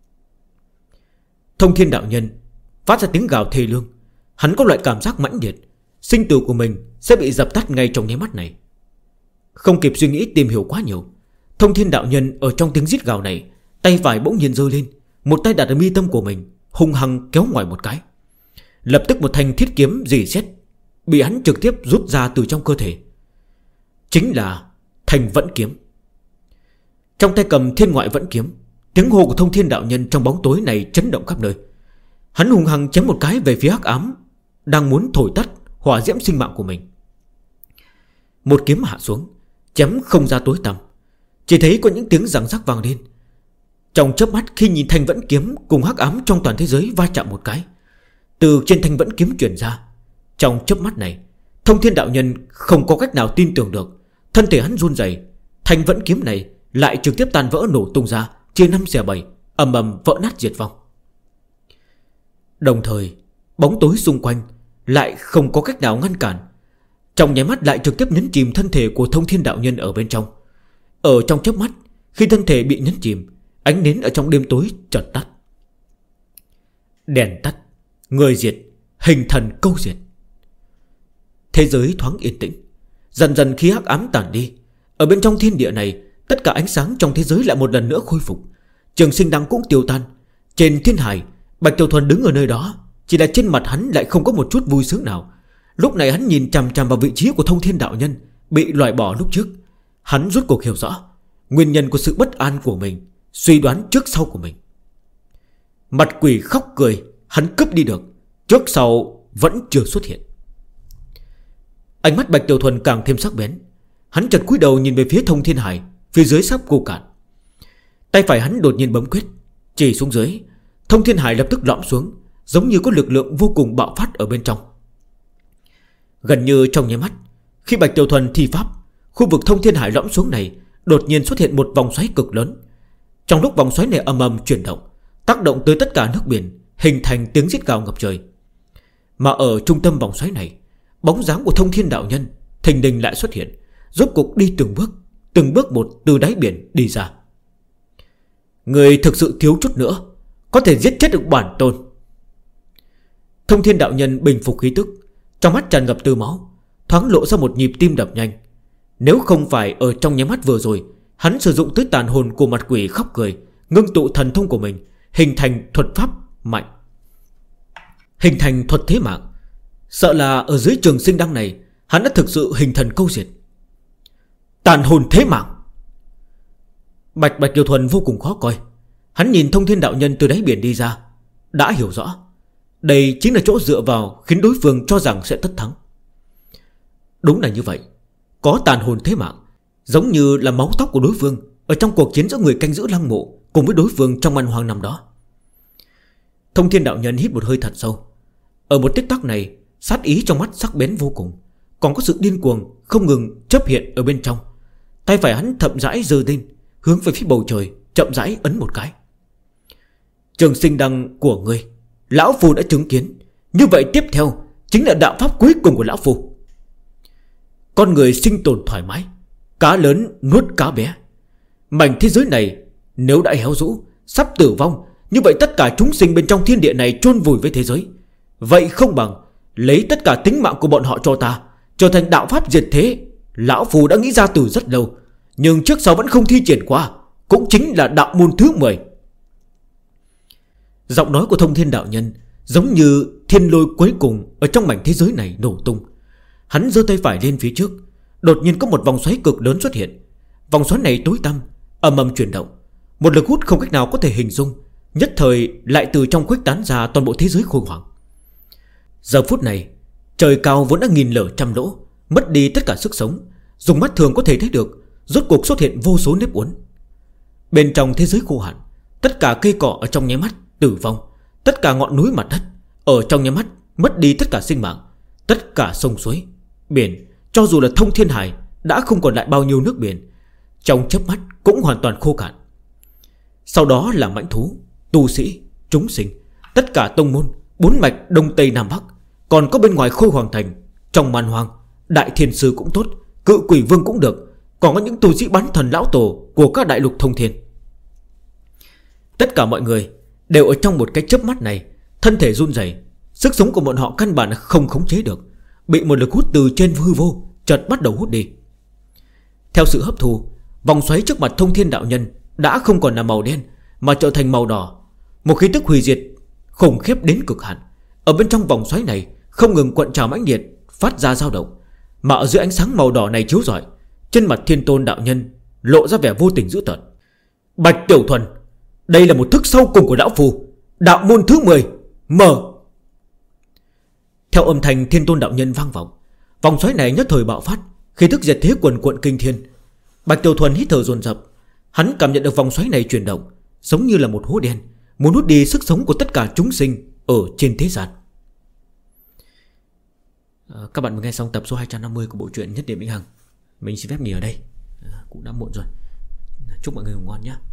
Thông Thiên đạo nhân phát ra tiếng gào thê lương. Hắn có loại cảm giác mãnh liệt, sinh tử của mình sẽ bị dập tắt ngay trong nháy mắt này. Không kịp suy nghĩ tìm hiểu quá nhiều, Thông Thiên đạo nhân ở trong tiếng rít gào này, tay phải bỗng nhiên giơ lên, một tay đặt ở mi tâm của mình, hung hăng kéo ngoài một cái. Lập tức một thanh thiết kiếm rỉ sét bị hắn trực tiếp rút ra từ trong cơ thể. Chính là Thành Vẫn Kiếm. Trong tay cầm Thiên Ngoại Vẫn Kiếm, tiếng hô của Thông Thiên đạo nhân trong bóng tối này chấn động khắp nơi. Hắn hung hăng chém một cái về phía hắc ám đang muốn thổi tắt hỏa diễm sinh mạng của mình. Một kiếm hạ xuống, chém không ra tối tăm. Chỉ thấy có những tiếng răng rắc vang lên. Trong chớp mắt khi nhìn thanh vẫn kiếm cùng hắc ám trong toàn thế giới va chạm một cái, từ trên thanh vẫn kiếm truyền ra. Trong chớp mắt này, Thông Thiên đạo nhân không có cách nào tin tưởng được. Thân thể hắn run rẩy, thanh vẫn kiếm này lại trực tiếp tan vỡ nổ tung ra, chia 5 xẻ 7, ầm ầm vỡ nát diệt vong. Đồng thời bóng tối xung quanh lại không có cách nào ngăn cản, trong nháy mắt lại trực tiếp nhấn chìm thân thể của Thông Thiên đạo nhân ở bên trong. Ở trong chớp mắt, khi thân thể bị nhấn chìm, ánh nến ở trong đêm tối chợt tắt. Đèn tắt, người diệt, hình thần câu diệt. Thế giới thoáng yên tĩnh. Dần dần khi hắc ám tàn đi, ở bên trong thiên địa này, tất cả ánh sáng trong thế giới lại một lần nữa khôi phục. Trường sinh đăng cũng tiêu tan. Trên thiên hải, Bạch Tiểu Thuần đứng ở nơi đó, chỉ là trên mặt hắn lại không có một chút vui sướng nào. Lúc này hắn nhìn chằm chằm vào vị trí của Thông Thiên đạo nhân bị loại bỏ lúc trước. Hắn rốt cuộc hiểu rõ nguyên nhân của sự bất an của mình, suy đoán trước sau của mình. Mặt quỷ khóc cười hắn cướp đi được, trước sau vẫn chưa xuất hiện. Ánh mắt Bạch Tiểu Thuần càng thêm sắc bén. Hắn chợt cúi đầu nhìn về phía Thông Thiên Hải, phía dưới sắp khô cạn. Tay phải hắn đột nhiên bấm quyết, chỉ xuống dưới. Thông Thiên Hải lập tức lõm xuống, giống như có lực lượng vô cùng bạo phát ở bên trong. Gần như trong nháy mắt, khi Bạch Tiểu Thuần thi pháp, khu vực Thông Thiên Hải lõm xuống này đột nhiên xuất hiện một vòng xoáy cực lớn. Trong lúc vòng xoáy này ầm ầm chuyển động, tác động tới tất cả nước biển, hình thành tiếng rít gào ngập trời. Mà ở trung tâm vòng xoáy này, bóng dáng của Thông Thiên đạo nhân thình lình lại xuất hiện, rốt cuộc đi từng bước một từ đáy biển đi ra. Người thực sự thiếu chút nữa có thể giết chết được bản tôn. Thông Thiên đạo nhân bình phục khí tức, trong mắt tràn ngập tơ máu, thoáng lộ ra một nhịp tim đập nhanh. Nếu không phải ở trong nháy mắt vừa rồi hắn sử dụng tới tàn hồn của mặt quỷ khóc cười, ngưng tụ thần thông của mình, hình thành thuật pháp mạnh, hình thành thuật thế mạng, sợ là ở dưới trường sinh đăng này hắn đã thực sự hình thần câu diệt. Tàn hồn thế mạng. Bạch Tiểu Thuần vô cùng khó coi. Hắn nhìn Thông Thiên đạo nhân từ đáy biển đi ra, đã hiểu rõ đây chính là chỗ dựa vào khiến đối phương cho rằng sẽ tất thắng. Đúng là như vậy. Có tàn hồn thế mạng, giống như là máu tóc của đối phương ở trong cuộc chiến giữa người canh giữ lăng mộ cùng với đối phương trong man hoang năm đó. Thông Thiên đạo nhân hít một hơi thật sâu. Ở một tích tắc này, sát ý trong mắt sắc bén vô cùng, còn có sự điên cuồng không ngừng chấp hiện ở bên trong. Tay phải hắn thậm rãi giơ lên, hướng về phía bầu trời chậm rãi ấn một cái. Trường sinh đăng của ngươi, lão phu đã chứng kiến. Như vậy tiếp theo chính là đạo pháp cuối cùng của lão phu. Con người sinh tồn thoải mái, cá lớn nuốt cá bé. Mảnh thế giới này nếu đã héo rũ, sắp tử vong, như vậy tất cả chúng sinh bên trong thiên địa này chôn vùi với thế giới. Vậy không bằng lấy tất cả tính mạng của bọn họ cho ta, trở thành đạo pháp diệt thế. Lão phu đã nghĩ ra từ rất lâu, nhưng trước sau vẫn không thi triển qua, cũng chính là đạo môn thứ 10. Giọng nói của Thông Thiên đạo nhân giống như thiên lôi cuối cùng ở trong mảnh thế giới này nổ tung. Hắn giơ tay phải lên phía trước, đột nhiên có một vòng xoáy cực lớn xuất hiện. Vòng xoáy này tối tăm, ầm ầm chuyển động, một lực hút không cách nào có thể hình dung, nhất thời lại từ trong khuếch tán ra toàn bộ thế giới khôi hoàng. Giờ phút này, trời cao vốn đã nghìn lở trăm lỗ, mất đi tất cả sức sống, dùng mắt thường có thể thấy được, rốt cuộc xuất hiện vô số nếp uốn. Bên trong thế giới khô hạn, tất cả cây cỏ ở trong nháy mắt tử vong, tất cả ngọn núi mặt đất ở trong nháy mắt mất đi tất cả sinh mạng, tất cả sông suối, biển, cho dù là Thông Thiên Hải đã không còn lại bao nhiêu nước biển, trong chớp mắt cũng hoàn toàn khô cạn. Sau đó là mãnh thú, tu sĩ, chúng sinh, tất cả tông môn, 4 mạch Đông Tây Nam Bắc, còn có bên ngoài Khôi Hoàng Thành, trong man hoang, Đại Thiên Sư cũng tốt, Cự Quỷ Vương cũng được, còn có những tu sĩ bán thần lão tổ của các đại lục thông thiên. Tất cả mọi người đều ở trong một cái chớp mắt này, thân thể run rẩy, sức sống của bọn họ căn bản không khống chế được, bị một lực hút từ trên hư vô chợt bắt đầu hút đi. Theo sự hấp thu, vòng xoáy trước mặt Thông Thiên đạo nhân đã không còn là màu đen mà trở thành màu đỏ. Một khí tức hủy diệt khủng khiếp đến cực hạn ở bên trong vòng xoáy này không ngừng cuộn trào mãnh liệt, phát ra dao động. Mà ở dưới ánh sáng màu đỏ này chiếu rọi, trên mặt Thiên Tôn đạo nhân lộ ra vẻ vô tình dữ tợn. Bạch Tiểu Thuần, đây là một thức sau cùng của lão phu, đạo môn thứ 10, mở. Theo âm thanh Thiên Tôn đạo nhân vang vọng, vòng xoáy này nhất thời bạo phát, Khí tức diệt thế quần quận kinh thiên. Bạch Tiểu Thuần hít thở dồn dập. Hắn cảm nhận được vòng xoáy này chuyển động, giống như là một hố đen, muốn hút đi sức sống của tất cả chúng sinh ở trên thế gian. Các bạn vừa nghe xong tập số 250 của bộ truyện Nhất Điểm Vĩnh Hằng. Mình xin phép nghỉ ở đây, cũng đã muộn rồi. Chúc mọi người ngủ ngon nhé.